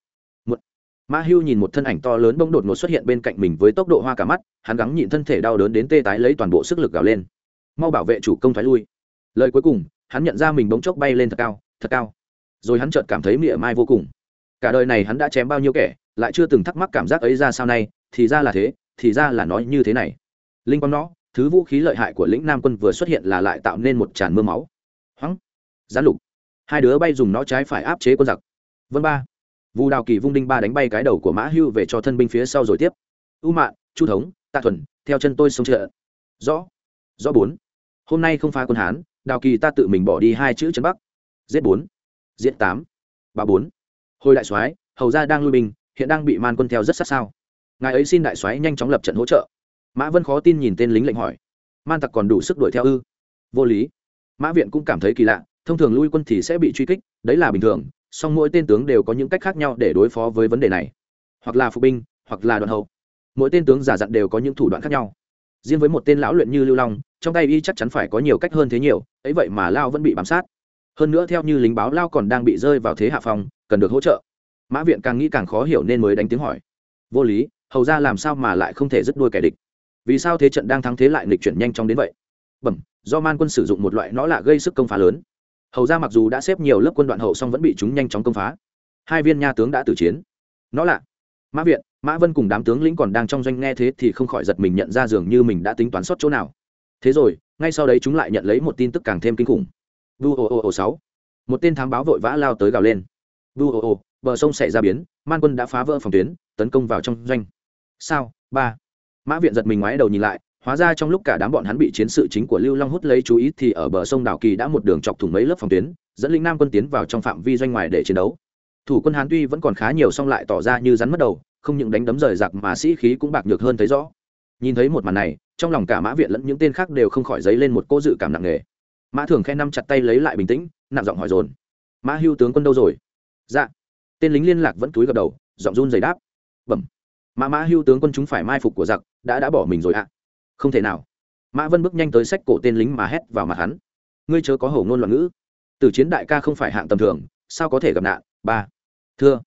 Mã Hưu nhìn một thân ảnh to lớn bỗng đột ngột xuất hiện bên cạnh mình với tốc độ hoa cả mắt, hắn gắng nhịn thân thể đau đớn đến tê tái lấy toàn bộ sức lực gào lên. Mau bảo vệ chủ công thoái lui. Lời cuối cùng, hắn nhận ra mình bỗng chốc bay lên thật cao, thật cao. Rồi hắn chợt cảm thấy mỉa mai vô cùng. Cả đời này hắn đã chém bao nhiêu kẻ, lại chưa từng thắc mắc cảm giác ấy ra sao này, thì ra là thế, thì ra là nói như thế này. Linh quang nó, thứ vũ khí lợi hại của lĩnh Nam quân vừa xuất hiện là lại tạo nên một tràn mưa máu. Hoắng, gián lục. Hai đứa bay dùng nó trái phải áp chế quân giặc. Vân 3. Vu Đào Kỳ vung đinh 3 đánh bay cái đầu của Mã Hưu về cho thân binh phía sau rồi tiếp. U Mạn, Chu Thống, Tạ Thuần, theo chân tôi xông trợ. Rõ. Rõ 4. Hôm nay không phá quân Hán, Đào Kỳ ta tự mình bỏ đi 2 chữ trấn Bắc. Giết 4. Giết 8. Ba 4. Hồi đại soái, hầu ra đang lui binh, hiện đang bị man quân theo rất sát sao. Ngài ấy xin đại soái nhanh chóng lập trận hỗ trợ. Mã Vân khó tin nhìn tên lính lệnh hỏi: Man tặc còn đủ sức đuổi theo ư? Vô lý. Mã Viện cũng cảm thấy kỳ lạ, thông thường lui quân thì sẽ bị truy kích, đấy là bình thường, song mỗi tên tướng đều có những cách khác nhau để đối phó với vấn đề này, hoặc là phục binh, hoặc là đoàn hậu. Mỗi tên tướng giả dặn đều có những thủ đoạn khác nhau. Riêng với một tên lão luyện như Lưu Long, trong tay y chắc chắn phải có nhiều cách hơn thế nhiều, ấy vậy mà Lao vẫn bị bám sát. Hơn nữa theo như lính báo Lao còn đang bị rơi vào thế hạ phong, cần được hỗ trợ. Mã Viện càng nghĩ càng khó hiểu nên mới đánh tiếng hỏi: vô lý, hầu ra làm sao mà lại không thể dứt đuôi kẻ địch? Vì sao thế trận đang thắng thế lại nghịch chuyển nhanh chóng đến vậy? Bẩm, do man quân sử dụng một loại nó lạ gây sức công phá lớn. Hầu ra mặc dù đã xếp nhiều lớp quân đoạn hậu song vẫn bị chúng nhanh chóng công phá. Hai viên nha tướng đã tử chiến. Nó lạ. Mã Viện, Mã Vân cùng đám tướng lĩnh còn đang trong doanh nghe thế thì không khỏi giật mình, nhận ra dường như mình đã tính toán sót chỗ nào. Thế rồi, ngay sau đấy chúng lại nhận lấy một tin tức càng thêm kinh khủng. Vu ồ 6. Một tên thám báo vội vã lao tới gào lên. Vu ồ, bờ sông xảy ra biến, man quân đã phá vỡ phòng tuyến, tấn công vào trong doanh. Sao? Ba. Mã Viện giật mình ngoái đầu nhìn lại, hóa ra trong lúc cả đám bọn hắn bị chiến sự chính của Lưu Long hút lấy chú ý thì ở bờ sông Đảo Kỳ đã một đường chọc thủng mấy lớp phòng tuyến, dẫn lính Nam quân tiến vào trong phạm vi doanh ngoài để chiến đấu. Thủ quân Hán tuy vẫn còn khá nhiều song lại tỏ ra như rắn mất đầu, không những đánh đấm rời giặc mà sĩ khí cũng bạc nhược hơn thấy rõ. Nhìn thấy một màn này, trong lòng cả Mã Viện lẫn những tên khác đều không khỏi dấy lên một cỗ dự cảm nặng nề. Mã Thường khe nắm chặt tay lấy lại bình tĩnh, nặng giọng hỏi dồn: Mã Hưu tướng quân đâu rồi? Dạ. Tên lính liên lạc vẫn cúi gật đầu, giọng run rẩy đáp: Bẩm. Mã Hưu tướng quân chúng phải mai phục của giặc, đã bỏ mình rồi ạ. Không thể nào. Mã Vân bước nhanh tới xách cổ tên lính mà hét vào mặt hắn: Ngươi chớ có hổ ngôn loạn ngữ. Tử chiến đại ca không phải hạng tầm thường, sao có thể gặp nạn? Ba. Thưa.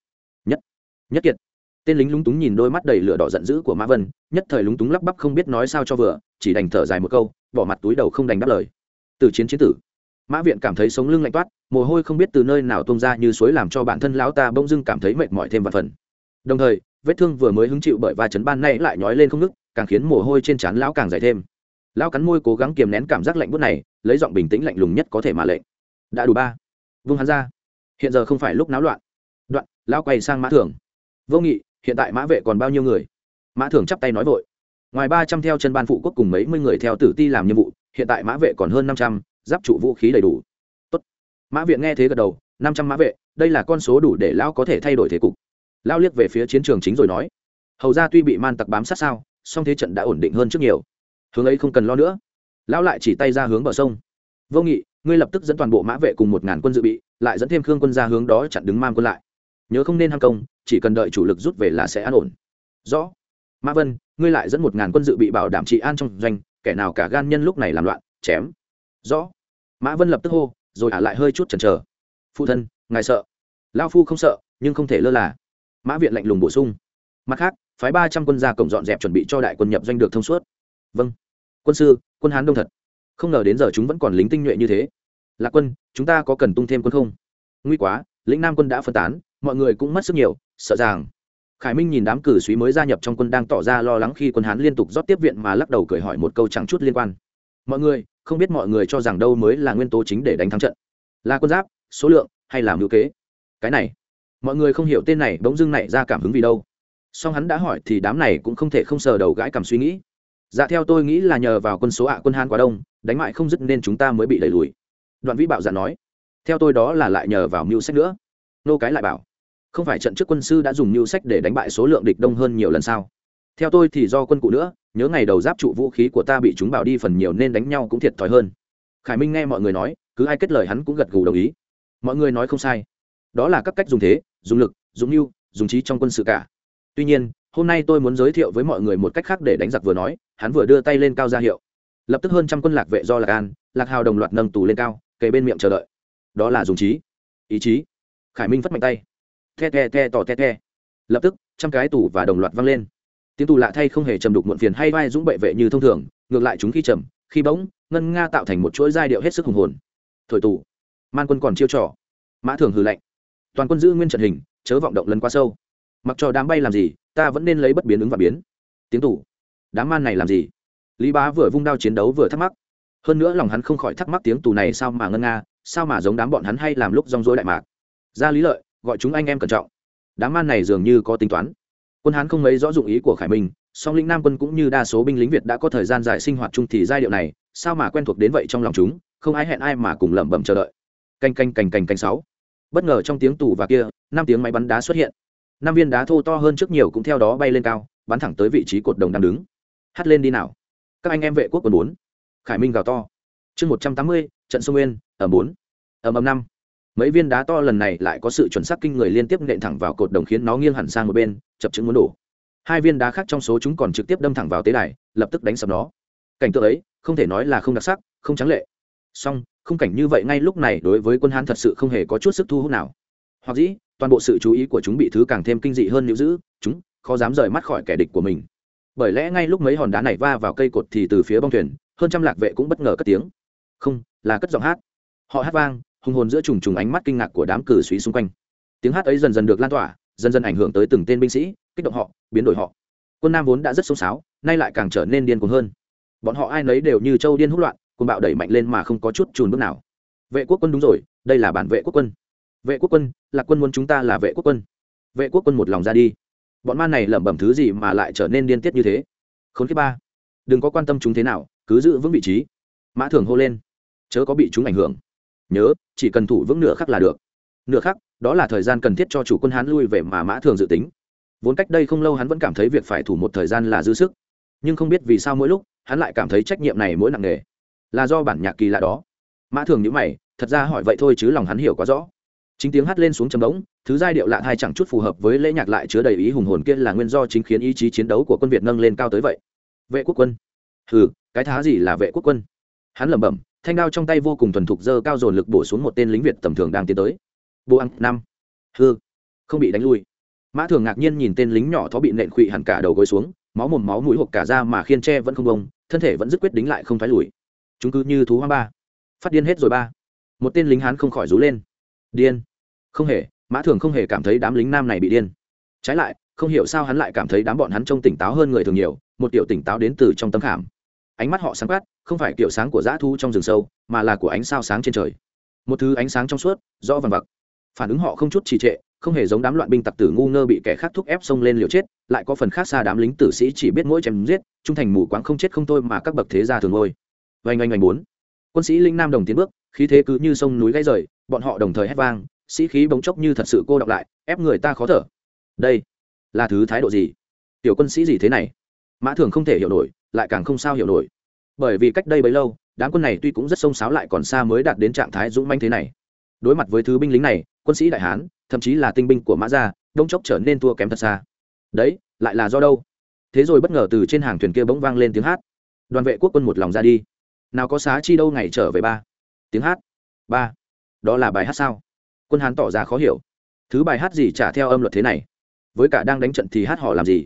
Nhất kiệt. Tên lính lúng túng nhìn đôi mắt đầy lửa đỏ giận dữ của Mã Vân, nhất thời lúng túng lắp bắp không biết nói sao cho vừa, chỉ đành thở dài một câu, bỏ mặt túi đầu không đành đáp lời. Tử chiến chiến tử. Mã Viện cảm thấy sống lưng lạnh toát, mồ hôi không biết từ nơi nào tuôn ra như suối, làm cho bản thân lão ta bỗng dưng cảm thấy mệt mỏi thêm vạn phần. Đồng thời, vết thương vừa mới hứng chịu bởi va chấn ban nay lại nhói lên không ngớt, càng khiến mồ hôi trên trán lão càng dày thêm. Lão cắn môi cố gắng kiềm nén cảm giác lạnh buốt này, lấy giọng bình tĩnh lạnh lùng nhất có thể mà lệnh: Đã đủ ba. Vung hắn ra. Hiện giờ không phải lúc náo loạn. Đoạn, lão quay sang Mã Thường: Vô Nghị, hiện tại Mã vệ còn bao nhiêu người? Mã Thường chắp tay nói vội: Ngoài 300 theo chân ban phụ quốc cùng mấy mươi người theo tử ti làm nhiệm vụ, hiện tại Mã vệ còn hơn 500, giáp trụ vũ khí đầy đủ. Tốt. Mã Viện nghe thế gật đầu, 500 mã vệ, đây là con số đủ để lão có thể thay đổi thế cục. Lão liếc về phía chiến trường chính rồi nói: Hầu ra tuy bị man tặc bám sát sao, song thế trận đã ổn định hơn trước nhiều. Hướng ấy không cần lo nữa. Lão lại chỉ tay ra hướng bờ sông: Vô Nghị, ngươi lập tức dẫn toàn bộ mã vệ cùng 1000 quân dự bị, lại dẫn thêm Khương quân ra hướng đó chặn đứng man quân lại. Nhớ không nên ham công, chỉ cần đợi chủ lực rút về là sẽ an ổn. Rõ. Mã Vân, ngươi lại dẫn 1000 quân dự bị bảo đảm trị an trong doanh, kẻ nào cả gan nhân lúc này làm loạn, chém. Rõ. Mã Vân lập tức hô, rồi lại hơi chút chần chờ. Phụ thân, ngài sợ? Lão phu không sợ, nhưng không thể lơ là. Mã Viện lạnh lùng bổ sung. Mặt khác, phái 300 quân ra cổng dọn dẹp chuẩn bị cho đại quân nhập doanh được thông suốt. Vâng. Quân sư, quân Hán đông thật. Không ngờ đến giờ chúng vẫn còn lính tinh nhuệ như thế. Lạc quân, chúng ta có cần tung thêm quân không? Nguy quá, lĩnh Nam quân đã phân tán, mọi người cũng mất sức nhiều, sợ rằng. Khải Minh nhìn đám cử sĩ mới gia nhập trong quân đang tỏ ra lo lắng khi quân Hán liên tục rót tiếp viện mà lắc đầu cười hỏi một câu chẳng chút liên quan. Mọi người, không biết mọi người cho rằng đâu mới là nguyên tố chính để đánh thắng trận? Là quân giáp, số lượng hay là mưu kế? Cái này, mọi người không hiểu tên này bỗng dưng nảy ra cảm hứng vì đâu. Song hắn đã hỏi thì đám này cũng không thể không sờ đầu gãi cảm suy nghĩ. Dạ theo tôi nghĩ là nhờ vào quân số quân Hán quá đông, đánh mại không dứt nên chúng ta mới bị đẩy lùi. Đoạn Vĩ Bạo dạ nói. Theo tôi đó là lại nhờ vào mưu sách nữa. Nô cái lại bảo, không phải trận trước quân sư đã dùng mưu sách để đánh bại số lượng địch đông hơn nhiều lần sao? Theo tôi thì do quân cụ nữa, nhớ ngày đầu giáp trụ vũ khí của ta bị chúng bảo đi phần nhiều nên đánh nhau cũng thiệt thòi hơn. Khải Minh nghe mọi người nói, cứ ai kết lời hắn cũng gật gù đồng ý. Mọi người nói không sai, đó là các cách dùng thế, dùng lực, dùng mưu, dùng trí trong quân sự cả. Tuy nhiên, hôm nay tôi muốn giới thiệu với mọi người một cách khác để đánh giặc. Vừa nói, hắn vừa đưa tay lên cao ra hiệu. Lập tức hơn trăm quân Lạc vệ do Lạc An, Lạc Hào đồng loạt nâng tù lên cao, kề bên miệng chờ đợi. Đó là dùng trí, ý chí. Khải Minh phất mạnh tay, the the the tỏ the the. Lập tức, trăm cái tù và đồng loạt vang lên. Tiếng tù lạ thay không hề trầm đục muộn phiền hay vai dũng bệ vệ như thông thường, ngược lại chúng khi trầm, khi bỗng, ngân nga tạo thành một chuỗi giai điệu hết sức hùng hồn. Thổi tù, man quân còn chiêu trò. Mã Thường hừ lạnh, toàn quân giữ nguyên trận hình, chớ vọng động lấn quá sâu. Mặc cho đám bay làm gì, ta vẫn nên lấy bất biến ứng và biến. Tiếng tù, đám man này làm gì? Lý Bá vừa vung đao chiến đấu vừa thắc mắc. Hơn nữa lòng hắn không khỏi thắc mắc tiếng tù này sao mà ngân nga, sao mà giống đám bọn hắn hay làm lúc rong rối đại mạc. Ra Lý Lợi, gọi chúng anh em cẩn trọng. Đám man này dường như có tính toán. Quân Hán không mấy rõ dụng ý của Khải Minh, song lĩnh Nam quân cũng như đa số binh lính Việt đã có thời gian dài sinh hoạt chung thì giai điệu này, sao mà quen thuộc đến vậy trong lòng chúng, không ai hẹn ai mà cùng lẩm bẩm chờ đợi. Canh canh canh canh canh 6. Bất ngờ trong tiếng tù và kia, 5 tiếng máy bắn đá xuất hiện. 5 viên đá thô to hơn trước nhiều cũng theo đó bay lên cao, bắn thẳng tới vị trí cột đồng đang đứng. Hắt lên đi nào, các anh em vệ quốc quân 4. Khải Minh gào to. Chương 180, trận sông Nguyên, ở 4. Ầm 5. Mấy viên đá to lần này lại có sự chuẩn xác kinh người liên tiếp nện thẳng vào cột đồng khiến nó nghiêng hẳn sang một bên, chập chững muốn đổ. 2 viên đá khác trong số chúng còn trực tiếp đâm thẳng vào tế đài, lập tức đánh sập nó. Cảnh tượng ấy không thể nói là không đặc sắc, không tráng lệ. Song khung cảnh như vậy ngay lúc này đối với quân Hán thật sự không hề có chút sức thu hút nào. Hoặc dĩ toàn bộ sự chú ý của chúng bị thứ càng thêm kinh dị hơn níu giữ chúng, khó dám rời mắt khỏi kẻ địch của mình. Bởi lẽ ngay lúc mấy hòn đá này va vào cây cột thì từ phía bong thuyền hơn trăm lạc vệ cũng bất ngờ cất tiếng, không là cất giọng hát. Họ hát vang hùng hồn giữa trùng trùng ánh mắt kinh ngạc của đám cử sĩ xung quanh. Tiếng hát ấy dần dần được lan tỏa, dần dần ảnh hưởng tới từng tên binh sĩ, kích động họ, biến đổi họ. Quân Nam vốn đã rất xông xáo, nay lại càng trở nên điên cuồng hơn. Bọn họ ai nấy đều như trâu điên hút loạn, cuồng bạo đẩy mạnh lên mà không có chút chùn bước nào. Vệ quốc quân, đúng rồi, đây là bản vệ quốc quân. Vệ quốc quân, Lạc quân muốn chúng ta là vệ quốc quân. Vệ quốc quân một lòng ra đi. Bọn man này lẩm bẩm thứ gì mà lại trở nên điên tiết như thế? Khốn kiếp ba, đừng có quan tâm chúng thế nào, cứ giữ vững vị trí. Mã Thường hô lên, chớ có bị chúng ảnh hưởng. Nhớ, chỉ cần thủ vững nửa khắc là được. Nửa khắc, đó là thời gian cần thiết cho chủ quân Hán lui về mà Mã Thường dự tính. Vốn cách đây không lâu hắn vẫn cảm thấy việc phải thủ một thời gian là dư sức, nhưng không biết vì sao mỗi lúc hắn lại cảm thấy trách nhiệm này mỗi nặng nề. Là do bản nhạc kỳ lạ đó? Mã Thường nhíu mày, thật ra hỏi vậy thôi chứ lòng hắn hiểu quá rõ. Chính tiếng hát lên xuống trầm bổng, thứ giai điệu lạ hay chẳng chút phù hợp với lễ nhạc lại chứa đầy ý hùng hồn kia là nguyên do chính khiến ý chí chiến đấu của quân Việt nâng lên cao tới vậy. Vệ quốc quân? Hừ, cái thá gì là vệ quốc quân? Hắn lẩm bẩm, thanh đao trong tay vô cùng thuần thục giơ cao dồn lực bổ xuống một tên lính Việt tầm thường đang tiến tới. Bố ăn năm. Hừ, không bị đánh lui. Mã Thường ngạc nhiên nhìn tên lính nhỏ thó bị nện khuỵu hẳn cả đầu gối xuống, máu mồm máu mũi hộc cả ra mà khiên tre vẫn không bông, thân thể vẫn dứt quyết đính lại không thoái lùi. Chúng cứ như thú hoang ba. Phát điên hết rồi ba. Một tên lính Hán không khỏi rú lên. Điên? Không hề, Mã Thường không hề cảm thấy đám lính nam này bị điên. Trái lại, không hiểu sao hắn lại cảm thấy đám bọn hắn trông tỉnh táo hơn người thường nhiều, một kiểu tỉnh táo đến từ trong tâm khảm. Ánh mắt họ sáng quát, không phải kiểu sáng của dã thú trong rừng sâu, mà là của ánh sao sáng trên trời. Một thứ ánh sáng trong suốt, rõ vàng vặc. Phản ứng họ không chút trì trệ, không hề giống đám loạn binh tặc tử ngu ngơ bị kẻ khác thúc ép xông lên liều chết, lại có phần khác xa đám lính tử sĩ chỉ biết mỗi chém giết, trung thành mù quáng không chết không thôi mà các bậc thế gia thường ngôi. Oanh bốn. Quân sĩ linh nam đồng tiến bước, khí thế cứ như sông núi gãy rời, bọn họ đồng thời hét vang, sĩ khí bỗng chốc như thật sự cô đọng lại, ép người ta khó thở. Đây là thứ thái độ gì? Tiểu quân sĩ gì thế này? Mã Thường không thể hiểu nổi, lại càng không sao hiểu nổi. Bởi vì cách đây bấy lâu, đám quân này tuy cũng rất xông xáo lại còn xa mới đạt đến trạng thái dũng mãnh thế này. Đối mặt với thứ binh lính này, quân sĩ đại Hán, thậm chí là tinh binh của Mã gia, đông chốc trở nên thua kém thật xa. Đấy, lại là do đâu? Thế rồi bất ngờ từ trên hàng thuyền kia bỗng vang lên tiếng hát. Đoàn vệ quốc quân một lòng ra đi. Nào có xá chi đâu ngày trở về ba. Tiếng hát. Ba. Đó là bài hát sao? Quân Hán tỏ ra khó hiểu. Thứ bài hát gì trả theo âm luật thế này? Với cả đang đánh trận thì hát họ làm gì?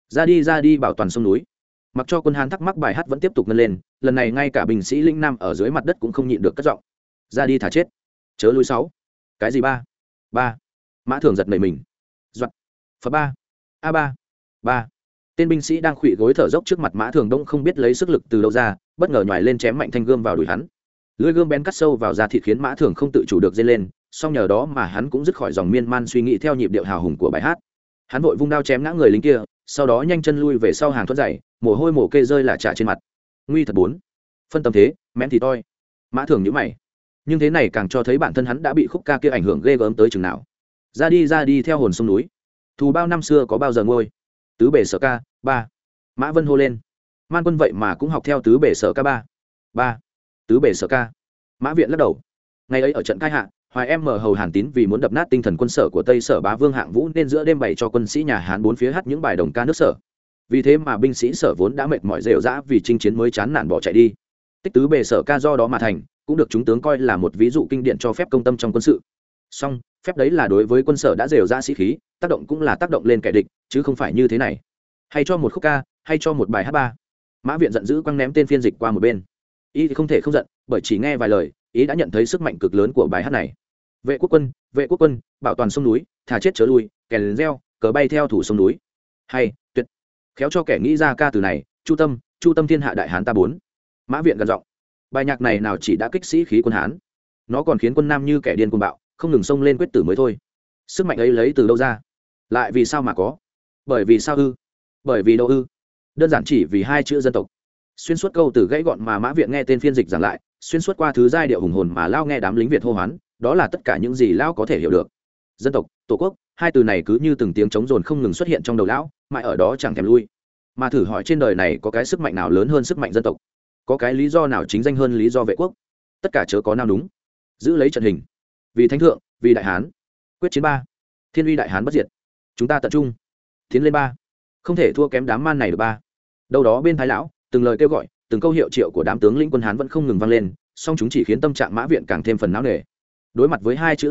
Ra đi bảo toàn sông núi. Mặc cho quân Hán thắc mắc, bài hát vẫn tiếp tục ngân lên, lần này ngay cả binh sĩ lĩnh nam ở dưới mặt đất cũng không nhịn được cất giọng. Ra đi thả chết. Chớ lui sáu. Cái gì ba? Ba. Mã Thường giật nảy mình. Doặt. Phật ba. A ba. Ba. Tên binh sĩ đang khuỵu gối thở dốc trước mặt Mã Thường đông không biết lấy sức lực từ đâu ra, bất ngờ nhòi lên chém mạnh thanh gươm vào đùi hắn. Lưỡi gươm bén cắt sâu vào da thịt khiến Mã Thường không tự chủ được dây lên, song nhờ đó mà hắn cũng dứt khỏi dòng miên man suy nghĩ theo nhịp điệu hào hùng của bài hát. Hắn vội vung đao chém ngã người lính kia, sau đó nhanh chân lui về sau hàng thoát dày, mồ hôi mồ kê rơi lả chả trên mặt. Nguy thật bốn. Phân tâm thế, mém thì toi. Mã Thường nhíu mày. Nhưng thế này càng cho thấy bản thân hắn đã bị khúc ca kia ảnh hưởng ghê gớm tới chừng nào. Ra đi theo hồn sông núi. Thù bao năm xưa có bao giờ ngôi. Tứ bể sở ca ba. Mã Vân hô lên. Man quân vậy mà cũng học theo tứ bể sở ca ba. Ba. Tứ bể sở ca. Mã Viện lắc đầu. Ngày ấy ở trận Cai Hạ, Hoài em mở hầu Hàn Tín vì muốn đập nát tinh thần quân sở của Tây Sở Bá Vương Hạng Vũ nên giữa đêm bày cho quân sĩ nhà Hán bốn phía hát những bài đồng ca nước Sở. Vì thế mà binh sĩ Sở vốn đã mệt mỏi rệu rã vì chinh chiến mới chán nản bỏ chạy đi. Tích tứ bề sở ca do đó mà thành, cũng được chúng tướng coi là một ví dụ kinh điển cho phép công tâm trong quân sự. Song phép đấy là đối với quân sở đã rệu rã sĩ khí, tác động cũng là tác động lên kẻ địch, chứ không phải như thế này. Hay cho một khúc ca, hay cho một bài hát ba. Mã Viện giận dữ quăng ném tên phiên dịch qua một bên. Ý thì không thể không giận, bởi chỉ nghe vài lời, ý đã nhận thấy sức mạnh cực lớn của bài hát này. Vệ quốc quân, bảo toàn sông núi, thà chết chớ lui, kèn reo, cờ bay theo thủ sông núi. Hay, tuyệt. Khéo cho kẻ nghĩ ra ca từ này, chu tâm thiên hạ đại Hán ta bốn. Mã Viện gần giọng. Bài nhạc này nào chỉ đã kích sĩ khí quân Hán, nó còn khiến quân Nam như kẻ điên cuồng bạo, không ngừng xông lên quyết tử mới thôi. Sức mạnh ấy lấy từ đâu ra? Lại vì sao mà có? Bởi vì sao ư? Bởi vì đâu ư? Đơn giản chỉ vì hai chữ dân tộc. Xuyên suốt câu từ gãy gọn mà Mã Viện nghe tên phiên dịch giảng lại, xuyên suốt qua thứ giai điệu hùng hồn mà Lao nghe đám lính Việt hô hoán, đó là tất cả những gì Lão có thể hiểu được. Dân tộc, tổ quốc, hai từ này cứ như từng tiếng trống dồn không ngừng xuất hiện trong đầu Lão, mãi ở đó chẳng thèm lui. Mà thử hỏi trên đời này có cái sức mạnh nào lớn hơn sức mạnh dân tộc? Có cái lý do nào chính danh hơn lý do vệ quốc? Tất cả chớ có nào đúng. Giữ lấy trận hình. Vì thánh thượng, vì đại Hán. Quyết chiến ba. Thiên uy đại Hán bất diệt. Chúng ta tận trung. Tiến lên ba. Không thể thua kém đám man này được ba. Đâu đó bên Thái Lão, từng lời kêu gọi, từng câu hiệu triệu của đám tướng lĩnh quân Hán vẫn không ngừng vang lên, song chúng chỉ khiến tâm trạng Mã Viện càng thêm phần não nề. Đối mặt với hai chữ tổ quốc,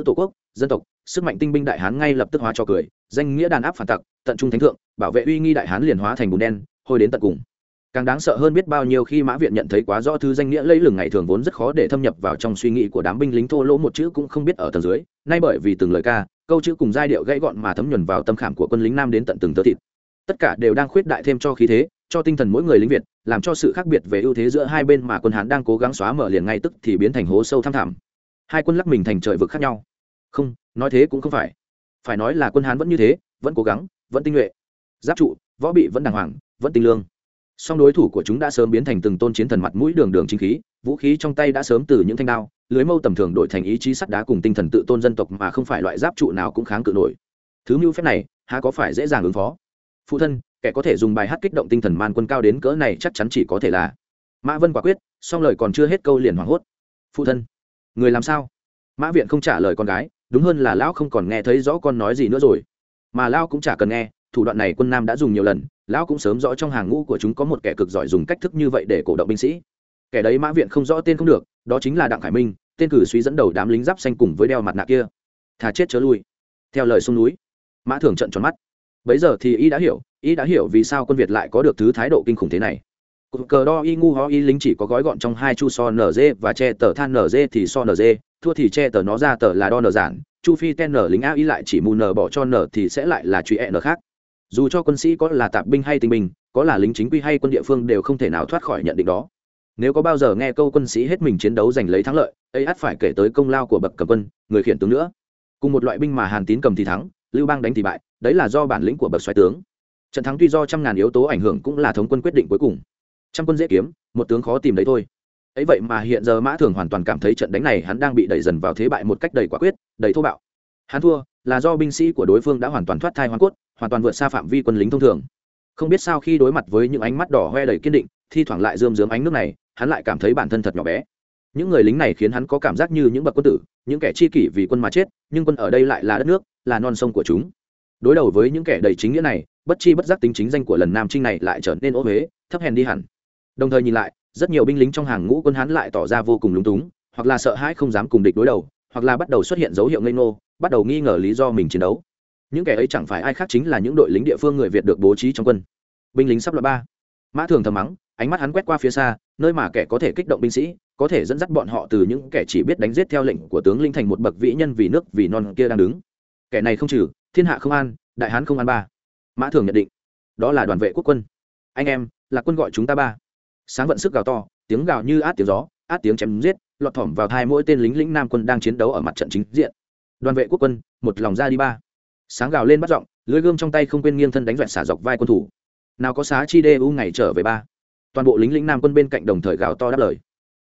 dân tộc sức mạnh tinh binh đại hán ngay lập tức hóa cho cười, danh nghĩa đàn áp phản tặc, tận trung thánh thượng, bảo vệ uy nghi đại hán liền hóa thành bùn đen, hôi đến tận cùng. Càng đáng sợ hơn biết bao nhiêu khi Mã Viện nhận thấy quá rõ thứ danh nghĩa lẫy lừng ngày thường vốn rất khó để thâm nhập vào trong suy nghĩ của đám binh lính thô lỗ một chữ cũng không biết ở tầng dưới, nay bởi vì từng lời ca, câu chữ cùng giai điệu gãy gọn mà thấm nhuần vào tâm khảm của quân lính nam đến tận từng tơ thịt. Tất cả đều đang khuyết đại thêm cho khí thế, cho tinh thần mỗi người lính Việt, làm cho sự khác biệt về ưu thế giữa hai bên mà quân Hán đang cố gắng xóa mở liền ngay tức thì biến thành hố sâu thăm thẳm. Hai quân lắc mình thành trời vực khác nhau. Không, nói thế cũng không phải nói là quân Hán vẫn như thế, vẫn cố gắng, vẫn tinh nhuệ, giáp trụ, võ bị vẫn đàng hoàng, vẫn tinh lương. Song đối thủ của chúng đã sớm biến thành từng tôn chiến thần mặt mũi đường đường chính khí, vũ khí trong tay đã sớm từ những thanh đao, lưới mâu tầm thường đổi thành ý chí sắt đá cùng tinh thần tự tôn dân tộc mà không phải loại giáp trụ nào cũng kháng cự nổi. Thứ mưu phép này, há có phải dễ dàng ứng phó? Phụ thân, kẻ có thể dùng bài hát kích động tinh thần man quân cao đến cỡ này chắc chắn chỉ có thể là Mã Vân quả quyết, song lời còn chưa hết câu liền hoảng hốt. Phụ thân, người làm sao? Mã Viện không trả lời con gái, đúng hơn là lão không còn nghe thấy rõ con nói gì nữa rồi. Mà lão cũng chả cần nghe, thủ đoạn này quân Nam đã dùng nhiều lần, lão cũng sớm rõ trong hàng ngũ của chúng có một kẻ cực giỏi dùng cách thức như vậy để cổ động binh sĩ. Kẻ đấy Mã Viện không rõ tên không được, đó chính là Đặng Khải Minh, tên cử suý dẫn đầu đám lính giáp xanh cùng với đeo mặt nạ kia. Thà chết chớ lui. Theo lời sông núi, Mã Thường trợn tròn mắt. Bấy giờ thì y đã hiểu vì sao quân Việt lại có được thứ thái độ kinh khủng thế này. Cờ đo y ngu ho y lính chỉ có gói gọn trong hai chu so nz và che tờ than nz thì so nz, thua thì che tờ nó ra tờ là đo n giản, chu phi ten n lính a y lại chỉ mù n bỏ cho n thì sẽ lại là truy n khác. Dù cho quân sĩ có là tạp binh hay tinh binh, có là lính chính quy hay quân địa phương đều không thể nào thoát khỏi nhận định đó. Nếu có bao giờ nghe câu quân sĩ hết mình chiến đấu giành lấy thắng lợi, ấy ắt phải kể tới công lao của bậc cầm quân, người khiển tướng nữa. Cùng một loại binh mà Hàn Tín cầm thì thắng, Lưu Bang đánh thì bại, đấy là do bản lĩnh của bậc soái tướng. Trận thắng tuy do trăm ngàn yếu tố ảnh hưởng cũng là thống quân quyết định cuối cùng. Trăm quân dễ kiếm, một tướng khó tìm đấy thôi. Ấy vậy mà hiện giờ Mã Thường hoàn toàn cảm thấy trận đánh này hắn đang bị đẩy dần vào thế bại một cách đầy quả quyết, đầy thô bạo. Hắn thua là do binh sĩ của đối phương đã hoàn toàn thoát thai hoàn cốt, hoàn toàn vượt xa phạm vi quân lính thông thường. Không biết sao khi đối mặt với những ánh mắt đỏ hoe đầy kiên định, thi thoảng lại rơm rớm ánh nước này, hắn lại cảm thấy bản thân thật nhỏ bé. Những người lính này khiến hắn có cảm giác như những bậc quân tử, những kẻ chi kỷ vì quân mà chết, nhưng quân ở đây lại là đất nước, là non sông của chúng. Đối đầu với những kẻ đầy chính nghĩa này, bất chi bất giác tính chính danh của lần Nam Chinh này lại trở nên ô uế, thấp hèn đi hẳn. Đồng thời nhìn lại, rất nhiều binh lính trong hàng ngũ quân Hán lại tỏ ra vô cùng lúng túng, hoặc là sợ hãi không dám cùng địch đối đầu, hoặc là bắt đầu xuất hiện dấu hiệu ngây ngô, bắt đầu nghi ngờ lý do mình chiến đấu. Những kẻ ấy chẳng phải ai khác chính là những đội lính địa phương người Việt được bố trí trong quân. Binh lính sắp loại ba. Mã Thường thầm mắng, ánh mắt hắn quét qua phía xa, nơi mà kẻ có thể kích động binh sĩ, có thể dẫn dắt bọn họ từ những kẻ chỉ biết đánh giết theo lệnh của tướng linh thành một bậc vĩ nhân vì nước vì non kia đang đứng. Kẻ này không trừ, thiên hạ không an, đại hán không an ba. Mã Thường nhận định, đó là đoàn vệ quốc quân. Anh em, là quân gọi chúng ta ba. Sáng vận sức gào to, tiếng gào như át tiếng gió, át tiếng chém giết, lọt thỏm vào tai mỗi tên lính lĩnh nam quân đang chiến đấu ở mặt trận chính diện. Đoàn vệ quốc quân, một lòng ra đi ba. Sáng gào lên bắt giọng, lưỡi gươm trong tay không quên nghiêng thân đánh doẹt xả dọc vai quân thủ. Nào có xá chi đê u ngày trở về ba. Toàn bộ lính lĩnh nam quân bên cạnh đồng thời gào to đáp lời.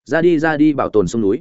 Ra đi bảo tồn sông núi.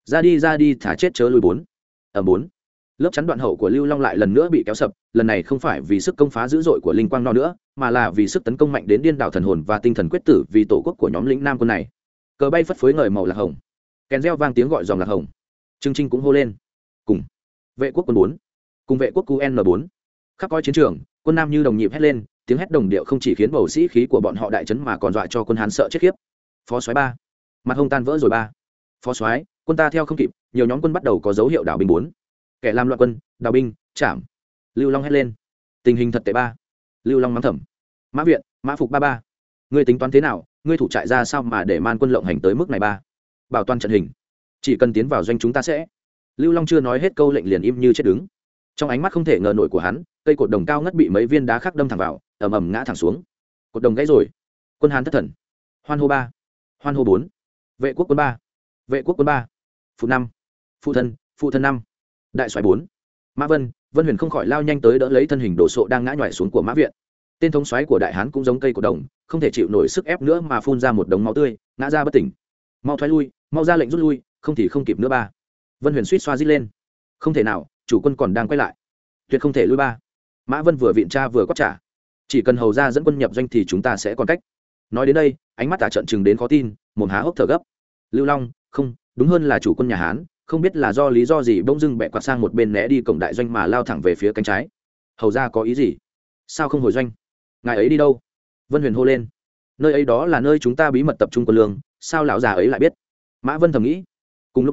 Ra đi thả chết chớ lùi bốn. Ở bốn. Lớp chắn đoạn hậu của Lưu Long lại lần nữa bị kéo sập, lần này không phải vì sức công phá dữ dội của Linh Quang No nữa, mà là vì sức tấn công mạnh đến điên đảo thần hồn và tinh thần quyết tử vì tổ quốc của nhóm lĩnh nam quân này. Cờ bay phất phới ngời màu lạc hồng, kèn reo vang tiếng gọi dòng lạc hồng. Trương Trinh cũng hô lên. Cùng vệ quốc quân 4, cùng vệ quốc QN4. Khắp coi chiến trường, quân nam như đồng nhịp hét lên, tiếng hét đồng điệu không chỉ khiến bầu sĩ khí của bọn họ đại chấn mà còn dọa cho quân Hán sợ chết khiếp. Phó soái 3, mặt hông tan vỡ rồi ba. Phó soái, quân ta theo không kịp, nhiều nhóm quân bắt đầu có dấu hiệu đảo binh 4. Kẻ làm loạn quân, đào binh, chạm. Lưu Long hét lên, tình hình thật tệ ba. Lưu Long mắng thầm, Mã Viện, Mã Phục ba ba, ngươi tính toán thế nào, ngươi thủ trại ra sao mà để man quân lộng hành tới mức này ba. Bảo toàn trận hình, chỉ cần tiến vào doanh chúng ta sẽ. Lưu Long chưa nói hết câu lệnh liền im như chết đứng. Trong ánh mắt không thể ngờ nổi của hắn, cây cột đồng cao ngất bị mấy viên đá khác đâm thẳng vào, ầm ầm ngã thẳng xuống. Cột đồng gãy rồi. Quân Hán thất thần. Hoan hô 3, hoan hô 4, vệ quốc quân 3, vệ quốc quân 3, phụ 5, phụ thân 5, đại soái 4. Mã Vân Huyền không khỏi lao nhanh tới đỡ lấy thân hình đổ sộ đang ngã nhòi xuống của Mã Viện. Tên thống soái của đại hán cũng giống cây cột đồng, không thể chịu nổi sức ép nữa mà phun ra một đống máu tươi, ngã ra bất tỉnh. Mau thoái lui, mau ra lệnh rút lui, không thì không kịp nữa ba. Vân Huyền suýt xoa rít lên. Không thể nào, chủ quân còn đang quay lại, tuyệt không thể lui ba. Mã Vân vừa viện tra vừa quát trả, chỉ cần hầu ra dẫn quân nhập doanh thì chúng ta sẽ còn cách. Nói đến đây, ánh mắt Tả Trận chừng đến khó tin, mồm há hốc thở gấp. Lưu Long, không, đúng hơn là chủ quân nhà Hán, không biết là do lý do gì bỗng dưng bẹ quạt sang một bên né đi cổng đại doanh mà lao thẳng về phía cánh trái. Hầu ra có ý gì? Sao không hồi doanh? Ngài ấy đi đâu? Vân Huyền hô lên. Nơi ấy đó là nơi chúng ta bí mật tập trung quân lương, sao lão già ấy lại biết? Mã Vân thầm nghĩ. Cùng lúc đó,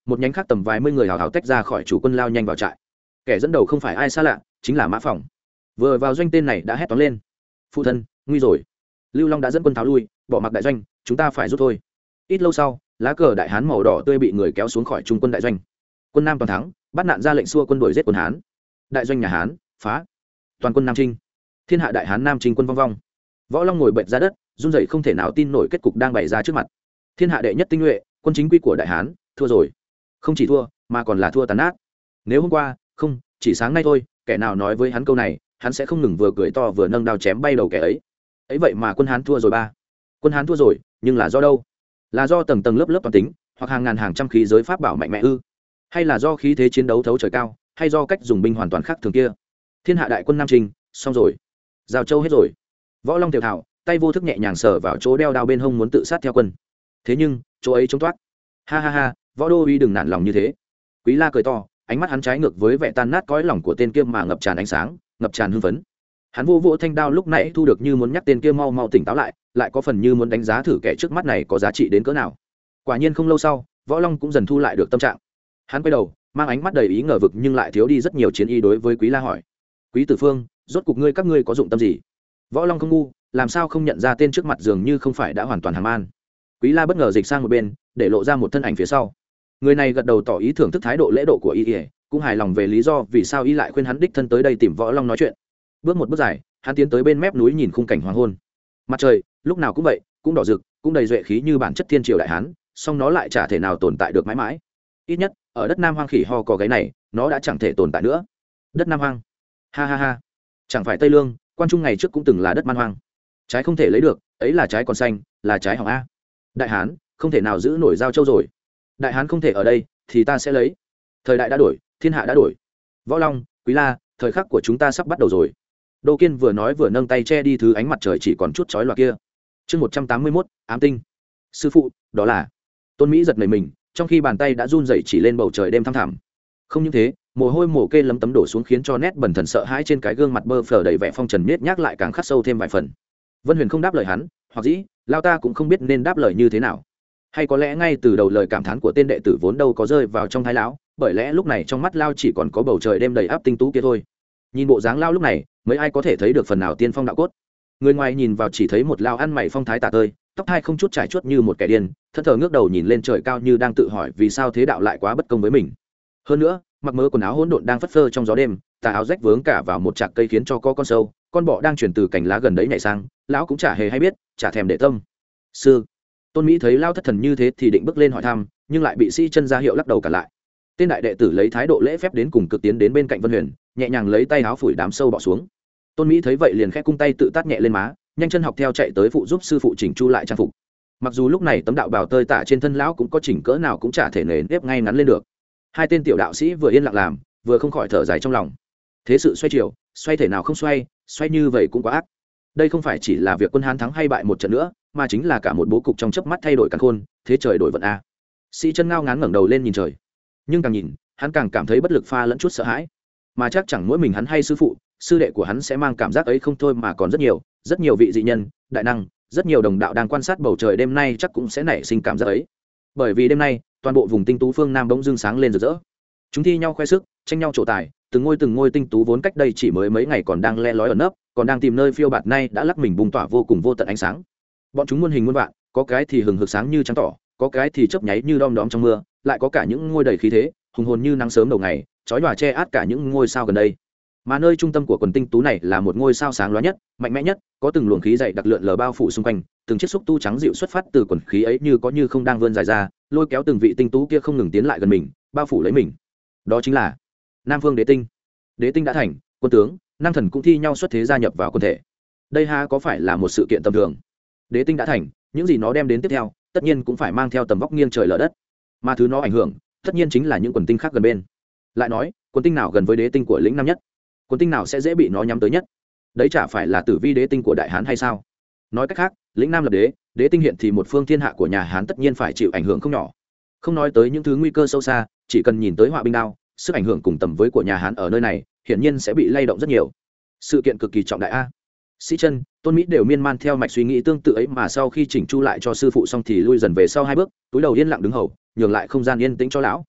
một nhánh khác tầm vài mươi người hào hào tách ra khỏi chủ quân lao nhanh vào trại. Kẻ dẫn đầu không phải ai xa lạ, chính là Mã Phòng. Vừa vào doanh tên này đã hét toán lên: phụ thân, nguy rồi! Lưu Long đã dẫn quân tháo lui, bỏ mặc đại doanh, chúng ta phải rút thôi. Ít lâu sau, lá cờ đại hán màu đỏ tươi bị người kéo xuống khỏi trung quân đại doanh. Quân Nam toàn thắng, bắt nạn ra lệnh xua quân đuổi giết quân Hán. Đại doanh nhà Hán phá, toàn quân Nam Trinh. Thiên hạ đại hán Nam Trinh quân vong vong. Võ Long ngồi bệt ra đất, run rẩy không thể nào tin nổi kết cục đang bày ra trước mặt. Thiên hạ đệ nhất tinh nhuệ, quân chính quy của đại hán thua rồi. Không chỉ thua, mà còn là thua tàn nát. Nếu hôm qua, không, chỉ sáng nay thôi, kẻ nào nói với hắn câu này, hắn sẽ không ngừng vừa cười to vừa nâng đao chém bay đầu kẻ ấy. Ấy vậy mà quân Hán thua rồi ba. Quân Hán thua rồi, nhưng là do đâu? Là do tầng tầng lớp lớp toàn tính, hoặc hàng ngàn hàng trăm khí giới pháp bảo mạnh mẽ ư? Hay là do khí thế chiến đấu thấu trời cao, hay do cách dùng binh hoàn toàn khác thường kia? Thiên hạ đại quân Nam Trinh xong rồi, Giao Châu hết rồi. Võ Long tiểu thảo tay vô thức nhẹ nhàng sờ vào chỗ đeo đao bên hông muốn tự sát theo quân. Thế nhưng chỗ ấy trống toát. Ha ha ha, Võ Đô uy đừng nản lòng như thế. Quý La cười to, ánh mắt hắn trái ngược với vẻ tan nát cõi lòng của tên kia mà ngập tràn ánh sáng, ngập tràn hưng phấn. Hắn vô vỗ thanh đao lúc nãy thu được như muốn nhắc tên kia mau mau tỉnh táo lại, lại có phần như muốn đánh giá thử kẻ trước mắt này có giá trị đến cỡ nào. Quả nhiên không lâu sau, Võ Long cũng dần thu lại được tâm trạng. Hắn quay đầu, mang ánh mắt đầy ý ngờ vực nhưng lại thiếu đi rất nhiều chiến ý đối với Quý La hỏi: Quý Tử Phương, rốt cục các ngươi có dụng tâm gì? Võ Long không ngu, làm sao không nhận ra tên trước mặt dường như không phải đã hoàn toàn hàm an. Quý La bất ngờ dịch sang một bên, để lộ ra một thân ảnh phía sau. Người này gật đầu tỏ ý thưởng thức thái độ lễ độ của y, cũng hài lòng về lý do vì sao y lại khuyên hắn đích thân tới đây tìm Võ Long nói chuyện. Bước một bước dài, hắn tiến tới bên mép núi nhìn khung cảnh hoàng hôn. Mặt trời lúc nào cũng vậy, cũng đỏ rực, cũng đầy duệ khí như bản chất thiên triều đại hán, song nó lại chả thể nào tồn tại được mãi mãi. Ít nhất ở đất Nam Hoang khỉ ho có gáy này, nó đã chẳng thể tồn tại nữa. Đất Nam Hoang, ha ha ha, chẳng phải Tây Lương, Quan Trung ngày trước cũng từng là đất man hoang. Trái không thể lấy được, ấy là trái còn xanh, là trái hỏng a. Đại hán không thể nào giữ nổi Giao Châu rồi. Đại hán không thể ở đây, thì ta sẽ lấy. Thời đại đã đổi, thiên hạ đã đổi. Võ Long, Quý La, thời khắc của chúng ta sắp bắt đầu rồi. Đô Kiên vừa nói vừa nâng tay che đi thứ ánh mặt trời chỉ còn chút chói lòa kia. Chương 181, ám tinh. Sư phụ, đó là. Tôn Mỹ giật nảy mình, trong khi bàn tay đã run rẩy chỉ lên bầu trời đêm thăm thẳm. Không những thế, mồ hôi mồ kê lấm tấm đổ xuống khiến cho nét bần thần sợ hãi trên cái gương mặt bơ phờ đầy vẻ phong trần nết nhác lại càng khắc sâu thêm vài phần. Vân Huyền không đáp lời hắn, hoặc dĩ lao ta cũng không biết nên đáp lời như thế nào. Hay có lẽ ngay từ đầu lời cảm thán của tên đệ tử vốn đâu có rơi vào trong thái lão, bởi lẽ lúc này trong mắt lao chỉ còn có bầu trời đêm đầy áp tinh tú kia thôi. Nhìn bộ dáng lao lúc này, mấy ai có thể thấy được phần nào tiên phong đạo cốt. Người ngoài nhìn vào chỉ thấy một lao ăn mày phong thái tả tơi, tóc hai không chút trải chuốt như một kẻ điên, thẫn thờ ngước đầu nhìn lên trời cao như đang tự hỏi vì sao thế đạo lại quá bất công với mình. Hơn nữa, mặc mớ quần áo hỗn độn đang phất phơ trong gió đêm, tà áo rách vướng cả vào một trạc cây khiến cho có con sâu, con bọ đang chuyển từ cành lá gần đấy nhảy sang, lão cũng chả hề hay biết, chả thèm để tâm. Sư Tôn Mỹ thấy lao thất thần như thế thì định bước lên hỏi thăm, nhưng lại bị sĩ chân ra hiệu lắc đầu cả lại. Tên đại đệ tử lấy thái độ lễ phép đến cùng cực tiến đến bên cạnh Vân Huyền, nhẹ nhàng lấy tay áo phủi đám sâu bọ xuống. Tôn Mỹ thấy vậy liền khẽ cung tay tự tát nhẹ lên má, nhanh chân học theo chạy tới phụ giúp sư phụ chỉnh chu lại trang phục. Mặc dù lúc này tấm đạo bào tơi tả trên thân lão cũng có chỉnh cỡ nào cũng chả thể nề nếp ngay ngắn lên được. Hai tên tiểu đạo sĩ vừa yên lặng làm, vừa không khỏi thở dài trong lòng. Thế sự xoay chiều, xoay thể nào không xoay, xoay như vậy cũng quá ác. Đây không phải chỉ là việc quân Hán thắng hay bại một trận nữa, mà chính là cả một bố cục trong chớp mắt thay đổi càn khôn, thế trời đổi vận a. Sĩ chân ngao ngán ngẩng đầu lên nhìn trời, nhưng càng nhìn, hắn càng cảm thấy bất lực pha lẫn chút sợ hãi. Mà chắc chẳng mỗi mình hắn hay sư phụ, sư đệ của hắn sẽ mang cảm giác ấy không thôi, mà còn rất nhiều vị dị nhân, đại năng, rất nhiều đồng đạo đang quan sát bầu trời đêm nay chắc cũng sẽ nảy sinh cảm giác ấy. Bởi vì đêm nay, toàn bộ vùng tinh tú phương Nam bỗng dưng sáng lên rực rỡ. Chúng thi nhau khoe sức, tranh nhau trổ tài, từng ngôi tinh tú vốn cách đây chỉ mới mấy ngày còn đang le lói ở nấp, còn đang tìm nơi phiêu bạt nay đã lắc mình bùng tỏa vô cùng vô tận ánh sáng. Bọn chúng muôn hình muôn vạn, có cái thì hừng hực sáng như trắng tỏ, có cái thì chớp nháy như đom đóm trong mưa, lại có cả những ngôi đầy khí thế, hùng hồn như nắng sớm đầu ngày, chói lòa che át cả những ngôi sao gần đây. Mà nơi trung tâm của quần tinh tú này là một ngôi sao sáng lóa nhất, mạnh mẽ nhất, có từng luồng khí dày đặc lượn lờ bao phủ xung quanh, từng chiếc xúc tu trắng dịu xuất phát từ quần khí ấy như có như không đang vươn dài ra, lôi kéo từng vị tinh tú kia không ngừng tiến lại gần mình, bao phủ lấy mình. Đó chính là Nam Phương Đế Tinh. Đế Tinh đã thành, quân tướng, năng thần cũng thi nhau xuất thế gia nhập vào quân thể. Đây ha có phải là một sự kiện tầm thường? Đế Tinh đã thành, những gì nó đem đến tiếp theo, tất nhiên cũng phải mang theo tầm vóc nghiêng trời lở đất. Mà thứ nó ảnh hưởng, tất nhiên chính là những quần tinh khác gần bên. Lại nói, quần tinh nào gần với Đế Tinh của lĩnh Nam nhất? Quần tinh nào sẽ dễ bị nó nhắm tới nhất? Đấy chả phải là Tử Vi Đế Tinh của Đại Hán hay sao? Nói cách khác, lĩnh Nam lập đế, Đế Tinh hiện thì một phương thiên hạ của nhà Hán tất nhiên phải chịu ảnh hưởng không nhỏ. Không nói tới những thứ nguy cơ sâu xa, chỉ cần nhìn tới họa binh đao, sức ảnh hưởng cùng tầm với của nhà Hán ở nơi này, hiển nhiên sẽ bị lay động rất nhiều. Sự kiện cực kỳ trọng đại a. Sĩ chân, Tôn Mỹ đều miên man theo mạch suy nghĩ tương tự ấy, mà sau khi chỉnh chu lại cho sư phụ xong thì lui dần về sau hai bước, túi đầu yên lặng đứng hầu, nhường lại không gian yên tĩnh cho lão.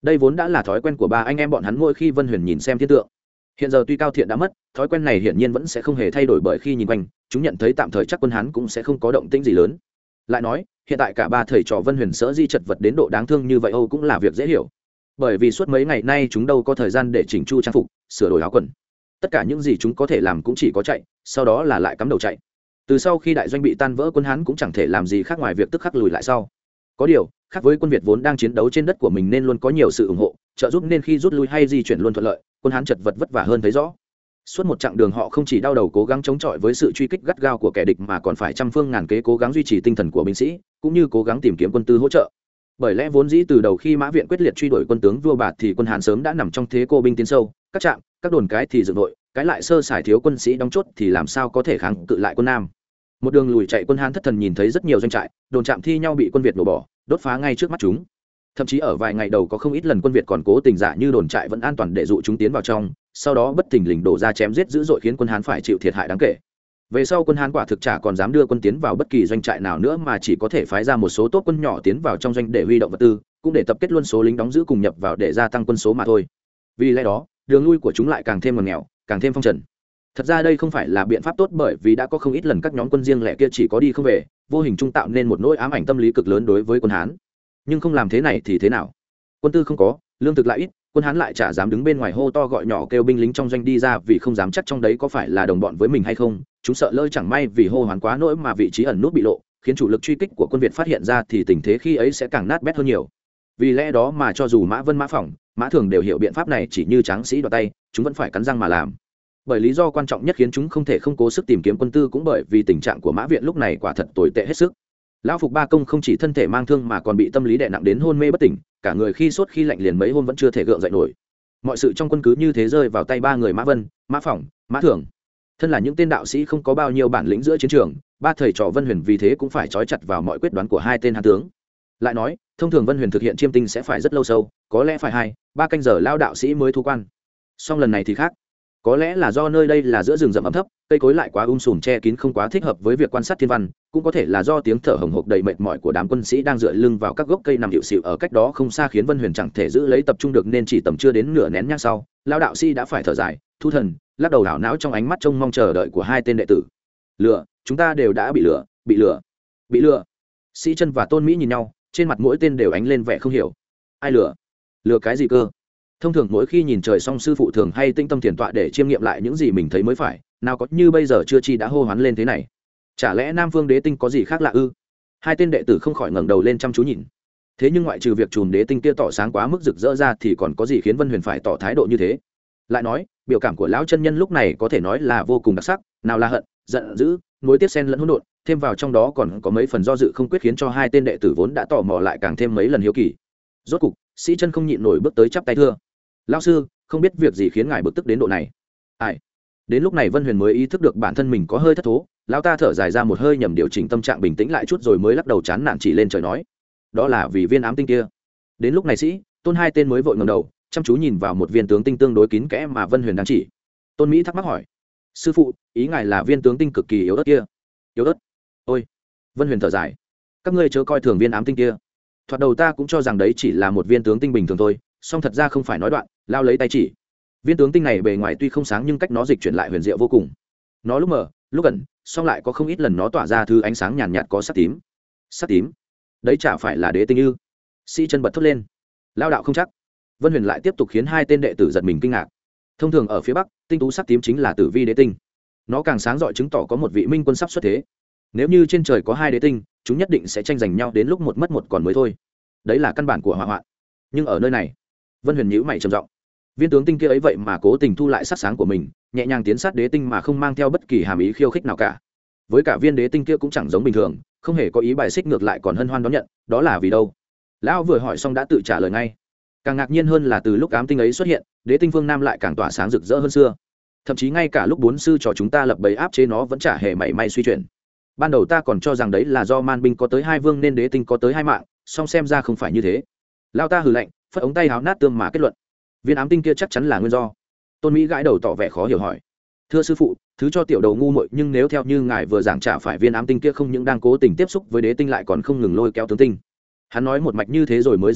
đây vốn đã là thói quen của ba anh em bọn hắn mỗi khi Vân Huyền nhìn xem thiên tượng. Hiện giờ tuy Cao Thiện đã mất, thói quen này hiển nhiên vẫn sẽ không hề thay đổi, bởi khi nhìn quanh chúng nhận thấy tạm thời chắc quân Hán cũng sẽ không có động tĩnh gì lớn. Lại nói hiện tại cả ba thầy trò Vân Huyền sở di chật vật đến độ đáng thương như vậy cũng là việc dễ hiểu, bởi vì suốt mấy ngày nay chúng đâu có thời gian để chỉnh chu trang phục, sửa đổi áo quần. Tất cả những gì chúng có thể làm cũng chỉ có chạy, sau đó là lại cắm đầu chạy. Từ sau khi đại doanh bị tan vỡ, quân Hán cũng chẳng thể làm gì khác ngoài việc tức khắc lùi lại sau. Có điều khác với quân Việt vốn đang chiến đấu trên đất của mình nên luôn có nhiều sự ủng hộ trợ giúp, nên khi rút lui hay di chuyển luôn thuận lợi, quân Hán chật vật vất vả hơn thấy rõ. Suốt một chặng đường họ không chỉ đau đầu cố gắng chống chọi với sự truy kích gắt gao của kẻ địch, mà còn phải trăm phương ngàn kế cố gắng duy trì tinh thần của binh sĩ, cũng như cố gắng tìm kiếm quân tư hỗ trợ. Bởi lẽ vốn dĩ từ đầu khi Mã Viện quyết liệt truy đuổi quân tướng vua Bạt thì quân Hán sớm đã nằm trong thế cô binh tiến sâu, các trạm, các đồn cái thì dựng đội, cái lại sơ sài thiếu quân sĩ đóng chốt thì làm sao có thể kháng cự lại quân Nam. Một đường lùi chạy, quân Hán thất thần nhìn thấy rất nhiều doanh trại, đồn trạm thi nhau bị quân Việt nổ bỏ, đốt phá ngay trước mắt chúng. Thậm chí ở vài ngày đầu có không ít lần quân Việt còn cố tình giả như đồn trại vẫn an toàn để dụ chúng tiến vào trong, sau đó bất thình lình đổ ra chém giết dữ dội khiến quân Hán phải chịu thiệt hại đáng kể. Về sau quân Hán quả thực chả còn dám đưa quân tiến vào bất kỳ doanh trại nào nữa, mà chỉ có thể phái ra một số tốt quân nhỏ tiến vào trong doanh để huy động vật tư, cũng để tập kết luôn số lính đóng giữ cùng nhập vào để gia tăng quân số mà thôi. Vì lẽ đó đường lui của chúng lại càng thêm ngoằn nghèo, càng thêm phong trần. Thật ra đây không phải là biện pháp tốt, bởi vì đã có không ít lần các nhóm quân riêng lẻ kia chỉ có đi không về, vô hình trung tạo nên một nỗi ám ảnh tâm lý cực lớn đối với quân Hán. Nhưng không làm thế này thì thế nào? Quân tư không có, lương thực lại ít, quân Hán lại chả dám đứng bên ngoài hô to gọi nhỏ kêu binh lính trong doanh đi ra, vì không dám chắc trong đấy có phải là đồng bọn với mình hay không. Chúng sợ lỡ chẳng may vì hô hoán quá nỗi mà vị trí ẩn nút bị lộ, khiến chủ lực truy kích của quân Việt phát hiện ra thì tình thế khi ấy sẽ càng nát bét hơn nhiều. Vì lẽ đó mà cho dù Mã Vân, Mã Phỏng, Mã Thường đều hiểu biện pháp này chỉ như tráng sĩ đoạt tay, chúng vẫn phải cắn răng mà làm. Bởi lý do quan trọng nhất khiến chúng không thể không cố sức tìm kiếm quân tư cũng bởi vì tình trạng của Mã Viện lúc này quả thật tồi tệ hết sức. Lão Phục Ba Công không chỉ thân thể mang thương mà còn bị tâm lý đè nặng đến hôn mê bất tỉnh, cả người khi sốt khi lạnh liền mấy hôm vẫn chưa thể gượng dậy nổi. Mọi sự trong quân cứ như thế rơi vào tay ba người Mã Vân, Mã Phỏng, Mã Thường. Thân là những tên đạo sĩ không có bao nhiêu bản lĩnh giữa chiến trường, ba thầy trò Vân Huyền vì thế cũng phải trói chặt vào mọi quyết đoán của hai tên hán tướng. Lại nói thông thường Vân Huyền thực hiện chiêm tinh sẽ phải rất lâu sâu, có lẽ phải 2-3 canh giờ lao đạo sĩ mới thu quan. Song lần này thì khác, có lẽ là do nơi đây là giữa rừng rậm ẩm thấp, cây cối lại quá sùm che kín không quá thích hợp với việc quan sát thiên văn, cũng có thể là do tiếng thở hồng hộc đầy mệt mỏi của đám quân sĩ đang dựa lưng vào các gốc cây nằm hiệu xịu ở cách đó không xa khiến Vân Huyền chẳng thể giữ lấy tập trung được, nên chỉ tầm chưa đến nửa nén nhang sau, lao đạo sĩ đã phải thở dài, thu thần, lắc đầu đảo não trong ánh mắt trông mong chờ đợi của hai tên đệ tử. Lừa, chúng ta đều đã bị lừa, bị lừa, bị lừa. Sĩ Chân và Tôn Mỹ nhìn nhau, trên mặt mỗi tên đều ánh lên vẻ không hiểu. Ai lừa? Lừa cái gì cơ? Thông thường mỗi khi nhìn trời xong sư phụ thường hay tinh tâm thiền tọa để chiêm nghiệm lại những gì mình thấy mới phải, nào có như bây giờ chưa chi đã hô hoán lên thế này. Chả lẽ Nam Phương Đế Tinh có gì khác lạ ư? Hai tên đệ tử không khỏi ngẩng đầu lên chăm chú nhìn. Thế nhưng ngoại trừ việc chùm đế tinh kia tỏ sáng quá mức rực rỡ ra thì còn có gì khiến Vân Huyền phải tỏ thái độ như thế? Lại nói biểu cảm của lão chân nhân lúc này có thể nói là vô cùng đặc sắc, nào là hận, giận dữ, nối tiếp xen lẫn hỗn độn, thêm vào trong đó còn có mấy phần do dự không quyết, khiến cho hai tên đệ tử vốn đã tò mò lại càng thêm mấy lần hiếu kỳ. Rốt cục Sĩ Chân không nhịn nổi bước tới chắp tay thưa: Lão sư, không biết việc gì khiến ngài bực tức đến độ này? Ai? Đến lúc này Vân Huyền mới ý thức được bản thân mình có hơi thất thố, lão ta thở dài ra một hơi, nhằm điều chỉnh tâm trạng bình tĩnh lại chút rồi mới lắc đầu chán nản chỉ lên trời nói: đó là vì viên ám tinh kia. Đến lúc này Sĩ Tôn hai tên mới vội ngẩng đầu chăm chú nhìn vào một viên tướng tinh tương đối kín kẽ mà Vân Huyền đang chỉ. Tôn Mỹ thắc mắc hỏi: sư phụ, ý ngài là viên tướng tinh cực kỳ yếu ớt kia? Yếu ớt? Ôi! Vân Huyền thở dài: các ngươi chớ coi thường viên ám tinh kia. Thoạt đầu ta cũng cho rằng đấy chỉ là một viên tướng tinh bình thường thôi, song thật ra không phải nói đoạn, lao lấy tay chỉ. Viên tướng tinh này bề ngoài tuy không sáng nhưng cách nó dịch chuyển lại huyền diệu vô cùng. Nó lúc mờ lúc ẩn, song lại có không ít lần nó tỏa ra thứ ánh sáng nhàn nhạt có sắc tím. Sắc tím? Đấy chả phải là đế tinh ư? Sĩ Chân bật thốt lên. Lao đạo không chắc. Vân Huyền lại tiếp tục khiến hai tên đệ tử giật mình kinh ngạc. Thông thường ở phía bắc, tinh tú sắc tím chính là tử vi đế tinh. Nó càng sáng rọi chứng tỏ có một vị minh quân sắp xuất thế. Nếu như trên trời có hai đế tinh, chúng nhất định sẽ tranh giành nhau đến lúc một mất một còn mới thôi. Đấy là căn bản của hỏa hoạn. Nhưng ở nơi này, Vân Huyền nhíu mày trầm giọng: viên tướng tinh kia ấy vậy mà cố tình thu lại sắc sáng của mình, nhẹ nhàng tiến sát đế tinh mà không mang theo bất kỳ hàm ý khiêu khích nào cả. Với cả viên đế tinh kia cũng chẳng giống bình thường, không hề có ý bài xích, ngược lại còn hân hoan đón nhận, đó là vì đâu? Lão vừa hỏi xong đã tự trả lời ngay. Càng ngạc nhiên hơn là từ lúc ám tinh ấy xuất hiện, đế tinh phương Nam lại càng tỏa sáng rực rỡ hơn xưa. Thậm chí ngay cả lúc bốn sư trò chúng ta lập bẫy áp chế nó vẫn chả hề mảy may suy chuyển. Ban đầu ta còn cho rằng đấy là do man binh có tới 2 vương nên đế tinh có tới 2 mạng, song xem ra không phải như thế. Lao ta hừ lạnh, phất ống tay háo nát tương mà kết luận: viên ám tinh kia chắc chắn là nguyên do. Tôn Mỹ gãi đầu tỏ vẻ khó hiểu hỏi: thưa sư phụ, thứ cho tiểu đầu ngu muội, nhưng nếu theo như ngài vừa giảng, chả phải viên ám tinh kia không những đang cố tình tiếp xúc với đế tinh lại còn không ngừng lôi kéo tướng tinh. Hắn nói một mạch như thế rồi mới dừng lại,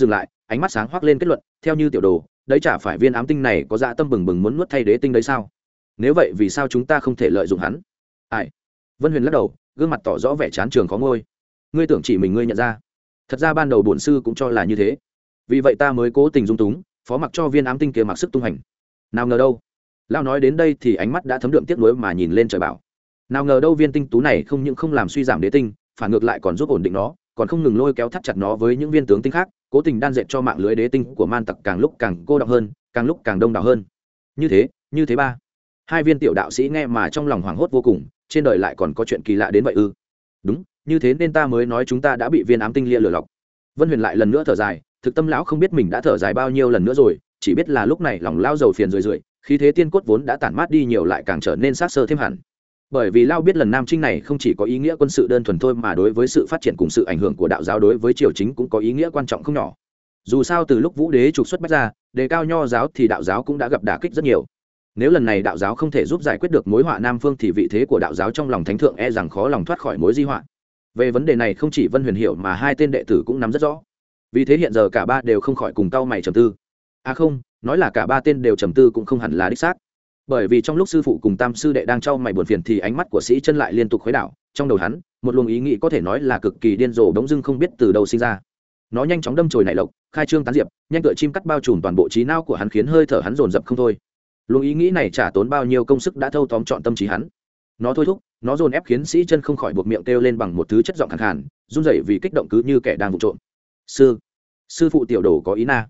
ánh mắt sáng hoác lên kết luận, theo như tiểu đồ đấy chả phải viên ám tinh này có dạ tâm bừng bừng muốn nuốt thay đế tinh đấy sao? Nếu vậy vì sao chúng ta không thể lợi dụng hắn? Ai? Vân Huyền lắc đầu, gương mặt tỏ rõ vẻ chán trường khó ngôi. Ngươi tưởng chỉ mình ngươi nhận ra? Thật ra ban đầu bổn sư cũng cho là như thế, vì vậy ta mới cố tình dung túng, phó mặc cho viên ám tinh kia mặc sức tung hành. Nào ngờ đâu. Lão nói đến đây thì ánh mắt đã thấm đượm tiếc nuối mà nhìn lên trời bảo. Nào ngờ đâu viên tinh tú này không những không làm suy giảm đế tinh, phản ngược lại còn giúp ổn định nó, còn không ngừng lôi kéo thắt chặt nó với những viên tướng tinh khác, cố tình đan dệt cho mạng lưới đế tinh của man tặc càng lúc càng cô đọng hơn, càng lúc càng đông đảo hơn. Như thế ba. Hai viên tiểu đạo sĩ nghe mà trong lòng hoảng hốt vô cùng, trên đời lại còn có chuyện kỳ lạ đến vậy ư? Đúng, như thế nên ta mới nói chúng ta đã bị viên ám tinh lia lừa lọc. Vân Huyền lại lần nữa thở dài, thực tâm lão không biết mình đã thở dài bao nhiêu lần nữa rồi, chỉ biết là lúc này lòng lao dầu phiền rười, khí thế tiên cốt vốn đã tản mát đi nhiều lại càng trở nên sát sơ thêm hẳn. Bởi vì lao biết lần Nam Trinh này không chỉ có ý nghĩa quân sự đơn thuần thôi, mà đối với sự phát triển cùng sự ảnh hưởng của đạo giáo đối với triều chính cũng có ý nghĩa quan trọng không nhỏ. Dù sao từ lúc Vũ Đế trục xuất Bách ra, đề cao nho giáo thì đạo giáo cũng đã gặp đả kích rất nhiều. Nếu lần này đạo giáo không thể giúp giải quyết được mối họa Nam Phương thì vị thế của đạo giáo trong lòng thánh thượng e rằng khó lòng thoát khỏi mối di họa. Về vấn đề này không chỉ Vân Huyền hiểu mà hai tên đệ tử cũng nắm rất rõ. Vì thế hiện giờ cả ba đều không khỏi cùng cau mày trầm tư. À không, nói là cả ba tên đều trầm tư cũng không hẳn là đích xác. Bởi vì trong lúc sư phụ cùng tam sư đệ đang trao mày buồn phiền thì ánh mắt của Sĩ Chân lại liên tục khuấy đảo, trong đầu hắn, một luồng ý nghĩ có thể nói là cực kỳ điên rồ bỗng dưng không biết từ đâu sinh ra. Nó nhanh chóng đâm chồi nảy lộc, khai trương tán diệp, nhanh tựa chim cắt bao trùm toàn bộ trí não của hắn, khiến hơi thở hắn dồn dập không thôi. Luồng ý nghĩ này chả tốn bao nhiêu công sức đã thâu tóm trọn tâm trí hắn. Nó thôi thúc, nó dồn ép khiến Sĩ Chân không khỏi buộc miệng kêu lên bằng một thứ chất giọng khàn khàn, run rẩy vì kích động cứ như kẻ đang vụ trộm. Sư phụ tiểu đồ có ý na.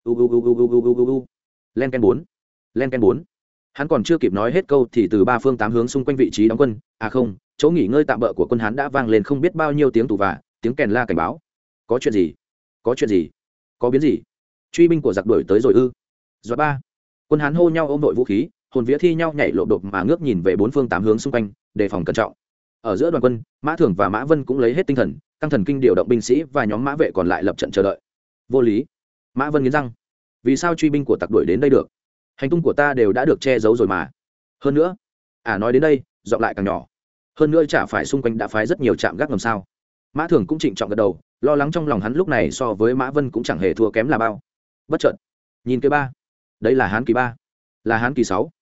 Len ken 4. Len ken 4. Hắn còn chưa kịp nói hết câu thì từ ba phương tám hướng xung quanh vị trí đóng quân, à không, chỗ nghỉ ngơi tạm bợ của quân Hán đã vang lên không biết bao nhiêu tiếng tù vả, tiếng kèn la cảnh báo. Có chuyện gì? Có chuyện gì? Có biến gì? Truy binh của giặc đuổi tới rồi ư? Dọa ba. Quân Hán hô nhau ôm đội vũ khí, hồn vía thi nhau nhảy lộ đột mà ngước nhìn về bốn phương tám hướng xung quanh, đề phòng cẩn trọng. Ở giữa đoàn quân, Mã Thường và Mã Vân cũng lấy hết tinh thần, căng thần kinh điều động binh sĩ và nhóm mã vệ còn lại lập trận chờ đợi. Vô lý. Mã Vân nghiến răng. Vì sao truy binh của tặc đuổi đến đây được? Hành tung của ta đều đã được che giấu rồi mà. Hơn nữa, nói đến đây giọng lại càng nhỏ, hơn nữa chả phải xung quanh đã phái rất nhiều trạm gác ngầm sao? Mã Thường cũng trịnh trọng gật đầu, lo lắng trong lòng hắn lúc này so với Mã Vân cũng chẳng hề thua kém là bao. Bất chợt nhìn cái ba, đấy là Hán kỳ 3, là Hán kỳ 6.